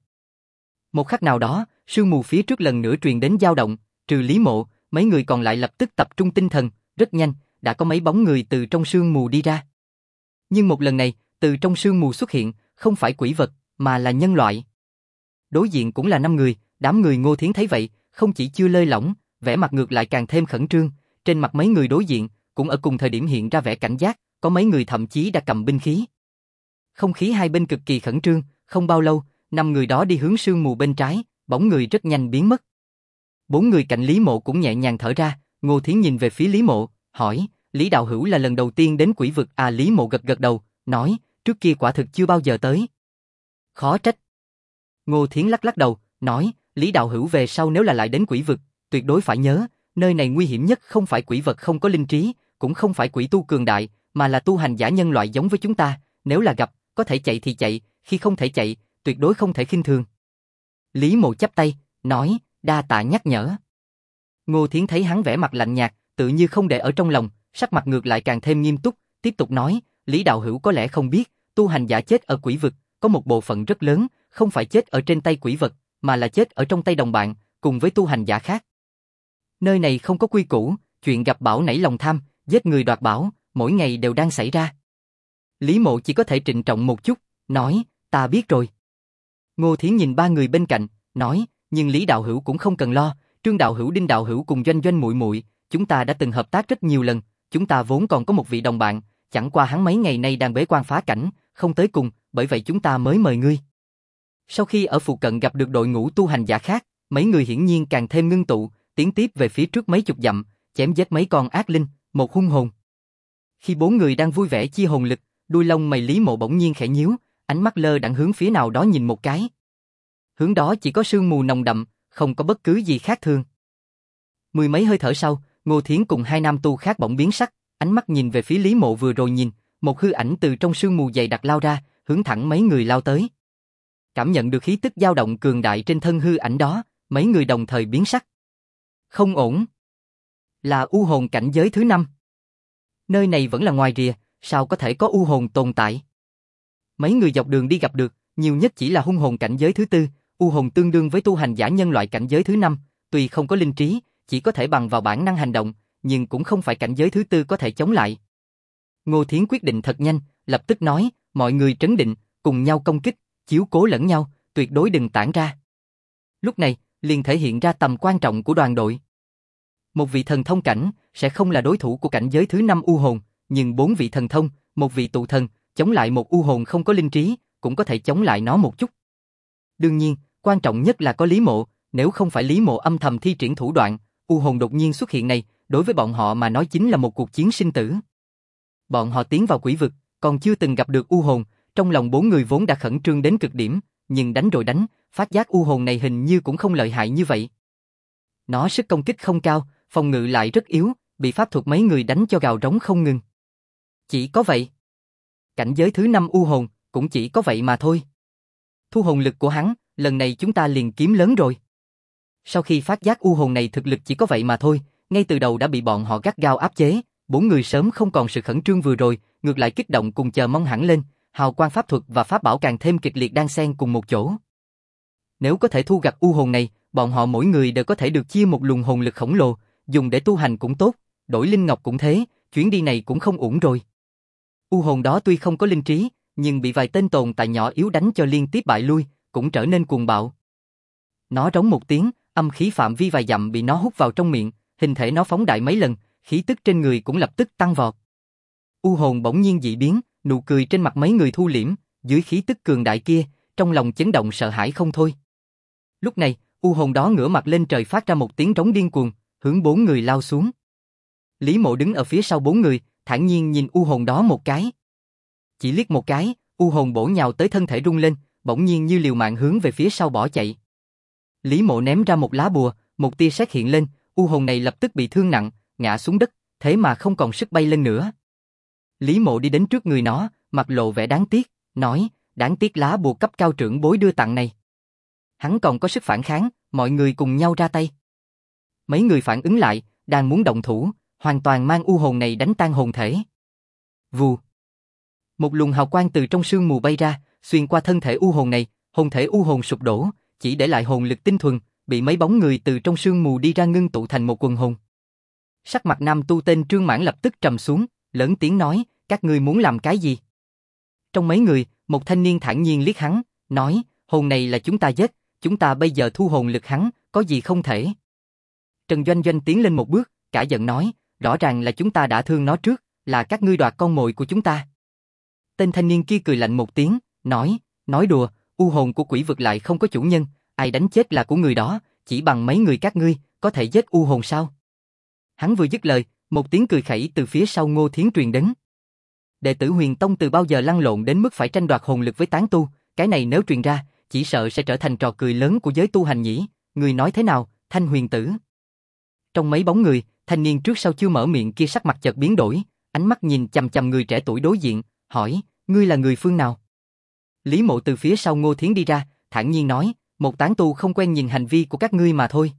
Một khắc nào đó, sương mù phía trước lần nữa truyền đến dao động, trừ Lý Mộ, mấy người còn lại lập tức tập trung tinh thần, rất nhanh, đã có mấy bóng người từ trong sương mù đi ra. Nhưng một lần này, từ trong sương mù xuất hiện, không phải quỷ vật, mà là nhân loại. Đối diện cũng là 5 người, đám người Ngô Thiến thấy vậy, không chỉ chưa lơi lỏng, vẻ mặt ngược lại càng thêm khẩn trương, trên mặt mấy người đối diện, cũng ở cùng thời điểm hiện ra vẻ cảnh giác, có mấy người thậm chí đã cầm binh khí. Không khí hai bên cực kỳ khẩn trương, không bao lâu, 5 người đó đi hướng sương mù bên trái, bóng người rất nhanh biến mất. 4 người cạnh Lý Mộ cũng nhẹ nhàng thở ra, Ngô Thiến nhìn về phía Lý Mộ, hỏi, Lý đạo hữu là lần đầu tiên đến quỷ vực à? Lý Mộ gật gật đầu, nói, trước kia quả thực chưa bao giờ tới. Khó trách. Ngô Thiến lắc lắc đầu, nói, Lý đạo hữu về sau nếu là lại đến quỷ vực, tuyệt đối phải nhớ, nơi này nguy hiểm nhất không phải quỷ vật không có linh trí, cũng không phải quỷ tu cường đại, mà là tu hành giả nhân loại giống với chúng ta, nếu là gặp, có thể chạy thì chạy, khi không thể chạy, tuyệt đối không thể khinh thường. Lý Mộ chắp tay, nói, đa tạ nhắc nhở. Ngô Thiến thấy hắn vẻ mặt lạnh nhạt, tự như không để ở trong lòng, sắc mặt ngược lại càng thêm nghiêm túc, tiếp tục nói, Lý đạo hữu có lẽ không biết, tu hành giả chết ở quỷ vực, có một bộ phận rất lớn, không phải chết ở trên tay quỷ vật, mà là chết ở trong tay đồng bạn, cùng với tu hành giả khác. Nơi này không có quy củ, chuyện gặp bảo nảy lòng tham, giết người đoạt bảo, mỗi ngày đều đang xảy ra. Lý Mộ chỉ có thể trịnh trọng một chút, nói, ta biết rồi. Ngô Thiến nhìn 3 người bên cạnh, nói, nhưng Lý đạo hữu cũng không cần lo, Trương đạo hữu, Đinh đạo hữu cùng Doanh Doanh muội muội, chúng ta đã từng hợp tác rất nhiều lần, chúng ta vốn còn có một vị đồng bạn, chẳng qua hắn mấy ngày nay đang bế quan phá cảnh, không tới cùng, bởi vậy chúng ta mới mời ngươi. Sau khi ở phụ cận gặp được đội ngũ tu hành giả khác, mấy người hiển nhiên càng thêm ngưng tụ, tiến tiếp về phía trước mấy chục dặm, chém giết mấy con ác linh, một hung hồn. Khi 4 người đang vui vẻ chia hồn lực, đuôi lông mày Lý Mộ bỗng nhiên khẽ nhíu, ánh mắt lơ đãng hướng phía nào đó nhìn một cái. Hướng đó chỉ có sương mù nồng đậm, không có bất cứ gì khác thường. Mười mấy hơi thở sau, Ngô Thiến cùng 2 nam tu khác bỗng biến sắc, ánh mắt nhìn về phía Lý Mộ vừa rồi nhìn, một hư ảnh từ trong sương mù dày đặc lao ra, hướng thẳng mấy người lao tới. Cảm nhận được khí tức dao động cường đại trên thân hư ảnh đó, mấy người đồng thời biến sắc. Không ổn. Là u hồn cảnh giới thứ 5. Nơi này vẫn là ngoài rìa, sao có thể có u hồn tồn tại? Mấy người dọc đường đi gặp được, nhiều nhất chỉ là hung hồn cảnh giới thứ 4, u hồn tương đương với tu hành giả nhân loại cảnh giới thứ 5, tuy không có linh trí, chỉ có thể bằng vào bản năng hành động, nhưng cũng không phải cảnh giới thứ 4 có thể chống lại. Ngô Thiến quyết định thật nhanh, lập tức nói, mọi người trấn định, cùng nhau công kích, chiếu cố lẫn nhau, tuyệt đối đừng tản ra. Lúc này, liền thể hiện ra tầm quan trọng của đoàn đội. Một vị thần thông cảnh sẽ không là đối thủ của cảnh giới thứ 5 u hồn, nhưng 4 vị thần thông, một vị tụ thần, chống lại một u hồn không có linh trí, cũng có thể chống lại nó một chút. Đương nhiên, quan trọng nhất là có Lý Mộ, nếu không phải Lý Mộ âm thầm thi triển thủ đoạn, u hồn đột nhiên xuất hiện này, đối với bọn họ mà nói chính là một cuộc chiến sinh tử. Bọn họ tiến vào quỷ vực, còn chưa từng gặp được u hồn, trong lòng 4 người vốn đã khẩn trương đến cực điểm, nhưng đánh rồi đánh, phát giác u hồn này hình như cũng không lợi hại như vậy. Nó sức công kích không cao, phòng ngự lại rất yếu, bị pháp thuật mấy người đánh cho gào rống không ngừng. Chỉ có vậy. Cảnh giới thứ 5 u hồn, cũng chỉ có vậy mà thôi. Thu hồn lực của hắn, lần này chúng ta liền kiếm lớn rồi. Sau khi phát giác u hồn này thực lực chỉ có vậy mà thôi, ngay từ đầu đã bị bọn họ gắt gao áp chế, 4 người sớm không còn sự khẩn trương vừa rồi, ngược lại kích động cùng chờ mong hẳn lên, hào quang pháp thuật và pháp bảo càng thêm kịch liệt đan xen cùng một chỗ. Nếu có thể thu gặt u hồn này, bọn họ mỗi người đều có thể được chia một luồng hồn lực khổng lồ, dùng để tu hành cũng tốt, đổi linh ngọc cũng thế, chuyến đi này cũng không uổng rồi. U hồn đó tuy không có linh trí, nhưng bị vài tên tồn tại nhỏ yếu đánh cho liên tiếp bại lui, cũng trở nên cuồng bạo. Nó rống một tiếng, âm khí phạm vi vài dặm bị nó hút vào trong miệng, hình thể nó phóng đại mấy lần, khí tức trên người cũng lập tức tăng vọt. U hồn bỗng nhiên dị biến, nụ cười trên mặt mấy người thu liễm, dưới khí tức cường đại kia, trong lòng chấn động sợ hãi không thôi. Lúc này, u hồn đó ngửa mặt lên trời phát ra một tiếng rống điên cuồng, hướng 4 người lao xuống. Lý Mộ đứng ở phía sau 4 người, thản nhiên nhìn u hồn đó một cái. Chỉ liếc một cái, u hồn bổ nhào tới thân thể rung lên, bỗng nhiên như liều mạng hướng về phía sau bỏ chạy. Lý Mộ ném ra một lá bùa, một tia sét hiện lên, u hồn này lập tức bị thương nặng, ngã xuống đất, thế mà không còn sức bay lên nữa. Lý Mộ đi đến trước người nó, mặt lộ vẻ đáng tiếc, nói, đáng tiếc lá bùa cấp cao trưởng bối đưa tặng này. Hắn còn có sức phản kháng, mọi người cùng nhau ra tay. Mấy người phản ứng lại, đang muốn động thủ, hoàn toàn mang u hồn này đánh tan hồn thể. Vù. Một luồng hào quang từ trong sương mù bay ra, xuyên qua thân thể u hồn này, hồn thể u hồn sụp đổ, chỉ để lại hồn lực tinh thuần, bị mấy bóng người từ trong sương mù đi ra ngưng tụ thành một quần hồn. Sắc mặt nam tu tên Trương Mãn lập tức trầm xuống, lớn tiếng nói, các ngươi muốn làm cái gì? Trong mấy người, một thanh niên thản nhiên liếc hắn, nói, hồn này là chúng ta giết, chúng ta bây giờ thu hồn lực hắn, có gì không thể? Trần Doanh Doanh tiến lên một bước, cả giận nói, rõ ràng là chúng ta đã thương nó trước, là các ngươi đoạt con mồi của chúng ta. Tên thanh niên kia cười lạnh một tiếng, nói đùa, u hồn của quỷ vực lại không có chủ nhân, ai đánh chết là của người đó, chỉ bằng mấy người các ngươi, có thể giết u hồn sao? Hắn vừa dứt lời, một tiếng cười khẩy từ phía sau Ngô Thiến truyền đến. Đệ tử Huyền Tông từ bao giờ lăn lộn đến mức phải tranh đoạt hồn lực với tán tu, cái này nếu truyền ra, chỉ sợ sẽ trở thành trò cười lớn của giới tu hành nhỉ, người nói thế nào, Thanh Huyền tử? Trong mấy bóng người, thanh niên trước sau chưa mở miệng kia sắc mặt chợt biến đổi, ánh mắt nhìn chằm chằm người trẻ tuổi đối diện, hỏi, ngươi là người phương nào? Lý Mộ từ phía sau Ngô Thiến đi ra, thản nhiên nói, một tán tu không quen nhìn hành vi của các ngươi mà thôi.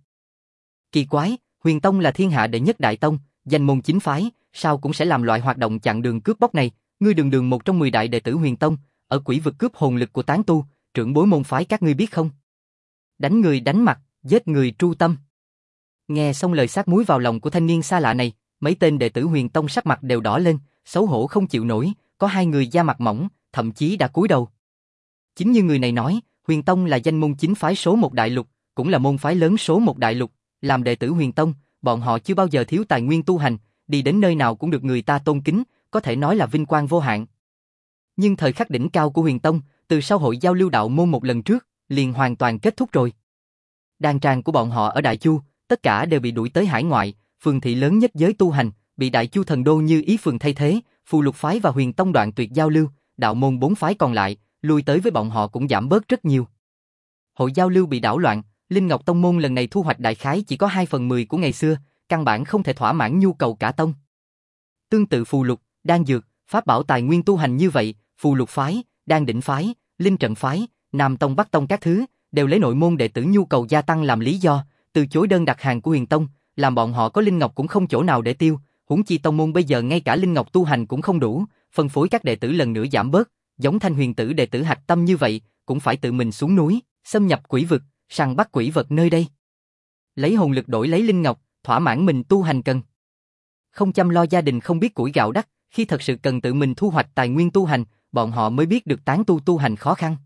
Kỳ quái, Huyền Tông là thiên hạ đệ nhất đại tông, danh môn chính phái, sao cũng sẽ làm loại hoạt động chặn đường cướp bóc này, ngươi đường một trong 10 đại đệ tử Huyền Tông, ở quỷ vực cướp hồn lực của tán tu, trưởng bối môn phái các ngươi biết không? Đánh người đánh mặt, giết người tru tâm. Nghe xong lời sát muối vào lòng của thanh niên xa lạ này, mấy tên đệ tử Huyền Tông sắc mặt đều đỏ lên, xấu hổ không chịu nổi, có 2 người da mặt mỏng, thậm chí đã cúi đầu. Chính như người này nói, Huyền Tông là danh môn chính phái số 1 đại lục, cũng là môn phái lớn số 1 đại lục, làm đệ tử Huyền Tông, bọn họ chưa bao giờ thiếu tài nguyên tu hành, đi đến nơi nào cũng được người ta tôn kính, có thể nói là vinh quang vô hạn. Nhưng thời khắc đỉnh cao của Huyền Tông, từ sau hội giao lưu đạo môn một lần trước, liền hoàn toàn kết thúc rồi. Đàn tràng của bọn họ ở Đại Chu, tất cả đều bị đuổi tới hải ngoại, phường thị lớn nhất giới tu hành, bị Đại Chu thần đô Như Ý phường thay thế, Phù Lục phái và Huyền Tông đoạn tuyệt giao lưu, đạo môn 4 phái còn lại, lui tới với bọn họ cũng giảm bớt rất nhiều. Hội giao lưu bị đảo loạn, Linh Ngọc Tông môn lần này thu hoạch đại khái chỉ có 2/10 của ngày xưa, căn bản không thể thỏa mãn nhu cầu cả tông. Tương tự phù lục, đan dược, pháp bảo tài nguyên tu hành như vậy, Phù Lục phái, Đan Đỉnh phái, Linh Trận phái, Nam Tông Bắc Tông các thứ, đều lấy nội môn đệ tử nhu cầu gia tăng làm lý do, từ chối đơn đặt hàng của Huyền Tông, làm bọn họ có linh ngọc cũng không chỗ nào để tiêu, huống chi tông môn bây giờ ngay cả linh ngọc tu hành cũng không đủ, phân phối các đệ tử lần nữa giảm bớt, giống Thanh Huyền tử đệ tử hạch tâm như vậy, cũng phải tự mình xuống núi, Xâm nhập quỷ vực, săn bắt quỷ vật nơi đây. Lấy hồn lực đổi lấy linh ngọc, thỏa mãn mình tu hành cần. Không chăm lo gia đình không biết củi gạo đắt, khi thật sự cần tự mình thu hoạch tài nguyên tu hành, bọn họ mới biết được tán tu hành khó khăn.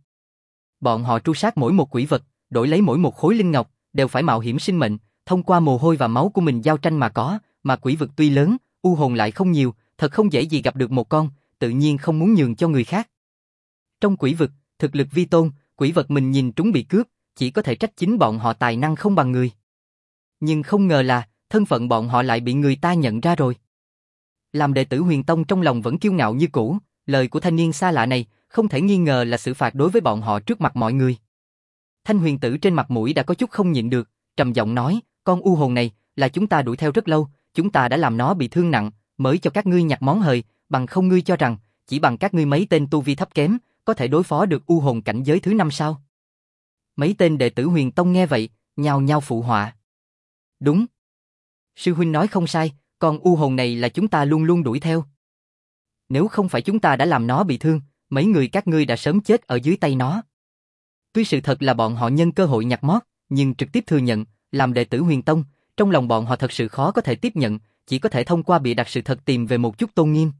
Bọn họ tru sát mỗi một quỷ vật, đổi lấy mỗi một khối linh ngọc, đều phải mạo hiểm sinh mệnh, thông qua mồ hôi và máu của mình giao tranh mà có, mà quỷ vực tuy lớn, u hồn lại không nhiều, thật không dễ gì gặp được một con, tự nhiên không muốn nhường cho người khác. Trong quỷ vực, thực lực vi tôn, quỷ vật mình nhìn trúng bị cướp, chỉ có thể trách chính bọn họ tài năng không bằng người. Nhưng không ngờ là, thân phận bọn họ lại bị người ta nhận ra rồi. Làm đệ tử Huyền Tông trong lòng vẫn kiêu ngạo như cũ, lời của thanh niên xa lạ này, không thể nghi ngờ là xử phạt đối với bọn họ trước mặt mọi người. Thanh huyền tử trên mặt mũi đã có chút không nhịn được, trầm giọng nói, con u hồn này, là chúng ta đuổi theo rất lâu, chúng ta đã làm nó bị thương nặng, mới cho các ngươi nhặt món hời, bằng không ngươi cho rằng, chỉ bằng các ngươi mấy tên tu vi thấp kém, có thể đối phó được u hồn cảnh giới thứ 5 sao? Mấy tên đệ tử Huyền Tông nghe vậy, nhao nhao phụ họa. Đúng. Sư huynh nói không sai, con u hồn này là chúng ta luôn luôn đuổi theo. Nếu không phải chúng ta đã làm nó bị thương, mấy người các ngươi đã sớm chết ở dưới tay nó. Tuy sự thật là bọn họ nhân cơ hội nhặt mót, nhưng trực tiếp thừa nhận, làm đệ tử Huyền Tông, trong lòng bọn họ thật sự khó có thể tiếp nhận, chỉ có thể thông qua bịa đặt sự thật tìm về một chút tôn nghiêm.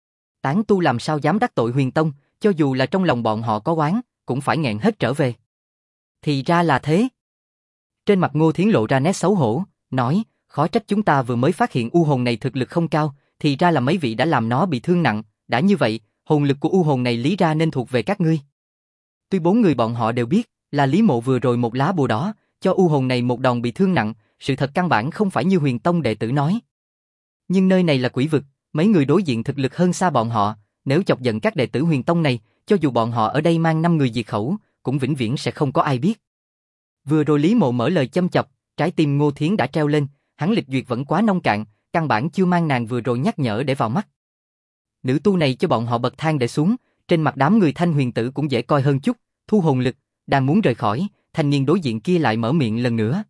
Tán tu làm sao dám đắc tội Huyền Tông, cho dù là trong lòng bọn họ có oán, cũng phải nghẹn hết trở về. Thì ra là thế. Trên mặt Ngô Thiến lộ ra nét xấu hổ, nói, khó trách chúng ta vừa mới phát hiện u hồn này thực lực không cao, thì ra là mấy vị đã làm nó bị thương nặng, đã như vậy, hồn lực của u hồn này lý ra nên thuộc về các ngươi. Tuy 4 người bọn họ đều biết, là Lý Mộ vừa rồi một lá bùa đỏ, cho u hồn này một đòn bị thương nặng, sự thật căn bản không phải như Huyền Tông đệ tử nói. Nhưng nơi này là quỷ vực, mấy người đối diện thực lực hơn xa bọn họ, nếu chọc giận các đệ tử Huyền Tông này, cho dù bọn họ ở đây mang 5 người diệt khẩu, cũng vĩnh viễn sẽ không có ai biết. Vừa rồi Lý Mộ mở lời châm chọc, trái tim Ngô Thiến đã treo lên, hắn lịch duyệt vẫn quá nông cạn, căn bản chưa mang nàng vừa rồi nhắc nhở để vào mắt. Nữ tu này cho bọn họ bậc thang để xuống, trên mặt đám người Thanh huyền tử cũng dễ coi hơn chút, thu hồn lực, đang muốn rời khỏi, thanh niên đối diện kia lại mở miệng lần nữa.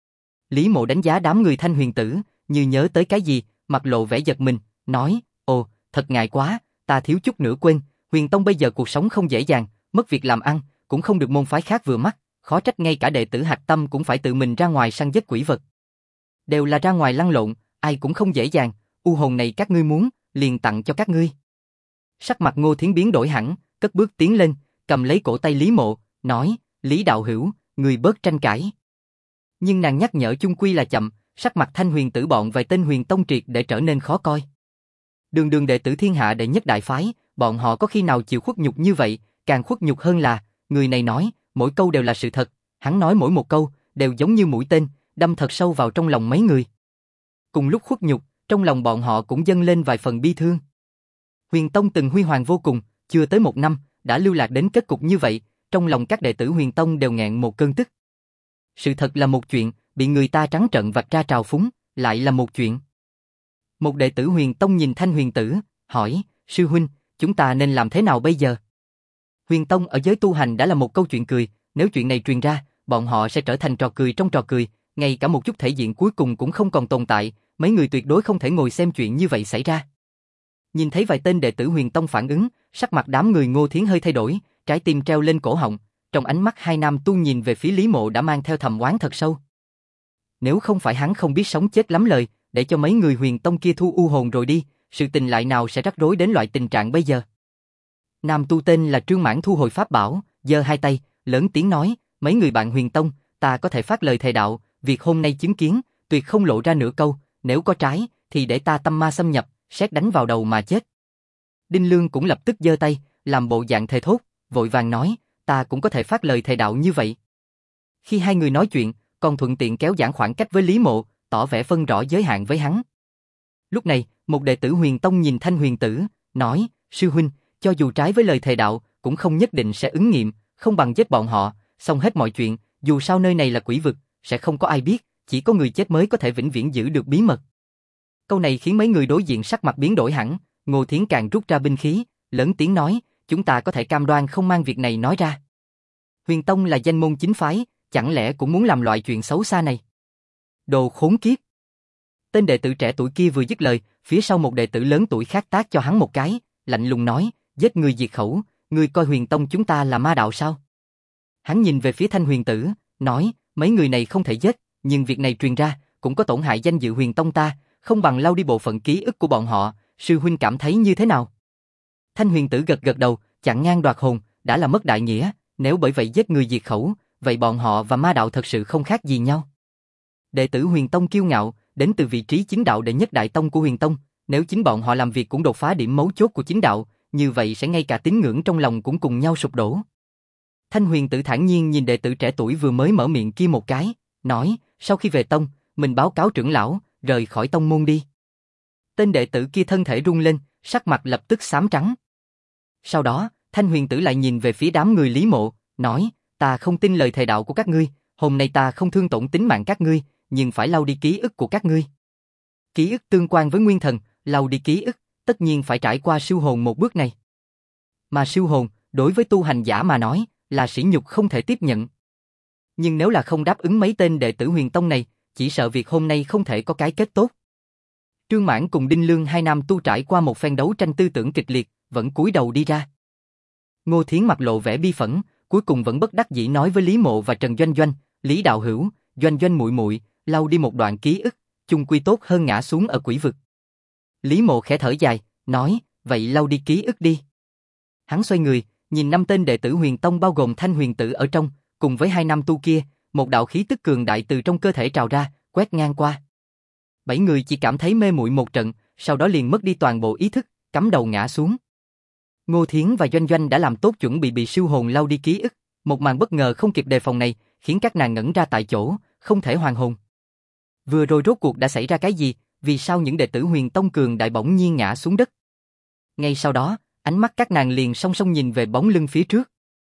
Lý Mộ đánh giá đám người Thanh huyền tử, như nhớ tới cái gì, mặt lộ vẻ giật mình, nói, ồ, thật ngại quá, ta thiếu chút nữa quên, Huyền Tông bây giờ cuộc sống không dễ dàng, mất việc làm ăn, cũng không được môn phái khác vừa mắt, khó trách ngay cả đệ tử Hạch Tâm cũng phải tự mình ra ngoài săn giết quỷ vật. Đều là ra ngoài lăn lộn, ai cũng không dễ dàng, u hồn này các ngươi muốn, liền tặng cho các ngươi. Sắc mặt Ngô Thiến biến đổi hẳn, cất bước tiến lên, cầm lấy cổ tay Lý Mộ, nói, Lý đạo hữu, người bớt tranh cãi. Nhưng nàng nhắc nhở chung quy là chậm, sắc mặt Thanh huyền tử bọn vài tên Huyền Tông triệt để trở nên khó coi. Đường đường đệ tử thiên hạ đệ nhất đại phái, bọn họ có khi nào chịu khuất nhục như vậy, càng khuất nhục hơn là, người này nói, mỗi câu đều là sự thật, hắn nói mỗi một câu, đều giống như mũi tên, đâm thật sâu vào trong lòng mấy người. Cùng lúc khuất nhục, trong lòng bọn họ cũng dâng lên vài phần bi thương. Huyền Tông từng huy hoàng vô cùng, chưa tới 1 năm, đã lưu lạc đến kết cục như vậy, trong lòng các đệ tử Huyền Tông đều nghẹn một cơn tức. Sự thật là một chuyện, bị người ta trắng trợn vạch ra trào phúng, lại là một chuyện. Một đệ tử Huyền Tông nhìn Thanh huyền tử, hỏi, sư huynh, chúng ta nên làm thế nào bây giờ? Huyền Tông ở giới tu hành đã là một câu chuyện cười, nếu chuyện này truyền ra, bọn họ sẽ trở thành trò cười trong trò cười, ngay cả một chút thể diện cuối cùng cũng không còn tồn tại, mấy người tuyệt đối không thể ngồi xem chuyện như vậy xảy ra. Nhìn thấy vài tên đệ tử Huyền Tông phản ứng, sắc mặt đám người Ngô Thiến hơi thay đổi, trái tim treo lên cổ họng, trong ánh mắt hai nam tu nhìn về phía Lý Mộ đã mang theo thầm oán thật sâu. Nếu không phải hắn không biết sống chết lắm lời, để cho mấy người Huyền Tông kia thu u hồn rồi đi, sự tình lại nào sẽ rắc rối đến loại tình trạng bây giờ. Nam tu tên là Trương Mãn thu hồi pháp bảo, giơ hai tay, lớn tiếng nói, mấy người bạn Huyền Tông, ta có thể phát lời thề đạo, việc hôm nay chứng kiến, tuyệt không lộ ra nửa câu, nếu có trái, thì để ta tâm ma xâm nhập, sét đánh vào đầu mà chết. Đinh Lương cũng lập tức giơ tay, làm bộ dạng thề thốt, vội vàng nói, ta cũng có thể phát lời thề đạo như vậy. Khi hai người nói chuyện, còn thuận tiện kéo giãn khoảng cách với Lý Mộ, tỏ vẻ phân rõ giới hạn với hắn. Lúc này, một đệ tử Huyền Tông nhìn Thanh huyền tử, nói, sư huynh, cho dù trái với lời thề đạo, cũng không nhất định sẽ ứng nghiệm, không bằng giết bọn họ, xong hết mọi chuyện, dù sao nơi này là quỷ vực, sẽ không có ai biết, chỉ có người chết mới có thể vĩnh viễn giữ được bí mật. Câu này khiến mấy người đối diện sắc mặt biến đổi hẳn, Ngô Thiến càng rút ra binh khí, lớn tiếng nói, chúng ta có thể cam đoan không mang việc này nói ra. Huyền Tông là danh môn chính phái, chẳng lẽ cũng muốn làm loại chuyện xấu xa này? Đồ khốn kiếp! Tên đệ tử trẻ tuổi kia vừa dứt lời, phía sau một đệ tử lớn tuổi khác tát cho hắn một cái, lạnh lùng nói, giết người diệt khẩu, ngươi coi Huyền Tông chúng ta là ma đạo sao? Hắn nhìn về phía Thanh Huyền Tử, nói, mấy người này không thể giết, nhưng việc này truyền ra, cũng có tổn hại danh dự Huyền Tông ta, không bằng lau đi bộ phận ký ức của bọn họ, sư huynh cảm thấy như thế nào? Thanh Huyền Tử gật gật đầu, chặn ngang đoạt hồn, đã là mất đại nghĩa, nếu bởi vậy giết người diệt khẩu, vậy bọn họ và ma đạo thật sự không khác gì nhau. Đệ tử Huyền Tông kiêu ngạo, đến từ vị trí chính đạo đệ nhất đại tông của Huyền Tông, nếu chính bọn họ làm việc cũng đột phá điểm mấu chốt của chính đạo, như vậy sẽ ngay cả tín ngưỡng trong lòng cũng cùng nhau sụp đổ. Thanh Huyền Tử thản nhiên nhìn đệ tử trẻ tuổi vừa mới mở miệng kia một cái, nói, sau khi về tông, mình báo cáo trưởng lão, rời khỏi tông môn đi. Tên đệ tử kia thân thể rung lên, sắc mặt lập tức xám trắng. Sau đó, Thanh Huyền Tử lại nhìn về phía đám người Lý Mộ, nói, ta không tin lời thầy đạo của các ngươi, hôm nay ta không thương tổn tính mạng các ngươi, nhưng phải lau đi ký ức của các ngươi. Ký ức tương quan với nguyên thần, lau đi ký ức, tất nhiên phải trải qua siêu hồn một bước này. Mà siêu hồn, đối với tu hành giả mà nói, là sỉ nhục không thể tiếp nhận. Nhưng nếu là không đáp ứng mấy tên đệ tử Huyền Tông này, chỉ sợ việc hôm nay không thể có cái kết tốt. Trương Mãn cùng Đinh Lương hai nam tu trải qua một phen đấu tranh tư tưởng kịch liệt, vẫn cúi đầu đi ra. Ngô Thiến mặt lộ vẻ bi phẫn, cuối cùng vẫn bất đắc dĩ nói với Lý Mộ và Trần Doanh Doanh, Lý đạo hữu, Doanh Doanh muội muội, lau đi một đoạn ký ức, chung quy tốt hơn ngã xuống ở quỷ vực. Lý Mộ khẽ thở dài, nói, vậy lau đi ký ức đi. Hắn xoay người, nhìn 5 tên đệ tử Huyền Tông bao gồm Thanh Huyền Tử ở trong, cùng với 2 nam tu kia, một đạo khí tức cường đại từ trong cơ thể trào ra, quét ngang qua. 7 người chỉ cảm thấy mê muội một trận, sau đó liền mất đi toàn bộ ý thức, cắm đầu ngã xuống. Ngô Thiến và Doanh Doanh đã làm tốt chuẩn bị siêu hồn lau đi ký ức, một màn bất ngờ không kịp đề phòng này, khiến các nàng ngẩn ra tại chỗ, không thể hoàn hồn. Vừa rồi rốt cuộc đã xảy ra cái gì, vì sao những đệ tử Huyền Tông cường đại bỗng nhiên ngã xuống đất? Ngay sau đó, ánh mắt các nàng liền song song nhìn về bóng lưng phía trước.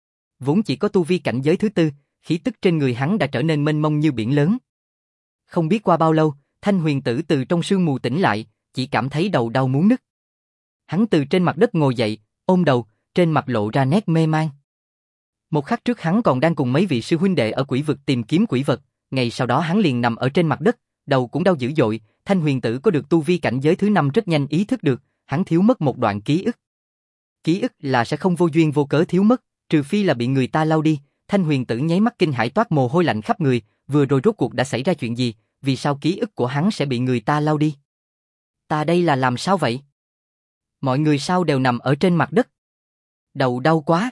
Vốn chỉ có tu vi cảnh giới thứ tư, khí tức trên người hắn đã trở nên mênh mông như biển lớn. Không biết qua bao lâu, Thanh Huyền Tử từ trong sương mù tỉnh lại, chỉ cảm thấy đầu đau muốn nứt. Hắn từ trên mặt đất ngồi dậy, ôm đầu, trên mặt lộ ra nét mê man. Một khắc trước hắn còn đang cùng mấy vị sư huynh đệ ở quỷ vực tìm kiếm quỷ vật, ngày sau đó hắn liền nằm ở trên mặt đất, đầu cũng đau dữ dội. Thanh Huyền Tử có được tu vi cảnh giới thứ 5 rất nhanh ý thức được, hắn thiếu mất một đoạn ký ức. Ký ức là sẽ không vô duyên vô cớ thiếu mất, trừ phi là bị người ta lau đi. Thanh Huyền Tử nháy mắt kinh hãi toát mồ hôi lạnh khắp người, vừa rồi rốt cuộc đã xảy ra chuyện gì, vì sao ký ức của hắn sẽ bị người ta lau đi? Ta đây là làm sao vậy? Mọi người sao đều nằm ở trên mặt đất? Đầu đau quá.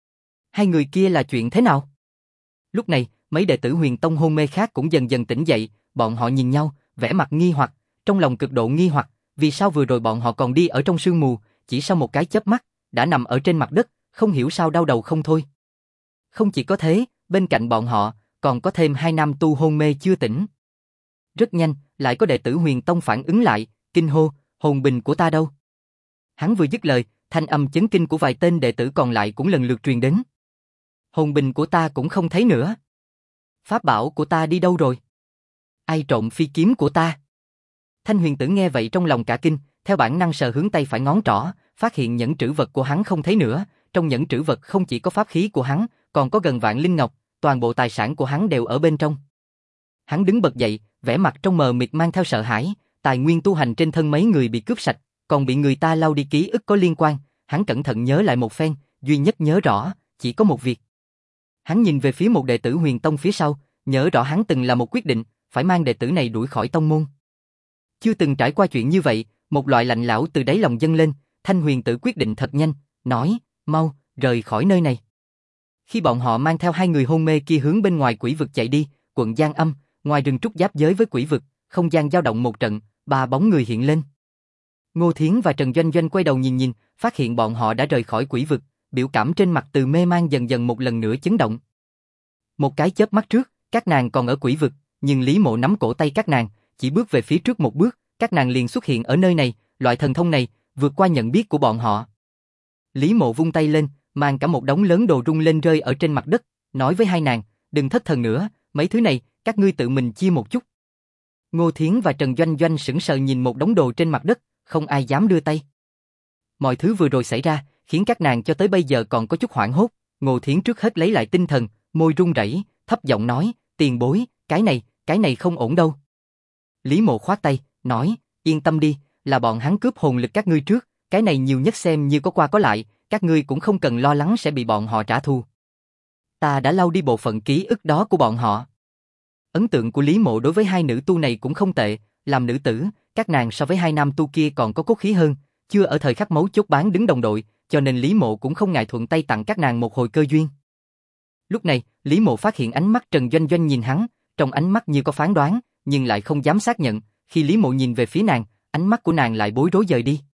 Hai người kia là chuyện thế nào? Lúc này, mấy đệ tử Huyền Tông hôn mê khác cũng dần dần tỉnh dậy, bọn họ nhìn nhau, vẻ mặt nghi hoặc, trong lòng cực độ nghi hoặc, vì sao vừa rồi bọn họ còn đi ở trong sương mù, chỉ sau một cái chớp mắt, đã nằm ở trên mặt đất, không hiểu sao đau đầu không thôi. Không chỉ có thế, bên cạnh bọn họ, còn có thêm 2 nam tu hôn mê chưa tỉnh. Rất nhanh, lại có đệ tử Huyền Tông phản ứng lại, kinh hô, hồn bình của ta đâu? Hắn vừa dứt lời, thanh âm chấn kinh của vài tên đệ tử còn lại cũng lần lượt truyền đến. Hồn bình của ta cũng không thấy nữa. Pháp bảo của ta đi đâu rồi? Ai trộm phi kiếm của ta? Thanh Huyền Tử nghe vậy trong lòng cả kinh, theo bản năng sờ hướng tay phải ngón trỏ, phát hiện nhẫn trữ vật của hắn không thấy nữa. Trong nhẫn trữ vật không chỉ có pháp khí của hắn, còn có gần vạn linh ngọc, toàn bộ tài sản của hắn đều ở bên trong. Hắn đứng bật dậy, vẻ mặt trong mờ mịt mang theo sợ hãi, tài nguyên tu hành trên thân mấy người bị cướp sạch, còn bị người ta lau đi ký ức có liên quan. Hắn cẩn thận nhớ lại một phen, duy nhất nhớ rõ, chỉ có một việc. Hắn nhìn về phía một đệ tử Huyền Tông phía sau, nhớ rõ hắn từng là một quyết định, phải mang đệ tử này đuổi khỏi tông môn. Chưa từng trải qua chuyện như vậy, một loại lạnh lẽo từ đáy lòng dâng lên. Thanh Huyền Tử quyết định thật nhanh, nói, mau, rời khỏi nơi này. Khi bọn họ mang theo 2 người hôn mê kia hướng bên ngoài quỷ vực chạy đi, quận Giang Âm, ngoài rừng trúc giáp giới với quỷ vực, không gian dao động một trận, 3 bóng người hiện lên. Ngô Thiến và Trần Doanh Doanh quay đầu nhìn, phát hiện bọn họ đã rời khỏi quỷ vực, biểu cảm trên mặt từ mê man dần dần một lần nữa chấn động. Một cái chớp mắt trước, các nàng còn ở quỷ vực, nhưng Lý Mộ nắm cổ tay các nàng, chỉ bước về phía trước một bước, các nàng liền xuất hiện ở nơi này, loại thần thông này, vượt qua nhận biết của bọn họ. Lý Mộ vung tay lên, mang cả một đống lớn đồ rung lên rơi ở trên mặt đất, nói với hai nàng, đừng thất thần nữa, mấy thứ này, các ngươi tự mình chia một chút. Ngô Thiến và Trần Doanh Doanh sững sờ nhìn một đống đồ trên mặt đất, không ai dám đưa tay. Mọi thứ vừa rồi xảy ra, khiến các nàng cho tới bây giờ còn có chút hoảng hốt. Ngô Thiến trước hết lấy lại tinh thần, môi run rẩy, thấp giọng nói, tiền bối, cái này không ổn đâu. Lý Mộ khoát tay, nói, yên tâm đi, là bọn hắn cướp hồn lực các ngươi trước, cái này nhiều nhất xem như có qua có lại, các ngươi cũng không cần lo lắng sẽ bị bọn họ trả thù. Ta đã lau đi bộ phận ký ức đó của bọn họ. Ấn tượng của Lý Mộ đối với hai nữ tu này cũng không tệ, làm nữ tử, các nàng so với hai nam tu kia còn có cốt khí hơn, chưa ở thời khắc mấu chốt bán đứng đồng đội, cho nên Lý Mộ cũng không ngại thuận tay tặng các nàng một hồi cơ duyên. Lúc này, Lý Mộ phát hiện ánh mắt Trần Doanh Doanh nhìn hắn, trong ánh mắt như có phán đoán, nhưng lại không dám xác nhận, khi Lý Mộ nhìn về phía nàng, ánh mắt của nàng lại bối rối dời đi.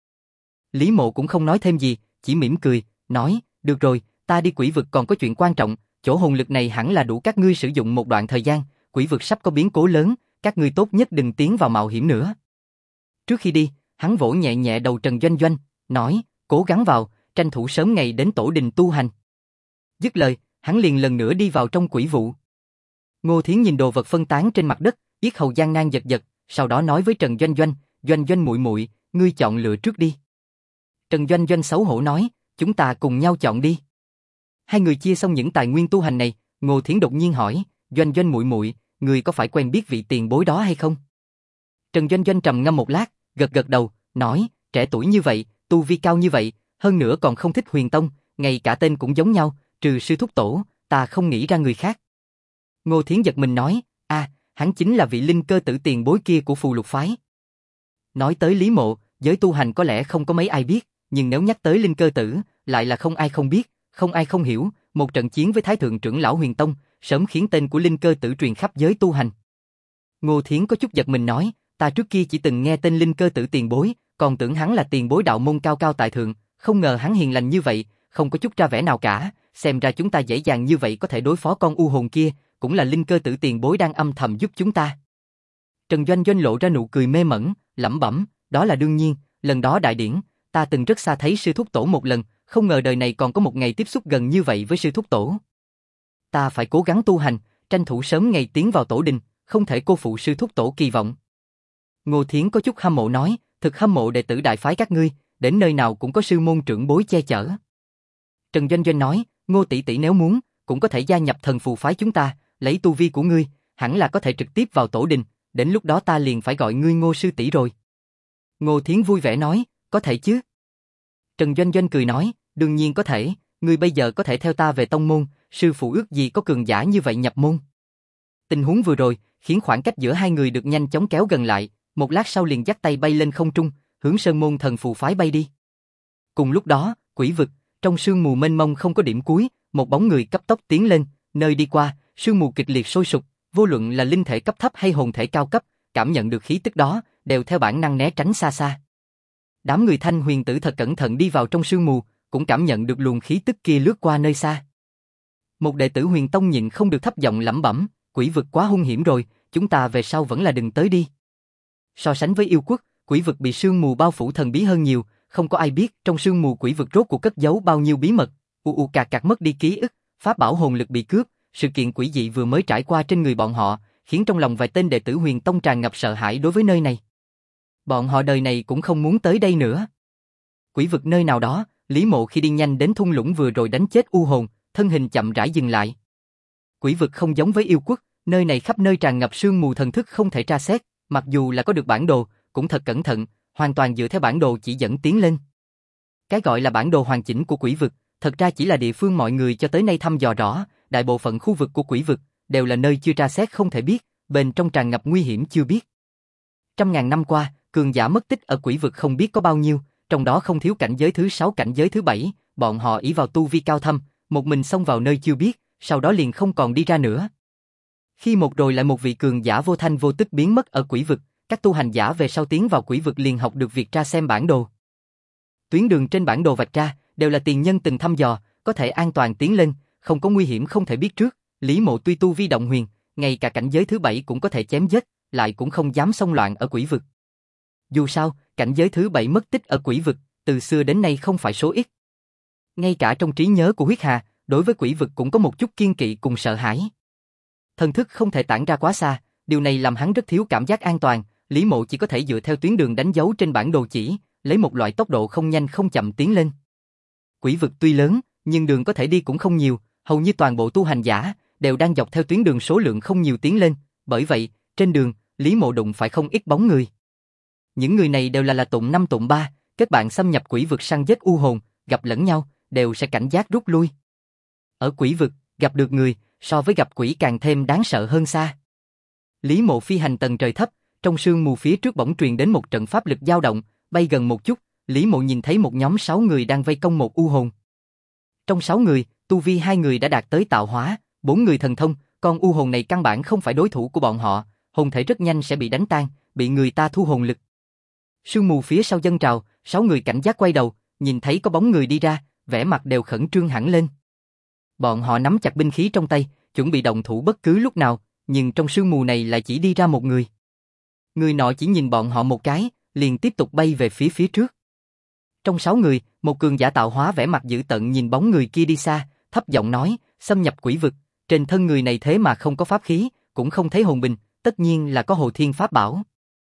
Lý Mộ cũng không nói thêm gì, chỉ mỉm cười, nói, được rồi, ta đi quỷ vực còn có chuyện quan trọng, chỗ hồn lực này hẳn là đủ các ngươi sử dụng một đoạn thời gian, quỷ vực sắp có biến cố lớn, các ngươi tốt nhất đừng tiến vào mạo hiểm nữa. Trước khi đi, hắn vỗ nhẹ nhẹ đầu Trần Doanh Doanh, nói, cố gắng vào, tranh thủ sớm ngày đến tổ đình tu hành. Dứt lời, hắn liền lần nữa đi vào trong quỷ vụ. Ngô Thiến nhìn đồ vật phân tán trên mặt đất, yết hầu gian nan giật giật, sau đó nói với Trần Doanh Doanh, Doanh Doanh muội muội, ngươi chọn lựa trước đi. Trần Doanh Doanh xấu hổ nói, chúng ta cùng nhau chọn đi. Hai người chia xong những tài nguyên tu hành này, Ngô Thiến đột nhiên hỏi, Doanh Doanh muội muội, ngươi có phải quen biết vị tiền bối đó hay không? Trần Doanh Doanh trầm ngâm một lát, gật gật đầu, nói, trẻ tuổi như vậy, tu vi cao như vậy, hơn nữa còn không thích Huyền Tông, ngay cả tên cũng giống nhau, trừ sư thúc tổ, ta không nghĩ ra người khác. Ngô Thiến giật mình nói, hắn chính là vị linh cơ tử tiền bối kia của Phù Lục phái. Nói tới Lý Mộ, giới tu hành có lẽ không có mấy ai biết, nhưng nếu nhắc tới linh cơ tử, lại là không ai không biết, không ai không hiểu, một trận chiến với Thái Thượng trưởng lão Huyền Tông, sớm khiến tên của linh cơ tử truyền khắp giới tu hành. Ngô Thiến có chút giật mình nói, ta trước kia chỉ từng nghe tên linh cơ tử tiền bối, còn tưởng hắn là tiền bối đạo môn cao cao tại thượng, không ngờ hắn hiền lành như vậy, không có chút ra vẻ nào cả, xem ra chúng ta dễ dàng như vậy có thể đối phó con u hồn kia, cũng là linh cơ tử tiền bối đang âm thầm giúp chúng ta. Trần Doanh Doanh lộ ra nụ cười mê mẩn, lẩm bẩm, đó là đương nhiên, lần đó đại điển, ta từng rất xa thấy sư thúc tổ một lần, không ngờ đời này còn có một ngày tiếp xúc gần như vậy với sư thúc tổ. Ta phải cố gắng tu hành, tranh thủ sớm ngày tiến vào tổ đình, không thể cô phụ sư thúc tổ kỳ vọng. Ngô Thiến có chút hâm mộ nói, thực hâm mộ đệ tử đại phái các ngươi, đến nơi nào cũng có sư môn trưởng bối che chở. Trần Doanh Doanh nói, Ngô tỷ tỷ nếu muốn, cũng có thể gia nhập thần phù phái chúng ta, lấy tu vi của ngươi, hẳn là có thể trực tiếp vào tổ đình, đến lúc đó ta liền phải gọi ngươi Ngô sư tỷ rồi. Ngô Thiến vui vẻ nói, có thể chứ. Trần Doanh Doanh cười nói, đương nhiên có thể, ngươi bây giờ có thể theo ta về tông môn, sư phụ ước gì có cường giả như vậy nhập môn. Tình huống vừa rồi, khiến khoảng cách giữa hai người được nhanh chóng kéo gần lại, một lát sau liền dắt tay bay lên không trung, hướng sơn môn thần phù phái bay đi. Cùng lúc đó, quỷ vực, trong sương mù mênh mông không có điểm cuối, một bóng người cấp tốc tiến lên, nơi đi qua, sương mù kịch liệt sôi sục, vô luận là linh thể cấp thấp hay hồn thể cao cấp, cảm nhận được khí tức đó, đều theo bản năng né tránh xa xa. Đám người Thanh Huyền tử thật cẩn thận đi vào trong sương mù, cũng cảm nhận được luồng khí tức kia lướt qua nơi xa. Một đệ tử Huyền Tông nhịn không được thấp giọng lẩm bẩm, quỷ vực quá hung hiểm rồi, chúng ta về sau vẫn là đừng tới đi. So sánh với yêu quốc, quỷ vực bị sương mù bao phủ thần bí hơn nhiều, không có ai biết trong sương mù quỷ vực rốt cuộc cất giấu bao nhiêu bí mật. Cạc cạc mất đi ký ức, pháp bảo hồn lực bị cướp, sự kiện quỷ dị vừa mới trải qua trên người bọn họ, khiến trong lòng vài tên đệ tử Huyền Tông tràn ngập sợ hãi đối với nơi này. Bọn họ đời này cũng không muốn tới đây nữa. Quỷ vực nơi nào đó, Lý Mộ khi đi nhanh đến thung lũng vừa rồi đánh chết u hồn, thân hình chậm rãi dừng lại. Quỷ vực không giống với yêu quốc, nơi này khắp nơi tràn ngập sương mù thần thức không thể tra xét, mặc dù là có được bản đồ, cũng thật cẩn thận, hoàn toàn dựa theo bản đồ chỉ dẫn tiến lên. Cái gọi là bản đồ hoàn chỉnh của quỷ vực, thật ra chỉ là địa phương mọi người cho tới nay thăm dò rõ, đại bộ phận khu vực của quỷ vực đều là nơi chưa tra xét không thể biết, bên trong tràn ngập nguy hiểm chưa biết. Trăm ngàn năm qua, cường giả mất tích ở quỷ vực không biết có bao nhiêu, trong đó không thiếu cảnh giới thứ 6 cảnh giới thứ 7, bọn họ ỷ vào tu vi cao thâm, một mình xông vào nơi chưa biết, sau đó liền không còn đi ra nữa. Khi một rồi lại một vị cường giả vô thanh vô tức biến mất ở quỷ vực, các tu hành giả về sau tiến vào quỷ vực liền học được việc tra xem bản đồ. Tuyến đường trên bản đồ vạch ra đều là tiền nhân từng thăm dò, có thể an toàn tiến lên, không có nguy hiểm không thể biết trước. Lý Mộ tuy tu vi động huyền, ngay cả cảnh giới thứ 7 cũng có thể chém giết, lại cũng không dám xông loạn ở quỷ vực. Dù sao, cảnh giới thứ 7 mất tích ở quỷ vực, từ xưa đến nay không phải số ít. Ngay cả trong trí nhớ của Huyết Hà, đối với quỷ vực cũng có một chút kiên kỵ cùng sợ hãi. Thần thức không thể tản ra quá xa, điều này làm hắn rất thiếu cảm giác an toàn, Lý Mộ chỉ có thể dựa theo tuyến đường đánh dấu trên bản đồ chỉ, lấy một loại tốc độ không nhanh không chậm tiến lên. Quỷ vực tuy lớn, nhưng đường có thể đi cũng không nhiều, hầu như toàn bộ tu hành giả đều đang dọc theo tuyến đường số lượng không nhiều tiến lên, bởi vậy, trên đường, Lý Mộ đụng phải không ít bóng người. Những người này đều là tụng 5 tụng 3, kết bạn xâm nhập quỷ vực săn giết u hồn, gặp lẫn nhau, đều sẽ cảnh giác rút lui. Ở quỷ vực, gặp được người, so với gặp quỷ càng thêm đáng sợ hơn xa. Lý Mộ phi hành tầng trời thấp, trong sương mù phía trước bỗng truyền đến một trận pháp lực dao động, bay gần một chút, Lý Mộ nhìn thấy một nhóm 6 người đang vây công một u hồn. Trong 6 người, tu vi 2 người đã đạt tới tạo hóa, 4 người thần thông, con u hồn này căn bản không phải đối thủ của bọn họ, hồn thể rất nhanh sẽ bị đánh tan, bị người ta thu hồn lực. Sương mù phía sau dâng trào, 6 người cảnh giác quay đầu, nhìn thấy có bóng người đi ra, vẻ mặt đều khẩn trương hẳn lên. Bọn họ nắm chặt binh khí trong tay, chuẩn bị động thủ bất cứ lúc nào, nhưng trong sương mù này lại chỉ đi ra một người. Người nọ chỉ nhìn bọn họ một cái, liền tiếp tục bay về phía trước. Trong 6 người, một cường giả tạo hóa vẻ mặt dữ tợn nhìn bóng người kia đi xa, thấp giọng nói, xâm nhập quỷ vực, trên thân người này thế mà không có pháp khí, cũng không thấy hồn binh, tất nhiên là có Hồ Thiên Pháp Bảo.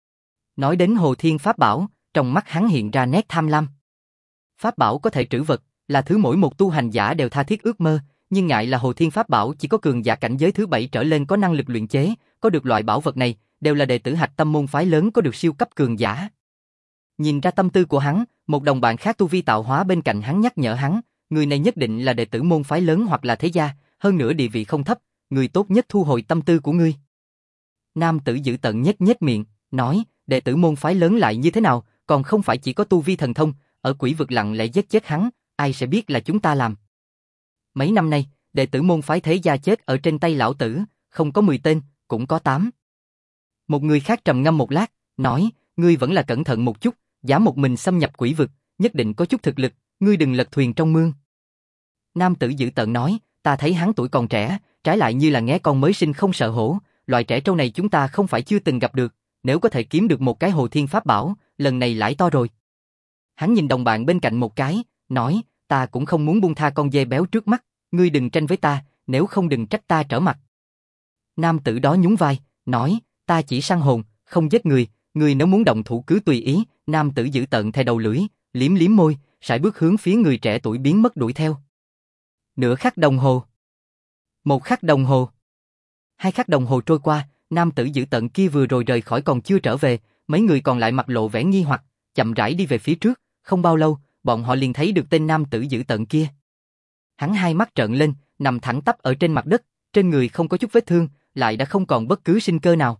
Nói đến Hồ Thiên Pháp Bảo, trong mắt hắn hiện ra nét tham lam. Pháp Bảo có thể trữ vật, là thứ mỗi một tu hành giả đều tha thiết ước mơ, nhưng ngại là Hồ Thiên Pháp Bảo chỉ có cường giả cảnh giới thứ 7 trở lên có năng lực luyện chế, có được loại bảo vật này, đều là đệ tử Hạch Tâm môn phái lớn có được siêu cấp cường giả. Nhìn ra tâm tư của hắn, một đồng bạn khác tu vi tạo hóa bên cạnh hắn nhắc nhở hắn, người này nhất định là đệ tử môn phái lớn hoặc là thế gia, hơn nữa địa vị không thấp, người tốt nhất thu hồi tâm tư của ngươi. Nam tử dữ tợn nhếch miệng, nói, đệ tử môn phái lớn lại như thế nào, còn không phải chỉ có tu vi thần thông, ở quỷ vực lặng lẽ giết chết hắn, ai sẽ biết là chúng ta làm. Mấy năm nay, đệ tử môn phái thế gia chết ở trên tay lão tử, không có 10 tên, cũng có 8. Một người khác trầm ngâm một lát, nói, ngươi vẫn là cẩn thận một chút, dám một mình xâm nhập quỷ vực, nhất định có chút thực lực, ngươi đừng lật thuyền trong mương. Nam tử dữ tợn nói, ta thấy hắn tuổi còn trẻ, trái lại như là nghé con mới sinh không sợ hổ, loại trẻ trâu này chúng ta không phải chưa từng gặp được, nếu có thể kiếm được một cái Hồ Thiên Pháp Bảo, lần này lãi to rồi. Hắn nhìn đồng bạn bên cạnh một cái, nói, ta cũng không muốn buông tha con dê béo trước mắt, ngươi đừng tranh với ta, nếu không đừng trách ta trở mặt. Nam tử đó nhún vai, nói, ta chỉ săn hồn, không giết người, ngươi nếu muốn động thủ cứ tùy ý. Nam tử giữ tợn thè đầu lưỡi, liếm liếm môi, sải bước hướng phía người trẻ tuổi biến mất đuổi theo. Nửa khắc đồng hồ. 1 khắc đồng hồ. 2 khắc đồng hồ trôi qua, nam tử dữ tợn kia vừa rồi rời khỏi còn chưa trở về, mấy người còn lại mặt lộ vẻ nghi hoặc, chậm rãi đi về phía trước, không bao lâu, bọn họ liền thấy được tên nam tử dữ tợn kia. Hắn hai mắt trợn lên, nằm thẳng tắp ở trên mặt đất, trên người không có chút vết thương, lại đã không còn bất cứ sinh cơ nào.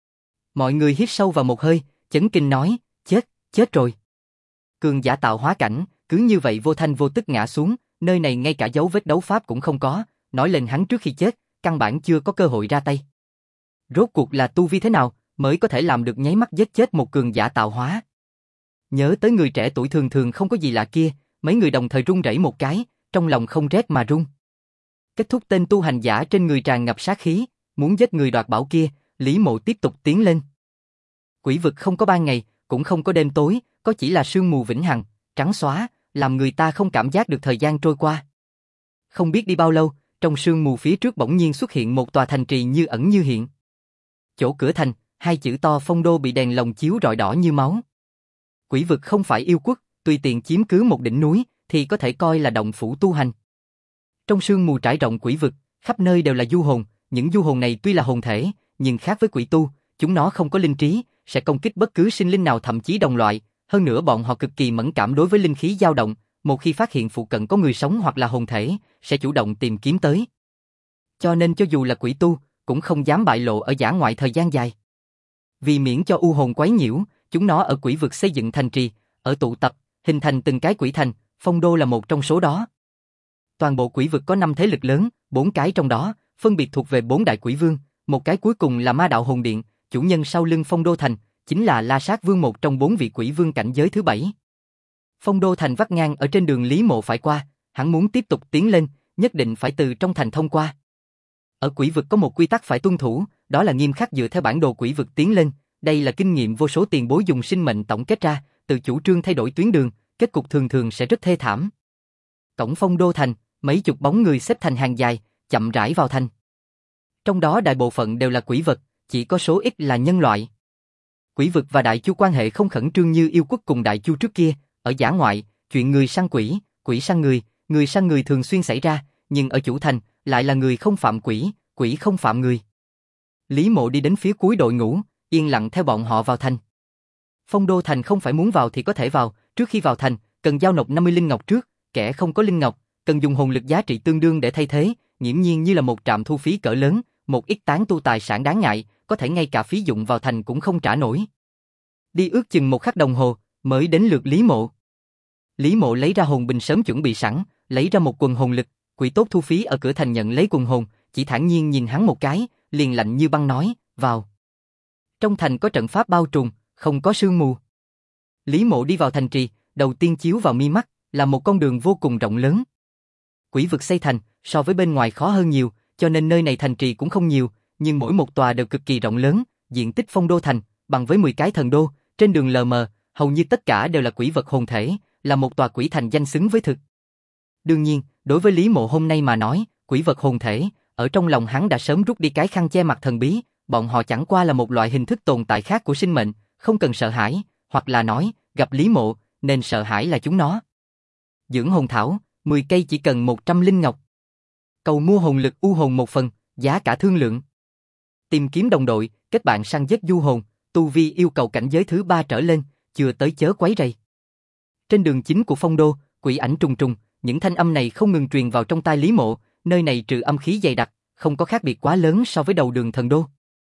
Mọi người hít sâu vào một hơi, chấn kinh nói, chết rồi. Cường giả tạo hóa cảnh, cứ như vậy vô thanh vô tức ngã xuống, nơi này ngay cả dấu vết đấu pháp cũng không có, nói lên hắn trước khi chết, căn bản chưa có cơ hội ra tay. Rốt cuộc là tu vi thế nào, mới có thể làm được nháy mắt giết chết một cường giả tạo hóa. Nhớ tới người trẻ tuổi thường thường không có gì lạ kia, mấy người đồng thời run rẩy một cái, trong lòng không rét mà run. Kết thúc tên tu hành giả trên người tràn ngập sát khí, muốn giết người đoạt bảo kia, Lý Mộ tiếp tục tiến lên. Quỷ vực không có ban ngày, cũng không có đêm tối, có chỉ là sương mù vĩnh hằng, trắng xóa, làm người ta không cảm giác được thời gian trôi qua. Không biết đi bao lâu, trong sương mù phía trước bỗng nhiên xuất hiện một tòa thành trì như ẩn như hiện. Chỗ cửa thành, 2 chữ to Phong Đô bị đèn lồng chiếu rọi đỏ như máu. Quỷ vực không phải yêu quốc, tùy tiện chiếm cứ một đỉnh núi, thì có thể coi là động phủ tu hành. Trong sương mù trải rộng quỷ vực, khắp nơi đều là du hồn, những du hồn này tuy là hồn thể, nhưng khác với quỷ tu, chúng nó không có linh trí, sẽ công kích bất cứ sinh linh nào thậm chí đồng loại, hơn nữa bọn họ cực kỳ mẫn cảm đối với linh khí dao động, một khi phát hiện phụ cận có người sống hoặc là hồn thể, sẽ chủ động tìm kiếm tới. Cho nên cho dù là quỷ tu, cũng không dám bại lộ ở dã ngoại thời gian dài. Vì miễn cho u hồn quấy nhiễu, chúng nó ở quỷ vực xây dựng thành trì, ở tụ tập, hình thành từng cái quỷ thành, Phong Đô là một trong số đó. Toàn bộ quỷ vực có 5 thế lực lớn, 4 cái trong đó, phân biệt thuộc về 4 đại quỷ vương, một cái cuối cùng là Ma Đạo Hồn Điện, chủ nhân sau lưng Phong Đô Thành, chính là La Sát Vương, một trong 4 vị quỷ vương cảnh giới thứ 7. Phong Đô Thành vắt ngang ở trên đường Lý Mộ phải qua, hắn muốn tiếp tục tiến lên, nhất định phải từ trong thành thông qua. Ở quỷ vực có một quy tắc phải tuân thủ, đó là nghiêm khắc dựa theo bản đồ quỷ vực tiến lên, đây là kinh nghiệm vô số tiền bối dùng sinh mệnh tổng kết ra, từ chủ trương thay đổi tuyến đường, kết cục thường thường sẽ rất thê thảm. Cổng Phong Đô Thành, mấy chục bóng người xếp thành hàng dài, chậm rãi vào thành. Trong đó đại bộ phận đều là quỷ vật, chỉ có số ít là nhân loại. Quỷ vực và Đại Chu quan hệ không khẩn trương như yêu quốc cùng Đại Chu trước kia, ở dã ngoại, chuyện người săn quỷ, quỷ săn người săn người thường xuyên xảy ra, nhưng ở chủ thành, lại là người không phạm quỷ, quỷ không phạm người. Lý Mộ đi đến phía cuối đội ngũ, yên lặng theo bọn họ vào thành. Phong Đô Thành không phải muốn vào thì có thể vào, trước khi vào thành, cần giao nộp 50 linh ngọc trước, kẻ không có linh ngọc, cần dùng hồn lực giá trị tương đương để thay thế, nghiễm nhiên như là một trạm thu phí cỡ lớn, một ít tán tu tài sản đáng ngại, có thể ngay cả phí dụng vào thành cũng không trả nổi. Đi ước chừng 1 khắc đồng hồ, mới đến lượt Lý Mộ. Lý Mộ lấy ra hồn bình sớm chuẩn bị sẵn, lấy ra một quần hồn lực, quỷ tốt thu phí ở cửa thành nhận lấy quần hồn, chỉ thản nhiên nhìn hắn một cái, liền lạnh như băng nói, vào. Trong thành có trận pháp bao trùm, không có sương mù. Lý Mộ đi vào thành trì, đầu tiên chiếu vào mi mắt, là một con đường vô cùng rộng lớn. Quỷ vực xây thành, so với bên ngoài khó hơn nhiều, cho nên nơi này thành trì cũng không nhiều, nhưng mỗi một tòa đều cực kỳ rộng lớn, diện tích phong đô thành, bằng với 10 cái thần đô, trên đường lờ mờ, hầu như tất cả đều là quỷ vật hồn thể, là một tòa quỷ thành danh xứng với thực. Đương nhiên, đối với Lý Mộ hôm nay mà nói, quỷ vật hồn thể, ở trong lòng hắn đã sớm rút đi cái khăn che mặt thần bí, bọn họ chẳng qua là một loại hình thức tồn tại khác của sinh mệnh, không cần sợ hãi, hoặc là nói, gặp Lý Mộ, nên sợ hãi là chúng nó. Dưỡng hồn thảo, 10 cây chỉ cần 100 linh ngọc. Cầu mua hồn lực u hồn 1 phần, giá cả thương lượng. Tìm kiếm đồng đội, kết bạn săn giết du hồn, tu vi yêu cầu cảnh giới thứ 3 trở lên, chưa tới chớ quấy rầy. Trên đường chính của phong đô, quỷ ảnh trùng trùng, những thanh âm này không ngừng truyền vào trong tai Lý Mộ, nơi này trừ âm khí dày đặc, không có khác biệt quá lớn so với đầu đường thần đô.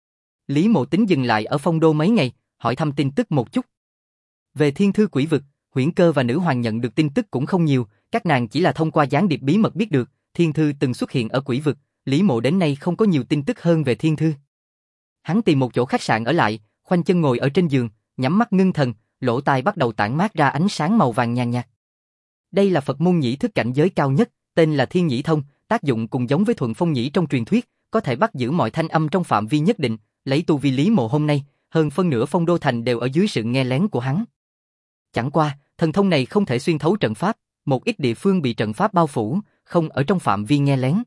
Lý Mộ tính dừng lại ở phong đô mấy ngày, hỏi thăm tin tức một chút. Về thiên thư quỷ vực, Huyễn Cơ và Nữ Hoàng nhận được tin tức cũng không nhiều, các nàng chỉ là thông qua gián điệp bí mật biết được, thiên thư từng xuất hiện ở quỷ vực, Lý Mộ đến nay không có nhiều tin tức hơn về thiên thư. Hắn tìm một chỗ khách sạn ở lại, khoanh chân ngồi ở trên giường, nhắm mắt ngưng thần, lỗ tai bắt đầu tản mát ra ánh sáng màu vàng nhàn nhạt. Đây là Phật môn nhĩ thức cảnh giới cao nhất, tên là Thiên Nhĩ Thông, tác dụng cùng giống với Thuận Phong Nhĩ trong truyền thuyết, có thể bắt giữ mọi thanh âm trong phạm vi nhất định, lấy tu vi Lý Mộ hôm nay, hơn phân nửa phong đô thành đều ở dưới sự nghe lén của hắn. Chẳng qua, thần thông này không thể xuyên thấu trận pháp, một ít địa phương bị trận pháp bao phủ, không ở trong phạm vi nghe lén.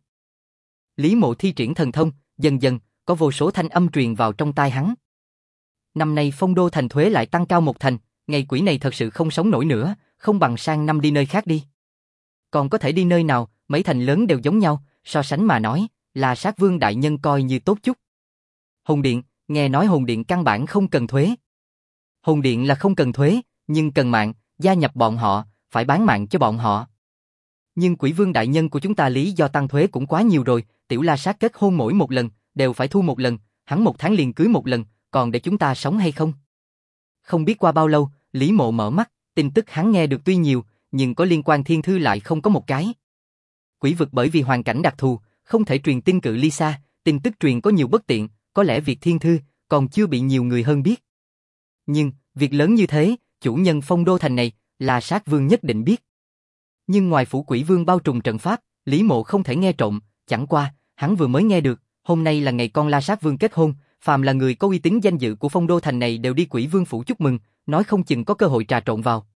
Lý Mộ thi triển thần thông, dần dần, có vô số thanh âm truyền vào trong tai hắn. Năm nay phong đô thành thuế lại tăng cao 1 thành, ngày quỷ này thật sự không sống nổi nữa, không bằng sang năm đi nơi khác đi. Còn có thể đi nơi nào, mấy thành lớn đều giống nhau, so sánh mà nói, là Sát Vương đại nhân coi như tốt chút. Hồn điện, nghe nói hồn điện căn bản không cần thuế. Hồn điện là không cần thuế, nhưng cần mạng, gia nhập bọn họ, phải bán mạng cho bọn họ. Nhưng Quỷ Vương đại nhân của chúng ta lý do tăng thuế cũng quá nhiều rồi, Tiểu La Sát kết hôn mỗi 1 lần, đều phải thu 1 lần, hắn 1 tháng liền cưới 1 lần, còn để chúng ta sống hay không? Không biết qua bao lâu, Lý Mộ mở mắt, tin tức hắn nghe được tuy nhiều, nhưng có liên quan thiên thư lại không có một cái. Quỷ vực bởi vì hoàn cảnh đặc thù, không thể truyền tin cự ly xa, tin tức truyền có nhiều bất tiện, có lẽ việc thiên thư còn chưa bị nhiều người hơn biết. Nhưng, việc lớn như thế, chủ nhân phong đô thành này, là Sát Vương nhất định biết. Nhưng ngoài phủ Quỷ Vương bao trùm trận pháp, Lý Mộ không thể nghe trộm, chẳng qua, hắn vừa mới nghe được, hôm nay là ngày con La Sát Vương kết hôn, phàm là người có uy tín danh dự của phong đô thành này đều đi Quỷ Vương phủ chúc mừng, nói không chừng có cơ hội trà trộn vào.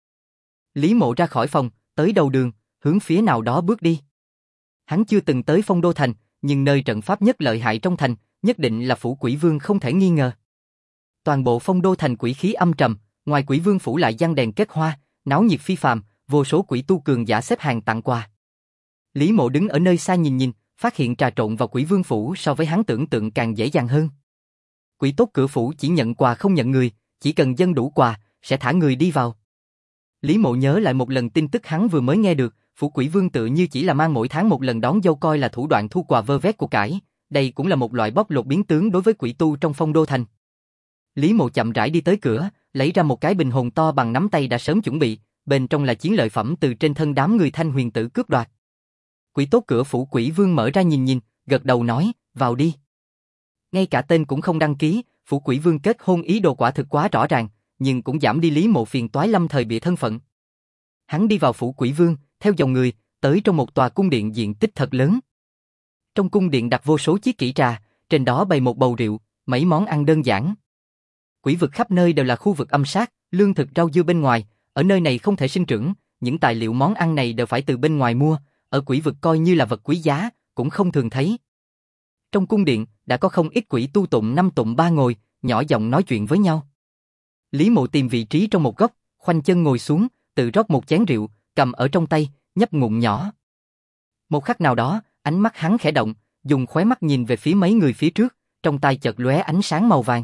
Lý Mộ ra khỏi phòng, tới đầu đường, hướng phía nào đó bước đi. Hắn chưa từng tới phong đô thành, nhưng nơi trận pháp nhất lợi hại trong thành, nhất định là phủ Quỷ Vương không thể nghi ngờ. Toàn bộ phong đô thành quỷ khí âm trầm, ngoài Quỷ Vương phủ lại giăng đèn kết hoa, náo nhiệt phi phàm, vô số quỷ tu cường giả xếp hàng tặng quà. Lý Mộ đứng ở nơi xa nhìn nhìn, phát hiện trà trộn vào Quỷ Vương phủ so với hắn tưởng tượng càng dễ dàng hơn. Quỷ tốt cửa phủ chỉ nhận quà không nhận người, chỉ cần dân đủ quà, sẽ thả người đi vào. Lý Mộ nhớ lại một lần tin tức hắn vừa mới nghe được, phủ Quỷ Vương tự như chỉ là mang mỗi tháng 1 lần đón dâu coi là thủ đoạn thu quà vơ vét của cải, đây cũng là một loại bóc lột biến tướng đối với quỷ tu trong phong đô thành. Lý Mộ chậm rãi đi tới cửa, lấy ra một cái bình hồn to bằng nắm tay đã sớm chuẩn bị, bên trong là chiến lợi phẩm từ trên thân đám người Thanh Huyền tử cướp đoạt. Quỷ tốt cửa phủ Quỷ Vương mở ra nhìn nhìn, gật đầu nói, vào đi. Ngay cả tên cũng không đăng ký, phủ Quỷ Vương kết hôn ý đồ quả thực quá rõ ràng, nhưng cũng giảm đi Lý Mộ phiền toái lâm thời bịa thân phận. Hắn đi vào phủ Quỷ Vương, theo dòng người, tới trong một tòa cung điện diện tích thật lớn. Trong cung điện đặt vô số chiếc kỹ trà, trên đó bày một bầu rượu, mấy món ăn đơn giản. Quỷ vực khắp nơi đều là khu vực âm sát, lương thực rau dưa bên ngoài, ở nơi này không thể sinh trưởng, những tài liệu món ăn này đều phải từ bên ngoài mua, ở quỷ vực coi như là vật quý giá, cũng không thường thấy. Trong cung điện, đã có không ít quỷ tu tụng 5 tụng 3 ngồi, nhỏ giọng nói chuyện với nhau. Lý Mộ tìm vị trí trong một góc, khoanh chân ngồi xuống, tự rót một chén rượu, cầm ở trong tay, nhấp ngụm nhỏ. Một khắc nào đó, ánh mắt hắn khẽ động, dùng khóe mắt nhìn về phía mấy người phía trước, trong tay chợt lóe ánh sáng màu vàng.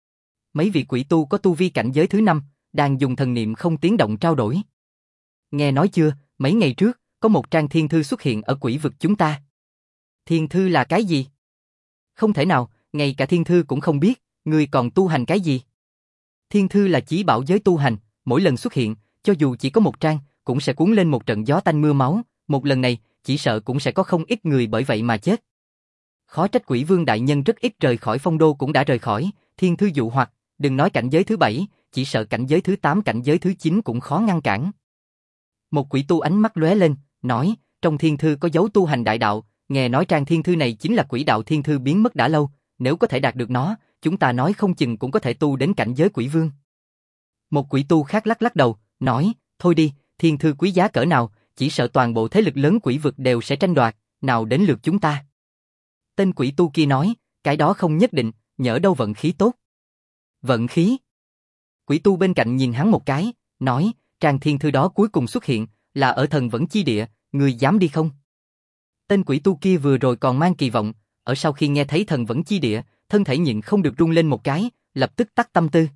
Mấy vị quỷ tu có tu vi cảnh giới thứ 5, đang dùng thần niệm không tiếng động trao đổi. Nghe nói chưa, mấy ngày trước, có một trang thiên thư xuất hiện ở quỷ vực chúng ta. Thiên thư là cái gì? Không thể nào, ngay cả thiên thư cũng không biết, ngươi còn tu hành cái gì? Thiên thư là chí bảo giới tu hành, mỗi lần xuất hiện, cho dù chỉ có một trang, cũng sẽ cuốn lên một trận gió tanh mưa máu, một lần này, chỉ sợ cũng sẽ có không ít người bởi vậy mà chết. Khó trách Quỷ Vương đại nhân rất ít rời khỏi phong đô cũng đã rời khỏi, thiên thư dụ hoặc, đừng nói cảnh giới thứ 7, chỉ sợ cảnh giới thứ 8 cảnh giới thứ 9 cũng khó ngăn cản. Một quỷ tu ánh mắt lóe lên, nói, trong thiên thư có dấu tu hành đại đạo, nghe nói trang thiên thư này chính là quỷ đạo thiên thư biến mất đã lâu, nếu có thể đạt được nó, chúng ta nói không chừng cũng có thể tu đến cảnh giới quỷ vương. Một quỷ tu khác lắc lắc đầu, nói, thôi đi, thiên thư quý giá cỡ nào, chỉ sợ toàn bộ thế lực lớn quỷ vực đều sẽ tranh đoạt, nào đến lượt chúng ta. Tên quỷ tu kia nói, cái đó không nhất định, nhỡ đâu vận khí tốt. Vận khí? Quỷ tu bên cạnh nhìn hắn một cái, nói, trang thiên thư đó cuối cùng xuất hiện, là ở thần vẫn chi địa, người dám đi không? Tên quỷ tu kia vừa rồi còn mang kỳ vọng, ở sau khi nghe thấy thần vẫn chi địa, thân thể nhịn không được rung lên một cái, lập tức tắt tâm tư.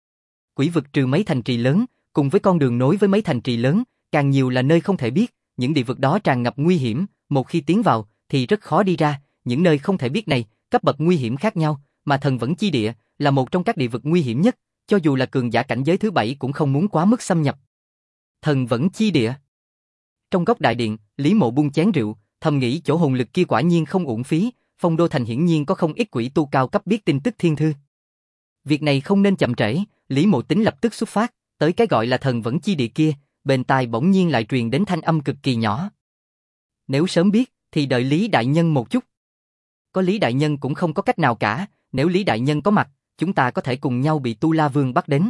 Quỷ vực trừ mấy thành trì lớn, cùng với con đường nối với mấy thành trì lớn, càng nhiều là nơi không thể biết, những địa vực đó tràn ngập nguy hiểm, một khi tiến vào, thì rất khó đi ra, những nơi không thể biết này, cấp bậc nguy hiểm khác nhau, mà thần vẫn chi địa, là một trong các địa vực nguy hiểm nhất, cho dù là cường giả cảnh giới thứ 7 cũng không muốn quá mức xâm nhập. Thần vẫn chi địa. Trong góc đại điện, Lý Mộ buông chén rượu, thầm nghĩ chỗ hồn lực kia quả nhiên không uổng phí, phong đô thành hiển nhiên có không ít quỷ tu cao cấp biết tin tức thiên thư. Việc này không nên chậm trễ, Lý Mộ tính lập tức xuất phát, tới cái gọi là thần vẫn chi địa kia, bên tai bỗng nhiên lại truyền đến thanh âm cực kỳ nhỏ. Nếu sớm biết, thì đợi Lý Đại Nhân một chút. Có Lý Đại Nhân cũng không có cách nào cả, nếu Lý Đại Nhân có mặt, chúng ta có thể cùng nhau bị Tu La Vương bắt đến.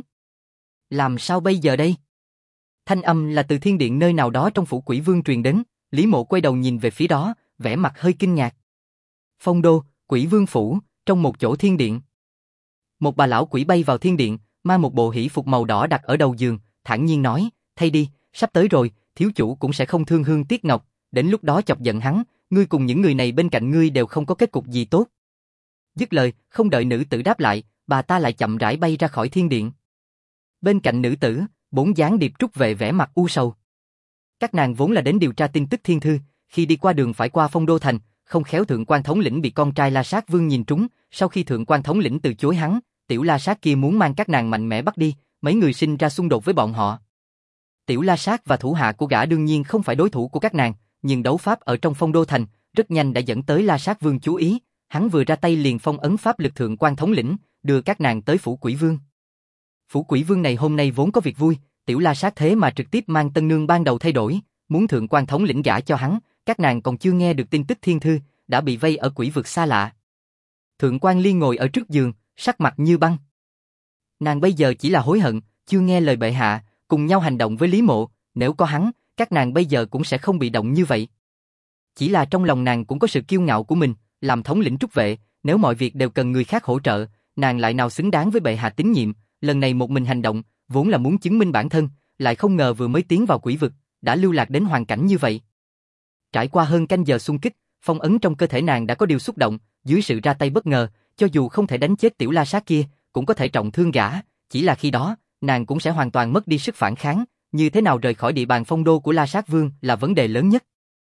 Làm sao bây giờ đây? Thanh âm là từ thiên điện nơi nào đó trong phủ Quỷ Vương truyền đến, Lý Mộ quay đầu nhìn về phía đó, vẻ mặt hơi kinh ngạc. Phong đô, Quỷ Vương phủ, trong một chỗ thiên điện. Một bà lão quỷ bay vào thiên điện, mang một bộ hỷ phục màu đỏ đặt ở đầu giường, thản nhiên nói, thay đi, sắp tới rồi, thiếu chủ cũng sẽ không thương hương tiếc ngọc, đến lúc đó chọc giận hắn, ngươi cùng những người này bên cạnh ngươi đều không có kết cục gì tốt. Dứt lời, không đợi nữ tử đáp lại, bà ta lại chậm rãi bay ra khỏi thiên điện. Bên cạnh nữ tử, 4 gián điệp trúc vệ vẻ mặt u sầu. Các nàng vốn là đến điều tra tin tức thiên thư, khi đi qua đường phải qua phong đô thành, không khéo thượng quan thống lĩnh bị con trai La Sát Vương nhìn trúng, sau khi thượng quan thống lĩnh từ chối hắn, tiểu La Sát kia muốn mang các nàng mạnh mẽ bắt đi, mấy người sinh ra xung đột với bọn họ. Tiểu La Sát và thủ hạ của gã đương nhiên không phải đối thủ của các nàng, nhưng đấu pháp ở trong phong đô thành, rất nhanh đã dẫn tới La Sát Vương chú ý, hắn vừa ra tay liền phong ấn pháp lực thượng quan thống lĩnh, đưa các nàng tới phủ Quỷ Vương. Phủ Quỷ Vương này hôm nay vốn có việc vui, tiểu La Sát thế mà trực tiếp mang tân nương ban đầu thay đổi, muốn thượng quan thống lĩnh gả cho hắn, các nàng còn chưa nghe được tin tức thiên thư, đã bị vây ở quỷ vực xa lạ. Thượng quan Liên ngồi ở trước giường, sắc mặt như băng. Nàng bây giờ chỉ là hối hận, chưa nghe lời bệ hạ, cùng nhau hành động với Lý Mộ, nếu có hắn, các nàng bây giờ cũng sẽ không bị động như vậy. Chỉ là trong lòng nàng cũng có sự kiêu ngạo của mình, làm thống lĩnh trúc vệ, nếu mọi việc đều cần người khác hỗ trợ, nàng lại nào xứng đáng với bệ hạ tín nhiệm, lần này một mình hành động, vốn là muốn chứng minh bản thân, lại không ngờ vừa mới tiến vào quỷ vực, đã lưu lạc đến hoàn cảnh như vậy. Trải qua hơn canh giờ xung kích, phong ấn trong cơ thể nàng đã có điều xúc động, dưới sự ra tay bất ngờ, cho dù không thể đánh chết tiểu La Sát kia, cũng có thể trọng thương gã, chỉ là khi đó, nàng cũng sẽ hoàn toàn mất đi sức phản kháng, như thế nào rời khỏi địa bàn phong đô của La Sát Vương là vấn đề lớn nhất.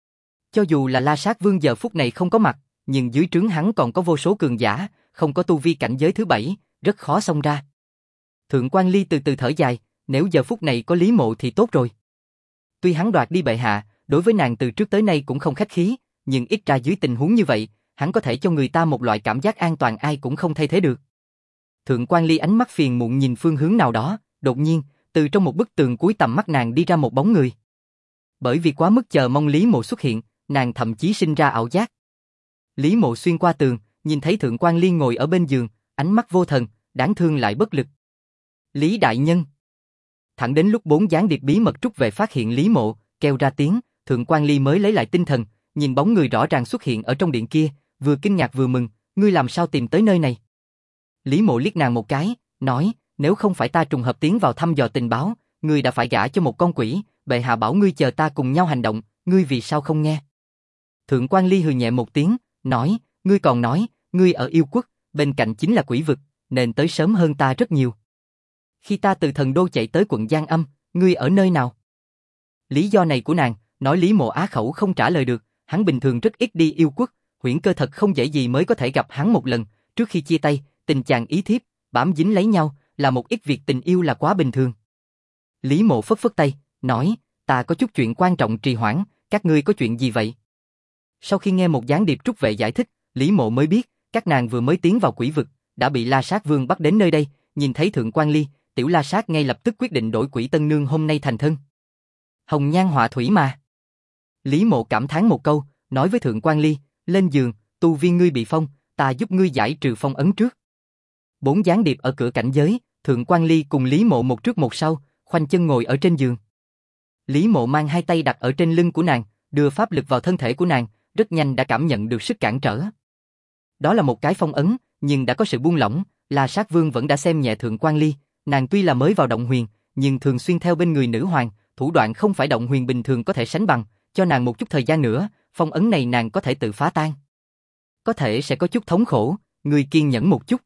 Cho dù là La Sát Vương giờ phút này không có mặt, nhưng dưới trướng hắn còn có vô số cường giả, không có tu vi cảnh giới thứ 7, rất khó xông ra. Thượng quan Ly từ từ thở dài, nếu giờ phút này có Lý Mộ thì tốt rồi. Tuy hắn đoạt đi bệ hạ, đối với nàng từ trước tới nay cũng không khách khí, nhưng ít ra dưới tình huống như vậy, hắn có thể cho người ta một loại cảm giác an toàn ai cũng không thay thế được. Thượng quan Ly ánh mắt phiền muộn nhìn phương hướng nào đó, đột nhiên, từ trong một bức tường cuối tầm mắt nàng đi ra một bóng người. Bởi vì quá mức chờ mong Lý Mộ xuất hiện, nàng thậm chí sinh ra ảo giác. Lý Mộ xuyên qua tường, nhìn thấy Thượng quan Liên ngồi ở bên giường, ánh mắt vô thần, đáng thương lại bất lực. Lý Đại Nhân. Thẳng đến lúc 4 gián điệp bí mật trúc về phát hiện Lý Mộ, kêu ra tiếng, Thượng quan Ly mới lấy lại tinh thần, nhìn bóng người rõ ràng xuất hiện ở trong điện kia, vừa kinh ngạc vừa mừng, ngươi làm sao tìm tới nơi này? Lý Mộ liếc nàng một cái, nói, nếu không phải ta trùng hợp tiến vào thăm dò tình báo, ngươi đã phải gả cho một con quỷ, bệ hạ bảo ngươi chờ ta cùng nhau hành động, ngươi vì sao không nghe? Thượng quan Ly hừ nhẹ một tiếng, nói, ngươi còn nói, ngươi ở yêu quốc, bên cạnh chính là quỷ vực, nên tới sớm hơn ta rất nhiều. Khi ta từ thần đô chạy tới quận Giang Âm, ngươi ở nơi nào? Lý do này của nàng, nói Lý Mộ á khẩu không trả lời được, hắn bình thường rất ít đi yêu quốc, Huyễn Cơ thật không dễ gì mới có thể gặp hắn một lần, trước khi chia tay, tình chàng ý thiếp, bám dính lấy nhau, là một ít việc tình yêu là quá bình thường. Lý Mộ phất phất tay, nói, ta có chút chuyện quan trọng trì hoãn, các ngươi có chuyện gì vậy? Sau khi nghe một gián điệp trúc vệ giải thích, Lý Mộ mới biết, các nàng vừa mới tiến vào quỷ vực, đã bị La Sát Vương bắt đến nơi đây, nhìn thấy Thượng Quan Ly, Tiểu La Sát ngay lập tức quyết định đổi Quỷ Tân Nương hôm nay thành thân. Hồng nhan họa thủy mà. Lý Mộ cảm thán một câu, nói với Thượng Quan Ly, lên giường, tu vi ngươi bị phong, ta giúp ngươi giải trừ phong ấn trước. 4 gián điệp ở cửa cảnh giới, Thượng Quan Ly cùng Lý Mộ một trước một sau, khoanh chân ngồi ở trên giường. Lý Mộ mang hai tay đặt ở trên lưng của nàng, đưa pháp lực vào thân thể của nàng, rất nhanh đã cảm nhận được sức cản trở. Đó là một cái phong ấn, nhưng đã có sự buông lỏng, La Sát Vương vẫn đã xem nhẹ Thượng Quan Ly, nàng tuy là mới vào động huyền, nhưng thường xuyên theo bên người nữ hoàng, thủ đoạn không phải động huyền bình thường có thể sánh bằng, cho nàng một chút thời gian nữa, phong ấn này nàng có thể tự phá tan. Có thể sẽ có chút thống khổ, ngươi kiên nhẫn một chút.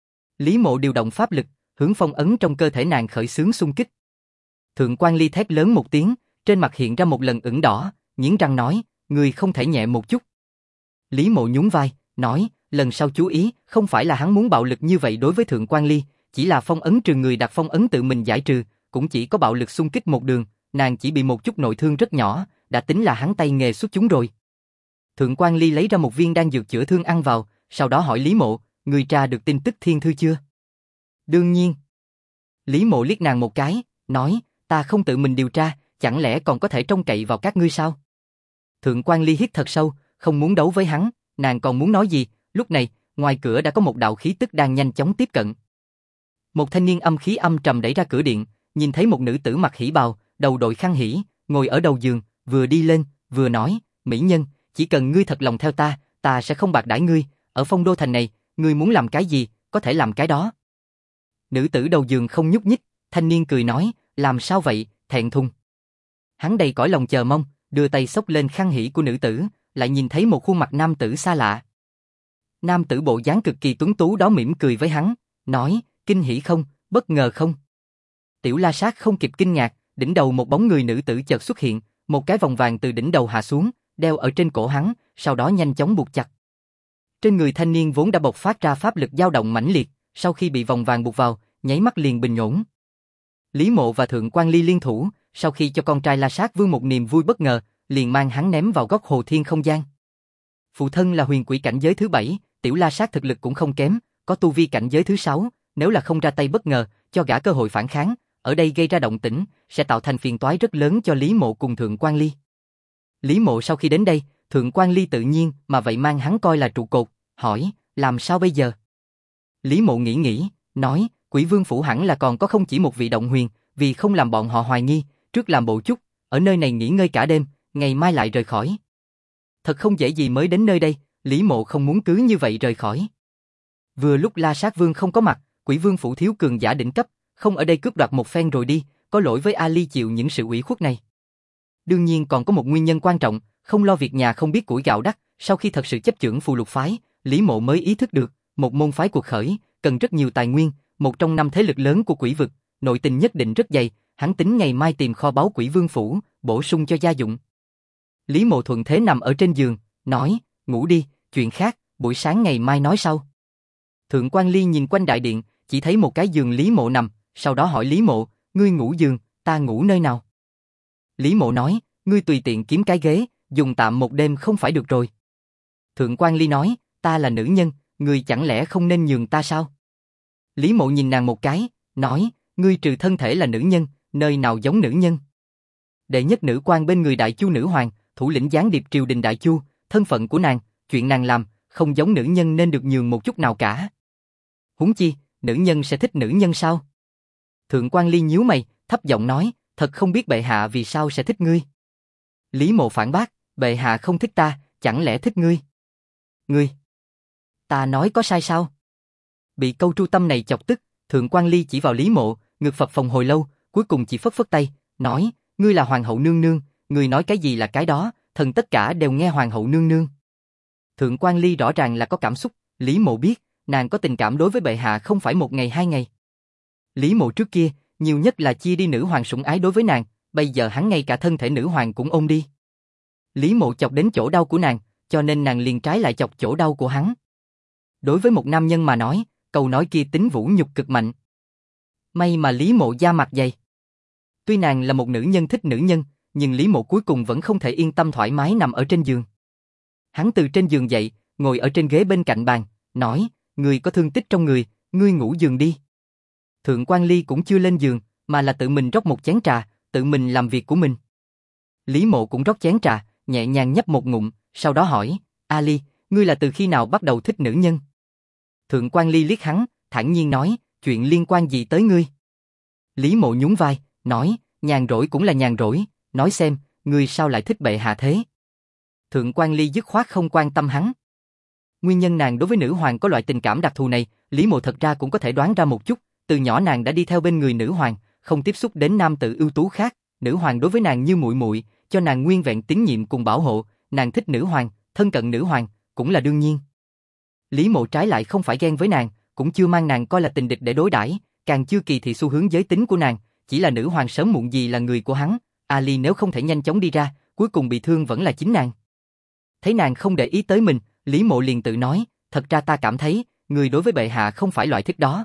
Lý Mộ điều động pháp lực, hướng phong ấn trong cơ thể nàng khởi xướng xung kích. Thượng Quan Ly thét lớn một tiếng, trên mặt hiện ra một lần ửng đỏ, nghiến răng nói, ngươi không thể nhẹ một chút. Lý Mộ nhún vai, nói, lần sau chú ý, không phải là hắn muốn bạo lực như vậy đối với Thượng Quan Ly, chỉ là phong ấn trừ người đặt phong ấn tự mình giải trừ, cũng chỉ có bạo lực xung kích một đường, nàng chỉ bị một chút nội thương rất nhỏ, đã tính là hắn tay nghề xuất chúng rồi. Thượng Quan Ly lấy ra một viên đan dược chữa thương ăn vào, sau đó hỏi Lý Mộ, ngươi tra được tin tức thiên thư chưa? Đương nhiên. Lý Mộ liếc nàng một cái, nói, ta không tự mình điều tra, chẳng lẽ còn có thể trông cậy vào các ngươi sao? Thượng Quan Ly hít thật sâu, không muốn đấu với hắn, nàng còn muốn nói gì, lúc này, ngoài cửa đã có một đạo khí tức đang nhanh chóng tiếp cận. Một thanh niên âm khí âm trầm đẩy ra cửa điện, nhìn thấy một nữ tử mặc hỉ bào, đầu đội khăn hỉ, ngồi ở đầu giường, vừa đi lên, vừa nói, mỹ nhân, chỉ cần ngươi thật lòng theo ta, ta sẽ không bạc đãi ngươi, ở Phong Đô thành này, ngươi muốn làm cái gì, có thể làm cái đó. Nữ tử đầu giường không nhúc nhích, thanh niên cười nói, làm sao vậy, thẹn thùng. Hắn đầy cõi lòng chờ mong, đưa tay xốc lên khăn hỉ của nữ tử, lại nhìn thấy một khuôn mặt nam tử xa lạ. Nam tử bộ dáng cực kỳ tuấn tú đó mỉm cười với hắn, nói, kinh hỉ không, bất ngờ không. Tiểu La Sát không kịp kinh ngạc, đỉnh đầu một bóng người nữ tử chợt xuất hiện, một cái vòng vàng từ đỉnh đầu hạ xuống, đeo ở trên cổ hắn, sau đó nhanh chóng buộc chặt. Trên người thanh niên vốn đã bộc phát ra pháp lực dao động mãnh liệt, sau khi bị vòng vàng buộc vào, nháy mắt liền bình ổn. Lý Mộ và Thượng Quan Ly liên thủ, sau khi cho con trai La Sát Vương một niềm vui bất ngờ, liền mang hắn ném vào góc hồ thiên không gian. Phụ thân là huyền quỷ cảnh giới thứ 7, Tiểu La Sát thực lực cũng không kém, có tu vi cảnh giới thứ 6, nếu là không ra tay bất ngờ, cho gã cơ hội phản kháng, ở đây gây ra động tĩnh, sẽ tạo thành phiền toái rất lớn cho Lý Mộ cùng Thượng Quan Ly. Lý Mộ sau khi đến đây, Thượng Quan Ly tự nhiên mà vậy mang hắn coi là trụ cột, hỏi, làm sao bây giờ? Lý Mộ nghĩ, nói, Quỷ Vương phủ hẳn là còn có không chỉ một vị động huyền, vì không làm bọn họ hoài nghi, trước làm bộ chút, ở nơi này nghỉ ngơi cả đêm, ngày mai lại rời khỏi. Thật không dễ gì mới đến nơi đây, Lý Mộ không muốn cứ như vậy rời khỏi. Vừa lúc La Sát Vương không có mặt, Quỷ Vương phủ thiếu cường giả đỉnh cấp, không ở đây cướp đoạt một phen rồi đi, có lỗi với Ali chịu những sự ủy khuất này. Đương nhiên còn có một nguyên nhân quan trọng, không lo việc nhà không biết củi gạo đắt, sau khi thật sự chấp chưởng Phù Lục phái, Lý Mộ mới ý thức được, một môn phái cuộc khởi, cần rất nhiều tài nguyên, một trong 5 thế lực lớn của quỷ vực, nội tình nhất định rất dày, hắn tính ngày mai tìm kho báu Quỷ Vương phủ, bổ sung cho gia dụng. Lý Mộ thuận thế nằm ở trên giường, nói, ngủ đi, chuyện khác, buổi sáng ngày mai nói sau. Thượng Quan Ly nhìn quanh đại điện, chỉ thấy một cái giường Lý Mộ nằm, sau đó hỏi Lý Mộ, ngươi ngủ giường, ta ngủ nơi nào? Lý Mộ nói, ngươi tùy tiện kiếm cái ghế, dùng tạm một đêm không phải được rồi. Thượng Quan Ly nói, ta là nữ nhân, ngươi chẳng lẽ không nên nhường ta sao? Lý Mộ nhìn nàng một cái, nói, ngươi trừ thân thể là nữ nhân, nơi nào giống nữ nhân? Đệ nhất nữ quan bên người Đại Chu nữ hoàng, thủ lĩnh gián điệp triều đình Đại Chu, thân phận của nàng, chuyện nàng làm, không giống nữ nhân nên được nhường một chút nào cả. Huống chi, nữ nhân sẽ thích nữ nhân sao? Thượng Quan Ly nhíu mày, thấp giọng nói, thật không biết bệ hạ vì sao sẽ thích ngươi. Lý Mộ phản bác, bệ hạ không thích ta, chẳng lẽ thích ngươi? Ngươi? Ta nói có sai sao? Bị câu tru tâm này chọc tức, Thượng Quan Ly chỉ vào Lý Mộ, ngực phập phồng hồi lâu, cuối cùng chỉ phất phất tay, nói, ngươi là hoàng hậu nương nương, ngươi nói cái gì là cái đó, thần tất cả đều nghe hoàng hậu nương nương. Thượng Quan Ly rõ ràng là có cảm xúc, Lý Mộ biết, nàng có tình cảm đối với bệ hạ không phải một ngày hai ngày. Lý Mộ trước kia, nhiều nhất là chia đi nữ hoàng sủng ái đối với nàng, bây giờ hắn ngay cả thân thể nữ hoàng cũng ôm đi. Lý Mộ chọc đến chỗ đau của nàng, cho nên nàng liền trái lại chọc chỗ đau của hắn. Đối với một nam nhân mà nói, câu nói kia tính vũ nhục cực mạnh. May mà Lý Mộ da mặt dày. Tuy nàng là một nữ nhân thích nữ nhân, nhưng Lý Mộ cuối cùng vẫn không thể yên tâm thoải mái nằm ở trên giường. Hắn từ trên giường dậy, ngồi ở trên ghế bên cạnh bàn, nói, người có thương tích trong người, ngươi ngủ giường đi. Thượng quan Ly cũng chưa lên giường, mà là tự mình rót một chén trà, tự mình làm việc của mình. Lý Mộ cũng rót chén trà, nhẹ nhàng nhấp một ngụm, sau đó hỏi, Ali, ngươi là từ khi nào bắt đầu thích nữ nhân? Thượng quan Ly liếc hắn, thản nhiên nói, chuyện liên quan gì tới ngươi? Lý Mộ nhún vai, nói, nhàn rỗi cũng là nhàn rỗi, nói xem, ngươi sao lại thích bệ hạ thế? Thượng quan Ly dứt khoát không quan tâm hắn. Nguyên nhân nàng đối với nữ hoàng có loại tình cảm đặc thù này, Lý Mộ thật ra cũng có thể đoán ra một chút, từ nhỏ nàng đã đi theo bên người nữ hoàng, không tiếp xúc đến nam tử ưu tú khác, nữ hoàng đối với nàng như muội muội, cho nàng nguyên vẹn tín nhiệm cùng bảo hộ, nàng thích nữ hoàng, thân cận nữ hoàng, cũng là đương nhiên. Lý Mộ trái lại không phải ghen với nàng, cũng chưa mang nàng coi là tình địch để đối đãi, càng chưa kỳ thị xu hướng giới tính của nàng, chỉ là nữ hoàng sớm muộn gì là người của hắn, Ali nếu không thể nhanh chóng đi ra, cuối cùng bị thương vẫn là chính nàng. Thấy nàng không để ý tới mình, Lý Mộ liền tự nói, thật ra ta cảm thấy, người đối với bệ hạ không phải loại thích đó.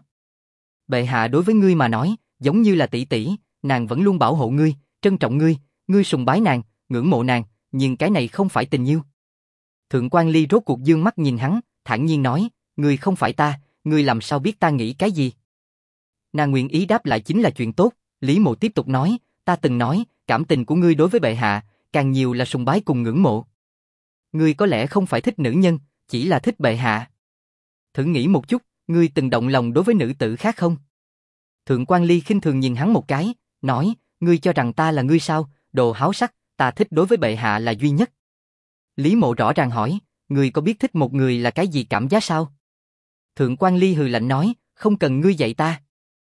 Bệ hạ đối với ngươi mà nói, giống như là tỷ tỷ, nàng vẫn luôn bảo hộ ngươi, trân trọng ngươi, ngươi sùng bái nàng, ngưỡng mộ nàng, nhưng cái này không phải tình yêu. Thượng quan Ly rốt cuộc dương mắt nhìn hắn, thản nhiên nói, ngươi không phải ta, ngươi làm sao biết ta nghĩ cái gì? Nàng nguyện ý đáp lại chính là chuyện tốt, Lý Mộ tiếp tục nói, ta từng nói, cảm tình của ngươi đối với bệ hạ, càng nhiều là sùng bái cùng ngưỡng mộ. Ngươi có lẽ không phải thích nữ nhân, chỉ là thích bệ hạ. Thử nghĩ một chút, ngươi từng động lòng đối với nữ tử khác không? Thượng quan Ly khinh thường nhìn hắn một cái, nói, ngươi cho rằng ta là ngươi sao, đồ háo sắc, ta thích đối với bệ hạ là duy nhất. Lý Mộ rõ ràng hỏi, ngươi có biết thích một người là cái gì cảm giác sao? Thượng quan Ly hừ lạnh nói, không cần ngươi dạy ta.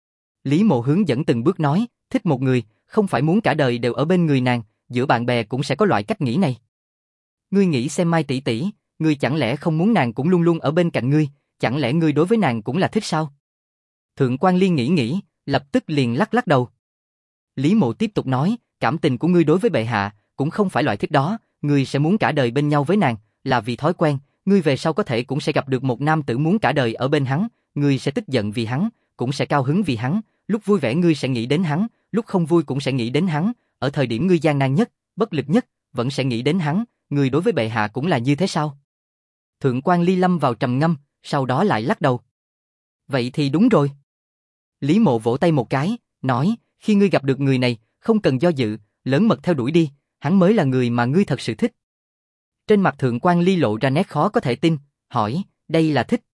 Lý Mộ hướng dẫn từng bước nói, thích một người, không phải muốn cả đời đều ở bên người nàng, giữa bạn bè cũng sẽ có loại cách nghĩ này. Ngươi nghĩ xem Mai tỷ tỷ, ngươi chẳng lẽ không muốn nàng cũng luôn luôn ở bên cạnh ngươi, chẳng lẽ ngươi đối với nàng cũng là thích sao? Thượng quan Ly nghĩ, lập tức liền lắc lắc đầu. Lý Mộ tiếp tục nói, cảm tình của ngươi đối với bệ hạ, cũng không phải loại thích đó, ngươi sẽ muốn cả đời bên nhau với nàng, là vì thói quen, ngươi về sau có thể cũng sẽ gặp được một nam tử muốn cả đời ở bên hắn, ngươi sẽ tức giận vì hắn, cũng sẽ cao hứng vì hắn, lúc vui vẻ ngươi sẽ nghĩ đến hắn, lúc không vui cũng sẽ nghĩ đến hắn, ở thời điểm ngươi gian nan nhất, bất lực nhất, vẫn sẽ nghĩ đến hắn, ngươi đối với bệ hạ cũng là như thế sao? Thượng quan Ly lâm vào trầm ngâm, sau đó lại lắc đầu. Vậy thì đúng rồi. Lý Mộ vỗ tay một cái, nói, khi ngươi gặp được người này, không cần do dự, lớn mật theo đuổi đi, hắn mới là người mà ngươi thật sự thích. Trên mặt Thượng quan Ly lộ ra nét khó có thể tin, hỏi, đây là thích?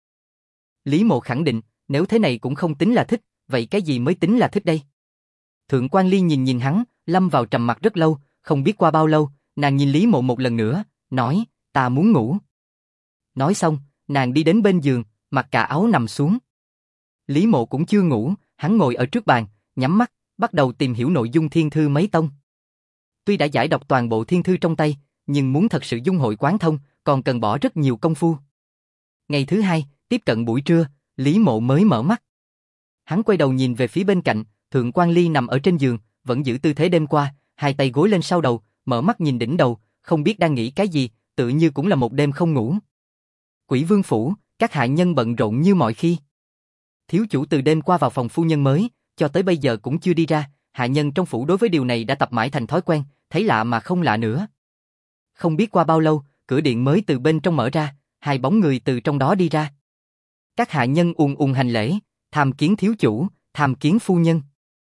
Lý Mộ khẳng định, nếu thế này cũng không tính là thích, vậy cái gì mới tính là thích đây? Thượng quan Ly nhìn hắn, lâm vào trầm mặc rất lâu, không biết qua bao lâu, nàng nhìn Lý Mộ một lần nữa, nói, ta muốn ngủ. Nói xong, nàng đi đến bên giường, mặc cả áo nằm xuống. Lý Mộ cũng chưa ngủ, hắn ngồi ở trước bàn, nhắm mắt, bắt đầu tìm hiểu nội dung Thiên Thư mấy tông. Tuy đã giải đọc toàn bộ Thiên Thư trong tay, nhưng muốn thật sự dung hội quán thông, còn cần bỏ rất nhiều công phu. Ngày thứ hai, tiếp cận buổi trưa, Lý Mộ mới mở mắt. Hắn quay đầu nhìn về phía bên cạnh, Thượng quan Ly nằm ở trên giường, vẫn giữ tư thế đêm qua, hai tay gối lên sau đầu, mở mắt nhìn đỉnh đầu, không biết đang nghĩ cái gì, tự như cũng là một đêm không ngủ. Quỷ Vương phủ, các hạ nhân bận rộn như mọi khi. Thiếu chủ từ đêm qua vào phòng phu nhân mới, cho tới bây giờ cũng chưa đi ra, hạ nhân trong phủ đối với điều này đã tập mãi thành thói quen, thấy lạ mà không lạ nữa. Không biết qua bao lâu, cửa điện mới từ bên trong mở ra, hai bóng người từ trong đó đi ra. Các hạ nhân ùn ùn hành lễ, tham kiến thiếu chủ, tham kiến phu nhân.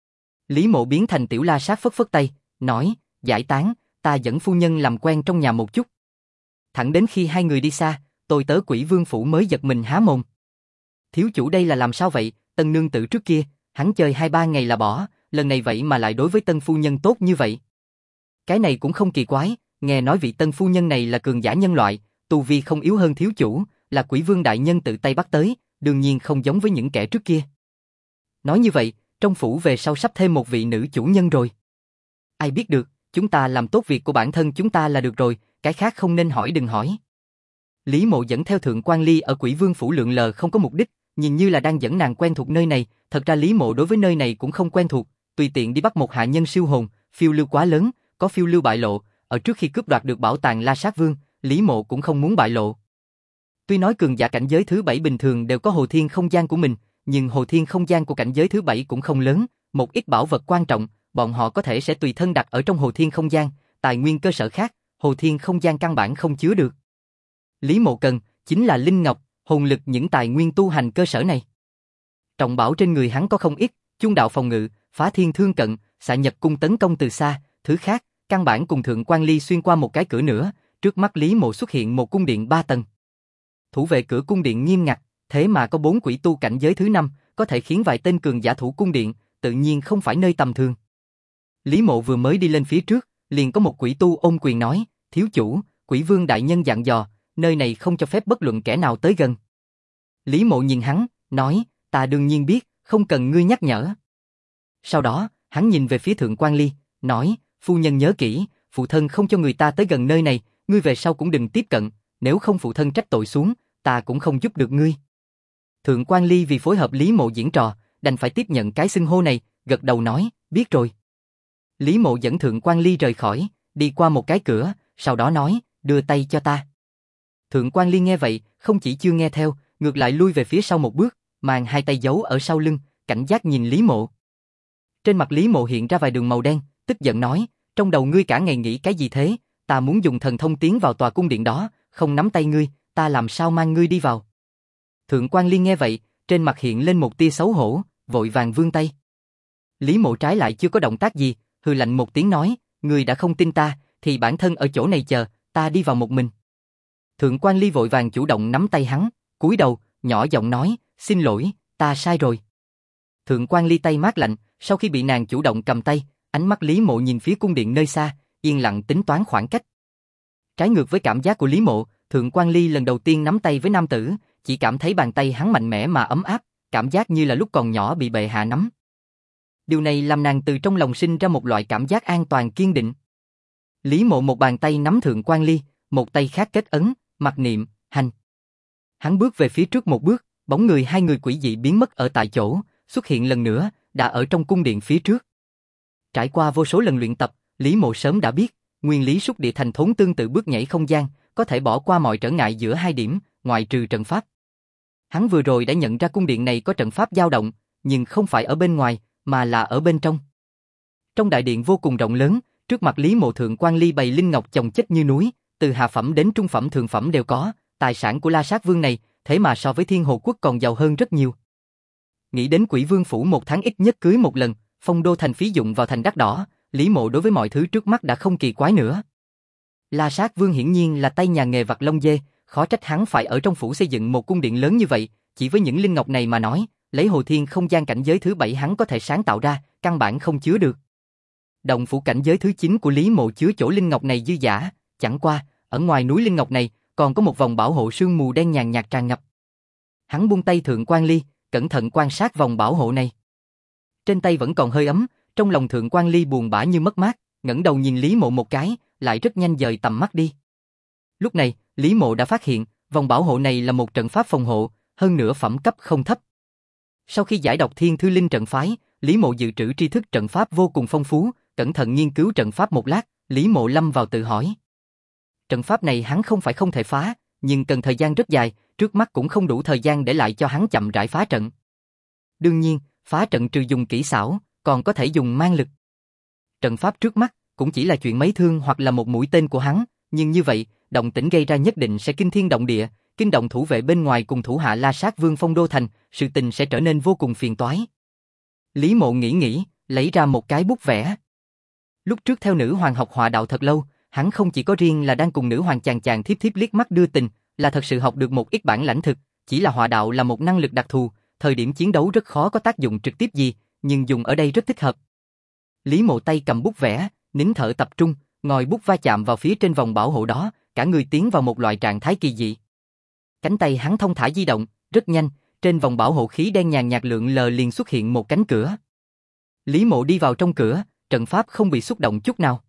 Lý Mộ biến thành tiểu la sát phất phất tay, nói, giải tán, ta dẫn phu nhân làm quen trong nhà một chút. Thẳng đến khi hai người đi xa, tôi tớ Quỷ Vương phủ mới giật mình há mồm. Thiếu chủ đây là làm sao vậy, tân nương tử trước kia, hắn chơi 2-3 ngày là bỏ, lần này vậy mà lại đối với tân phu nhân tốt như vậy. Cái này cũng không kỳ quái, nghe nói vị tân phu nhân này là cường giả nhân loại, tu vi không yếu hơn thiếu chủ, là Quỷ Vương đại nhân tự tay bắt tới, đương nhiên không giống với những kẻ trước kia. Nói như vậy, trong phủ về sau sắp thêm một vị nữ chủ nhân rồi. Ai biết được, chúng ta làm tốt việc của bản thân chúng ta là được rồi, cái khác không nên hỏi đừng hỏi. Lý Mộ dẫn theo Thượng quan Ly ở Quỷ Vương phủ lượn lờ không có mục đích, nhìn như là đang dẫn nàng quen thuộc nơi này, thật ra Lý Mộ đối với nơi này cũng không quen thuộc, tùy tiện đi bắt một hạ nhân siêu hồn, phiêu lưu quá lớn, có phiêu lưu bại lộ, ở trước khi cướp đoạt được bảo tàng La Sát Vương, Lý Mộ cũng không muốn bại lộ. Tuy nói cường giả cảnh giới thứ 7 bình thường đều có hồ thiên không gian của mình, nhưng hồ thiên không gian của cảnh giới thứ 7 cũng không lớn, một ít bảo vật quan trọng, bọn họ có thể sẽ tùy thân đặt ở trong hồ thiên không gian, tài nguyên cơ sở khác, hồ thiên không gian căn bản không chứa được. Lý Mộ cần chính là linh ngọc, hồn lực những tài nguyên tu hành cơ sở này. Trọng bảo trên người hắn có không ít, chung đạo phòng ngự, phá thiên thương cận, xạ nhật cung tấn công từ xa, thứ khác, căn bản cùng Thượng Quan Ly xuyên qua một cái cửa nữa, trước mắt Lý Mộ xuất hiện một cung điện 3 tầng. Thủ vệ cửa cung điện nghiêm ngặt, thế mà có 4 quỷ tu cảnh giới thứ 5, có thể khiến vài tên cường giả thủ cung điện, tự nhiên không phải nơi tầm thường. Lý Mộ vừa mới đi lên phía trước, liền có một quỷ tu ôm quyền nói, thiếu chủ, quỷ vương đại nhân dặn dò, nơi này không cho phép bất luận kẻ nào tới gần. Lý Mộ nhìn hắn, nói, ta đương nhiên biết, không cần ngươi nhắc nhở. Sau đó, hắn nhìn về phía Thượng Quan Ly, nói, phu nhân nhớ kỹ, phụ thân không cho người ta tới gần nơi này, ngươi về sau cũng đừng tiếp cận, nếu không phụ thân trách tội xuống, ta cũng không giúp được ngươi. Thượng Quan Ly vì phối hợp Lý Mộ diễn trò, đành phải tiếp nhận cái xưng hô này, gật đầu nói, biết rồi. Lý Mộ dẫn Thượng Quan Ly rời khỏi, đi qua một cái cửa, sau đó nói, đưa tay cho ta. Thượng Quan Ly nghe vậy, không chỉ chưa nghe theo, ngược lại lui về phía sau một bước, mang hai tay giấu ở sau lưng, cảnh giác nhìn Lý Mộ. Trên mặt Lý Mộ hiện ra vài đường màu đen, tức giận nói, trong đầu ngươi cả ngày nghĩ cái gì thế, ta muốn dùng thần thông tiến vào tòa cung điện đó, không nắm tay ngươi, ta làm sao mang ngươi đi vào. Thượng Quan Ly nghe vậy, trên mặt hiện lên một tia xấu hổ, vội vàng vươn tay. Lý Mộ trái lại chưa có động tác gì, hừ lạnh một tiếng nói, ngươi đã không tin ta, thì bản thân ở chỗ này chờ, ta đi vào một mình. Thượng Quan Ly vội vàng chủ động nắm tay hắn, cúi đầu, nhỏ giọng nói, xin lỗi, ta sai rồi. Thượng Quan Ly tay mát lạnh, sau khi bị nàng chủ động cầm tay, ánh mắt Lý Mộ nhìn phía cung điện nơi xa, yên lặng tính toán khoảng cách. Trái ngược với cảm giác của Lý Mộ, Thượng Quan Ly lần đầu tiên nắm tay với nam tử, chỉ cảm thấy bàn tay hắn mạnh mẽ mà ấm áp, cảm giác như là lúc còn nhỏ bị bệ hạ nắm. Điều này làm nàng từ trong lòng sinh ra một loại cảm giác an toàn kiên định. Lý Mộ một bàn tay nắm Thượng Quan Ly, một tay khác kết ấn, mặc niệm, hành. Hắn bước về phía trước một bước, bóng người hai người quỷ dị biến mất ở tại chỗ, xuất hiện lần nữa, đã ở trong cung điện phía trước. Trải qua vô số lần luyện tập, Lý Mộ sớm đã biết, nguyên lý xúc địa thành thốn tương tự bước nhảy không gian, có thể bỏ qua mọi trở ngại giữa hai điểm, ngoại trừ trận pháp. Hắn vừa rồi đã nhận ra cung điện này có trận pháp dao động, nhưng không phải ở bên ngoài, mà là ở bên trong. Trong đại điện vô cùng rộng lớn, trước mặt Lý Mộ Thượng Quan Ly bày linh ngọc chồng chất như núi, từ hạ phẩm đến trung phẩm thượng phẩm đều có, tài sản của La Sát Vương này, thế mà so với Thiên Hồ Quốc còn giàu hơn rất nhiều. Nghĩ đến Quỷ Vương phủ một tháng ít nhất cưới một lần, phong đô thành phí dụng vào thành đắt đỏ, Lý Mộ đối với mọi thứ trước mắt đã không kỳ quái nữa. La Sát Vương hiển nhiên là tay nhà nghề vặt lông dê, khó trách hắn phải ở trong phủ xây dựng một cung điện lớn như vậy, chỉ với những linh ngọc này mà nói, lấy hồ thiên không gian cảnh giới thứ 7 hắn có thể sáng tạo ra, căn bản không chứa được. Động phủ cảnh giới thứ 9 của Lý Mộ chứa chỗ linh ngọc này dư dả, chẳng qua, ở ngoài núi linh ngọc này, còn có một vòng bảo hộ sương mù đen nhàn nhạt tràn ngập. Hắn buông tay Thượng Quan Ly, cẩn thận quan sát vòng bảo hộ này. Trên tay vẫn còn hơi ấm, trong lòng Thượng Quan Ly buồn bã như mất mát, ngẩng đầu nhìn Lý Mộ một cái, lại rất nhanh dời tầm mắt đi. Lúc này, Lý Mộ đã phát hiện, vòng bảo hộ này là một trận pháp phòng hộ, hơn nữa phẩm cấp không thấp. Sau khi giải đọc Thiên Thư Linh trận phái, Lý Mộ dự trữ tri thức trận pháp vô cùng phong phú, cẩn thận nghiên cứu trận pháp một lát, Lý Mộ lâm vào tự hỏi. Trận pháp này hắn không phải không thể phá, nhưng cần thời gian rất dài, trước mắt cũng không đủ thời gian để lại cho hắn chậm rãi phá trận. Đương nhiên, phá trận trừ dùng kỹ xảo, còn có thể dùng mang lực. Trận pháp trước mắt cũng chỉ là chuyện mấy thương hoặc là một mũi tên của hắn, nhưng như vậy, động tĩnh gây ra nhất định sẽ kinh thiên động địa, kinh động thủ vệ bên ngoài cùng thủ hạ La Sát Vương phong đô thành, sự tình sẽ trở nên vô cùng phiền toái. Lý Mộ nghĩ, lấy ra một cái bút vẽ. Lúc trước theo nữ hoàng học họa đạo thật lâu, hắn không chỉ có riêng là đang cùng nữ hoàng chàng chàng thiếp thiếp liếc mắt đưa tình, là thật sự học được một ít bản lãnh thực, chỉ là họa đạo là một năng lực đặc thù, thời điểm chiến đấu rất khó có tác dụng trực tiếp gì, nhưng dùng ở đây rất thích hợp. Lý Mộ tay cầm bút vẽ, nín thở tập trung, ngòi bút va chạm vào phía trên vòng bảo hộ đó, cả người tiến vào một loại trạng thái kỳ dị. Cánh tay hắn thông thả di động, rất nhanh, trên vòng bảo hộ khí đen nhàn nhạt lượn lờ liền xuất hiện một cánh cửa. Lý Mộ đi vào trong cửa, trận pháp không bị xúc động chút nào.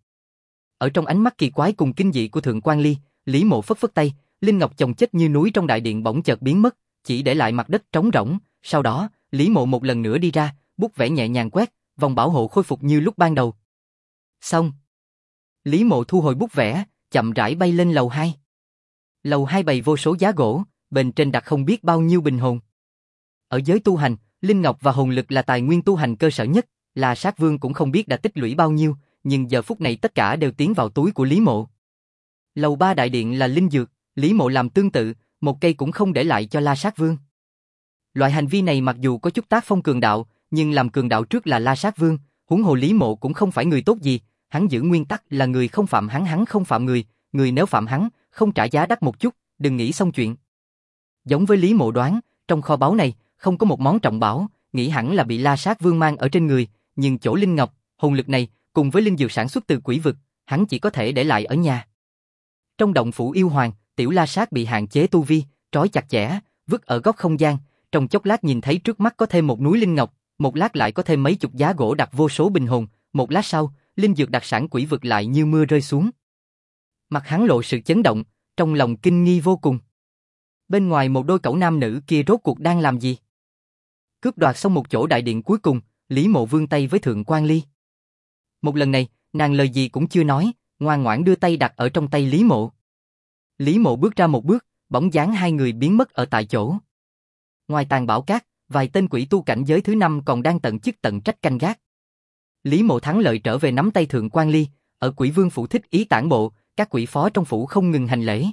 Ở trong ánh mắt kỳ quái cùng kinh dị của Thượng Quan Ly, Lý Mộ phất phất tay, linh ngọc chồng chất như núi trong đại điện bỗng chợt biến mất, chỉ để lại mặt đất trống rỗng. Sau đó, Lý Mộ một lần nữa đi ra, bút vẽ nhẹ nhàng quét, vòng bảo hộ khôi phục như lúc ban đầu. Xong. Lý Mộ thu hồi bút vẽ, chậm rãi bay lên lầu 2. Lầu 2 bày vô số giá gỗ, bên trên đặt không biết bao nhiêu bình hồn. Ở giới tu hành, linh ngọc và hồn lực là tài nguyên tu hành cơ sở nhất, La Sát Vương cũng không biết đã tích lũy bao nhiêu, nhưng giờ phút này tất cả đều tiến vào túi của Lý Mộ. Lầu 3 đại điện là linh dược, Lý Mộ làm tương tự, một cây cũng không để lại cho La Sát Vương. Loại hành vi này mặc dù có chút tác phong cường đạo, nhưng làm cường đạo trước là La Sát Vương, huống hồ Lý Mộ cũng không phải người tốt gì, hắn giữ nguyên tắc là người không phạm hắn, hắn không phạm người, người nếu phạm hắn, không trả giá đắt một chút, đừng nghĩ xong chuyện. Giống với Lý Mộ đoán, trong kho báu này không có một món trọng bảo, nghĩ hẳn là bị La Sát Vương mang ở trên người, nhưng chỗ linh ngọc, hồn lực này cùng với linh dược sản xuất từ quỷ vực, hắn chỉ có thể để lại ở nhà. Trong động phủ yêu hoàng, tiểu La Sát bị hạn chế tu vi, trói chặt chẽ, vứt ở góc không gian, trong chốc lát nhìn thấy trước mắt có thêm một núi linh ngọc, một lát lại có thêm mấy chục giá gỗ đặt vô số bình hồn, một lát sau, linh dược đặc sản quỷ vực lại như mưa rơi xuống. Mặt hắn lộ sự chấn động, trong lòng kinh nghi vô cùng. Bên ngoài một đôi cẩu nam nữ kia rốt cuộc đang làm gì? Cướp đoạt xong một chỗ đại điện cuối cùng, Lý Mộ vươn tay với Thượng Quan Ly. Một lần này, nàng lời gì cũng chưa nói, ngoan ngoãn đưa tay đặt ở trong tay Lý Mộ. Lý Mộ bước ra một bước, bóng dáng hai người biến mất ở tại chỗ. Ngoài Tàn Bảo Các, vài tên quỷ tu cảnh giới thứ 5 còn đang tận chức tận trách canh gác. Lý Mộ thắng lợi trở về nắm tay Thượng Quan Ly, ở Quỷ Vương phủ thích ý tản bộ, các quỷ phó trong phủ không ngừng hành lễ.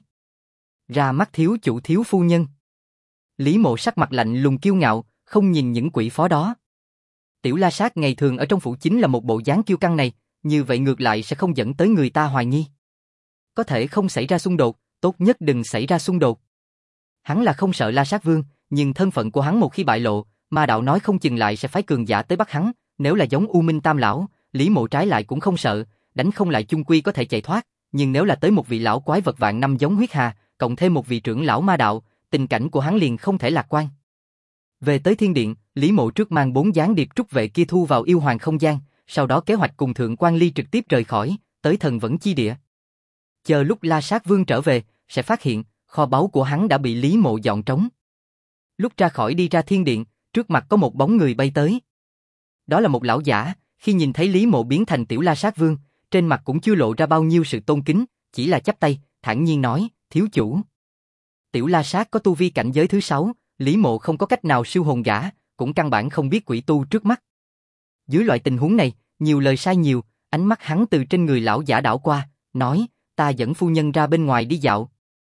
Ra mắt thiếu chủ thiếu phu nhân. Lý Mộ sắc mặt lạnh lùng kiêu ngạo, không nhìn những quỷ phó đó. Tiểu La Sát ngày thường ở trong phủ chính là một bộ dáng kiêu căng này, như vậy ngược lại sẽ không dẫn tới người ta hoài nghi. Có thể không xảy ra xung đột, tốt nhất đừng xảy ra xung đột. Hắn là không sợ La Sát Vương, nhưng thân phận của hắn một khi bại lộ, ma đạo nói không chừng lại sẽ phái cường giả tới bắt hắn, nếu là giống U Minh Tam lão, Lý Mộ trái lại cũng không sợ, đánh không lại chung quy có thể chạy thoát, nhưng nếu là tới một vị lão quái vật vạn năm giống Huyết Hà, cộng thêm một vị trưởng lão ma đạo, tình cảnh của hắn liền không thể lạc quan. Về tới thiên điện, Lý Mộ trước mang 4 gián điệp trúc vệ kia thu vào yêu hoàng không gian, sau đó kế hoạch cùng Thượng Quan Ly trực tiếp rời khỏi, tới Thần Vẫn chi địa. Chờ lúc La Sát Vương trở về, sẽ phát hiện kho báu của hắn đã bị Lý Mộ dọn trống. Lúc ra khỏi đi ra thiên điện, trước mặt có một bóng người bay tới. Đó là một lão giả, khi nhìn thấy Lý Mộ biến thành tiểu La Sát Vương, trên mặt cũng chưa lộ ra bao nhiêu sự tôn kính, chỉ là chắp tay, thản nhiên nói, thiếu chủ. Tiểu La Sát có tu vi cảnh giới thứ 6, Lý Mộ không có cách nào siêu hồn gã, cũng căn bản không biết quỷ tu trước mắt. Dưới loại tình huống này, nhiều lời sai nhiều, ánh mắt hắn từ trên người lão giả đảo qua, nói, ta dẫn phu nhân ra bên ngoài đi dạo.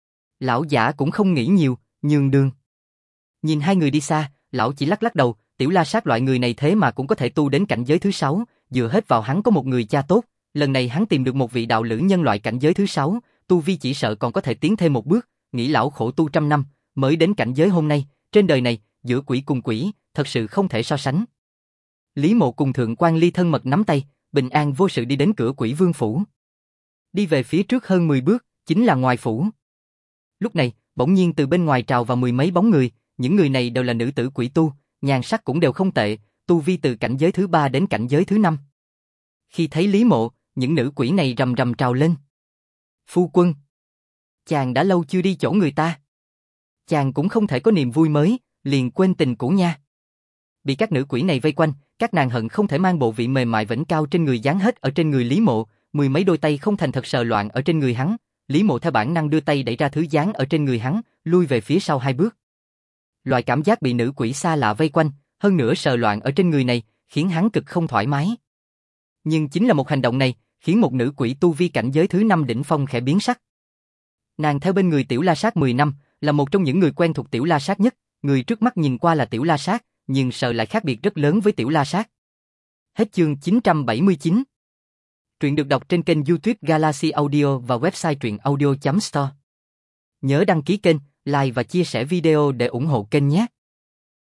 Lão giả cũng không nghĩ nhiều, nhường đường. Nhìn hai người đi xa, lão chỉ lắc lắc đầu, tiểu La Sát loại người này thế mà cũng có thể tu đến cảnh giới thứ 6, dựa hết vào hắn có một người cha tốt, lần này hắn tìm được một vị đạo lữ nhân loại cảnh giới thứ 6, tu vi chỉ sợ còn có thể tiến thêm một bước, nghĩ lão khổ tu trăm năm, mới đến cảnh giới hôm nay, trên đời này, giữa quỷ cùng quỷ, thật sự không thể so sánh. Lý Mộ cùng Thượng Quan Ly thân mật nắm tay, bình an vô sự đi đến cửa Quỷ Vương phủ. Đi về phía trước hơn 10 bước, chính là ngoài phủ. Lúc này, bỗng nhiên từ bên ngoài trào vào 10 mấy bóng người, những người này đều là nữ tử quỷ tu, nhan sắc cũng đều không tệ, tu vi từ cảnh giới thứ 3 đến cảnh giới thứ 5. Khi thấy Lý Mộ, những nữ quỷ này rầm rầm trào lên. Phu quân, chàng đã lâu chưa đi chỗ người ta. Chàng cũng không thể có niềm vui mới, liền quên tình cũ nha. Bị các nữ quỷ này vây quanh, các nàng hận không thể mang bộ vị mềm mại vĩnh cao trên người dán hết ở trên người Lý Mộ, 10 mấy đôi tay không thành thật sờ loạn ở trên người hắn. Lý Mộ theo bản năng đưa tay đẩy ra thứ dán ở trên người hắn, lui về phía sau 2 bước. Loại cảm giác bị nữ quỷ xa lạ vây quanh, hơn nữa sờ loạn ở trên người này, khiến hắn cực không thoải mái. Nhưng chính là một hành động này, khiến một nữ quỷ tu vi cảnh giới thứ 5 đỉnh phong khẽ biến sắc. Nàng theo bên người tiểu La Sát 10 năm, là một trong những người quen thuộc tiểu La Sát nhất, người trước mắt nhìn qua là tiểu La Sát, nhưng sờ lại khác biệt rất lớn với tiểu La Sát. Hết chương 979. Truyện được đọc trên kênh YouTube Galaxy Audio và website truyệnaudio.store. Nhớ đăng ký kênh, like và chia sẻ video để ủng hộ kênh nhé.